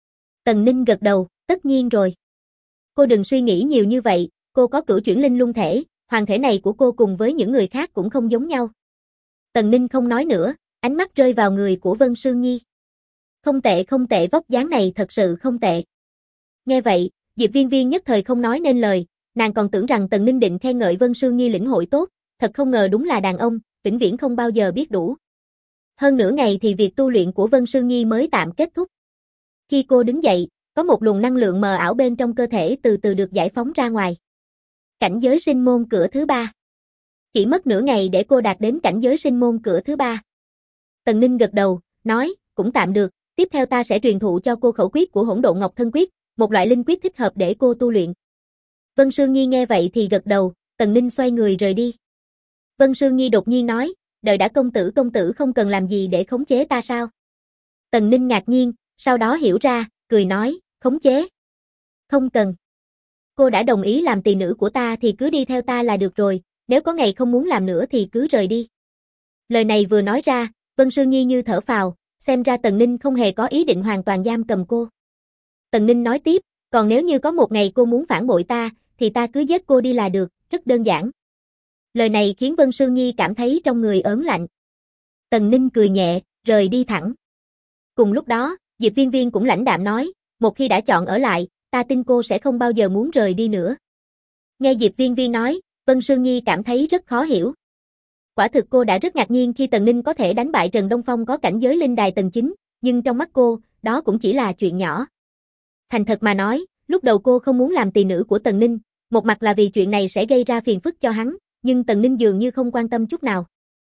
Tần Ninh gật đầu, tất nhiên rồi. Cô đừng suy nghĩ nhiều như vậy, cô có cửu chuyển linh lung thể, hoàng thể này của cô cùng với những người khác cũng không giống nhau. Tần Ninh không nói nữa, ánh mắt rơi vào người của Vân Sương Nhi. Không tệ, vóc dáng này thật sự không tệ. Nghe vậy, Diệp Viên Viên nhất thời không nói nên lời, nàng còn tưởng rằng Tần Ninh định khen ngợi Vân Sương Nhi lĩnh hội tốt, thật không ngờ đúng là đàn ông, vĩnh viễn không bao giờ biết đủ. Hơn nửa ngày thì việc tu luyện của Vân Sương Nhi mới tạm kết thúc. Khi cô đứng dậy, có một luồng năng lượng mờ ảo bên trong cơ thể từ từ được giải phóng ra ngoài. Cảnh giới sinh môn cửa thứ 3. Chỉ mất nửa ngày để cô đạt đến cảnh giới sinh môn cửa thứ 3. Tần Ninh gật đầu, nói, cũng tạm được, tiếp theo ta sẽ truyền thụ cho cô khẩu quyết của hỗn độn ngọc thân quyết, một loại linh quyết thích hợp để cô tu luyện. Vân Sương Nhi nghe vậy thì gật đầu, Tần Ninh xoay người rời đi. Vân Sương Nhi đột nhiên nói, đợi đã công tử không cần làm gì để khống chế ta sao? Tần Ninh ngạc nhiên, sau đó hiểu ra, cười nói, khống chế. Không cần. Cô đã đồng ý làm tỳ nữ của ta thì cứ đi theo ta là được rồi, nếu có ngày không muốn làm nữa thì cứ rời đi. Lời này vừa nói ra, Vân Sương Nhi như thở phào, xem ra Tần Ninh không hề có ý định hoàn toàn giam cầm cô. Tần Ninh nói tiếp, còn nếu như có một ngày cô muốn phản bội ta, thì ta cứ giết cô đi là được, rất đơn giản. Lời này khiến Vân Sương Nhi cảm thấy trong người ớn lạnh. Tần Ninh cười nhẹ, rời đi thẳng. Cùng lúc đó, Diệp Viên Viên cũng lãnh đạm nói, một khi đã chọn ở lại, ta tin cô sẽ không bao giờ muốn rời đi nữa. Nghe Diệp Viên Viên nói, Vân Sương Nhi cảm thấy rất khó hiểu. Quả thực cô đã rất ngạc nhiên khi Tần Ninh có thể đánh bại Trần Đông Phong có cảnh giới linh đài tầng 9, nhưng trong mắt cô, đó cũng chỉ là chuyện nhỏ. Thành thật mà nói, lúc đầu cô không muốn làm tỳ nữ của Tần Ninh, một mặt là vì chuyện này sẽ gây ra phiền phức cho hắn, nhưng Tần Ninh dường như không quan tâm chút nào.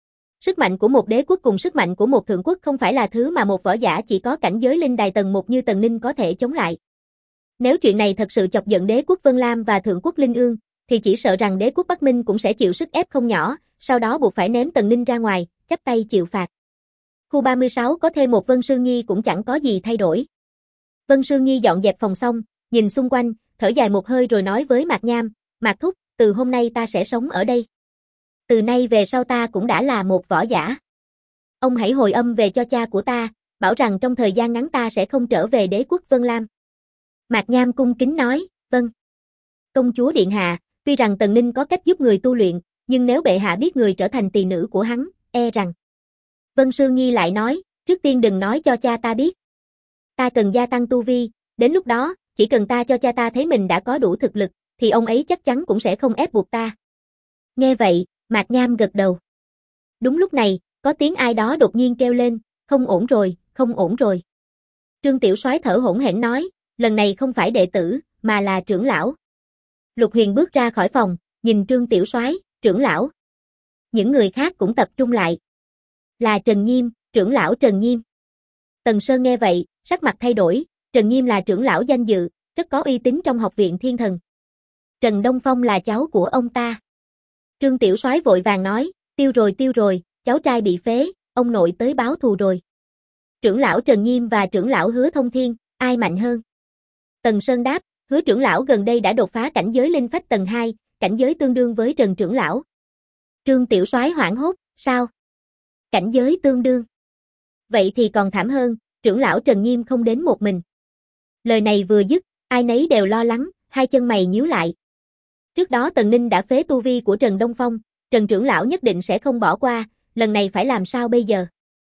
Sức mạnh của một đế quốc cùng sức mạnh của một thượng quốc không phải là thứ mà một võ giả chỉ có cảnh giới linh đài tầng 1 như Tần Ninh có thể chống lại. Nếu chuyện này thật sự chọc giận đế quốc Vân Lam và thượng quốc Linh Ương, thì chỉ sợ rằng đế quốc Bắc Minh cũng sẽ chịu sức ép không nhỏ, sau đó buộc phải ném Tần Ninh ra ngoài, chắp tay chịu phạt. Khu 36 có thêm một Vân Sương Nhi cũng chẳng có gì thay đổi. Vân Sương Nhi dọn dẹp phòng xong, nhìn xung quanh, thở dài một hơi rồi nói với Mạc Nham, Mạc Thúc, từ hôm nay ta sẽ sống ở đây. Từ nay về sau ta cũng đã là một võ giả. Ông hãy hồi âm về cho cha của ta, bảo rằng trong thời gian ngắn ta sẽ không trở về đế quốc Vân Lam. Mạc Nham cung kính nói, vâng. Công chúa điện hạ, tuy rằng Tần Ninh có cách giúp người tu luyện, nhưng nếu bệ hạ biết người trở thành tỳ nữ của hắn, e rằng. Vân Sương Nhi lại nói, trước tiên đừng nói cho cha ta biết. Ta cần gia tăng tu vi, đến lúc đó, chỉ cần ta cho cha ta thấy mình đã có đủ thực lực, thì ông ấy chắc chắn cũng sẽ không ép buộc ta. Nghe vậy, Mạc Nham gật đầu. Đúng lúc này, có tiếng ai đó đột nhiên kêu lên, không ổn rồi, không ổn rồi. Trương Tiểu Soái thở hổn hển nói, lần này không phải đệ tử, mà là trưởng lão. Lục Huyền bước ra khỏi phòng, nhìn Trương Tiểu Soái, trưởng lão. Những người khác cũng tập trung lại. Là Trần Nhiêm, trưởng lão Trần Nhiêm. Tần Sơn nghe vậy, sắc mặt thay đổi, Trần Nhiêm là trưởng lão danh dự, rất có uy tín trong học viện Thiên Thần. Trần Đông Phong là cháu của ông ta. Trương Tiểu Soái vội vàng nói, tiêu rồi, cháu trai bị phế, ông nội tới báo thù rồi. Trưởng lão Trần Nhiêm và trưởng lão Hứa Thông Thiên, ai mạnh hơn? Tần Sơn đáp, Hứa trưởng lão gần đây đã đột phá cảnh giới linh phách tầng 2, cảnh giới tương đương với Trần trưởng lão. Trương Tiểu Soái hoảng hốt, sao? Cảnh giới tương đương. Vậy thì còn thảm hơn, trưởng lão Trần Nhiêm không đến một mình. Lời này vừa dứt, ai nấy đều lo lắng, hai chân mày nhíu lại. Trước đó Tần Ninh đã phế tu vi của Trần Đông Phong, Trần trưởng lão nhất định sẽ không bỏ qua, lần này phải làm sao bây giờ?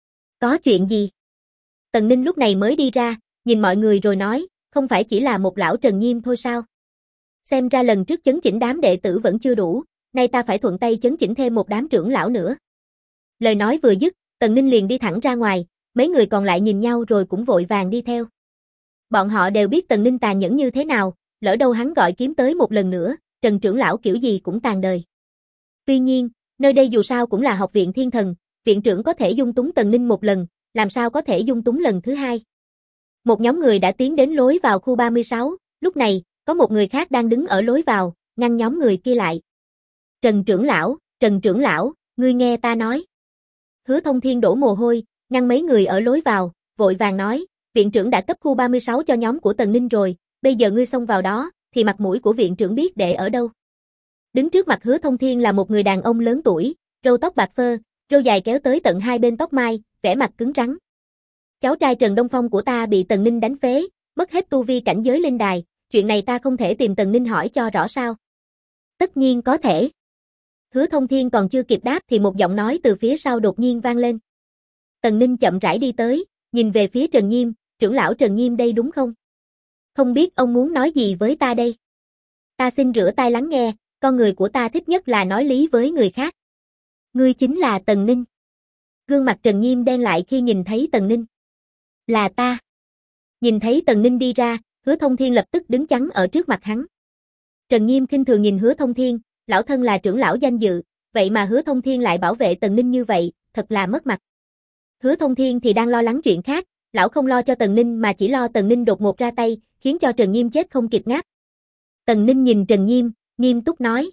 Có chuyện gì? Tần Ninh lúc này mới đi ra, nhìn mọi người rồi nói, không phải chỉ là một lão Trần Nhiêm thôi sao? Xem ra lần trước chấn chỉnh đám đệ tử vẫn chưa đủ, nay ta phải thuận tay chấn chỉnh thêm một đám trưởng lão nữa. Lời nói vừa dứt, Tần Ninh liền đi thẳng ra ngoài, mấy người còn lại nhìn nhau rồi cũng vội vàng đi theo. Bọn họ đều biết Tần Ninh tàn nhẫn như thế nào, lỡ đâu hắn gọi kiếm tới một lần nữa, Trần trưởng lão kiểu gì cũng tàn đời. Tuy nhiên, nơi đây dù sao cũng là học viện Thiên Thần, viện trưởng có thể dung túng Tần Ninh một lần, làm sao có thể dung túng lần thứ hai. Một nhóm người đã tiến đến lối vào khu 36, lúc này, có một người khác đang đứng ở lối vào, ngăn nhóm người kia lại. Trần trưởng lão, ngươi nghe ta nói. Hứa Thông Thiên đổ mồ hôi, ngăn mấy người ở lối vào, vội vàng nói, viện trưởng đã cấp khu 36 cho nhóm của Tần Ninh rồi, bây giờ ngươi xông vào đó, thì mặt mũi của viện trưởng biết để ở đâu. Đứng trước mặt Hứa Thông Thiên là một người đàn ông lớn tuổi, râu tóc bạc phơ, râu dài kéo tới tận hai bên tóc mai, vẻ mặt cứng rắn. Cháu trai Trần Đông Phong của ta bị Tần Ninh đánh phế, mất hết tu vi cảnh giới linh đài, chuyện này ta không thể tìm Tần Ninh hỏi cho rõ sao? Tất nhiên có thể. Hứa Thông Thiên còn chưa kịp đáp thì một giọng nói từ phía sau đột nhiên vang lên. Tần Ninh chậm rãi đi tới, nhìn về phía Trần Nhiêm, trưởng lão Trần Nhiêm đây đúng không? Không biết ông muốn nói gì với ta đây? Ta xin rửa tai lắng nghe, con người của ta thích nhất là nói lý với người khác. Ngươi chính là Tần Ninh. Gương mặt Trần Nhiêm đen lại khi nhìn thấy Tần Ninh. Là ta. Nhìn thấy Tần Ninh đi ra, Hứa Thông Thiên lập tức đứng chắn ở trước mặt hắn. Trần Nhiêm khinh thường nhìn Hứa Thông Thiên, lão thân là trưởng lão danh dự, vậy mà Hứa Thông Thiên lại bảo vệ Tần Ninh như vậy, thật là mất mặt. Hứa Thông Thiên thì đang lo lắng chuyện khác, lão không lo cho Tần Ninh mà chỉ lo Tần Ninh đột ngột ra tay, khiến cho Trần Nhiêm chết không kịp ngáp. Tần Ninh nhìn Trần Nhiêm, nghiêm túc nói.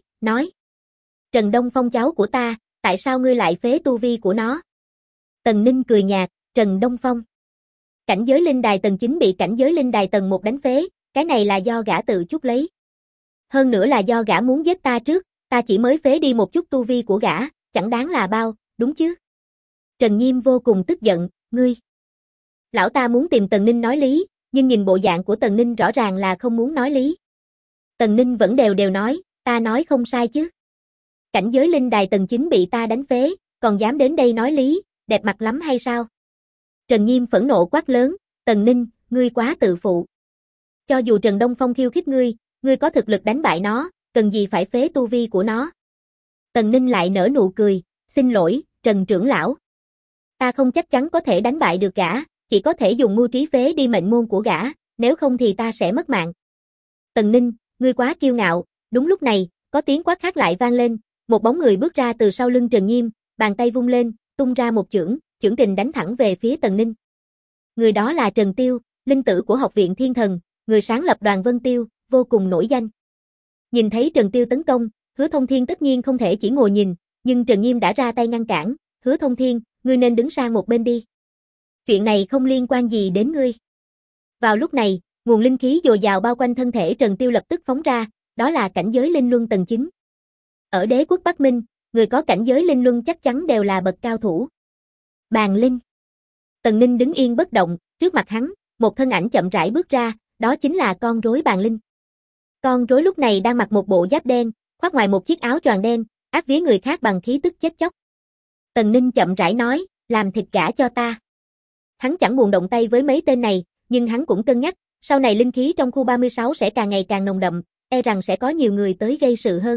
Trần Đông Phong cháu của ta, tại sao ngươi lại phế tu vi của nó? Tần Ninh cười nhạt, Trần Đông Phong. Cảnh giới linh đài tầng 9 bị cảnh giới linh đài tầng 1 đánh phế, cái này là do gã tự chuốc lấy. Hơn nữa là do gã muốn giết ta trước, ta chỉ mới phế đi một chút tu vi của gã, chẳng đáng là bao, đúng chứ? Trần Nhiêm vô cùng tức giận, ngươi. Lão ta muốn tìm Tần Ninh nói lý, nhưng nhìn bộ dạng của Tần Ninh rõ ràng là không muốn nói lý. Tần Ninh vẫn đều nói, ta nói không sai chứ. Cảnh giới linh đài tầng 9 bị ta đánh phế, còn dám đến đây nói lý, đẹp mặt lắm hay sao? Trần Nghiêm phẫn nộ quát lớn, Tần Ninh, ngươi quá tự phụ. Cho dù Trần Đông Phong khiêu khích ngươi có thực lực đánh bại nó, cần gì phải phế tu vi của nó? Tần Ninh lại nở nụ cười, xin lỗi, Trần trưởng lão. Ta không chắc chắn có thể đánh bại được gã, chỉ có thể dùng mưu trí phế đi mệnh môn của gã, nếu không thì ta sẽ mất mạng. Tần Ninh, ngươi quá kiêu ngạo. Đúng lúc này, có tiếng quát khác lại vang lên, một bóng người bước ra từ sau lưng Trần Nghiêm, bàn tay vung lên, tung ra một chưởng kình đánh thẳng về phía Tần Ninh. Người đó là Trần Tiêu, linh tử của Học viện Thiên Thần, người sáng lập Đoàn Vân Tiêu, vô cùng nổi danh. Nhìn thấy Trần Tiêu tấn công, Hứa Thông Thiên tất nhiên không thể chỉ ngồi nhìn, nhưng Trần Nghiêm đã ra tay ngăn cản, Hứa Thông Thiên, ngươi nên đứng sang một bên đi. Chuyện này không liên quan gì đến ngươi. Vào lúc này, nguồn linh khí dồi dào bao quanh thân thể Trần Tiêu lập tức phóng ra, đó là cảnh giới linh luân tầng 9. Ở đế quốc Bắc Minh, người có cảnh giới linh luân chắc chắn đều là bậc cao thủ. Bàn Linh. Tần Ninh đứng yên bất động, trước mặt hắn, một thân ảnh chậm rãi bước ra, đó chính là con rối Bàn Linh. Con rối lúc này đang mặc một bộ giáp đen, khoác ngoài một chiếc áo choàng đen, áp vía người khác bằng khí tức chết chóc. Tần Ninh chậm rãi nói, làm thịt gã cho ta. Hắn chẳng buồn động tay với mấy tên này, nhưng hắn cũng cân nhắc, sau này linh khí trong khu 36 sẽ càng ngày càng nồng đậm, e rằng sẽ có nhiều người tới gây sự hơn.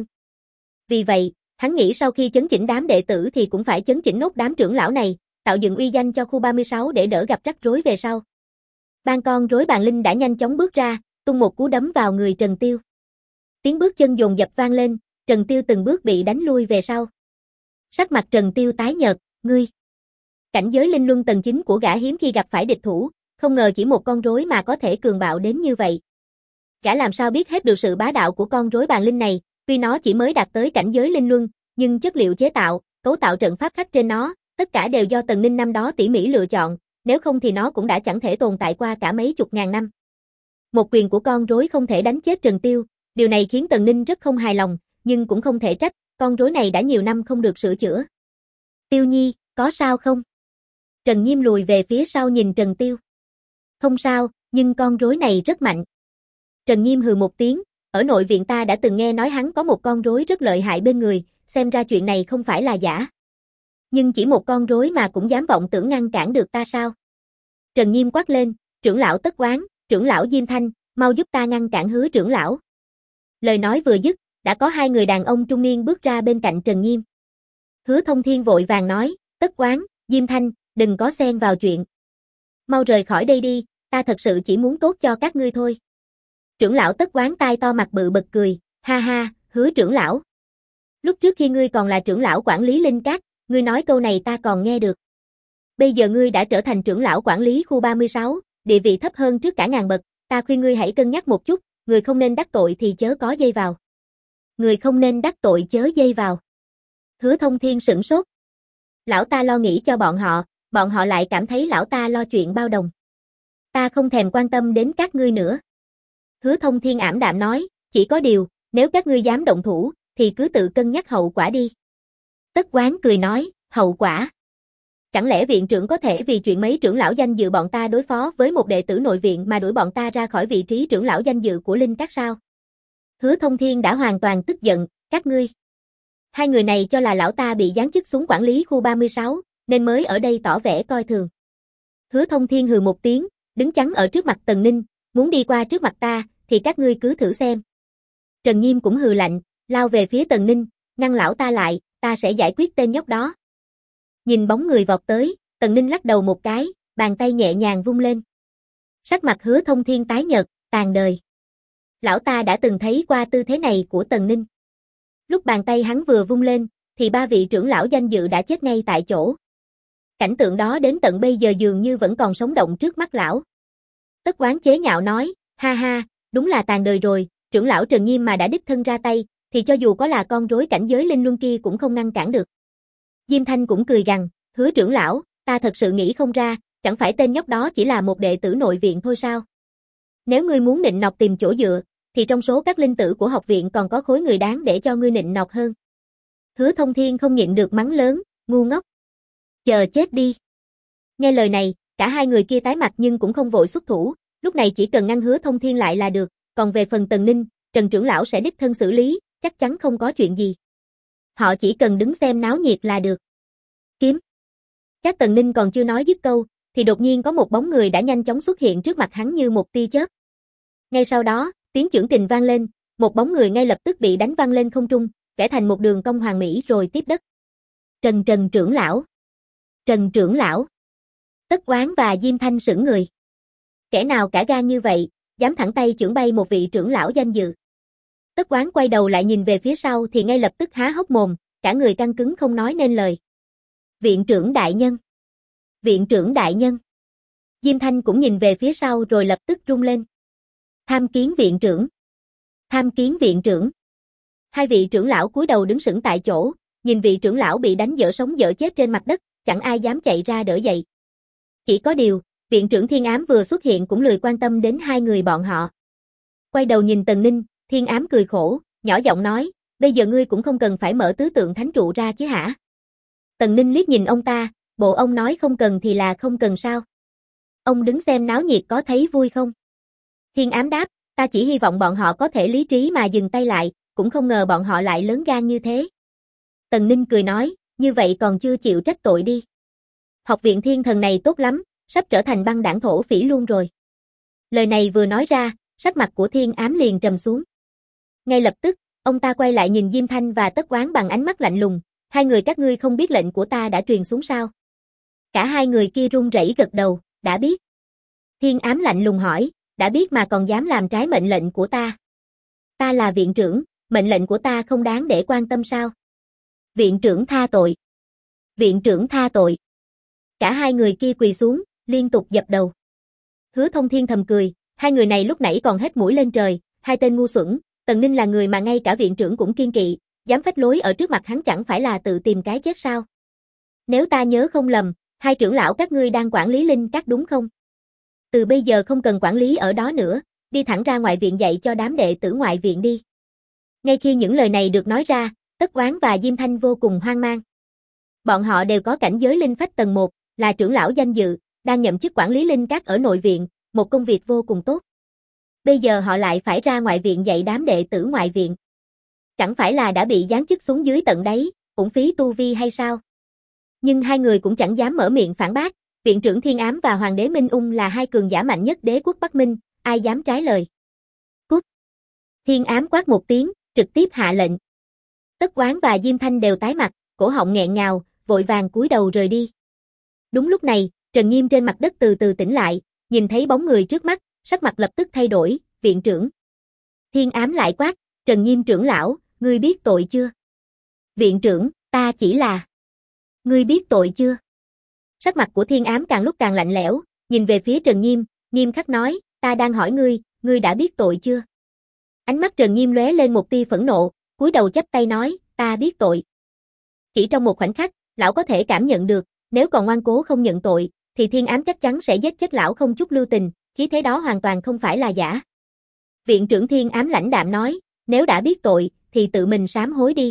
Vì vậy, hắn nghĩ sau khi chấn chỉnh đám đệ tử thì cũng phải chấn chỉnh nốt đám trưởng lão này, tạo dựng uy danh cho khu 36 để đỡ gặp rắc rối về sau. Ban con rối Bàn Linh đã nhanh chóng bước ra, tung một cú đấm vào người Trần Tiêu. Tiếng bước chân dồn dập vang lên, Trần Tiêu từng bước bị đánh lui về sau. Sắc mặt Trần Tiêu tái nhợt, ngươi. Cảnh giới linh luân tầng 9 của gã hiếm khi gặp phải địch thủ, không ngờ chỉ một con rối mà có thể cường bạo đến như vậy. Gã làm sao biết hết được sự bá đạo của con rối Bàn Linh này, tuy nó chỉ mới đạt tới cảnh giới linh luân, nhưng chất liệu chế tạo, cấu tạo trận pháp khắc trên nó, tất cả đều do Tần Ninh năm đó tỉ mỉ lựa chọn, nếu không thì nó cũng đã chẳng thể tồn tại qua cả mấy chục ngàn năm. Một quyền của con rối không thể đánh chết Trần Tiêu, điều này khiến Tần Ninh rất không hài lòng, nhưng cũng không thể trách, con rối này đã nhiều năm không được sửa chữa. Tiêu Nhi, có sao không? Trần Nghiêm lùi về phía sau nhìn Trần Tiêu. Không sao, nhưng con rối này rất mạnh. Trần Nghiêm hừ một tiếng, ở nội viện ta đã từng nghe nói hắn có một con rối rất lợi hại bên người, xem ra chuyện này không phải là giả. Nhưng chỉ một con rối mà cũng dám vọng tưởng ngăn cản được ta sao? Trần Nghiêm quát lên, trưởng lão Tất Quán, trưởng lão Diêm Thanh, mau giúp ta ngăn cản Hứa trưởng lão. Lời nói vừa dứt, đã có hai người đàn ông trung niên bước ra bên cạnh Trần Nghiêm. Hứa Thông Thiên vội vàng nói, Tất Quán, Diêm Thanh, đừng có xen vào chuyện. Mau rời khỏi đây đi, ta thật sự chỉ muốn tốt cho các ngươi thôi. Trưởng lão Tất Quán tai to mặt bự bật cười, ha ha, Hứa trưởng lão. Lúc trước khi ngươi còn là trưởng lão quản lý Linh Các, ngươi nói câu này ta còn nghe được. Bây giờ ngươi đã trở thành trưởng lão quản lý khu 36, địa vị thấp hơn trước cả ngàn bậc, ta khuyên ngươi hãy cân nhắc một chút, người không nên đắc tội thì chớ có dây vào. Người không nên đắc tội chớ dây vào. Hứa Thông Thiên sửng sốt. Lão ta lo nghĩ cho bọn họ lại cảm thấy lão ta lo chuyện bao đồng. Ta không thèm quan tâm đến các ngươi nữa. Hứa Thông Thiên ảm đạm nói, chỉ có điều, nếu các ngươi dám động thủ, thì cứ tự cân nhắc hậu quả đi. Tất Quán cười nói, hậu quả. Chẳng lẽ viện trưởng có thể vì chuyện mấy trưởng lão danh dự bọn ta đối phó với một đệ tử nội viện mà đuổi bọn ta ra khỏi vị trí trưởng lão danh dự của Linh Các sao? Hứa Thông Thiên đã hoàn toàn tức giận, các ngươi. Hai người này cho là lão ta bị giáng chức xuống quản lý khu 36, nên mới ở đây tỏ vẻ coi thường. Hứa Thông Thiên hừ một tiếng, đứng chắn ở trước mặt Tần Ninh, muốn đi qua trước mặt ta, thì các ngươi cứ thử xem. Trần Nghiêm cũng hừ lạnh, lao về phía Tần Ninh, ngăn lão ta lại, ta sẽ giải quyết tên nhóc đó. Nhìn bóng người vọt tới, Tần Ninh lắc đầu một cái, bàn tay nhẹ nhàng vung lên. Sắc mặt Hứa Thông Thiên tái nhợt, tàn đời. Lão ta đã từng thấy qua tư thế này của Tần Ninh. Lúc bàn tay hắn vừa vung lên, thì ba vị trưởng lão danh dự đã chết ngay tại chỗ. Cảnh tượng đó đến tận bây giờ dường như vẫn còn sống động trước mắt lão. Tất Quán chế nhạo nói, ha ha, đúng là tàn đời rồi, trưởng lão Trần Nghiêm mà đã đích thân ra tay, thì cho dù có là con rối cảnh giới linh luân kia cũng không ngăn cản được. Diêm Thanh cũng cười gằn, Hứa trưởng lão, ta thật sự nghĩ không ra, chẳng phải tên nhóc đó chỉ là một đệ tử nội viện thôi sao? Nếu ngươi muốn nịnh nọt tìm chỗ dựa, thì trong số các linh tử của học viện còn có khối người đáng để cho ngươi nịnh nọt hơn. Hứa Thông Thiên không nhịn được mắng lớn, ngu ngốc. Chờ chết đi. Nghe lời này, cả hai người kia tái mặt nhưng cũng không vội xuất thủ, lúc này chỉ cần ngăn Hứa Thông Thiên lại là được, còn về phần Tần Ninh, Trần trưởng lão sẽ đích thân xử lý, chắc chắn không có chuyện gì. Họ chỉ cần đứng xem náo nhiệt là được. Kiếm. Chắc Tần Ninh còn chưa nói dứt câu, thì đột nhiên có một bóng người đã nhanh chóng xuất hiện trước mặt hắn như một tia chớp. Ngay sau đó, tiếng chưởng kình vang lên, một bóng người ngay lập tức bị đánh văng lên không trung, vẽ thành một đường cong hoàn mỹ rồi tiếp đất. Trần trưởng lão. Trần trưởng lão. Tất Oán và Diêm Thanh sững người. Kẻ nào cả gan như vậy, dám thẳng tay chưởng bay một vị trưởng lão danh dự. Tất Oán quay đầu lại nhìn về phía sau thì ngay lập tức há hốc mồm, cả người căng cứng không nói nên lời. Viện trưởng đại nhân. Viện trưởng đại nhân. Diêm Thanh cũng nhìn về phía sau rồi lập tức run lên. Tham kiến viện trưởng. Tham kiến viện trưởng. Hai vị trưởng lão cúi đầu đứng sững tại chỗ, nhìn vị trưởng lão bị đánh dở sống dở chết trên mặt đất, chẳng ai dám chạy ra đỡ dậy. Chỉ có điều, viện trưởng Thiên Ám vừa xuất hiện cũng lười quan tâm đến hai người bọn họ. Quay đầu nhìn Tần Ninh, Thiên Ám cười khổ, nhỏ giọng nói, bây giờ ngươi cũng không cần phải mở tứ tượng thánh trụ ra chứ hả? Tần Ninh liếc nhìn ông ta, bộ ông nói không cần thì là không cần sao? Ông đứng xem náo nhiệt có thấy vui không? Thiên Ám đáp, ta chỉ hy vọng bọn họ có thể lý trí mà dừng tay lại, cũng không ngờ bọn họ lại lớn gan như thế. Tần Ninh cười nói, như vậy còn chưa chịu trách tội đi. Học viện Thiên Thần này tốt lắm, sắp trở thành băng đảng thổ phỉ luôn rồi. Lời này vừa nói ra, sắc mặt của Thiên Ám liền trầm xuống. Ngay lập tức, ông ta quay lại nhìn Diêm Thanh và Tất Oán bằng ánh mắt lạnh lùng, hai người các ngươi không biết lệnh của ta đã truyền xuống sao? Cả hai người kia run rẩy gật đầu, đã biết. Thiên Ám lạnh lùng hỏi, đã biết mà còn dám làm trái mệnh lệnh của ta. Ta là viện trưởng, mệnh lệnh của ta không đáng để quan tâm sao? Viện trưởng tha tội. Viện trưởng tha tội. Cả hai người kia quỳ xuống, liên tục dập đầu. Hứa Thông Thiên thầm cười, hai người này lúc nãy còn hết mũi lên trời, hai tên ngu xuẩn, Tần Ninh là người mà ngay cả viện trưởng cũng kiêng kỵ, dám phách lối ở trước mặt hắn chẳng phải là tự tìm cái chết sao? Nếu ta nhớ không lầm, hai trưởng lão các ngươi đang quản lý linh các đúng không? Từ bây giờ không cần quản lý ở đó nữa, đi thẳng ra ngoại viện dạy cho đám đệ tử ngoại viện đi. Ngay khi những lời này được nói ra, Tất Oán và Diêm Thanh vô cùng hoang mang. Bọn họ đều có cảnh giới linh phách tầng 1, là trưởng lão danh dự, đang nhậm chức quản lý linh các ở nội viện, một công việc vô cùng tốt. Bây giờ họ lại phải ra ngoại viện dạy đám đệ tử ngoại viện. Chẳng phải là đã bị giáng chức xuống dưới tận đáy, uổng phí tu vi hay sao? Nhưng hai người cũng chẳng dám mở miệng phản bác, viện trưởng Thiên Ám và Hoàng đế Minh Ung là hai cường giả mạnh nhất đế quốc Bắc Minh, ai dám trái lời. Cút! Thiên Ám quát một tiếng, trực tiếp hạ lệnh. Tất Oán và Diêm Thanh đều tái mặt, cổ họng nghẹn ngào, vội vàng cúi đầu rời đi. Đúng lúc này, Trần Nghiêm trên mặt đất từ từ tỉnh lại, nhìn thấy bóng người trước mắt, sắc mặt lập tức thay đổi, viện trưởng. Thiên Ám lại quát, Trần Nghiêm trưởng lão, ngươi biết tội chưa? Viện trưởng, ta chỉ là... Ngươi biết tội chưa? Sắc mặt của Thiên Ám càng lúc càng lạnh lẽo, nhìn về phía Trần Nghiêm, nghiêm khắc nói, ta đang hỏi ngươi đã biết tội chưa? Ánh mắt Trần Nghiêm lóe lên một tia phẫn nộ, cúi đầu chắp tay nói, ta biết tội. Chỉ trong một khoảnh khắc, lão có thể cảm nhận được, nếu còn ngoan cố không nhận tội, thì Thiên Ám chắc chắn sẽ giết chết lão không chút lưu tình, khí thế đó hoàn toàn không phải là giả. Viện trưởng Thiên Ám lãnh đạm nói, nếu đã biết tội, thì tự mình sám hối đi.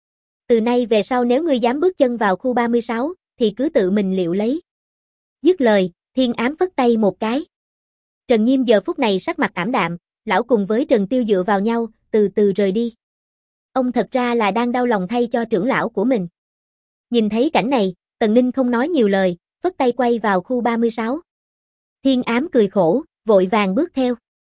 Từ nay về sau nếu ngươi dám bước chân vào khu 36, thì cứ tự mình liệu lấy. Dứt lời, Thiên Ám phất tay một cái. Trần Nghiêm giờ phút này sắc mặt ảm đạm, lão cùng với Trần Tiêu dựa vào nhau, từ từ rời đi. Ông thật ra là đang đau lòng thay cho trưởng lão của mình. Nhìn thấy cảnh này, Tần Ninh không nói nhiều lời, phất tay quay vào khu 36. Thiên Ám cười khổ, vội vàng bước theo.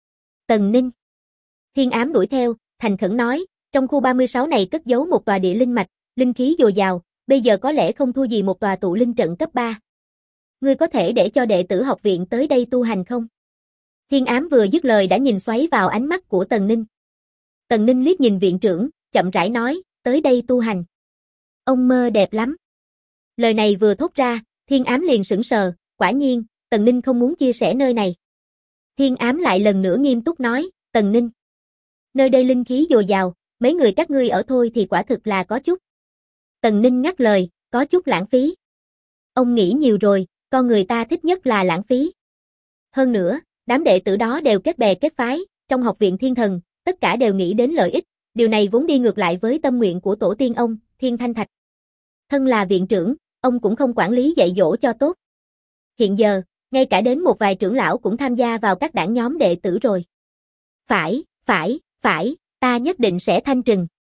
Tần Ninh. Thiên Ám đuổi theo, thành khẩn nói, trong khu 36 này cất giấu một tòa địa linh mạch, linh khí dồi dào, bây giờ có lẽ không thua gì một tòa tụ linh trận cấp 3. Ngươi có thể để cho đệ tử học viện tới đây tu hành không? Thiên Ám vừa dứt lời đã nhìn xoáy vào ánh mắt của Tần Ninh. Tần Ninh liếc nhìn viện trưởng, chậm rãi nói, tới đây tu hành. Ông mơ đẹp lắm. Lời này vừa thốt ra, Thiên Ám liền sững sờ, quả nhiên, Tần Ninh không muốn chia sẻ nơi này. Thiên Ám lại lần nữa nghiêm túc nói, Tần Ninh. Nơi đây linh khí dồi dào, mấy người các ngươi ở thôi thì quả thực là có chút. Tần Ninh ngắt lời, có chút lãng phí. Ông nghĩ nhiều rồi, con người ta thích nhất là lãng phí. Hơn nữa, đám đệ tử đó đều kết bè kết phái, trong học viện Thiên Thần, tất cả đều nghĩ đến lợi ích, điều này vốn đi ngược lại với tâm nguyện của tổ tiên ông, Thiên Thanh Thạch. Thân là viện trưởng, ông cũng không quản lý dạy dỗ cho tốt. Hiện giờ, ngay cả đến một vài trưởng lão cũng tham gia vào các đảng nhóm đệ tử rồi. Phải, ta nhất định sẽ thanh trừng.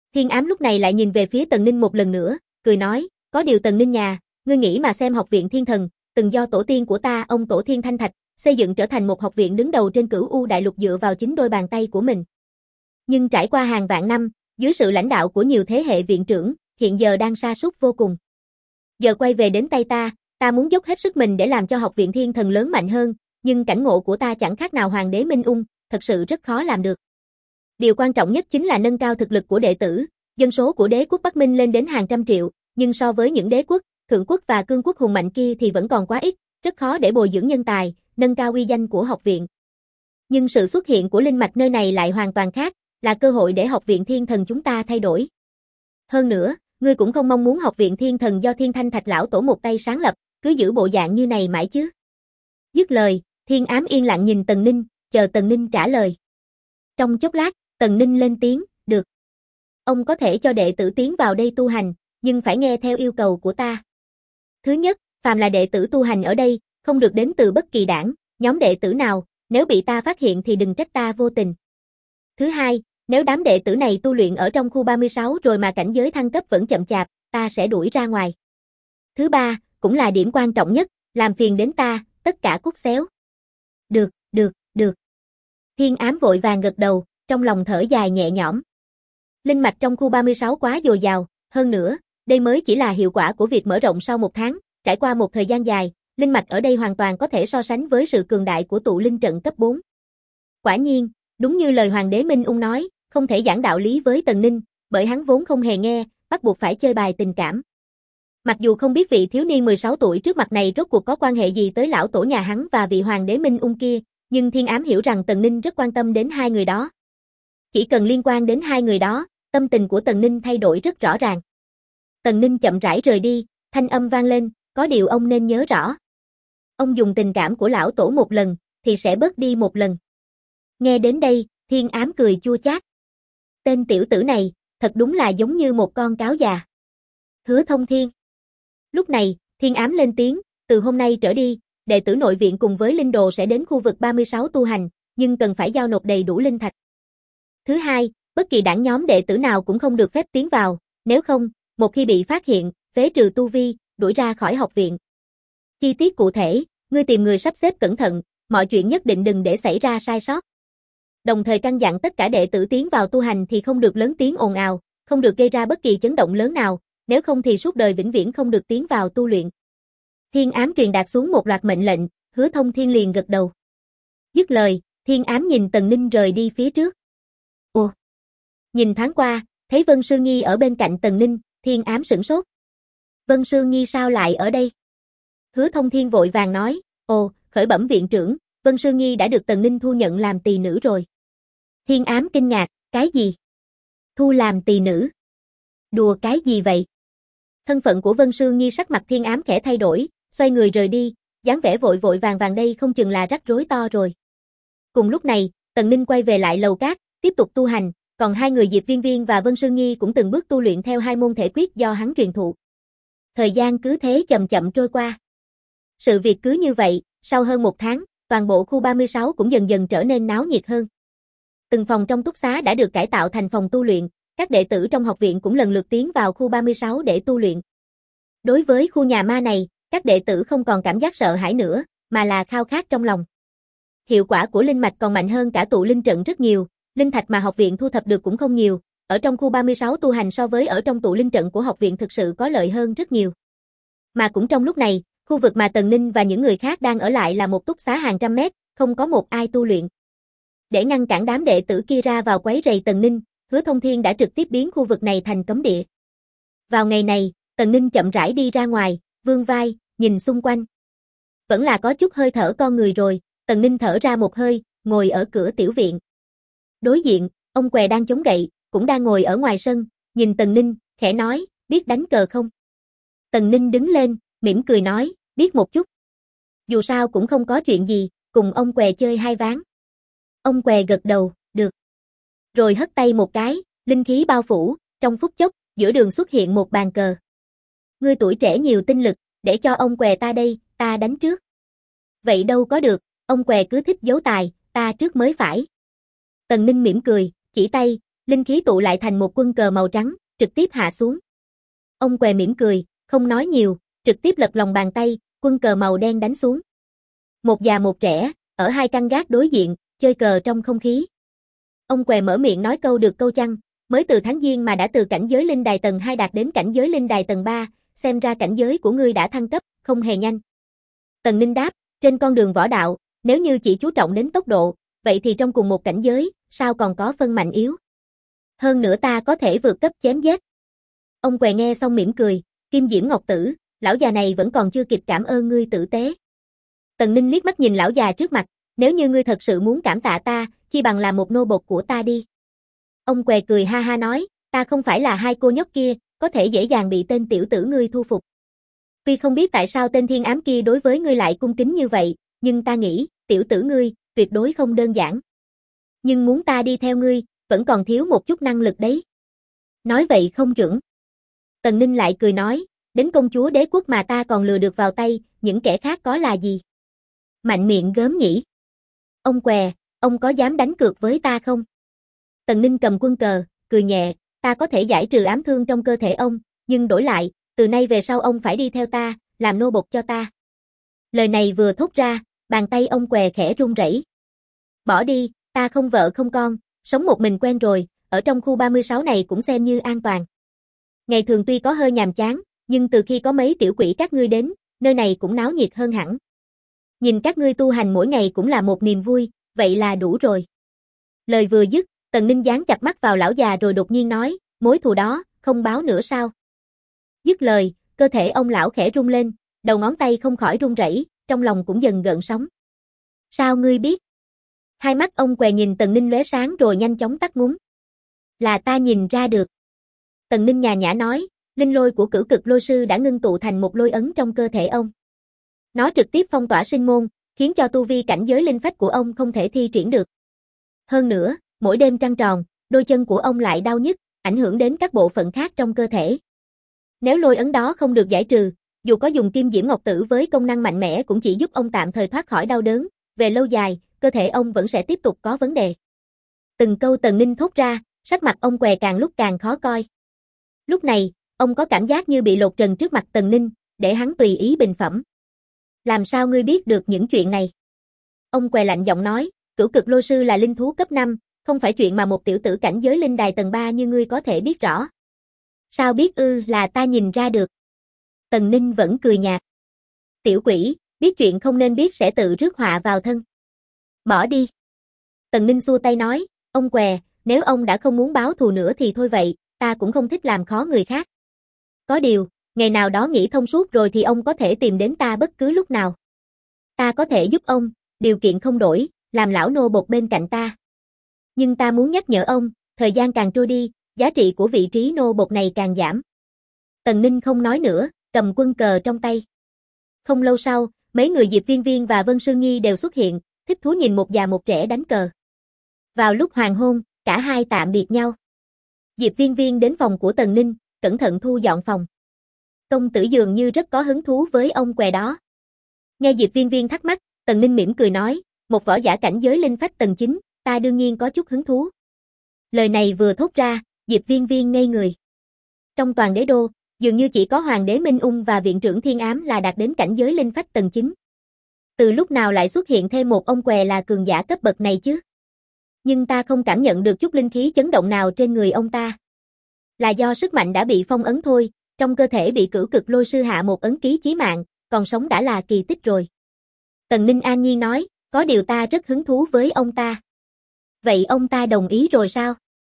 Thiên Ám lúc này lại nhìn về phía Tần Ninh một lần nữa, cười nói, có điều Tần Ninh nhà, ngươi nghĩ mà xem học viện Thiên Thần, từng do tổ tiên của ta, ông Tổ Thiên Thanh Thạch, xây dựng trở thành một học viện đứng đầu trên Cửu U Đại Lục dựa vào chính đôi bàn tay của mình. Nhưng trải qua hàng vạn năm, dưới sự lãnh đạo của nhiều thế hệ viện trưởng, hiện giờ đang sa sút vô cùng. Giờ quay về đến tay ta muốn dốc hết sức mình để làm cho học viện Thiên Thần lớn mạnh hơn, nhưng cảnh ngộ của ta chẳng khác nào Hoàng đế Minh Ung, thật sự rất khó làm được. Điều quan trọng nhất chính là nâng cao thực lực của đệ tử, dân số của đế quốc Bắc Minh lên đến hàng trăm triệu, nhưng so với những đế quốc, thượng quốc và cương quốc hùng mạnh kia thì vẫn còn quá ít, rất khó để bồi dưỡng nhân tài, nâng cao uy danh của học viện. Nhưng sự xuất hiện của linh mạch nơi này lại hoàn toàn khác, là cơ hội để học viện Thiên Thần chúng ta thay đổi. Hơn nữa, ngươi cũng không mong muốn học viện Thiên Thần do Thiên Thanh Thạch lão tổ một tay sáng lập, cứ giữ bộ dạng như này mãi chứ. Dứt lời, Thiên Ám yên lặng nhìn Tần Ninh, chờ Tần Ninh trả lời. Trong chốc lát, Tần Ninh lên tiếng, được. Ông có thể cho đệ tử tiến vào đây tu hành, nhưng phải nghe theo yêu cầu của ta. Thứ nhất, phàm là đệ tử tu hành ở đây, không được đến từ bất kỳ đảng, nhóm đệ tử nào, nếu bị ta phát hiện thì đừng trách ta vô tình. Thứ hai, nếu đám đệ tử này tu luyện ở trong khu 36 rồi mà cảnh giới thăng cấp vẫn chậm chạp, ta sẽ đuổi ra ngoài. Thứ ba, cũng là điểm quan trọng nhất, làm phiền đến ta, tất cả cút xéo. Được. Thiên Ám vội vàng gật đầu, trong lòng thở dài nhẹ nhõm. Linh mạch trong khu 36 quá dồi dào, hơn nữa, đây mới chỉ là hiệu quả của việc mở rộng sau một tháng, trải qua một thời gian dài, linh mạch ở đây hoàn toàn có thể so sánh với sự cường đại của tụ linh trận cấp 4. Quả nhiên, đúng như lời Hoàng đế Minh Ung nói, không thể giảng đạo lý với Tần Ninh, bởi hắn vốn không hề nghe, bắt buộc phải chơi bài tình cảm. Mặc dù không biết vị thiếu niên 16 tuổi trước mặt này rốt cuộc có quan hệ gì tới lão tổ nhà hắn và vị Hoàng đế Minh Ung kia, nhưng Thiên Ám hiểu rằng Tần Ninh rất quan tâm đến hai người đó. Chỉ cần liên quan đến hai người đó, tâm tình của Tần Ninh thay đổi rất rõ ràng. Tần Ninh chậm rãi rời đi, thanh âm vang lên, có điều ông nên nhớ rõ. Ông dùng tình cảm của lão tổ một lần, thì sẽ bớt đi một lần. Nghe đến đây, Thiên Ám cười chua chát. Tên tiểu tử này, thật đúng là giống như một con cáo già. Hứa Thông Thiên. Lúc này, Thiên Ám lên tiếng, từ hôm nay trở đi, đệ tử nội viện cùng với linh đồ sẽ đến khu vực 36 tu hành, nhưng cần phải giao nộp đầy đủ linh thạch. Thứ hai, bất kỳ đảng nhóm đệ tử nào cũng không được phép tiến vào, nếu không, một khi bị phát hiện, phế trừ tu vi, đuổi ra khỏi học viện. Chi tiết cụ thể, ngươi tìm người sắp xếp cẩn thận, mọi chuyện nhất định đừng để xảy ra sai sót. Đồng thời căn dặn tất cả đệ tử tiến vào tu hành thì không được lớn tiếng ồn ào, không được gây ra bất kỳ chấn động lớn nào, nếu không thì suốt đời vĩnh viễn không được tiến vào tu luyện. Thiên Ám truyền đạt xuống một loạt mệnh lệnh, Hứa Thông Thiên liền gật đầu. Dứt lời, Thiên Ám nhìn Tần Ninh rời đi phía trước. Ồ! Nhìn thoáng qua, thấy Vân Sương Nhi ở bên cạnh Tần Ninh, Thiên Ám sửng sốt. Vân Sương Nhi sao lại ở đây? Hứa Thông Thiên vội vàng nói, ồ, khởi bẩm viện trưởng, Vân Sương Nhi đã được Tần Ninh thu nhận làm tỳ nữ rồi. Thiên Ám kinh ngạc, cái gì? Thu làm tỳ nữ? Đùa cái gì vậy? Thân phận của Vân Sương Nhi sắc mặt Thiên Ám khẽ thay đổi, xoay người rời đi, dáng vẻ vội vội vàng vàng đây không chừng là rắc rối to rồi. Cùng lúc này, Tần Ninh quay về lại lầu cát, tiếp tục tu hành, còn hai người Diệp Viên Viên và Vân Sương Nhi cũng từng bước tu luyện theo hai môn thể quyết do hắn truyền thụ. Thời gian cứ thế chậm chậm trôi qua. Sự việc cứ như vậy, sau hơn một tháng, toàn bộ khu 36 cũng dần dần trở nên náo nhiệt hơn. Từng phòng trong túc xá đã được cải tạo thành phòng tu luyện, các đệ tử trong học viện cũng lần lượt tiến vào khu 36 để tu luyện. Đối với khu nhà ma này, các đệ tử không còn cảm giác sợ hãi nữa, mà là khao khát trong lòng. Hiệu quả của linh mạch còn mạnh hơn cả tụ linh trận rất nhiều, linh thạch mà học viện thu thập được cũng không nhiều, ở trong khu 36 tu hành so với ở trong tụ linh trận của học viện thực sự có lợi hơn rất nhiều. Mà cũng trong lúc này, khu vực mà Tần Ninh và những người khác đang ở lại là một túc xá hàng trăm mét, không có một ai tu luyện. Để ngăn cản đám đệ tử kia ra vào quấy rầy Tần Ninh, Hứa Thông Thiên đã trực tiếp biến khu vực này thành cấm địa. Vào ngày này, Tần Ninh chậm rãi đi ra ngoài, vươn vai, nhìn xung quanh. Vẫn là có chút hơi thở con người rồi, Tần Ninh thở ra một hơi, ngồi ở cửa tiểu viện. Đối diện, ông què đang chống gậy, cũng đang ngồi ở ngoài sân, nhìn Tần Ninh, khẽ nói, biết đánh cờ không? Tần Ninh đứng lên, mỉm cười nói, biết một chút. Dù sao cũng không có chuyện gì, cùng ông què chơi hai ván. Ông què gật đầu, được. Rồi hất tay một cái, linh khí bao phủ, trong phút chốc, giữa đường xuất hiện một bàn cờ. Ngươi tuổi trẻ nhiều tinh lực, để cho ông què ta đây, ta đánh trước. Vậy đâu có được, ông què cứ thích giấu tài, ta trước mới phải. Tần Ninh mỉm cười, chỉ tay, Linh khí tụ lại thành một quân cờ màu trắng, trực tiếp hạ xuống. Ông què mỉm cười, không nói nhiều, trực tiếp lật lòng bàn tay, quân cờ màu đen đánh xuống. Một già một trẻ, ở hai căn gác đối diện, chơi cờ trong không khí. Ông què mở miệng nói câu được câu chăng, mới từ tháng Giêng mà đã từ cảnh giới linh đài tầng 2 đạt đến cảnh giới linh đài tầng 3, xem ra cảnh giới của ngươi đã thăng cấp, không hề nhanh. Tần Ninh đáp, trên con đường võ đạo, nếu như chỉ chú trọng đến tốc độ, vậy thì trong cùng một cảnh giới, sao còn có phân mạnh yếu. Hơn nữa ta có thể vượt cấp chém giết. Ông què nghe xong mỉm cười, Kim Diễm Ngọc Tử, lão già này vẫn còn chưa kịp cảm ơn ngươi tử tế. Tần Ninh liếc mắt nhìn lão già trước mặt, nếu như ngươi thật sự muốn cảm tạ ta, chi bằng là một nô bộc của ta đi. Ông què cười ha ha nói, ta không phải là hai cô nhóc kia, có thể dễ dàng bị tên tiểu tử ngươi thu phục. Tuy không biết tại sao tên thiên ám kia đối với ngươi lại cung kính như vậy, nhưng ta nghĩ, tiểu tử ngươi, tuyệt đối không đơn giản. Nhưng muốn ta đi theo ngươi, vẫn còn thiếu một chút năng lực đấy. Nói vậy không chuẩn. Tần Ninh lại cười nói, đến công chúa đế quốc mà ta còn lừa được vào tay, những kẻ khác có là gì? Mạnh miệng gớm nhỉ. Ông què, ông có dám đánh cược với ta không? Tần Ninh cầm quân cờ, cười nhẹ, ta có thể giải trừ ám thương trong cơ thể ông, nhưng đổi lại, từ nay về sau ông phải đi theo ta, làm nô bộc cho ta. Lời này vừa thốt ra, bàn tay ông què khẽ run rẩy. Bỏ đi, ta không vợ không con, sống một mình quen rồi, ở trong khu 36 này cũng xem như an toàn. Ngày thường tuy có hơi nhàm chán, nhưng từ khi có mấy tiểu quỷ các ngươi đến, nơi này cũng náo nhiệt hơn hẳn. Nhìn các ngươi tu hành mỗi ngày cũng là một niềm vui, vậy là đủ rồi. Lời vừa dứt, Tần Ninh dán chặt mắt vào lão già rồi đột nhiên nói, mối thù đó, không báo nữa sao? Dứt lời, cơ thể ông lão khẽ rung lên, đầu ngón tay không khỏi run rẩy, trong lòng cũng dần gợn sóng. Sao ngươi biết? Hai mắt ông què nhìn Tần Ninh lóe sáng rồi nhanh chóng tắt ngúm. Là ta nhìn ra được. Tần Ninh nhàn nhã nói, linh lôi của Cửu Cực Lôi Sư đã ngưng tụ thành một lôi ấn trong cơ thể ông. Nó trực tiếp phong tỏa sinh môn, khiến cho tu vi cảnh giới linh phách của ông không thể thi triển được. Hơn nữa, mỗi đêm trăng tròn, đôi chân của ông lại đau nhức, ảnh hưởng đến các bộ phận khác trong cơ thể. Nếu lôi ấn đó không được giải trừ, dù có dùng Kim Diễm Ngọc Tử với công năng mạnh mẽ cũng chỉ giúp ông tạm thời thoát khỏi đau đớn, về lâu dài, cơ thể ông vẫn sẽ tiếp tục có vấn đề. Từng câu Tần Ninh thốt ra, sắc mặt ông què càng lúc càng khó coi. Lúc này, ông có cảm giác như bị lột trần trước mặt Tần Ninh, để hắn tùy ý bình phẩm. Làm sao ngươi biết được những chuyện này? Ông què lạnh giọng nói, Cửu Cực Lôi Sư là linh thú cấp 5, không phải chuyện mà một tiểu tử cảnh giới linh đài tầng 3 như ngươi có thể biết rõ. Sao biết là ta nhìn ra được. Tần Ninh vẫn cười nhạt. Tiểu quỷ, biết chuyện không nên biết sẽ tự rước họa vào thân. Bỏ đi. Tần Ninh xua tay nói, ông què, nếu ông đã không muốn báo thù nữa thì thôi vậy, ta cũng không thích làm khó người khác. Có điều, ngày nào đó nghĩ thông suốt rồi thì ông có thể tìm đến ta bất cứ lúc nào. Ta có thể giúp ông, điều kiện không đổi, làm lão nô bộc bên cạnh ta. Nhưng ta muốn nhắc nhở ông, thời gian càng trôi đi, giá trị của vị trí nô bộc này càng giảm. Tần Ninh không nói nữa, cầm quân cờ trong tay. Không lâu sau, mấy người Diệp Viên Viên và Vân Sương Nhi đều xuất hiện, thích thú nhìn một già một trẻ đánh cờ. Vào lúc hoàng hôn, cả hai tạm biệt nhau. Diệp Viên Viên đến phòng của Tần Ninh, cẩn thận thu dọn phòng. Công tử dường như rất có hứng thú với ông què đó. Nghe Diệp Viên Viên thắc mắc, Tần Ninh mỉm cười nói, một võ giả cảnh giới linh phách tầng 9, ta đương nhiên có chút hứng thú. Lời này vừa thốt ra, Diệp Viên Viên ngây người. Trong toàn đế đô, dường như chỉ có Hoàng đế Minh Ung và Viện trưởng Thiên Ám là đạt đến cảnh giới linh phách tầng 9. Từ lúc nào lại xuất hiện thêm một ông què là cường giả cấp bậc này chứ? Nhưng ta không cảm nhận được chút linh khí chấn động nào trên người ông ta. Là do sức mạnh đã bị phong ấn thôi, trong cơ thể bị Cửu Cực Lôi Sư hạ một ấn ký chí mạng, còn sống đã là kỳ tích rồi. Tần Ninh an nhiên nói, có điều ta rất hứng thú với ông ta. Vậy ông ta đồng ý rồi sao?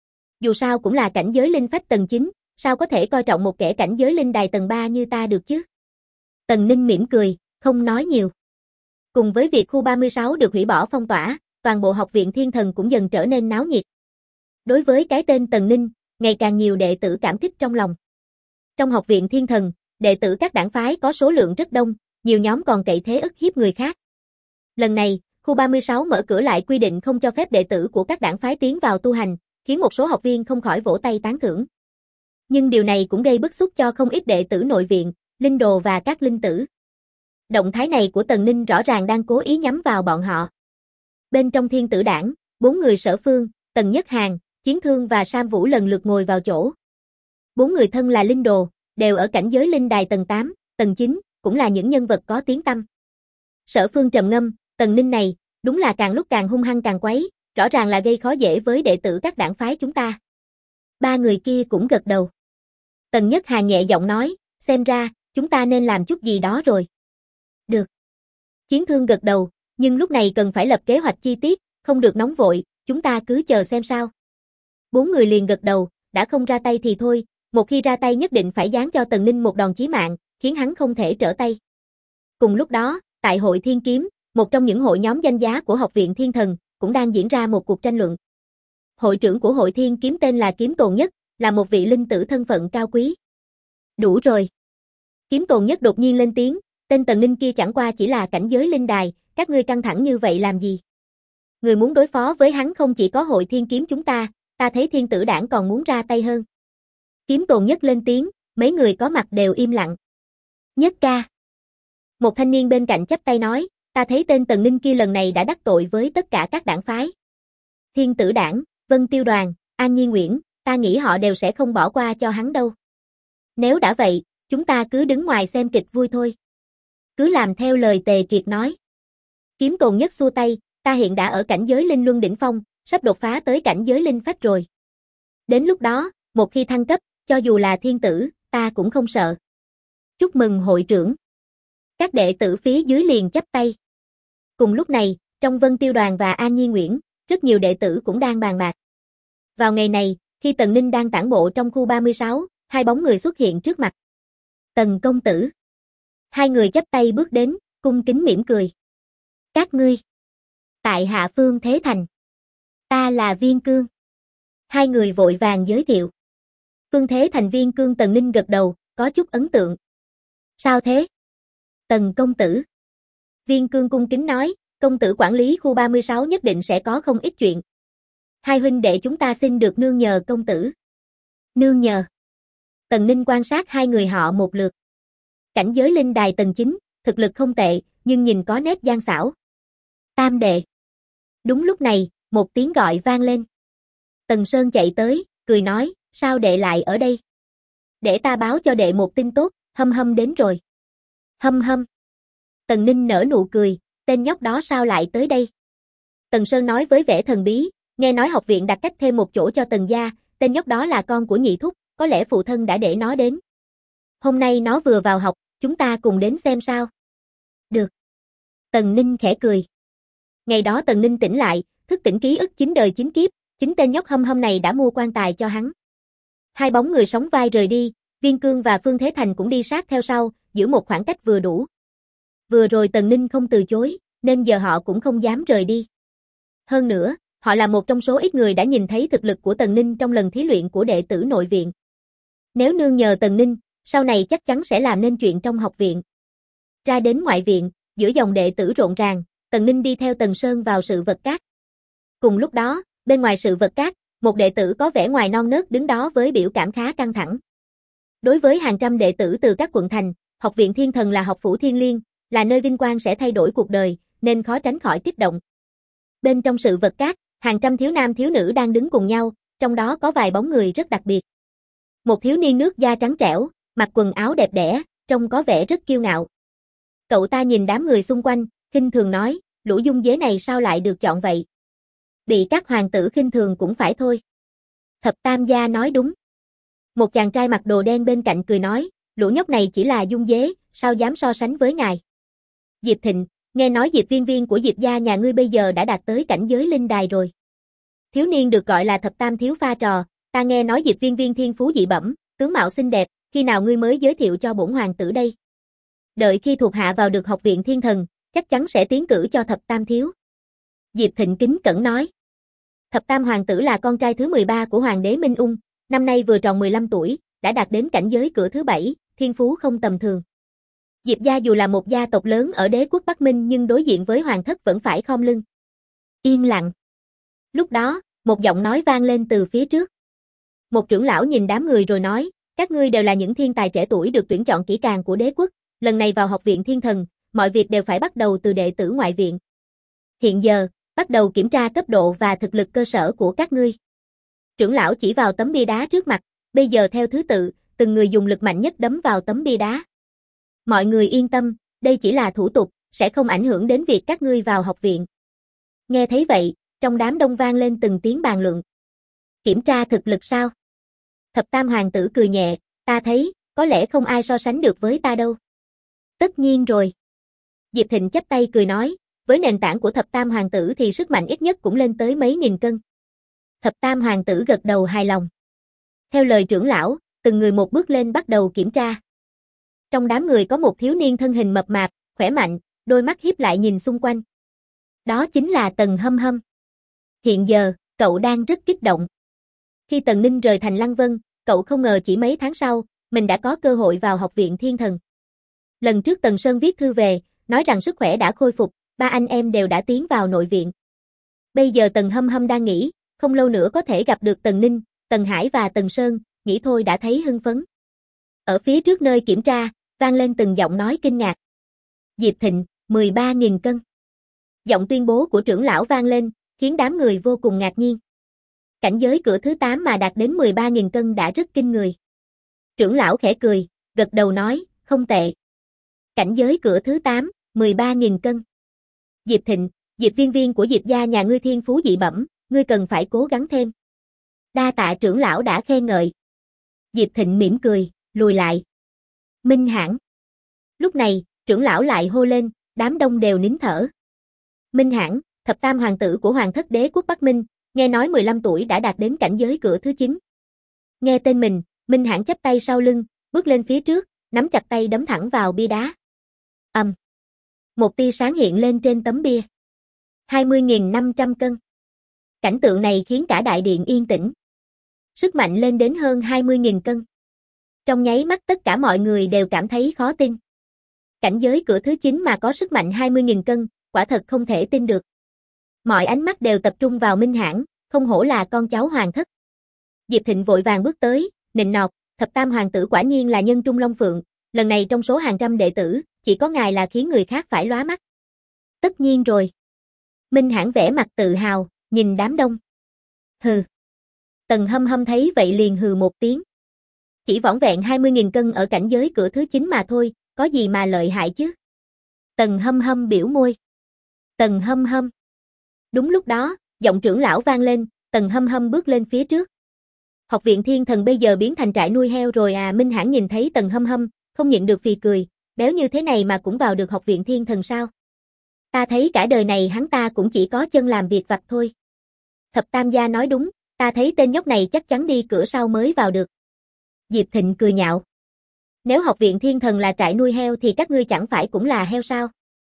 Dù sao cũng là cảnh giới linh phách tầng 9, sao có thể coi trọng một kẻ cảnh giới linh đài tầng 3 như ta được chứ? Tần Ninh mỉm cười, không nói nhiều. Cùng với việc khu 36 được hủy bỏ phong tỏa, toàn bộ học viện Thiên Thần cũng dần trở nên náo nhiệt. Đối với cái tên Tần Ninh, ngày càng nhiều đệ tử cảm kích trong lòng. Trong học viện Thiên Thần, đệ tử các đảng phái có số lượng rất đông, nhiều nhóm còn cậy thế ức hiếp người khác. Lần này, khu 36 mở cửa lại quy định không cho phép đệ tử của các đảng phái tiến vào tu hành, khiến một số học viên không khỏi vỗ tay tán thưởng. Nhưng điều này cũng gây bức xúc cho không ít đệ tử nội viện, linh đồ và các linh tử. Động thái này của Tần Ninh rõ ràng đang cố ý nhắm vào bọn họ. Bên trong Thiên Tử Đảng, 4 người Sở Phương, Tần Nhất Hàn, Chiến Thương và Sam Vũ lần lượt ngồi vào chỗ. Bốn người thân là linh đồ, đều ở cảnh giới linh đài tầng 8, tầng 9, cũng là những nhân vật có tiếng tăm. Sở Phương trầm ngâm, Tần Ninh này, đúng là càng lúc càng hung hăng càng quấy, rõ ràng là gây khó dễ với đệ tử các đảng phái chúng ta. Ba người kia cũng gật đầu. Tần Nhất Hà nhẹ giọng nói, xem ra, chúng ta nên làm chút gì đó rồi. Được. Chiến Thương gật đầu, nhưng lúc này cần phải lập kế hoạch chi tiết, không được nóng vội, chúng ta cứ chờ xem sao. Bốn người liền gật đầu, đã không ra tay thì thôi, một khi ra tay nhất định phải giáng cho Tần Ninh một đòn chí mạng, khiến hắn không thể trở tay. Cùng lúc đó, tại hội Thiên Kiếm, một trong những hội nhóm danh giá của Học viện Thiên Thần, cũng đang diễn ra một cuộc tranh luận. Hội trưởng của hội Thiên Kiếm tên là Kiếm Tồn Nhất, là một vị linh tử thân phận cao quý. Đủ rồi. Kiếm Tồn Nhất đột nhiên lên tiếng, tên Tần Ninh kia chẳng qua chỉ là cảnh giới linh đài, các ngươi căng thẳng như vậy làm gì? Người muốn đối phó với hắn không chỉ có hội Thiên Kiếm chúng ta thấy Thiên Tử Đảng còn muốn ra tay hơn. Kiếm Tồn Nhất lên tiếng, mấy người có mặt đều im lặng. Nhất ca. Một thanh niên bên cạnh chắp tay nói, ta thấy tên Tần Ninh kia lần này đã đắc tội với tất cả các đảng phái. Thiên Tử Đảng, Vân Tiêu Đoàn, An Nhi Nguyễn, ta nghĩ họ đều sẽ không bỏ qua cho hắn đâu. Nếu đã vậy, chúng ta cứ đứng ngoài xem kịch vui thôi. Cứ làm theo lời Tề Triệt nói. Kiếm Tồn Nhất xua tay, ta hiện đã ở cảnh giới linh luân đỉnh phong, sắp đột phá tới cảnh giới linh phách rồi. Đến lúc đó, một khi thăng cấp, cho dù là thiên tử, ta cũng không sợ. Chúc mừng hội trưởng. Các đệ tử phía dưới liền chắp tay. Cùng lúc này, trong Vân Tiêu Đoàn và An Nhi Nguyễn, rất nhiều đệ tử cũng đang bàn bạc. Vào ngày này, khi Tần Ninh đang tản bộ trong khu 36, hai bóng người xuất hiện trước mặt. Tần công tử. Hai người chắp tay bước đến, cung kính mỉm cười. Các ngươi. Tại hạ Phương Thế Thành. Ta là Viên Cương. Hai người vội vàng giới thiệu. Phương Thế Thành Viên Cương Tần Ninh gật đầu, có chút ấn tượng. Sao thế? Tần công tử. Viên Cương cung kính nói, công tử quản lý khu 36 nhất định sẽ có không ít chuyện. Hai huynh đệ chúng ta xin được nương nhờ công tử. Nương nhờ. Tần Ninh quan sát hai người họ một lượt. Cảnh giới linh đài tầng 9, thực lực không tệ, nhưng nhìn có nét gian xảo. Tam đệ. Đúng lúc này, một tiếng gọi vang lên. Tần Sơn chạy tới, cười nói, sao đệ lại ở đây? Để ta báo cho đệ một tin tốt, Hâm Hâm đến rồi. Hâm Hâm. Tần Ninh nở nụ cười, tên nhóc đó sao lại tới đây? Tần Sơn nói với vẻ thần bí, nghe nói học viện đặt cách thêm một chỗ cho Tần gia, tên nhóc đó là con của nhị thúc, có lẽ phụ thân đã để nó đến. Hôm nay nó vừa vào học, chúng ta cùng đến xem sao. Được. Tần Ninh khẽ cười. Ngày đó Tần Ninh tỉnh lại, thức tỉnh ký ức 9 đời 9 kiếp, chính tên nhóc Hâm Hâm này đã mua quan tài cho hắn. Hai bóng người sóng vai rời đi, Viên Cương và Phương Thế Thành cũng đi sát theo sau, giữ một khoảng cách vừa đủ. Vừa rồi Tần Ninh không từ chối, nên giờ họ cũng không dám rời đi. Hơn nữa, họ là một trong số ít người đã nhìn thấy thực lực của Tần Ninh trong lần thí luyện của đệ tử nội viện. Nếu nương nhờ Tần Ninh, sau này chắc chắn sẽ làm nên chuyện trong học viện. Ra đến ngoại viện, giữa dòng đệ tử rộn ràng, Tần Ninh đi theo Tần Sơn vào sự vật cát. Cùng lúc đó, bên ngoài sự vật cát, một đệ tử có vẻ ngoài non nớt đứng đó với biểu cảm khá căng thẳng. Đối với hàng trăm đệ tử từ các quận thành, Học viện Thiên Thần là học phủ thiêng liêng, là nơi vinh quang sẽ thay đổi cuộc đời, nên khó tránh khỏi kích động. Bên trong sự vật cát, hàng trăm thiếu nam thiếu nữ đang đứng cùng nhau, trong đó có vài bóng người rất đặc biệt. Một thiếu niên nước da trắng trẻo, mặc quần áo đẹp đẽ, trông có vẻ rất kiêu ngạo. Cậu ta nhìn đám người xung quanh, khinh thường nói, lũ dung dế này sao lại được chọn vậy? Bị các hoàng tử khinh thường cũng phải thôi. Thập Tam gia nói đúng. Một chàng trai mặc đồ đen bên cạnh cười nói, lũ nhóc này chỉ là dung dế, sao dám so sánh với ngài? Diệp Thịnh, nghe nói Diệp Viên Viên của Diệp gia nhà ngươi bây giờ đã đạt tới cảnh giới linh đài rồi. Thiếu niên được gọi là Thập Tam thiếu pha trò, ta nghe nói Diệp Viên Viên thiên phú dị bẩm, tướng mạo xinh đẹp, khi nào ngươi mới giới thiệu cho bổn hoàng tử đây? Đợi khi thuộc hạ vào được Học viện Thiên Thần, chắc chắn sẽ tiến cử cho Thập Tam thiếu. Diệp Thịnh kính cẩn nói. Thập Tam hoàng tử là con trai thứ 13 của hoàng đế Minh Ung, năm nay vừa tròn 15 tuổi, đã đạt đến cảnh giới cửa thứ 7, thiên phú không tầm thường. Diệp gia dù là một gia tộc lớn ở đế quốc Bắc Minh nhưng đối diện với hoàng thất vẫn phải khom lưng. Yên lặng. Lúc đó, một giọng nói vang lên từ phía trước. Một trưởng lão nhìn đám người rồi nói, các ngươi đều là những thiên tài trẻ tuổi được tuyển chọn kỹ càng của đế quốc, lần này vào Học viện Thiên Thần, mọi việc đều phải bắt đầu từ đệ tử ngoại viện. Hiện giờ, bắt đầu kiểm tra cấp độ và thực lực cơ sở của các ngươi. Trưởng lão chỉ vào tấm bia đá trước mặt, bây giờ theo thứ tự, từng người dùng lực mạnh nhất đấm vào tấm bia đá. Mọi người yên tâm, đây chỉ là thủ tục, sẽ không ảnh hưởng đến việc các ngươi vào học viện. Nghe thấy vậy, trong đám đông vang lên từng tiếng bàn luận. Kiểm tra thực lực sao? Thập Tam Hoàng tử cười nhẹ, ta thấy, có lẽ không ai so sánh được với ta đâu. Tất nhiên rồi. Diệp Thịnh chắp tay cười nói, với nền tảng của Thập Tam Hoàng tử thì sức mạnh ít nhất cũng lên tới mấy nghìn cân. Thập Tam Hoàng tử gật đầu hài lòng. Theo lời trưởng lão, từng người một bước lên bắt đầu kiểm tra. Trong đám người có một thiếu niên thân hình mập mạp, khỏe mạnh, đôi mắt híp lại nhìn xung quanh. Đó chính là Tần Hâm Hâm. Hiện giờ, cậu đang rất kích động. Khi Tần Ninh rời thành Lăng Vân, cậu không ngờ chỉ mấy tháng sau, mình đã có cơ hội vào học viện Thiên Thần. Lần trước Tần Sơn viết thư về, nói rằng sức khỏe đã khôi phục, ba anh em đều đã tiến vào nội viện. Bây giờ Tần Hâm Hâm đang nghĩ, không lâu nữa có thể gặp được Tần Ninh, Tần Hải và Tần Sơn, nghĩ thôi đã thấy hưng phấn. Ở phía trước nơi kiểm tra, vang lên từng giọng nói kinh ngạc. Diệp Thịnh, 13.000 cân. Giọng tuyên bố của trưởng lão vang lên, khiến đám người vô cùng ngạc nhiên. Cảnh giới cửa thứ 8 mà đạt đến 13.000 cân đã rất kinh người. Trưởng lão khẽ cười, gật đầu nói, không tệ. Cảnh giới cửa thứ 8, 13.000 cân. Diệp Thịnh, Diệp Viên Viên của Diệp gia nhà ngươi thiên phú dị bẩm, ngươi cần phải cố gắng thêm. Đa tạ trưởng lão đã khen ngợi. Diệp Thịnh mỉm cười, lùi lại. Minh Hãn. Lúc này, trưởng lão lại hô lên, đám đông đều nín thở. Minh Hãn, Thập Tam Hoàng tử của Hoàng thất đế quốc Bắc Minh, nghe nói 15 tuổi đã đạt đến cảnh giới cửa thứ 9. Nghe tên mình, Minh Hãn chắp tay sau lưng, bước lên phía trước, nắm chặt tay đấm thẳng vào bia đá. Một tia sáng hiện lên trên tấm bia. 20.500 cân. Cảnh tượng này khiến cả đại điện yên tĩnh. Sức mạnh lên đến hơn 20.000 cân. Trong nháy mắt tất cả mọi người đều cảm thấy khó tin. Cảnh giới cửa thứ 9 mà có sức mạnh 20.000 cân, quả thật không thể tin được. Mọi ánh mắt đều tập trung vào Minh Hãn, không hổ là con cháu hoàng thất. Diệp Thịnh vội vàng bước tới, nịnh nọt, Thập Tam Hoàng tử quả nhiên là nhân trung long phượng, lần này trong số hàng trăm đệ tử, chỉ có ngài là khiến người khác phải lóa mắt. Tất nhiên rồi. Minh Hãn vẻ mặt tự hào, nhìn đám đông. Hừ. Tần Hâm Hâm thấy vậy liền hừ một tiếng. Chỉ vỏn vẹn 20.000 cân ở cảnh giới cửa thứ 9 mà thôi, có gì mà lợi hại chứ? Tần Hâm Hâm biểu môi. Tần Hâm Hâm. Đúng lúc đó, giọng trưởng lão vang lên, Tần Hâm Hâm bước lên phía trước. Học viện Thiên Thần bây giờ biến thành trại nuôi heo rồi à? Minh Hãn nhìn thấy Tần Hâm Hâm, không nhịn được phì cười, béo như thế này mà cũng vào được học viện Thiên Thần sao? Ta thấy cả đời này hắn ta cũng chỉ có chân làm việc vặt thôi. Thập Tam gia nói đúng, ta thấy tên nhóc này chắc chắn đi cửa sau mới vào được. Diệp Thịnh cười nhạo. Nếu học viện Thiên Thần là trại nuôi heo thì các ngươi chẳng phải cũng là heo sao?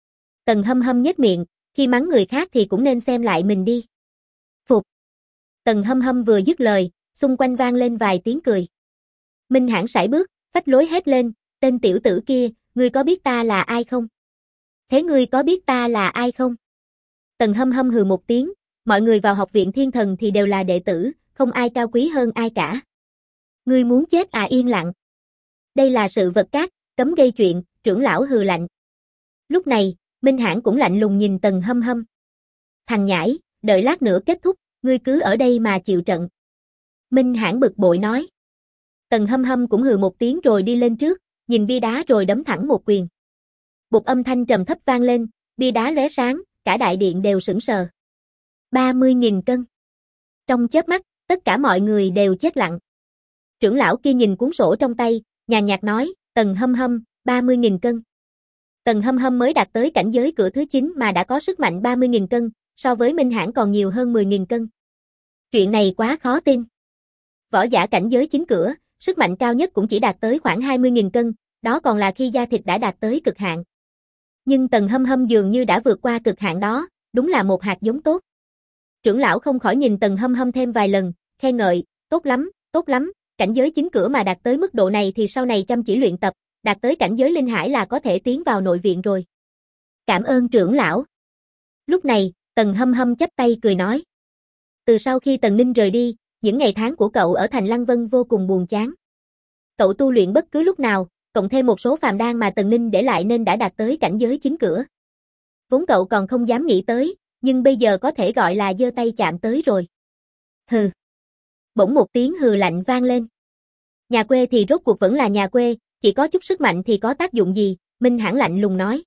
Tần Hâm Hâm nhếch miệng, khi mắng người khác thì cũng nên xem lại mình đi. Phục. Tần Hâm Hâm vừa dứt lời, xung quanh vang lên vài tiếng cười. Minh Hãn sải bước, phách lối hét lên, tên tiểu tử kia, ngươi có biết ta là ai không? Thế ngươi có biết ta là ai không? Tần Hâm Hâm hừ một tiếng, mọi người vào học viện Thiên Thần thì đều là đệ tử, không ai cao quý hơn ai cả. Ngươi muốn chết à? Yên lặng. Đây là sự vật cát, cấm gây chuyện, trưởng lão hừ lạnh. Lúc này, Minh Hãn cũng lạnh lùng nhìn Tần Hâm Hâm. Thằng nhãi, đợi lát nữa kết thúc, ngươi cứ ở đây mà chịu trận. Minh Hãn bực bội nói. Tần Hâm Hâm cũng hừ một tiếng rồi đi lên trước, nhìn bia đá rồi đấm thẳng một quyền. Bụp âm thanh trầm thấp vang lên, bia đá lóe sáng, cả đại điện đều sững sờ. 30.000 cân. Trong chớp mắt, tất cả mọi người đều chết lặng. Trưởng lão kia nhìn cuốn sổ trong tay, nhàn nhạt nói, Tần Hâm Hâm, 30.000 cân. Tần Hâm Hâm mới đạt tới cảnh giới cửa thứ 9 mà đã có sức mạnh 30.000 cân, so với Minh Hãn còn nhiều hơn 10.000 cân. Chuyện này quá khó tin. Võ giả cảnh giới 9 cửa, sức mạnh cao nhất cũng chỉ đạt tới khoảng 20.000 cân, đó còn là khi da thịt đã đạt tới cực hạn. Nhưng Tần Hâm Hâm dường như đã vượt qua cực hạn đó, đúng là một hạt giống tốt. Trưởng lão không khỏi nhìn Tần Hâm Hâm thêm vài lần, khen ngợi, tốt lắm, cảnh giới 9 cửa mà đạt tới mức độ này thì sau này chăm chỉ luyện tập, đạt tới cảnh giới linh hải là có thể tiến vào nội viện rồi. Cảm ơn trưởng lão. Lúc này, Tần Hâm Hâm chắp tay cười nói. Từ sau khi Tần Ninh rời đi, những ngày tháng của cậu ở thành Lăng Vân vô cùng buồn chán. Cậu tu luyện bất cứ lúc nào, cộng thêm một số phàm đan mà Tần Ninh để lại nên đã đạt tới cảnh giới 9 cửa. Vốn cậu còn không dám nghĩ tới, nhưng bây giờ có thể gọi là giơ tay chạm tới rồi. Hừ. Bỗng một tiếng hừ lạnh vang lên. Nhà quê thì rốt cuộc vẫn là nhà quê, chỉ có chút sức mạnh thì có tác dụng gì, Minh Hãn lạnh lùng nói.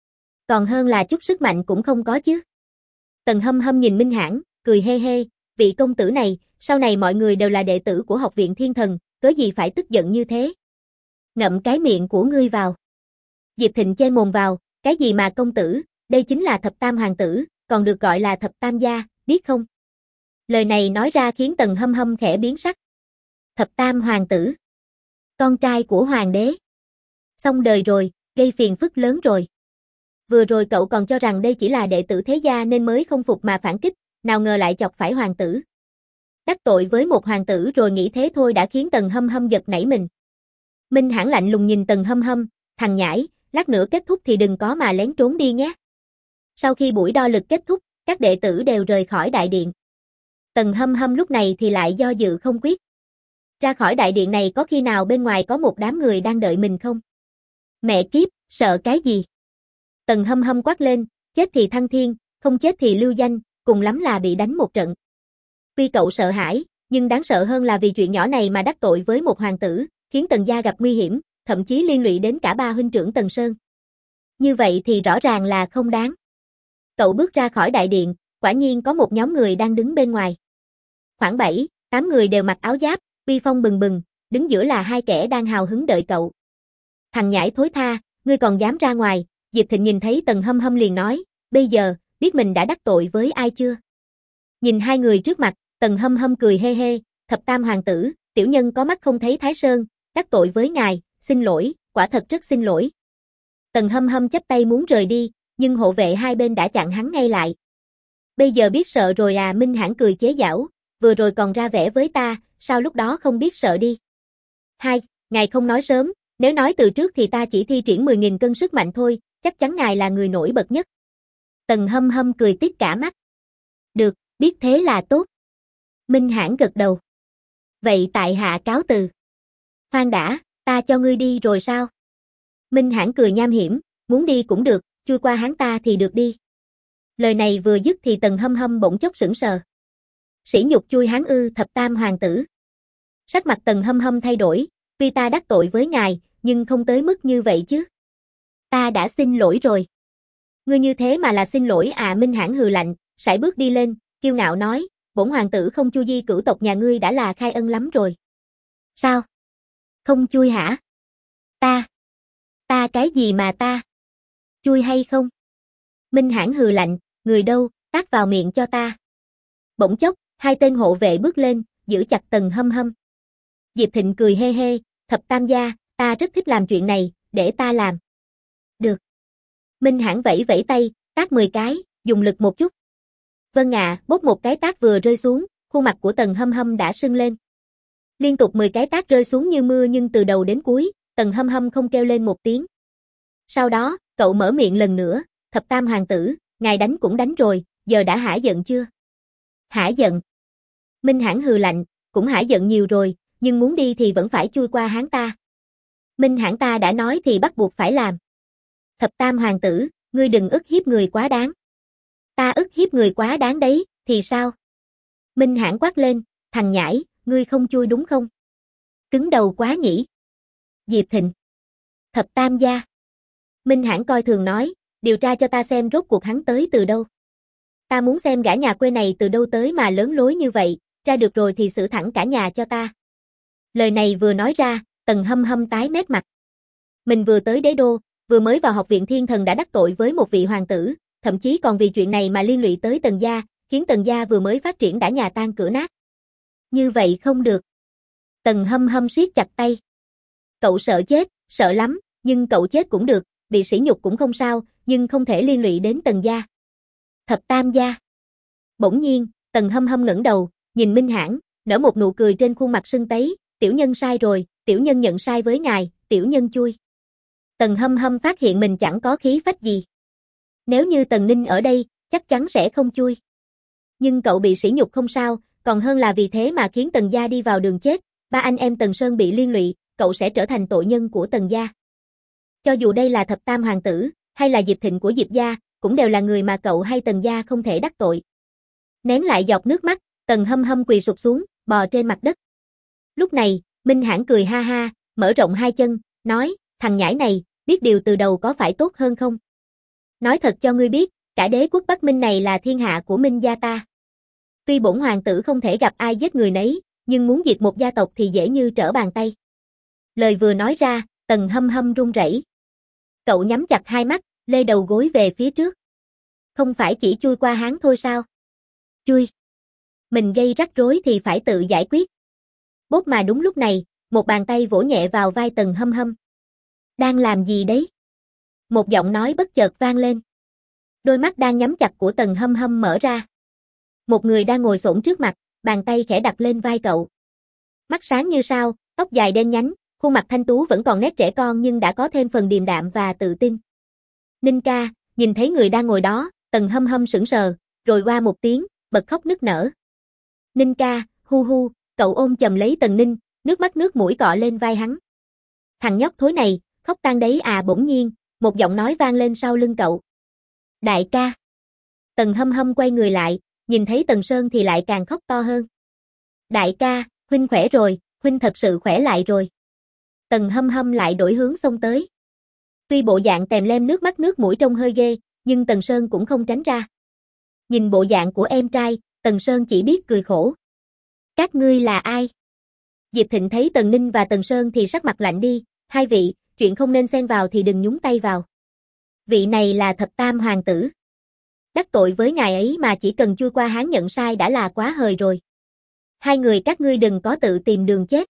Còn hơn là chút sức mạnh cũng không có chứ. Tần Hâm Hâm nhìn Minh Hãn, cười hê hê, vị công tử này, sau này mọi người đều là đệ tử của học viện Thiên Thần, cớ gì phải tức giận như thế. Ngậm cái miệng của ngươi vào. Diệp Thịnh chê mồm vào, cái gì mà công tử, đây chính là thập tam hoàng tử, còn được gọi là thập tam gia, biết không? Lời này nói ra khiến Tần Hâm Hâm khẽ biến sắc. Thập tam hoàng tử. Con trai của hoàng đế. Xong đời rồi, gây phiền phức lớn rồi. Vừa rồi cậu còn cho rằng đây chỉ là đệ tử thế gia nên mới không phục mà phản kích, nào ngờ lại chọc phải hoàng tử. Đắc tội với một hoàng tử rồi nghĩ thế thôi đã khiến Tần Hâm Hâm giật nảy mình. Minh Hãn lạnh lùng nhìn Tần Hâm Hâm, thằng nhãi, lát nữa kết thúc thì đừng có mà lén trốn đi nhé. Sau khi buổi đo lực kết thúc, các đệ tử đều rời khỏi đại điện. Tần Hâm Hâm lúc này thì lại do dự không quyết. Ra khỏi đại điện này có khi nào bên ngoài có một đám người đang đợi mình không? Mẹ kiếp, sợ cái gì? Tần Hâm Hâm quát lên, chết thì thăng thiên, không chết thì lưu danh, cùng lắm là bị đánh một trận. Tuy cậu sợ hãi, nhưng đáng sợ hơn là vì chuyện nhỏ này mà đắc tội với một hoàng tử, khiến Tần gia gặp nguy hiểm, thậm chí liên lụy đến cả ba huynh trưởng Tần Sơn. Như vậy thì rõ ràng là không đáng. Cậu bước ra khỏi đại điện, quả nhiên có một nhóm người đang đứng bên ngoài. Khoảng 7, 8 người đều mặc áo giáp, uy phong bừng bừng, đứng giữa là hai kẻ đang hào hứng đợi cậu. Thằng nhãi thối tha, ngươi còn dám ra ngoài? Diệp Thịnh nhìn thấy Tần Hâm Hâm liền nói, bây giờ, biết mình đã đắc tội với ai chưa? Nhìn hai người trước mặt, Tần Hâm Hâm cười hê hê, thập tam hoàng tử, tiểu nhân có mắt không thấy Thái Sơn, đắc tội với ngài, xin lỗi, quả thật rất xin lỗi. Tần Hâm Hâm chắp tay muốn rời đi, nhưng hộ vệ hai bên đã chặn hắn ngay lại. Bây giờ biết sợ rồi à? Minh Hãn cười chế giễu, vừa rồi còn ra vẻ với ta, sao lúc đó không biết sợ đi? Hai, ngài không nói sớm, nếu nói từ trước thì ta chỉ thi triển 10.000 cân sức mạnh thôi, chắc chắn ngài là người nổi bật nhất. Tần Hâm Hâm cười tít cả mắt. Được, biết thế là tốt. Minh Hãn gật đầu. Vậy tại hạ cáo từ. Khoan đã, ta cho ngươi đi rồi sao? Minh Hãn cười nham hiểm, muốn đi cũng được, chui qua hắn ta thì được đi. Lời này vừa dứt thì Tần Hâm Hâm bỗng chốc sững sờ. Sỉ nhục chui hắn ư? Thập tam hoàng tử. Sắc mặt Tần Hâm Hâm thay đổi, tuy ta đắc tội với ngài, nhưng không tới mức như vậy chứ. Ta đã xin lỗi rồi. Ngươi như thế mà là xin lỗi à? Minh Hãn hừ lạnh, sải bước đi lên, kiêu ngạo nói, bổn hoàng tử không chu di cửu tộc nhà ngươi đã là khai ân lắm rồi. Sao? Không chui hả? Ta cái gì mà ta? Chui hay không? Minh Hãn hừ lạnh, người đâu, tát vào miệng cho ta. Bỗng chốc, hai tên hộ vệ bước lên, giữ chặt Tần Hâm Hâm. Diệp Thịnh cười hê hê, thập tam gia, ta rất thích làm chuyện này, để ta làm. Được. Minh Hãn vẫy vẫy tay, tát 10 cái, dùng lực một chút. Vâng ạ, bốc một cái tát vừa rơi xuống, khuôn mặt của Tần Hâm Hâm đã sưng lên. Liên tục 10 cái tát rơi xuống như mưa nhưng từ đầu đến cuối, Tần Hâm Hâm không kêu lên một tiếng. Sau đó, cậu mở miệng lần nữa, thập tam hoàng tử, ngài đánh cũng đánh rồi, giờ đã hả giận chưa? Hả giận? Minh Hãn hừ lạnh, cũng hả giận nhiều rồi, nhưng muốn đi thì vẫn phải chui qua hắn ta. Minh Hãn ta đã nói thì bắt buộc phải làm. Thập tam hoàng tử, ngươi đừng ức hiếp người quá đáng. Ta ức hiếp người quá đáng đấy, thì sao? Minh Hãn quát lên, thằng nhãi, ngươi không chui đúng không? Cứng đầu quá nhỉ? Diệp Thịnh. Thập tam gia. Minh Hãn coi thường nói, điều tra cho ta xem rốt cuộc hắn tới từ đâu. Ta muốn xem gã nhà quê này từ đâu tới mà lớn lối như vậy, ra được rồi thì xử thẳng cả nhà cho ta. Lời này vừa nói ra, Tần Hâm Hâm tái mét mặt. Mình vừa tới đế đô, vừa mới vào học viện Thiên Thần đã đắc tội với một vị hoàng tử, thậm chí còn vì chuyện này mà liên lụy tới Tần gia, khiến Tần gia vừa mới phát triển đã nhà tan cửa nát. Như vậy không được. Tần Hâm Hâm siết chặt tay. Cậu sợ chết, sợ lắm, nhưng cậu chết cũng được, bị sỉ nhục cũng không sao, nhưng không thể liên lụy đến Tần gia. Thập tam gia. Bỗng nhiên, Tần Hâm Hâm ngẩng đầu, nhìn Minh Hãn, nở một nụ cười trên khuôn mặt sưng tấy, tiểu nhân sai rồi, tiểu nhân nhận sai với ngài, tiểu nhân chui. Tần Hâm Hâm phát hiện mình chẳng có khí phách gì. Nếu như Tần Ninh ở đây, chắc chắn sẽ không chui. Nhưng cậu bị sỉ nhục không sao, còn hơn là vì thế mà khiến Tần gia đi vào đường chết, ba anh em Tần Sơn bị liên lụy, cậu sẽ trở thành tội nhân của Tần gia. Cho dù đây là thập tam hoàng tử, hay là Diệp Thịnh của Diệp gia, cũng đều là người mà cậu hay Tần gia không thể đắc tội. Nén lại giọt nước mắt, Tần Hâm Hâm quỳ sụp xuống, bò trên mặt đất. Lúc này, Minh Hãn cười ha ha, mở rộng hai chân, nói, thằng nhãi này, biết điều từ đầu có phải tốt hơn không? Nói thật cho ngươi biết, cả đế quốc Bắc Minh này là thiên hạ của Minh gia ta. Tuy bổn hoàng tử không thể gặp ai giết người nấy, nhưng muốn diệt một gia tộc thì dễ như trở bàn tay. Lời vừa nói ra, Tần Hâm Hâm run rẩy. Cậu nhắm chặt hai mắt, lê đầu gối về phía trước. Không phải chỉ chui qua háng thôi sao? Chui. Mình gây rắc rối thì phải tự giải quyết. Bốp mà đúng lúc này, một bàn tay vỗ nhẹ vào vai Tần Hâm Hâm. Đang làm gì đấy? Một giọng nói bất chợt vang lên. Đôi mắt đang nhắm chặt của Tần Hâm Hâm mở ra. Một người đang ngồi xổm trước mặt, bàn tay khẽ đặt lên vai cậu. Mắt sáng như sao, tóc dài đen nhánh, khuôn mặt thanh tú vẫn còn nét trẻ con nhưng đã có thêm phần điềm đạm và tự tin. Ninh ca, nhìn thấy người đang ngồi đó, Tần Hâm Hâm sững sờ, rồi qua một tiếng, bật khóc nức nở. Ninh ca, hu hu, cậu ôm chầm lấy Tần Ninh, nước mắt nước mũi cọ lên vai hắn. Thằng nhóc thối này, khóc tan đấy à. Bỗng nhiên, một giọng nói vang lên sau lưng cậu. Đại ca. Tần Hâm Hâm quay người lại, nhìn thấy Tần Sơn thì lại càng khóc to hơn. Đại ca, huynh khỏe rồi, huynh thật sự khỏe lại rồi. Tần Hâm Hâm lại đổi hướng xông tới. Tuy bộ dạng tèm lem nước mắt nước mũi trông hơi ghê, nhưng Tần Sơn cũng không tránh ra. Nhìn bộ dạng của em trai, Tần Sơn chỉ biết cười khổ. Các ngươi là ai? Diệp Thịnh thấy Tần Ninh và Tần Sơn thì sắc mặt lạnh đi. Hai vị, chuyện không nên xen vào thì đừng nhúng tay vào. Vị này là Thập Tam Hoàng tử. Đắc tội với ngài ấy mà chỉ cần chui qua háng nhận sai đã là quá hời rồi. Hai người các ngươi đừng có tự tìm đường chết.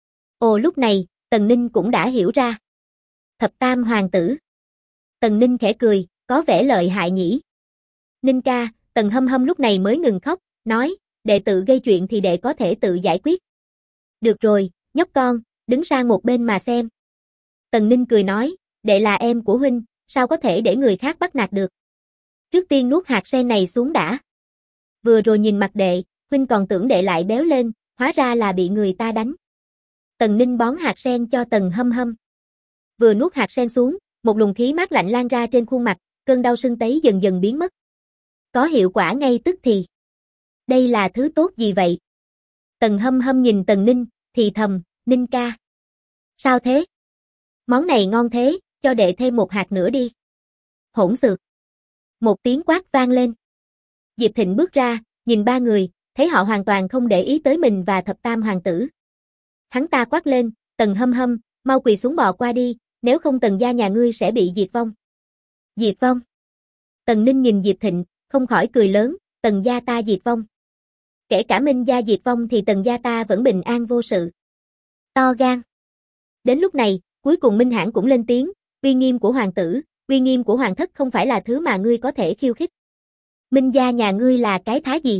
Ồ, lúc này, Tần Ninh cũng đã hiểu ra. Thập Tam Hoàng tử. Tần Ninh khẽ cười, có vẻ lợi hại nhỉ. Ninh ca, Tần Hâm Hâm lúc này mới ngừng khóc, nói, đệ tự gây chuyện thì đệ có thể tự giải quyết. Được rồi, nhóc con, đứng sang một bên mà xem. Tần Ninh cười nói, đệ là em của huynh, sao có thể để người khác bắt nạt được. Trước tiên nuốt hạt sen này xuống đã. Vừa rồi nhìn mặt đệ, huynh còn tưởng đệ lại béo lên, hóa ra là bị người ta đánh. Tần Ninh bón hạt sen cho Tần Hâm Hâm. Vừa nuốt hạt sen xuống, một luồng khí mát lạnh lan ra trên khuôn mặt, cơn đau sưng tấy dần dần biến mất. Có hiệu quả ngay tức thì. Đây là thứ tốt gì vậy? Tần Hâm Hâm nhìn Tần Ninh, thì thầm, Ninh ca. Sao thế? Món này ngon thế, cho đệ thêm một hạt nữa đi. Hỗn xược. Một tiếng quát vang lên. Diệp Thịnh bước ra, nhìn ba người, thấy họ hoàn toàn không để ý tới mình và Thập Tam Hoàng tử. Hắn ta quát lên, Tần Hâm Hâm, mau quỳ xuống bò qua đi, nếu không Tần gia nhà ngươi sẽ bị diệt vong. Diệt vong? Tần Ninh nhìn Diệp Thịnh, không khỏi cười lớn, Tần gia ta diệt vong. Kể cả Minh gia diệt vong thì Tần gia ta vẫn bình an vô sự. To gan. Đến lúc này, cuối cùng Minh Hãn cũng lên tiếng, uy nghiêm của hoàng tử, uy nghiêm của hoàng thất không phải là thứ mà ngươi có thể khiêu khích. Minh gia nhà ngươi là cái thá gì?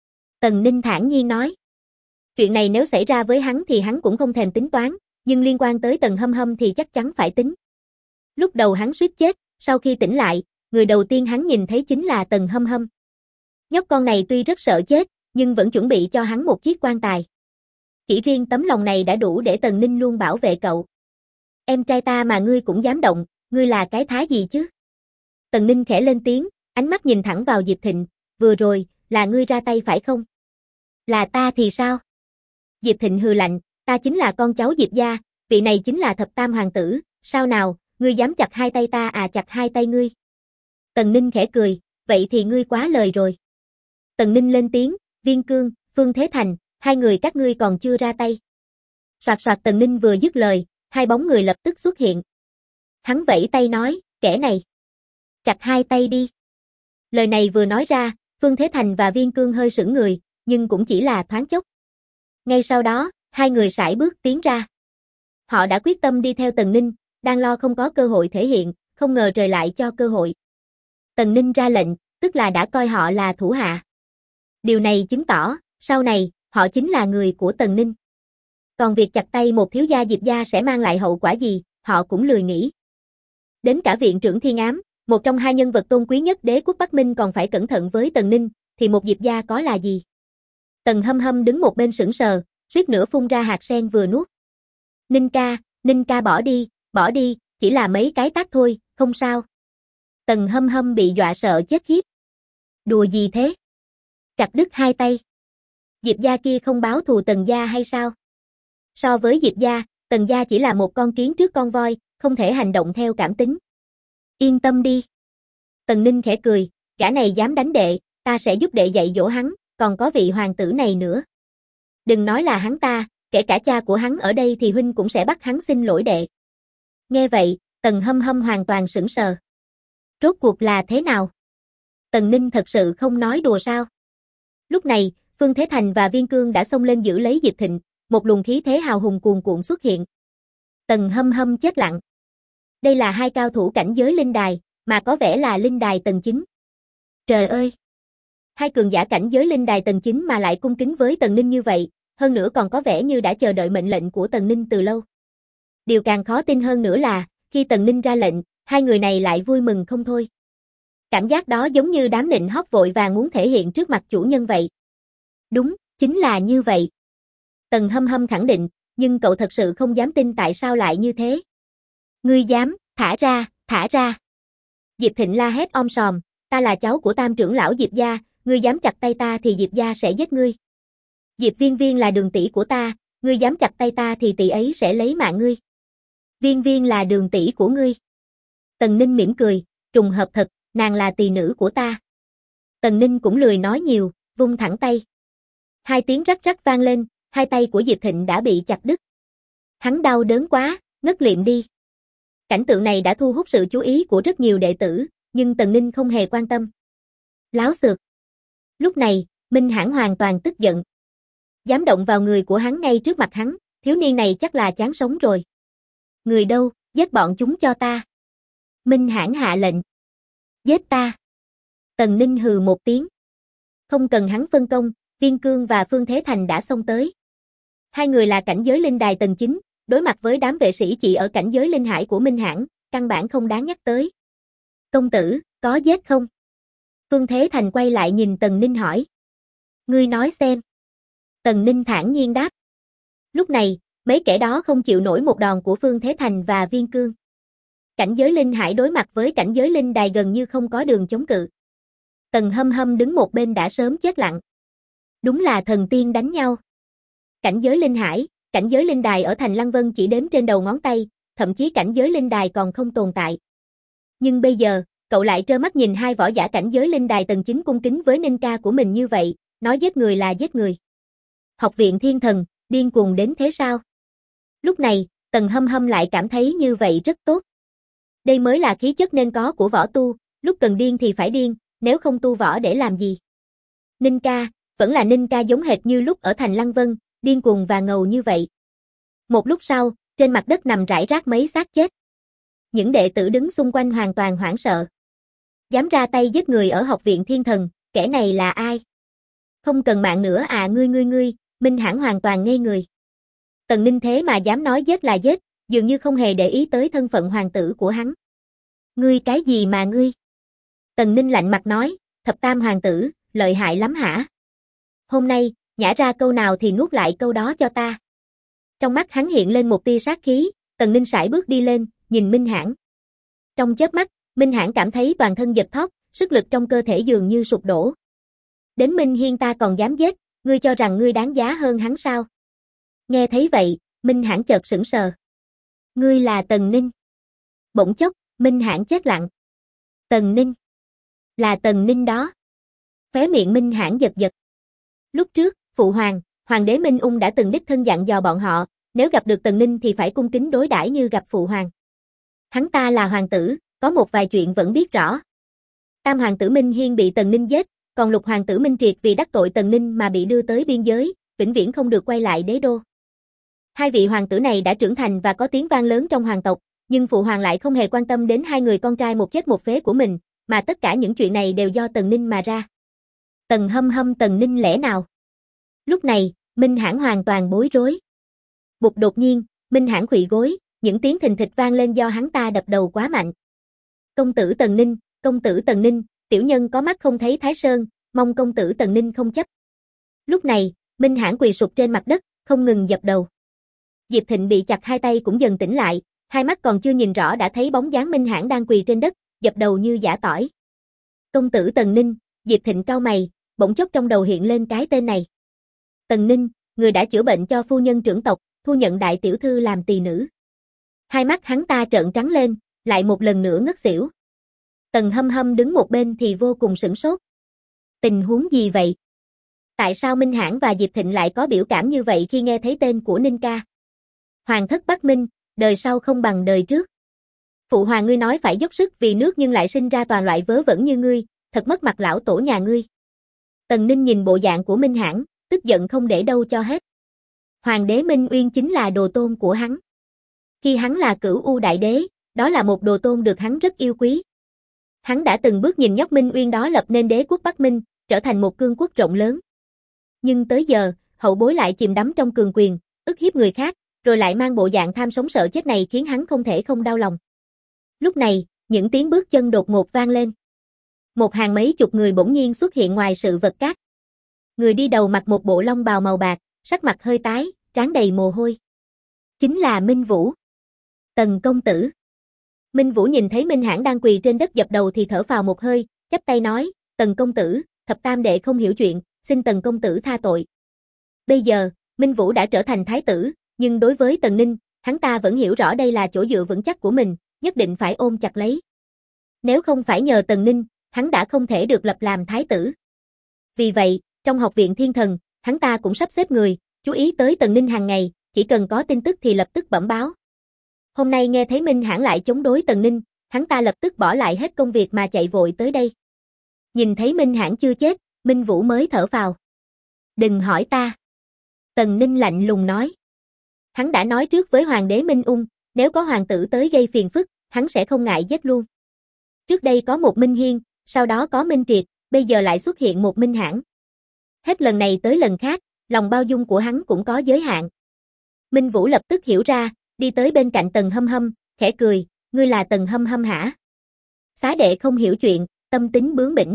Tần Ninh thản nhiên nói. Chuyện này nếu xảy ra với hắn thì hắn cũng không thèm tính toán, nhưng liên quan tới Tần Hâm Hâm thì chắc chắn phải tính. Lúc đầu hắn suýt chết, sau khi tỉnh lại, người đầu tiên hắn nhìn thấy chính là Tần Hâm Hâm. Nhóc con này tuy rất sợ chết, nhưng vẫn chuẩn bị cho hắn một chiếc quan tài. Chỉ riêng tấm lòng này đã đủ để Tần Ninh luôn bảo vệ cậu. Em trai ta mà ngươi cũng dám động, ngươi là cái thá gì chứ? Tần Ninh khẽ lên tiếng, ánh mắt nhìn thẳng vào Diệp Thịnh, vừa rồi, là ngươi ra tay phải không? Là ta thì sao? Diệp Thịnh hừ lạnh, ta chính là con cháu Diệp gia, vị này chính là Thập Tam Hoàng tử, sao nào, ngươi dám chặt hai tay ta à? Chặt hai tay ngươi. Tần Ninh khẽ cười, vậy thì ngươi quá lời rồi. Tần Ninh lên tiếng, Viên Cương, Phương Thế Thành, hai người các ngươi còn chưa ra tay. Soạt soạt. Tần Ninh vừa dứt lời, hai bóng người lập tức xuất hiện. Hắn vẫy tay nói, kẻ này. Chặt hai tay đi. Lời này vừa nói ra, Phương Thế Thành và Viên Cương hơi sững người, nhưng cũng chỉ là thoáng chốc. Ngay sau đó, hai người sải bước tiến ra. Họ đã quyết tâm đi theo Tần Ninh, đang lo không có cơ hội thể hiện, không ngờ trời lại cho cơ hội. Tần Ninh ra lệnh, tức là đã coi họ là thủ hạ. Điều này chứng tỏ, sau này, họ chính là người của Tần Ninh. Còn việc chặt tay một thiếu gia Diệp gia sẽ mang lại hậu quả gì, họ cũng lười nghĩ. Đến cả viện trưởng Thiên Ám, một trong hai nhân vật tôn quý nhất đế quốc Bắc Minh còn phải cẩn thận với Tần Ninh, thì một Diệp gia có là gì? Tần Hâm Hâm đứng một bên sững sờ, suýt nữa phun ra hạt sen vừa nuốt. Ninh ca bỏ đi, chỉ là mấy cái tát thôi, không sao. Tần Hâm Hâm bị dọa sợ chết khiếp. Đùa gì thế? Chặt đứt hai tay. Diệp gia kia không báo thù Tần gia hay sao? So với Diệp gia, Tần gia chỉ là một con kiến trước con voi, không thể hành động theo cảm tính. Yên tâm đi. Tần Ninh khẽ cười, gã này dám đánh đệ, ta sẽ giúp đệ dạy dỗ hắn, còn có vị hoàng tử này nữa. Đừng nói là hắn ta, kể cả cha của hắn ở đây thì huynh cũng sẽ bắt hắn xin lỗi đệ. Nghe vậy, Tần Hâm Hâm hoàn toàn sững sờ. Rốt cuộc là thế nào? Tần Ninh thật sự không nói đùa sao? Lúc này, Phương Thế Thành và Viên Cương đã xông lên giữ lấy Diệp Thịnh, một luồng khí thế hào hùng cuồn cuộn xuất hiện. Tần Hâm Hâm chết lặng. Đây là hai cao thủ cảnh giới linh đài, mà có vẻ là linh đài tầng 9. Trời ơi! Hai cường giả cảnh giới linh đài tầng 9 mà lại cung kính với Tần Ninh như vậy, hơn nữa còn có vẻ như đã chờ đợi mệnh lệnh của Tần Ninh từ lâu. Điều càng khó tin hơn nữa là, khi Tần Ninh ra lệnh, hai người này lại vui mừng không thôi. Cảm giác đó giống như đám nịnh hót vội vàng muốn thể hiện trước mặt chủ nhân vậy. Đúng, chính là như vậy. Tần Hâm Hâm khẳng định, nhưng cậu thật sự không dám tin tại sao lại như thế. Ngươi dám, thả ra, thả ra. Diệp Thịnh la hét om sòm, ta là cháu của tam trưởng lão Diệp gia, ngươi dám chặt tay ta thì Diệp gia sẽ giết ngươi. Diệp Viên Viên là đường tỷ của ta, ngươi dám chặt tay ta thì tỷ ấy sẽ lấy mạng ngươi. Viên Viên là đường tỷ của ngươi. Tần Ninh mỉm cười, trùng hợp thật, nàng là tỳ nữ của ta. Tần Ninh cũng lười nói nhiều, vung thẳng tay. Hai tiếng rắc rắc vang lên, hai tay của Diệp Thịnh đã bị chặt đứt. Hắn đau đớn quá, ngất liệm đi. Cảnh tượng này đã thu hút sự chú ý của rất nhiều đệ tử, nhưng Tần Ninh không hề quan tâm. Láo xược. Lúc này, Minh Hãn hoàn toàn tức giận. Dám động vào người của hắn ngay trước mặt hắn, thiếu niên này chắc là chán sống rồi. Người đâu, giết bọn chúng cho ta. Minh Hãn hạ lệnh. Giết ta. Tần Ninh hừ một tiếng. Không cần hắn phân công, Viên Cương và Phương Thế Thành đã xông tới. Hai người là cảnh giới linh đài tầng 9, đối mặt với đám vệ sĩ chỉ ở cảnh giới linh hải của Minh Hãn, căn bản không đáng nhắc tới. Công tử, có giết không? Phương Thế Thành quay lại nhìn Tần Ninh hỏi. Ngươi nói xem. Tần Ninh thản nhiên đáp. Lúc này, mấy kẻ đó không chịu nổi một đòn của Phương Thế Thành và Viên Cương. Cảnh giới linh hải đối mặt với cảnh giới linh đài gần như không có đường chống cự. Tần Hâm Hâm đứng một bên đã sớm chết lặng. Đúng là thần tiên đánh nhau. Cảnh giới linh hải, cảnh giới linh đài ở thành Lăng Vân chỉ đếm trên đầu ngón tay, thậm chí cảnh giới linh đài còn không tồn tại. Nhưng bây giờ, cậu lại trơ mắt nhìn hai võ giả cảnh giới linh đài tầng 9 cung kính với Ninh ca của mình như vậy, nói giết người là giết người. Học viện Thiên Thần, điên cuồng đến thế sao? Lúc này, Tần Hâm Hâm lại cảm thấy như vậy rất tốt. Đây mới là khí chất nên có của võ tu, lúc cần điên thì phải điên, nếu không tu võ để làm gì? Ninh ca, vẫn là Ninh ca giống hệt như lúc ở thành Lăng Vân, điên cuồng và ngầu như vậy. Một lúc sau, trên mặt đất nằm rải rác mấy xác chết. Những đệ tử đứng xung quanh hoàn toàn hoảng sợ. Dám ra tay giết người ở học viện Thiên Thần, kẻ này là ai? Không cần mạng nữa à ngươi, Minh Hãn hoàn toàn ngây người. Tần Ninh thế mà dám nói giết là giết, dường như không hề để ý tới thân phận hoàng tử của hắn. Ngươi cái gì mà ngươi? Tần Ninh lạnh mặt nói, thập tam hoàng tử, lợi hại lắm hả? Hôm nay, nhả ra câu nào thì nuốt lại câu đó cho ta. Trong mắt hắn hiện lên một tia sát khí, Tần Ninh sải bước đi lên, nhìn Minh Hãn. Trong chớp mắt, Minh Hãn cảm thấy toàn thân giật thót, sức lực trong cơ thể dường như sụp đổ. Đến Minh Hiên ta còn dám giết, ngươi cho rằng ngươi đáng giá hơn hắn sao? Nghe thấy vậy, Minh Hãn chợt sững sờ. Ngươi là Tần Ninh. Bỗng chốc, Minh Hãn chết lặng. Tần Ninh. Là Tần Ninh đó. Khóe miệng Minh Hãn giật giật. Lúc trước, Phụ Hoàng, Hoàng đế Minh Ung đã từng đích thân dặn dò bọn họ, nếu gặp được Tần Ninh thì phải cung kính đối đãi như gặp Phụ Hoàng. Hắn ta là hoàng tử, có một vài chuyện vẫn biết rõ. Tam hoàng tử Minh Hiên bị Tần Ninh giết, còn lục hoàng tử Minh Triệt vì đắc tội Tần Ninh mà bị đưa tới biên giới, vĩnh viễn không được quay lại đế đô. Hai vị hoàng tử này đã trưởng thành và có tiếng vang lớn trong hoàng tộc, nhưng Phụ Hoàng lại không hề quan tâm đến hai người con trai một chết một phế của mình, mà tất cả những chuyện này đều do Tần Ninh mà ra. Tần Hâm Hâm Tần Ninh lẽ nào? Lúc này, Minh Hãn hoàn toàn bối rối. Bụt đột nhiên, Minh Hãn khuỵu gối, những tiếng thình thịch vang lên do hắn ta đập đầu quá mạnh. Công tử Tần Ninh, tiểu nhân có mắt không thấy Thái Sơn, mong công tử Tần Ninh không chấp. Lúc này, Minh Hãn quỳ sụp trên mặt đất, không ngừng dập đầu. Diệp Thịnh bị chặt hai tay cũng dần tỉnh lại, hai mắt còn chưa nhìn rõ đã thấy bóng dáng Minh Hãn đang quỳ trên đất, dập đầu như giã tỏi. Công tử Tần Ninh, Diệp Thịnh cau mày, bỗng chốc trong đầu hiện lên cái tên này. Tần Ninh, người đã chữa bệnh cho phu nhân trưởng tộc, thu nhận đại tiểu thư làm tỳ nữ. Hai mắt hắn ta trợn trắng lên, lại một lần nữa ngất xỉu. Tần Hâm Hâm đứng một bên thì vô cùng sửng sốt. Tình huống gì vậy? Tại sao Minh Hãn và Diệp Thịnh lại có biểu cảm như vậy khi nghe thấy tên của Ninh ca? Hoàng thất Bắc Minh, đời sau không bằng đời trước. Phụ hoàng ngươi nói phải dốc sức vì nước nhưng lại sinh ra toàn loại vớ vẩn như ngươi, thật mất mặt lão tổ nhà ngươi. Tần Ninh nhìn bộ dạng của Minh Hãn, tức giận không để đâu cho hết. Hoàng đế Minh Uyên chính là đồ tôn của hắn. Khi hắn là Cửu U đại đế, đó là một đồ tôn được hắn rất yêu quý. Hắn đã từng bước nhìn nhóc Minh Uyên đó lập nên đế quốc Bắc Minh, trở thành một cương quốc rộng lớn. Nhưng tới giờ, hậu bối lại chìm đắm trong cường quyền, ức hiếp người khác, rồi lại mang bộ dạng tham sống sợ chết này khiến hắn không thể không đau lòng. Lúc này, những tiếng bước chân đột ngột vang lên. Một hàng mấy chục người bỗng nhiên xuất hiện ngoài sự vật cát. Người đi đầu mặc một bộ long bào màu bạc, sắc mặt hơi tái, trán đầy mồ hôi. Chính là Minh Vũ. Tần công tử. Minh Vũ nhìn thấy Minh Hãn đang quỳ trên đất dập đầu thì thở phào một hơi, chắp tay nói, Tần công tử, thập tam đệ không hiểu chuyện, xin Tần công tử tha tội. Bây giờ, Minh Vũ đã trở thành thái tử, nhưng đối với Tần Ninh, hắn ta vẫn hiểu rõ đây là chỗ dựa vững chắc của mình, nhất định phải ôm chặt lấy. Nếu không phải nhờ Tần Ninh, hắn đã không thể được lập làm thái tử. Vì vậy, trong học viện Thiên Thần, hắn ta cũng sắp xếp người, chú ý tới Tần Ninh hàng ngày, chỉ cần có tin tức thì lập tức bẩm báo. Hôm nay nghe thấy Minh Hãn lại chống đối Tần Ninh, hắn ta lập tức bỏ lại hết công việc mà chạy vội tới đây. Nhìn thấy Minh Hãn chưa chết, Minh Vũ mới thở phào. Đừng hỏi ta. Tần Ninh lạnh lùng nói. Hắn đã nói trước với Hoàng đế Minh Ung, nếu có hoàng tử tới gây phiền phức, hắn sẽ không ngại giết luôn. Trước đây có một Minh Hiên, sau đó có Minh Triệt, bây giờ lại xuất hiện một Minh Hãn. Hết lần này tới lần khác, lòng bao dung của hắn cũng có giới hạn. Minh Vũ lập tức hiểu ra, đi tới bên cạnh Tần Hâm Hâm, khẽ cười, ngươi là Tần Hâm Hâm hả? Xá đệ không hiểu chuyện, tâm tính bướng bỉnh.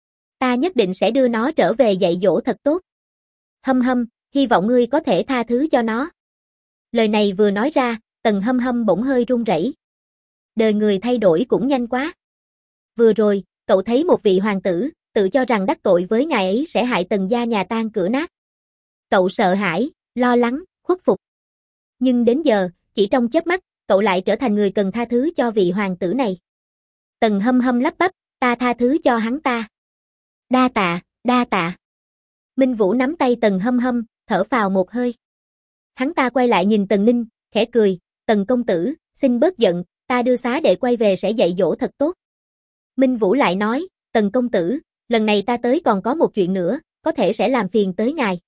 Ta nhất định sẽ đưa nó trở về dạy dỗ thật tốt. Hâm Hâm, hy vọng ngươi có thể tha thứ cho nó. Lời này vừa nói ra, Tần Hâm Hâm bỗng hơi run rẩy. Đời người thay đổi cũng nhanh quá. Vừa rồi, cậu thấy một vị hoàng tử, tự cho rằng đắc tội với ngài ấy sẽ hại Tần gia nhà tan cửa nát. Cậu sợ hãi, lo lắng, khuất phục. Nhưng đến giờ, chỉ trong chớp mắt, cậu lại trở thành người cần tha thứ cho vị hoàng tử này. Tần Hâm Hâm lắp bắp, ta tha thứ cho hắn ta. Đa tạ, đa tạ. Minh Vũ nắm tay Tần Hâm Hâm, thở phào một hơi. Hắn ta quay lại nhìn Tần Ninh, khẽ cười, Tần công tử, xin bớt giận, ta đưa xá đệ quay về sẽ dạy dỗ thật tốt. Minh Vũ lại nói, Tần công tử, lần này ta tới còn có một chuyện nữa, có thể sẽ làm phiền tới ngài.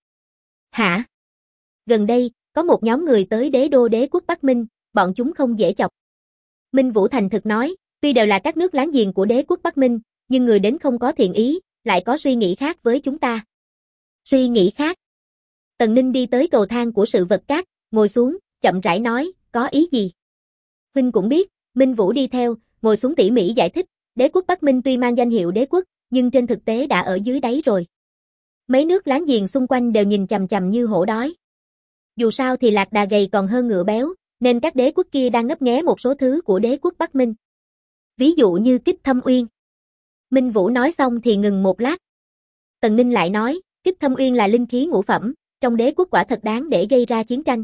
Hả? Gần đây, có một nhóm người tới đế đô đế quốc Bắc Minh, bọn chúng không dễ chọc. Minh Vũ thành thực nói, tuy đều là các nước láng giềng của đế quốc Bắc Minh, nhưng người đến không có thiện ý, lại có suy nghĩ khác với chúng ta. Suy nghĩ khác? Tần Ninh đi tới cầu thang của sự vật cát, ngồi xuống, chậm rãi nói, có ý gì? Huynh cũng biết, Minh Vũ đi theo, ngồi xuống tỉ mỉ giải thích, đế quốc Bắc Minh tuy mang danh hiệu đế quốc, nhưng trên thực tế đã ở dưới đáy rồi. Mấy nước láng giềng xung quanh đều nhìn chằm chằm như hổ đói. Dù sao thì lạc đà gầy còn hơn ngựa béo, nên các đế quốc kia đang ngấp nghé một số thứ của đế quốc Bắc Minh. Ví dụ như Kích Thâm Uyên. Minh Vũ nói xong thì ngừng một lát. Tần Ninh lại nói, Kích Thâm Uyên là linh khí ngũ phẩm, trong đế quốc quả thật đáng để gây ra chiến tranh.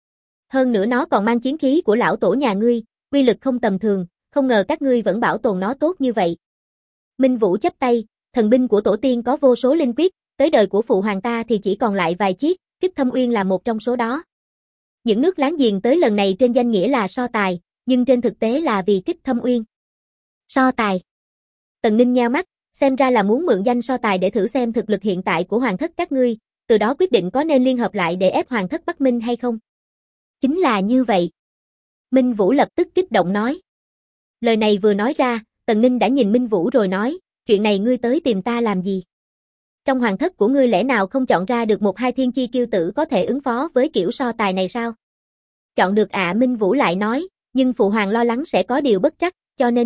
Hơn nữa nó còn mang chiến khí của lão tổ nhà ngươi, uy lực không tầm thường, không ngờ các ngươi vẫn bảo tồn nó tốt như vậy. Minh Vũ chắp tay, thần binh của tổ tiên có vô số linh quyết, tới đời của phụ hoàng ta thì chỉ còn lại vài chiếc, Kích Thâm Uyên là một trong số đó. Những nước láng giềng tới lần này trên danh nghĩa là so tài, nhưng trên thực tế là vì Kích Thâm Uyên. So tài. Tần Ninh nheo mắt, xem ra là muốn mượn danh so tài để thử xem thực lực hiện tại của hoàng thất các ngươi, từ đó quyết định có nên liên hợp lại để ép hoàng thất Bắc Minh hay không. Chính là như vậy. Minh Vũ lập tức kích động nói. Lời này vừa nói ra, Tần Ninh đã nhìn Minh Vũ rồi nói, chuyện này ngươi tới tìm ta làm gì? Trong hoàng thất của ngươi lẽ nào không chọn ra được một hai thiên chi kiêu tử có thể ứng phó với kiểu so tài này sao? Chọn được ạ. Minh Vũ lại nói, nhưng phụ hoàng lo lắng sẽ có điều bất trắc, cho nên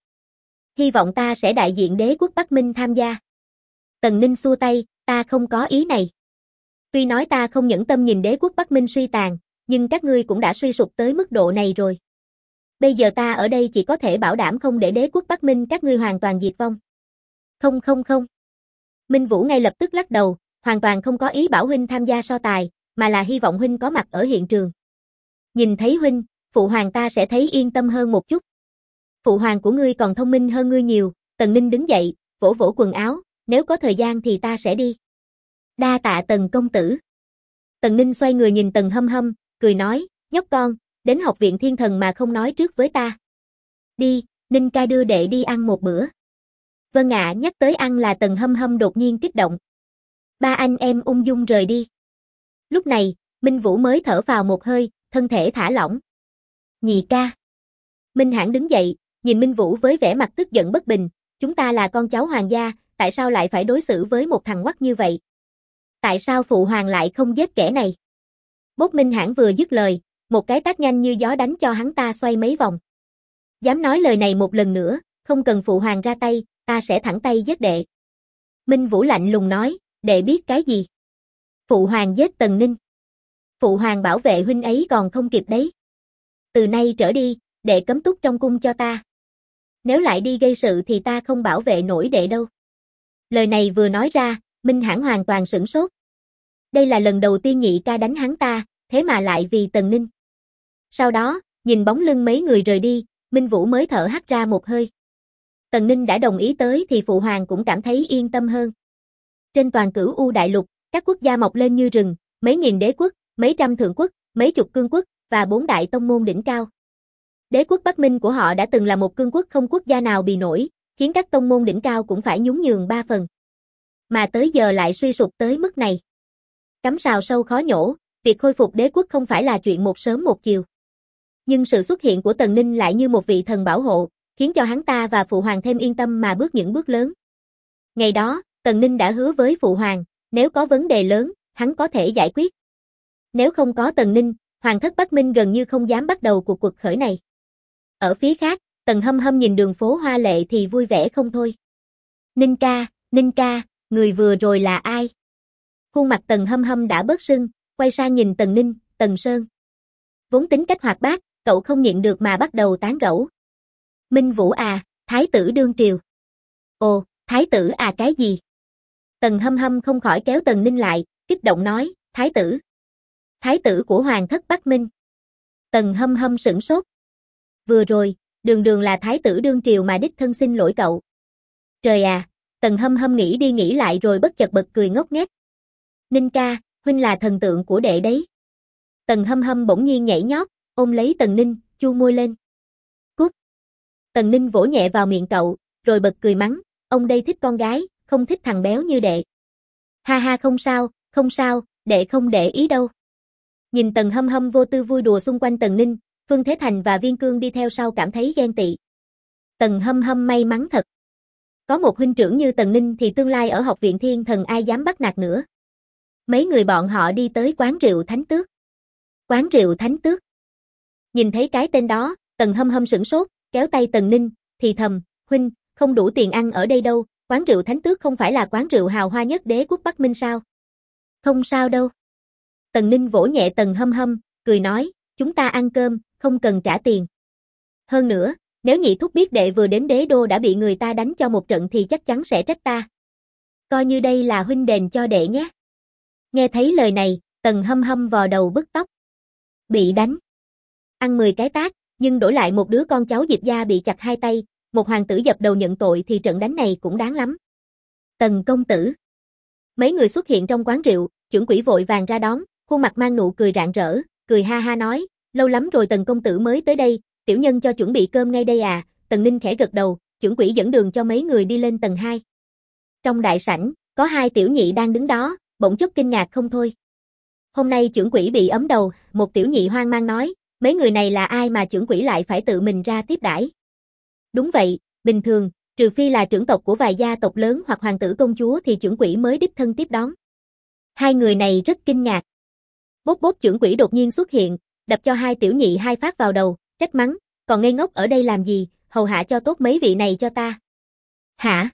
hy vọng ta sẽ đại diện đế quốc Bắc Minh tham gia. Tần Ninh xua tay, ta không có ý này. Tuy nói ta không nhẫn tâm nhìn đế quốc Bắc Minh suy tàn, nhưng các ngươi cũng đã suy sụp tới mức độ này rồi. Bây giờ ta ở đây chỉ có thể bảo đảm không để đế quốc Bắc Minh các ngươi hoàn toàn diệt vong. Không. Minh Vũ ngay lập tức lắc đầu, hoàn toàn không có ý bảo huynh tham gia so tài, mà là hy vọng huynh có mặt ở hiện trường. Nhìn thấy huynh, phụ hoàng ta sẽ thấy yên tâm hơn một chút. Phụ hoàng của ngươi còn thông minh hơn ngươi nhiều. Tần Ninh đứng dậy, vỗ vỗ quần áo, nếu có thời gian thì ta sẽ đi. Đa tạ Tần công tử. Tần Ninh xoay người nhìn Tần Hâm Hâm, cười nói, nhóc con, đến học viện thiên thần mà không nói trước với ta. Đi, Ninh ca đưa đệ đi ăn một bữa. Vâng ạ, nhắc tới ăn là Tần Hâm Hâm đột nhiên kích động. Ba anh em ung dung rời đi. Lúc này, Minh Vũ mới thở vào một hơi, thân thể thả lỏng. Nhị ca. Minh Hãn đứng dậy, nhìn Minh Vũ với vẻ mặt tức giận bất bình, chúng ta là con cháu hoàng gia, tại sao lại phải đối xử với một thằng quắc như vậy? Tại sao phụ hoàng lại không giết kẻ này? Bốp Minh Hãn vừa dứt lời, một cái tát nhanh như gió đánh cho hắn ta xoay mấy vòng. Dám nói lời này một lần nữa, không cần phụ hoàng ra tay, ta sẽ thẳng tay giết đệ. Minh Vũ lạnh lùng nói, đệ biết cái gì? Phụ hoàng giết Tần Ninh. Phụ hoàng bảo vệ huynh ấy còn không kịp đấy. Từ nay trở đi, đệ cấm túc trong cung cho ta. Nếu lại đi gây sự thì ta không bảo vệ nổi đệ đâu. Lời này vừa nói ra, Minh Hãn hoàn toàn sửng sốt. Đây là lần đầu tiên nhị ca đánh hắn ta, thế mà lại vì Tần Ninh. Sau đó, nhìn bóng lưng mấy người rời đi, Minh Vũ mới thở hắt ra một hơi. Tần Ninh đã đồng ý tới thì phụ hoàng cũng cảm thấy yên tâm hơn. Trên toàn cửu U đại lục, các quốc gia mọc lên như rừng, mấy nghìn đế quốc, mấy trăm thượng quốc, mấy chục cương quốc và 4 đại tông môn đỉnh cao. Đế quốc Bắc Minh của họ đã từng là một cương quốc không quốc gia nào bì nổi, khiến các tông môn đỉnh cao cũng phải nhún nhường 3 phần. Mà tới giờ lại suy sụp tới mức này. Cắm sào sâu khó nhổ, việc khôi phục đế quốc không phải là chuyện một sớm một chiều. Nhưng sự xuất hiện của Tần Ninh lại như một vị thần bảo hộ, khiến cho hắn ta và phụ hoàng thêm yên tâm mà bước những bước lớn. Ngày đó, Tần Ninh đã hứa với phụ hoàng, nếu có vấn đề lớn, hắn có thể giải quyết. Nếu không có Tần Ninh, Hoàng thất Bắc Minh gần như không dám bắt đầu cuộc khởi này. Ở phía khác, Tần Hâm Hâm nhìn đường phố hoa lệ thì vui vẻ không thôi. Ninh ca, người vừa rồi là ai? Khuôn mặt Tần Hâm Hâm đã bớt sưng, quay sang nhìn Tần Ninh, Tần Sơn. Vốn tính cách hoạt bát, cậu không nhịn được mà bắt đầu tán gẫu. Minh Vũ à, thái tử đương triều. Ồ, thái tử à cái gì? Tần Hâm Hâm không khỏi kéo Tần Ninh lại, kích động nói, thái tử. Thái tử của Hoàng thất Bắc Minh. Tần Hâm Hâm sửng sốt. Vừa rồi, đường đường là thái tử đương triều mà đích thân xin lỗi cậu. Trời à, Tần Hâm Hâm nghĩ đi nghĩ lại rồi bất chợt bật cười ngốc nghếch. Ninh ca, huynh là thần tượng của đệ đấy. Tần Hâm Hâm bỗng nhiên nhảy nhót, ôm lấy Tần Ninh, chu môi lên. Cút. Tần Ninh vỗ nhẹ vào miệng cậu, rồi bật cười mắng, ông đây thích con gái, không thích thằng béo như đệ. Ha ha không sao, đệ không để ý đâu. Nhìn Tần Hâm Hâm vô tư vui đùa xung quanh Tần Ninh, Phương Thế Thành và Viên Cương đi theo sau cảm thấy ghen tị. Tần Hâm Hâm may mắn thật. Có một huynh trưởng như Tần Ninh thì tương lai ở học viện thiên thần ai dám bắt nạt nữa. Mấy người bọn họ đi tới quán rượu Thánh Tước. Quán rượu Thánh Tước. Nhìn thấy cái tên đó, Tần Hâm Hâm sửng sốt, kéo tay Tần Ninh, thì thầm, huynh, không đủ tiền ăn ở đây đâu, quán rượu Thánh Tước không phải là quán rượu hào hoa nhất đế quốc Bắc Minh sao? Không sao đâu. Tần Ninh vỗ nhẹ Tần Hâm Hâm, cười nói, chúng ta ăn cơm, không cần trả tiền. Hơn nữa, nếu nhị thúc biết đệ vừa đến đế đô đã bị người ta đánh cho một trận thì chắc chắn sẽ trách ta. Coi như đây là huynh đền cho đệ nhé. Nghe thấy lời này, Tần Hâm Hâm vò đầu bứt tóc. Bị đánh. Ăn 10 cái tát, nhưng đổi lại một đứa con cháu Diệp gia bị chặt 2 tay, một hoàng tử dập đầu nhận tội thì trận đánh này cũng đáng lắm. Tần công tử. Mấy người xuất hiện trong quán rượu, trưởng quỹ vội vàng ra đón, khuôn mặt mang nụ cười rạng rỡ, cười ha ha nói, lâu lắm rồi Tần công tử mới tới đây, tiểu nhân cho chuẩn bị cơm ngay đây à. Tần Ninh khẽ gật đầu, trưởng quỹ dẫn đường cho mấy người đi lên tầng 2. Trong đại sảnh, có 2 tiểu nhị đang đứng đó, bỗng chốc kinh ngạc không thôi. Hôm nay trưởng quỹ bị ấm đầu, một tiểu nhị hoang mang nói, mấy người này là ai mà trưởng quỹ lại phải tự mình ra tiếp đãi? Đúng vậy, bình thường, trừ phi là trưởng tộc của vài gia tộc lớn hoặc hoàng tử công chúa thì trưởng quỹ mới đích thân tiếp đón. 2 người này rất kinh ngạc. Bốp bốp trưởng quỹ đột nhiên xuất hiện, đập cho 2 tiểu nhị 2 phát vào đầu, trách mắng, còn ngây ngốc ở đây làm gì, hầu hạ cho tốt mấy vị này cho ta. Hả?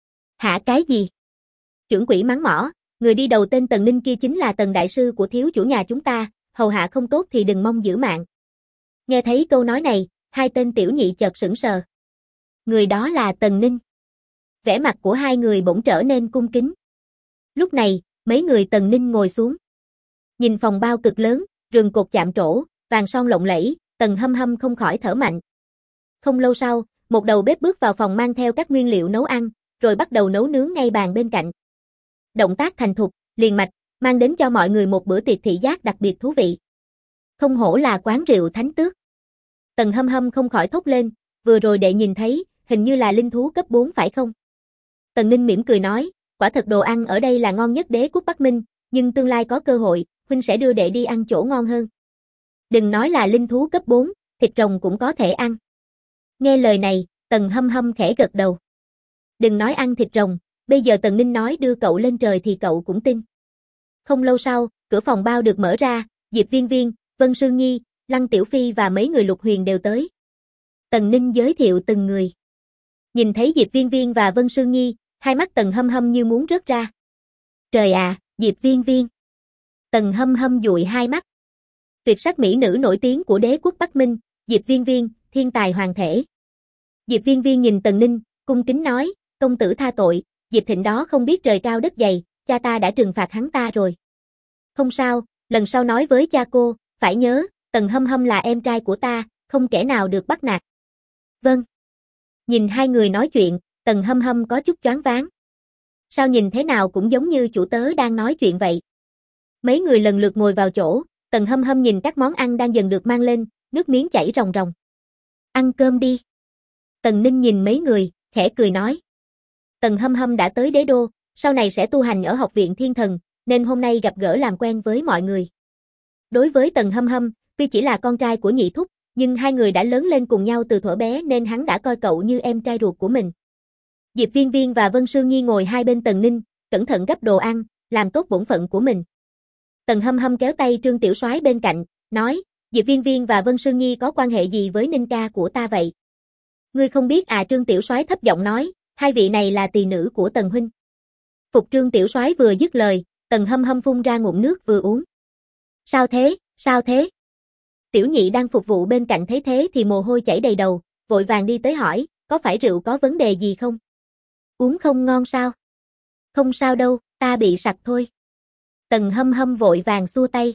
Hả cái gì? Trưởng quỹ mắng mỏ, người đi đầu tên Tần Ninh kia chính là Tần đại sư của thiếu chủ nhà chúng ta, hầu hạ không tốt thì đừng mong giữ mạng. Nghe thấy câu nói này, 2 tên tiểu nhị chợt sững sờ. Người đó là Tần Ninh. Vẻ mặt của 2 người bỗng trở nên cung kính. Lúc này, Mấy người Tần Ninh ngồi xuống. Nhìn phòng bao cực lớn, rừng cột chạm trổ, vàng son lộng lẫy, Tần Hâm Hâm không khỏi thở mạnh. Không lâu sau, một đầu bếp bước vào phòng mang theo các nguyên liệu nấu ăn, rồi bắt đầu nấu nướng ngay bàn bên cạnh. Động tác thành thục, liền mạch, mang đến cho mọi người một bữa tiệc thị giác đặc biệt thú vị. Không hổ là quán rượu Thánh Tước. Tần Hâm Hâm không khỏi thốt lên, vừa rồi đệ nhìn thấy, hình như là linh thú cấp 4 phải không? Tần Ninh mỉm cười nói, quả thật đồ ăn ở đây là ngon nhất đế quốc Bắc Minh, nhưng tương lai có cơ hội, huynh sẽ đưa đệ đi ăn chỗ ngon hơn. Đừng nói là linh thú cấp 4, thịt rồng cũng có thể ăn. Nghe lời này, Tần Hâm Hâm khẽ gật đầu. Đừng nói ăn thịt rồng, bây giờ Tần Ninh nói đưa cậu lên trời thì cậu cũng tin. Không lâu sau, cửa phòng bao được mở ra, Diệp Viên Viên, Vân Sương Nhi, Lăng Tiểu Phi và mấy người Lục Huyền đều tới. Tần Ninh giới thiệu từng người. Nhìn thấy Diệp Viên Viên và Vân Sương Nhi, hai mắt Tần Hâm Hâm như muốn rớt ra. Trời à, Diệp Viên Viên. Tần Hâm Hâm dụi hai mắt. Tuyệt sắc mỹ nữ nổi tiếng của đế quốc Bắc Minh, Diệp Viên Viên, thiên tài hoàng thể. Diệp Viên Viên nhìn Tần Ninh, cung kính nói, công tử tha tội, Diệp Thịnh đó không biết trời cao đất dày, cha ta đã trừng phạt hắn ta rồi. Không sao, lần sau nói với cha cô, phải nhớ, Tần Hâm Hâm là em trai của ta, không kẻ nào được bắt nạt. Vâng. Nhìn hai người nói chuyện, Tần Hâm Hâm có chút choáng váng. Sao nhìn thế nào cũng giống như chủ tớ đang nói chuyện vậy. Mấy người lần lượt ngồi vào chỗ, Tần Hâm Hâm nhìn các món ăn đang dần được mang lên, nước miếng chảy ròng ròng. Ăn cơm đi. Tần Ninh nhìn mấy người, khẽ cười nói. Tần Hâm Hâm đã tới đế đô, sau này sẽ tu hành ở học viện Thiên Thần, nên hôm nay gặp gỡ làm quen với mọi người. Đối với Tần Hâm Hâm, tuy chỉ là con trai của nhị thúc, nhưng hai người đã lớn lên cùng nhau từ thuở bé nên hắn đã coi cậu như em trai ruột của mình. Diệp Viên Viên và Vân Sương Nhi ngồi hai bên Tần Ninh, cẩn thận gắp đồ ăn, làm tốt bổn phận của mình. Tần Hâm Hâm kéo tay Trương Tiểu Soái bên cạnh, nói, Diệp Viên Viên và Vân Sương Nhi có quan hệ gì với Ninh ca của ta vậy? Ngươi không biết à? Trương Tiểu Soái thấp giọng nói, hai vị này là tỳ nữ của Tần huynh. Phục Trương Tiểu Soái vừa dứt lời, Tần Hâm Hâm phun ra ngụm nước vừa uống. Sao thế, sao thế? Tiểu nhị đang phục vụ bên cạnh thấy thế thì mồ hôi chảy đầy đầu, vội vàng đi tới hỏi, có phải rượu có vấn đề gì không? Uống không ngon sao? Không sao đâu, ta bị sặc thôi. Tần Hâm Hâm vội vàng xua tay.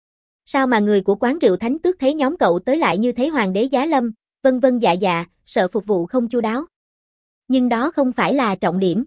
Sao mà người của quán rượu Thánh Tước thấy nhóm cậu tới lại như thế hoàng đế giá lâm, vân vân dạ dạ, sợ phục vụ không chu đáo. Nhưng đó không phải là trọng điểm.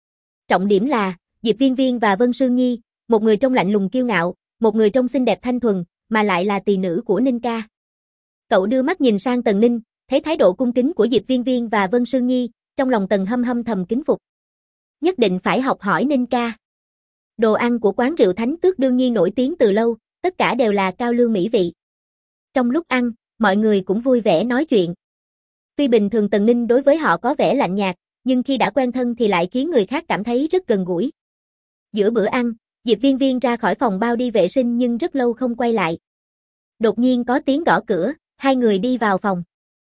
Trọng điểm là, Diệp Viên Viên và Vân Sương Nhi, một người trông lạnh lùng kiêu ngạo, một người trông xinh đẹp thanh thuần, mà lại là tỳ nữ của Ninh ca. Cậu đưa mắt nhìn sang Tần Ninh, thấy thái độ cung kính của Diệp Viên Viên và Vân Sương Nhi, trong lòng Tần Hâm Hâm thầm kính phục. Nhất định phải học hỏi Ninh ca. Đồ ăn của quán rượu Thánh Tước đương nhiên nổi tiếng từ lâu, tất cả đều là cao lương mỹ vị. Trong lúc ăn, mọi người cũng vui vẻ nói chuyện. Tuy bình thường Tần Ninh đối với họ có vẻ lạnh nhạt, nhưng khi đã quen thân thì lại khiến người khác cảm thấy rất gần gũi. Giữa bữa ăn, Diệp Viên Viên ra khỏi phòng bao đi vệ sinh nhưng rất lâu không quay lại. Đột nhiên có tiếng gõ cửa, hai người đi vào phòng.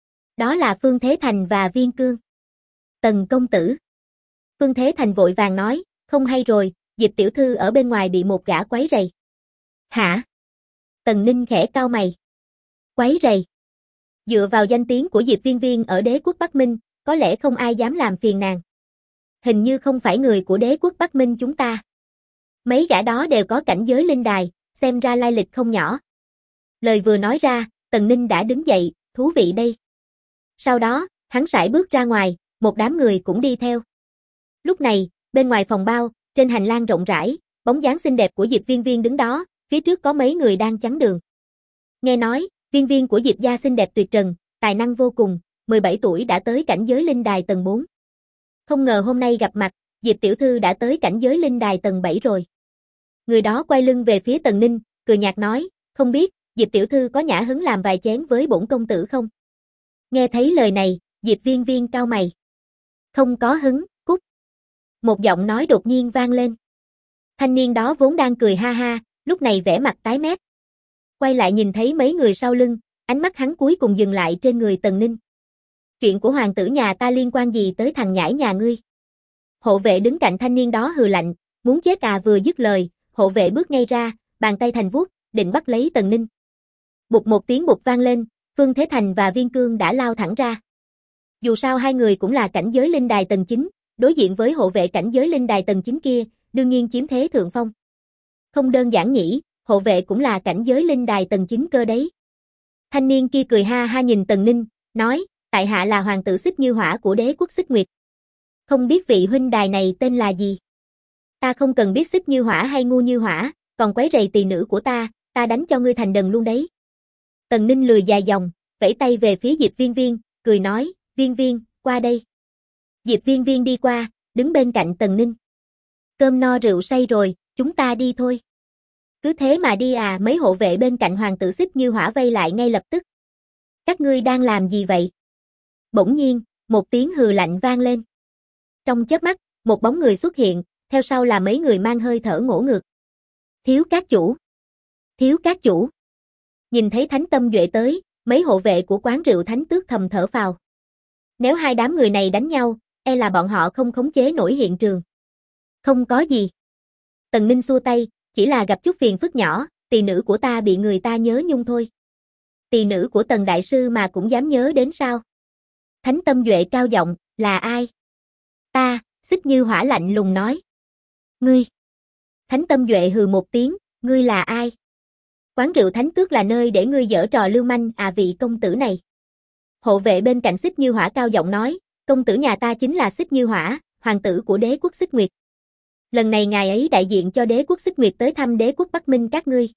Đó là Phương Thế Thành và Viên Cương. Tần công tử. Phương Thế Thành vội vàng nói, không hay rồi, Diệp tiểu thư ở bên ngoài bị một gã quấy rầy. Hả? Tần Ninh khẽ cau mày. Quấy rầy? Dựa vào danh tiếng của Diệp Viên Viên ở đế quốc Bắc Minh, có lẽ không ai dám làm phiền nàng. Hình như không phải người của đế quốc Bắc Minh chúng ta. Mấy gã đó đều có cảnh giới linh đài, xem ra lai lịch không nhỏ. Lời vừa nói ra, Tần Ninh đã đứng dậy, thú vị đây. Sau đó, hắn sải bước ra ngoài, một đám người cũng đi theo. Lúc này, bên ngoài phòng bao, trên hành lang rộng rãi, bóng dáng xinh đẹp của Diệp Viên Viên đứng đó, phía trước có mấy người đang chắn đường. Nghe nói, Viên Viên của Diệp gia xinh đẹp tuyệt trần, tài năng vô cùng, 17 tuổi đã tới cảnh giới linh đài tầng 4. Không ngờ hôm nay gặp mặt, Diệp tiểu thư đã tới cảnh giới linh đài tầng 7 rồi. Người đó quay lưng về phía Tần Ninh, cười nhạt nói, không biết, Diệp tiểu thư có nhã hứng làm vài chén với bổn công tử không? Nghe thấy lời này, Diệp Viên Viên cau mày. Không có hứng, cút. Một giọng nói đột nhiên vang lên. Thanh niên đó vốn đang cười ha ha, lúc này vẻ mặt tái mét. Quay lại nhìn thấy mấy người sau lưng, ánh mắt hắn cuối cùng dừng lại trên người Tần Ninh. Chuyện của hoàng tử nhà ta liên quan gì tới thằng nhãi nhà ngươi? Hộ vệ đứng cạnh thanh niên đó hừ lạnh, muốn chết à? Vừa dứt lời, hộ vệ bước ngay ra, bàn tay thành vuốt, định bắt lấy Tần Ninh. Bụt một tiếng bụt vang lên, Phương Thế Thành và Viên Cương đã lao thẳng ra. Dù sao hai người cũng là cảnh giới linh đài tầng 9, đối diện với hộ vệ cảnh giới linh đài tầng 9 kia, đương nhiên chiếm thế thượng phong. Không đơn giản nhỉ, hộ vệ cũng là cảnh giới linh đài tầng 9 cơ đấy. Thanh niên kia cười ha ha nhìn Tần Ninh, nói, tại hạ là hoàng tử Xích Như Hỏa của đế quốc Xích Nguyệt. Không biết vị huynh đài này tên là gì? Ta không cần biết Xích Như Hỏa hay Ngu Như Hỏa, còn quấy rầy tỳ nữ của ta đánh cho ngươi thành đần luôn đấy. Tần Ninh lười dài dòng, vẫy tay về phía Diệp Viên Viên, cười nói, Viên Viên, qua đây. Diệp Viên Viên đi qua, đứng bên cạnh Tần Ninh. Cơm no rượu say rồi, chúng ta đi thôi. Cứ thế mà đi à? Mấy hộ vệ bên cạnh hoàng tử Xích Như Hỏa vây lại ngay lập tức. Các ngươi đang làm gì vậy? Bỗng nhiên, một tiếng hừ lạnh vang lên. Trong chớp mắt, một bóng người xuất hiện, theo sau là mấy người mang hơi thở ngỗ ngược. Thiếu các chủ. Thiếu các chủ. Nhìn thấy Thánh Tâm Duệ tới, mấy hộ vệ của quán rượu Thánh Tước thầm thở phào. Nếu hai đám người này đánh nhau, e là bọn họ không khống chế nổi hiện trường. Không có gì. Tần Ninh xua tay, chỉ là gặp chút phiền phức nhỏ, tỳ nữ của ta bị người ta nhớ nhung thôi. Tỳ nữ của Tần Đại Sư mà cũng dám nhớ đến sao? Thánh Tâm Duệ cao giọng, là ai? Ta, Xích Như Hỏa lạnh lùng nói. Ngươi. Thánh Tâm Duệ hừ một tiếng, ngươi là ai? Quán rượu Thánh Tước là nơi để ngươi giở trò lưu manh à vị công tử này. Hộ vệ bên cạnh Xích Như Hỏa cao giọng nói, công tử nhà ta chính là Xích Như Hỏa, hoàng tử của đế quốc Xích Nguyệt. Lần này ngài ấy đại diện cho đế quốc Xích Nguyệt tới thăm đế quốc Bắc Minh các ngươi.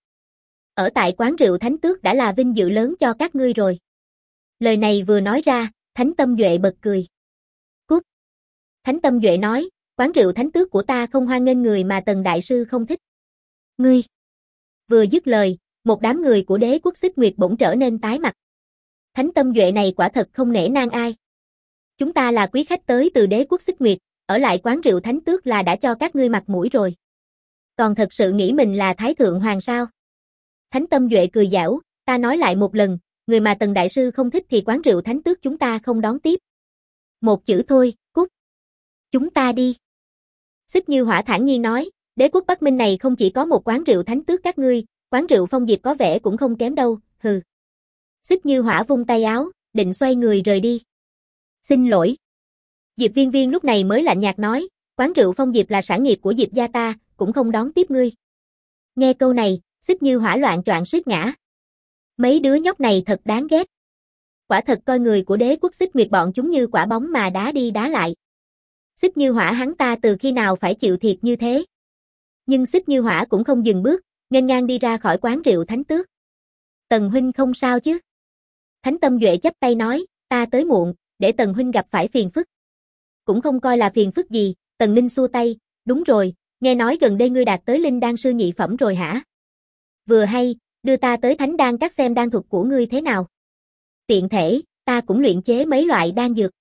Ở tại quán rượu Thánh Tước đã là vinh dự lớn cho các ngươi rồi. Lời này vừa nói ra, Thánh Tâm Duệ bật cười. Cút. Thánh Tâm Duệ nói, quán rượu Thánh Tước của ta không hoan nghênh người mà Tần Đại Sư không thích. Ngươi. Vừa dứt lời, một đám người của đế quốc Xích Nguyệt bỗng trở nên tái mặt. Thánh Tâm Duệ này quả thật không nể nang ai. Chúng ta là quý khách tới từ đế quốc Xích Nguyệt, ở lại quán rượu Thánh Tước là đã cho các ngươi mặt mũi rồi. Còn thật sự nghĩ mình là Thái Thượng Hoàng sao? Thánh Tâm Duệ cười giảo, ta nói lại một lần, người mà Tần Đại Sư không thích thì quán rượu Thánh Tước chúng ta không đón tiếp. Một chữ thôi, cút. Chúng ta đi. Xích Như Hỏa thản nhiên nói, đế quốc Bắc Minh này không chỉ có một quán rượu Thánh Tước các ngươi, quán rượu Phong Diệp có vẻ cũng không kém đâu, hừ. Xích Như Hỏa vung tay áo, định xoay người rời đi. Xin lỗi. Diệp Viên Viên lúc này mới lạnh nhạt nói, quán rượu Phong Diệp là sản nghiệp của Diệp gia ta, cũng không đón tiếp ngươi. Nghe câu này, Xích Như Hỏa loạn choạng suýt ngã. Mấy đứa nhóc này thật đáng ghét. Quả thật coi người của đế quốc Xích Nguyệt bọn chúng như quả bóng mà đá đi đá lại. Xích Như Hỏa hắn ta từ khi nào phải chịu thiệt như thế? Nhưng Xích Như Hỏa cũng không dừng bước, nghênh ngang đi ra khỏi quán rượu Thánh Tước. Tần huynh không sao chứ? Thánh Tâm Duệ chắp tay nói, ta tới muộn, để Tần huynh gặp phải phiền phức. Cũng không coi là phiền phức gì, Tần Ninh xua tay, đúng rồi, nghe nói gần đây ngươi đạt tới linh đan sư nhị phẩm rồi hả? Vừa hay, đưa ta tới Thánh Đan các xem đan thuật của ngươi thế nào. Tiện thể, ta cũng luyện chế mấy loại đan dược.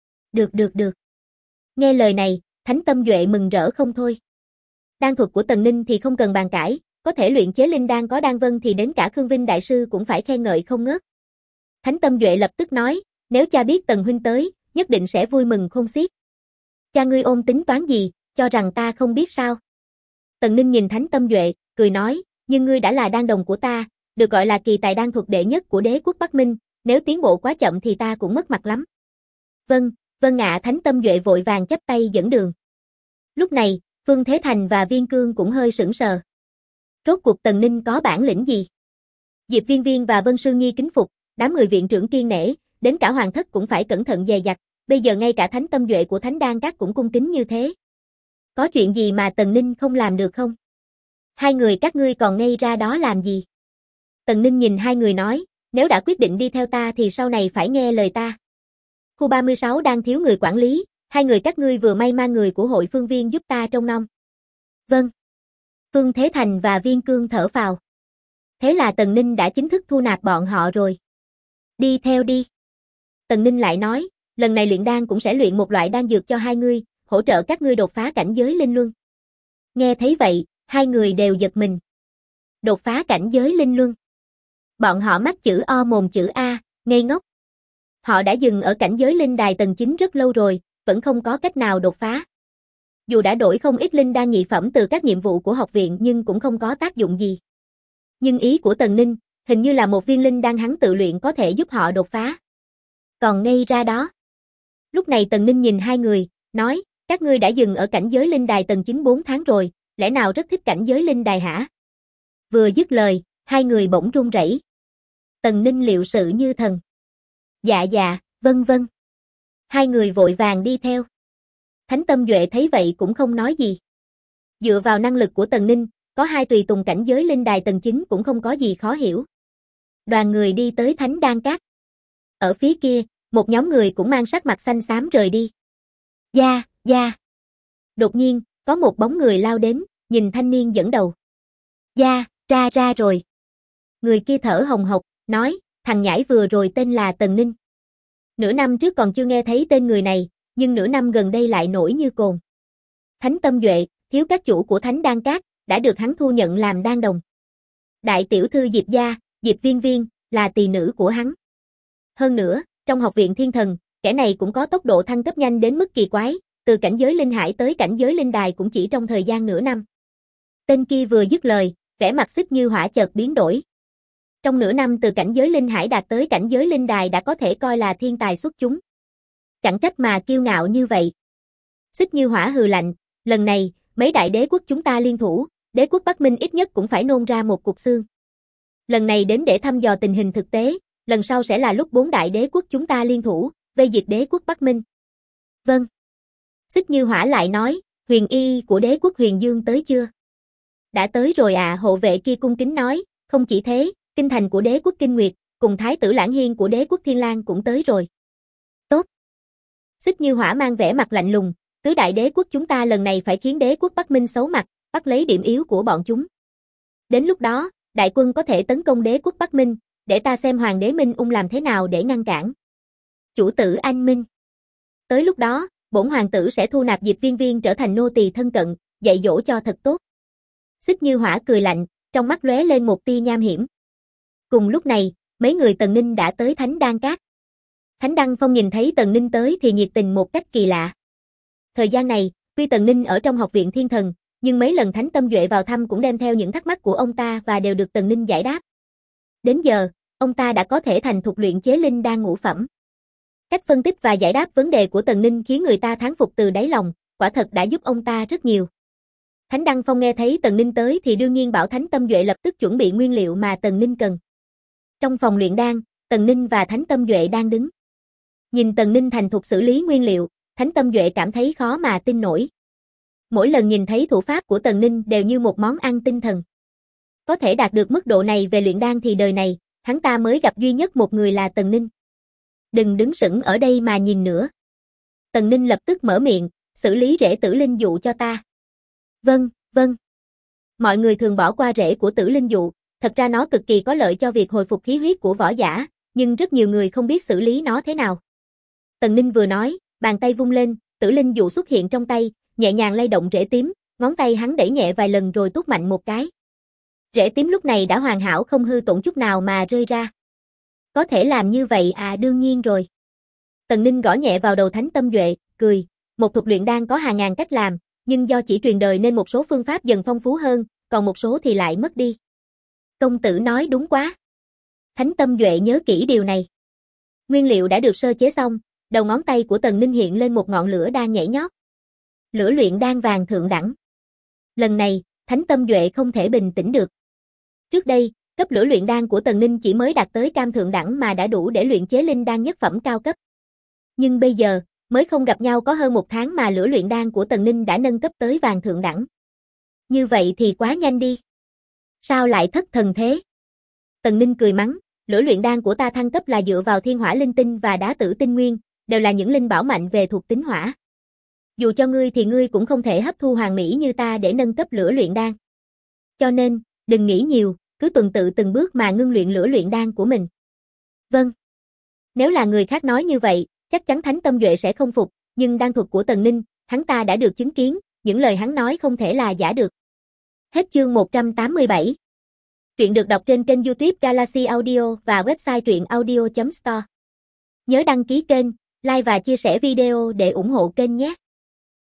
Được. Nghe lời này, Thánh Tâm Duệ mừng rỡ không thôi. Đan thuật của Tần Ninh thì không cần bàn cãi, có thể luyện chế linh đan có đan vân thì đến cả Khương Vinh Đại Sư cũng phải khen ngợi không ngớt. Thánh Tâm Duệ lập tức nói, nếu cha biết Tần huynh tới, nhất định sẽ vui mừng khôn xiết. Cha ngươi ôm tính toán gì, cho rằng ta không biết sao? Tần Ninh nhìn Thánh Tâm Duệ, cười nói, nhưng ngươi đã là đan đồng của ta, được gọi là kỳ tài đan thuật đệ nhất của đế quốc Bắc Minh, nếu tiến bộ quá chậm thì ta cũng mất mặt lắm. Vâng ạ. Thánh Tâm Duệ vội vàng chắp tay dẫn đường. Lúc này, Phương Thế Thành và Viên Cương cũng hơi sững sờ. Rốt cuộc Tần Ninh có bản lĩnh gì? Diệp Viên Viên và Vân Sương Nhi kính phục, đám người viện trưởng kiên nể, đến cả hoàng thất cũng phải cẩn thận dè dặt, bây giờ ngay cả Thánh Tâm Duệ của Thánh Đan Các cũng cung kính như thế. Có chuyện gì mà Tần Ninh không làm được không? Hai người các ngươi còn ngây ra đó làm gì? Tần Ninh nhìn hai người nói, nếu đã quyết định đi theo ta thì sau này phải nghe lời ta. Khu 36 đang thiếu người quản lý, hai người các ngươi vừa may mang người của hội Phương Viên giúp ta trông nom. Vâng. Phương Thế Thành và Viên Cương thở phào. Thế là Tần Ninh đã chính thức thu nạp bọn họ rồi. Đi theo đi. Tần Ninh lại nói, lần này luyện đan cũng sẽ luyện một loại đan dược cho hai ngươi, hỗ trợ các ngươi đột phá cảnh giới linh luân. Nghe thấy vậy, hai người đều giật mình. Đột phá cảnh giới linh luân. Bọn họ mắt chữ O mồm chữ A, ngây ngốc. Họ đã dừng ở cảnh giới linh đài tầng 9 rất lâu rồi, vẫn không có cách nào đột phá. Dù đã đổi không ít linh đan nhị phẩm từ các nhiệm vụ của học viện nhưng cũng không có tác dụng gì. Nhưng ý của Tần Ninh, hình như là một viên linh đan hắn tự luyện có thể giúp họ đột phá. Còn ngây ra đó. Lúc này Tần Ninh nhìn hai người, nói, các ngươi đã dừng ở cảnh giới linh đài tầng 9 4 tháng rồi, lẽ nào rất thích cảnh giới linh đài hả? Vừa dứt lời, hai người bỗng run rẩy. Tần Ninh liệu sự như thần. Dạ dạ, vâng vâng. Hai người vội vàng đi theo. Thánh Tâm Duệ thấy vậy cũng không nói gì. Dựa vào năng lực của Tần Ninh, có hai tùy tùng cảnh giới linh đài tầng 9 cũng không có gì khó hiểu. Đoàn người đi tới Thánh Đan Các. Ở phía kia, một nhóm người cũng mang sắc mặt xanh xám rời đi. Gia, gia. Đột nhiên, có một bóng người lao đến, nhìn thanh niên dẫn đầu. Gia, ra rồi. Người kia thở hồng hộc, nói, thằng nhãi vừa rồi tên là Tần Ninh. Nửa năm trước còn chưa nghe thấy tên người này, nhưng nửa năm gần đây lại nổi như cồn. Thánh Tâm Duệ, thiếu các chủ của Thánh Đan Các, đã được hắn thu nhận làm đan đồng. Đại tiểu thư Diệp gia, Diệp Viên Viên, là tỳ nữ của hắn. Hơn nữa, trong học viện thiên thần, kẻ này cũng có tốc độ thăng cấp nhanh đến mức kỳ quái, từ cảnh giới linh hải tới cảnh giới linh đài cũng chỉ trong thời gian nửa năm. Tên kia vừa dứt lời, vẻ mặt Xích Như Hỏa chợt biến đổi. Trong nửa năm từ cảnh giới linh hải đạt tới cảnh giới linh đài đã có thể coi là thiên tài xuất chúng. Chẳng trách mà kiêu ngạo như vậy. Xích Như Hỏa hừ lạnh, lần này, mấy đại đế quốc chúng ta liên thủ, đế quốc Bắc Minh ít nhất cũng phải nôn ra một cục xương. Lần này đến để thăm dò tình hình thực tế, lần sau sẽ là lúc 4 đại đế quốc chúng ta liên thủ, vây diệt đế quốc Bắc Minh. Vâng. Xích Như Hỏa lại nói, huyền y của đế quốc Huyền Dương tới chưa? Đã tới rồi ạ, hộ vệ kia cung kính nói, không chỉ thế, kinh thành của đế quốc Kinh Nguyệt, cùng thái tử Lãng Hiên của đế quốc Thiên Lang cũng tới rồi. Tốt. Xích Như Hỏa mang vẻ mặt lạnh lùng, tứ đại đế quốc chúng ta lần này phải khiến đế quốc Bắc Minh xấu mặt, bắt lấy điểm yếu của bọn chúng. Đến lúc đó, đại quân có thể tấn công đế quốc Bắc Minh, để ta xem hoàng đế Minh Ung làm thế nào để ngăn cản. Chủ tử anh minh. Tới lúc đó, bổn hoàng tử sẽ thu nạp Diệp Viên Viên trở thành nô tỳ thân cận, dạy dỗ cho thật tốt. Xích Như Hỏa cười lạnh, trong mắt lóe lên một tia nham hiểm. Cùng lúc này, mấy người Tần Ninh đã tới Thánh Đan Các. Thánh Đăng Phong nhìn thấy Tần Ninh tới thì nhiệt tình một cách kỳ lạ. Thời gian này, tuy Tần Ninh ở trong học viện thiên thần, nhưng mấy lần Thánh Tâm Duệ vào thăm cũng đem theo những thắc mắc của ông ta và đều được Tần Ninh giải đáp. Đến giờ, ông ta đã có thể thành thục luyện chế linh đan ngũ phẩm. Cách phân tích và giải đáp vấn đề của Tần Ninh khiến người ta thán phục từ đáy lòng, quả thật đã giúp ông ta rất nhiều. Thánh Đăng Phong nghe thấy Tần Ninh tới thì đương nhiên bảo Thánh Tâm Duệ lập tức chuẩn bị nguyên liệu mà Tần Ninh cần. Trong phòng luyện đan, Tần Ninh và Thánh Tâm Duệ đang đứng. Nhìn Tần Ninh thành thục xử lý nguyên liệu, Thánh Tâm Duệ cảm thấy khó mà tin nổi. Mỗi lần nhìn thấy thủ pháp của Tần Ninh đều như một món ăn tinh thần. Có thể đạt được mức độ này về luyện đan thì đời này, hắn ta mới gặp duy nhất một người là Tần Ninh. Đừng đứng sững ở đây mà nhìn nữa. Tần Ninh lập tức mở miệng, xử lý rễ tử linh dụ cho ta. Vâng, vâng. Mọi người thường bỏ qua rễ của tử linh dụ, thật ra nó cực kỳ có lợi cho việc hồi phục khí huyết của võ giả, nhưng rất nhiều người không biết xử lý nó thế nào. Tần Ninh vừa nói, bàn tay vung lên, tử linh dụ xuất hiện trong tay, nhẹ nhàng lay động rễ tím, ngón tay hắn đẩy nhẹ vài lần rồi tuốt mạnh một cái. Rễ tím lúc này đã hoàn hảo không hư tổn chút nào mà rơi ra. Có thể làm như vậy à, đương nhiên rồi. Tần Ninh gõ nhẹ vào đầu Thánh Tâm Duệ, cười, một thuật luyện đan có hàng ngàn cách làm, nhưng do chỉ truyền đời nên một số phương pháp dần phong phú hơn, còn một số thì lại mất đi. Công tử nói đúng quá. Thánh Tâm Duệ nhớ kỹ điều này. Nguyên liệu đã được sơ chế xong, đầu ngón tay của Tần Ninh hiện lên một ngọn lửa đang nhảy nhót. Lửa luyện đan vàng thượng đẳng. Lần này, Thánh Tâm Duệ không thể bình tĩnh được. Trước đây, cấp lửa luyện đan của Tần Ninh chỉ mới đạt tới cam thượng đẳng mà đã đủ để luyện chế linh đan nhất phẩm cao cấp. Nhưng bây giờ, mới không gặp nhau có hơn một tháng mà lửa luyện đan của Tần Ninh đã nâng cấp tới vàng thượng đẳng. Như vậy thì quá nhanh đi. Sao lại thất thần thế? Tần Ninh cười mắng, lửa luyện đan của ta thăng cấp là dựa vào thiên hỏa linh tinh và đá tử tinh nguyên, đều là những linh bảo mạnh về thuộc tính hỏa. Dù cho ngươi thì ngươi cũng không thể hấp thu hoàn mỹ như ta để nâng cấp lửa luyện đan. Cho nên, đừng nghĩ nhiều, cứ tuần tự từng bước mà ngưng luyện lửa luyện đan của mình. Vâng. Nếu là người khác nói như vậy, chắc chắn Thánh Tâm Duệ sẽ không phục, nhưng đan thuật của Tần Ninh, hắn ta đã được chứng kiến, những lời hắn nói không thể là giả được. Hết chương 187. Truyện được đọc trên kênh YouTube Galaxy Audio và website truyệnaudio.store. Nhớ đăng ký kênh, like và chia sẻ video để ủng hộ kênh nhé.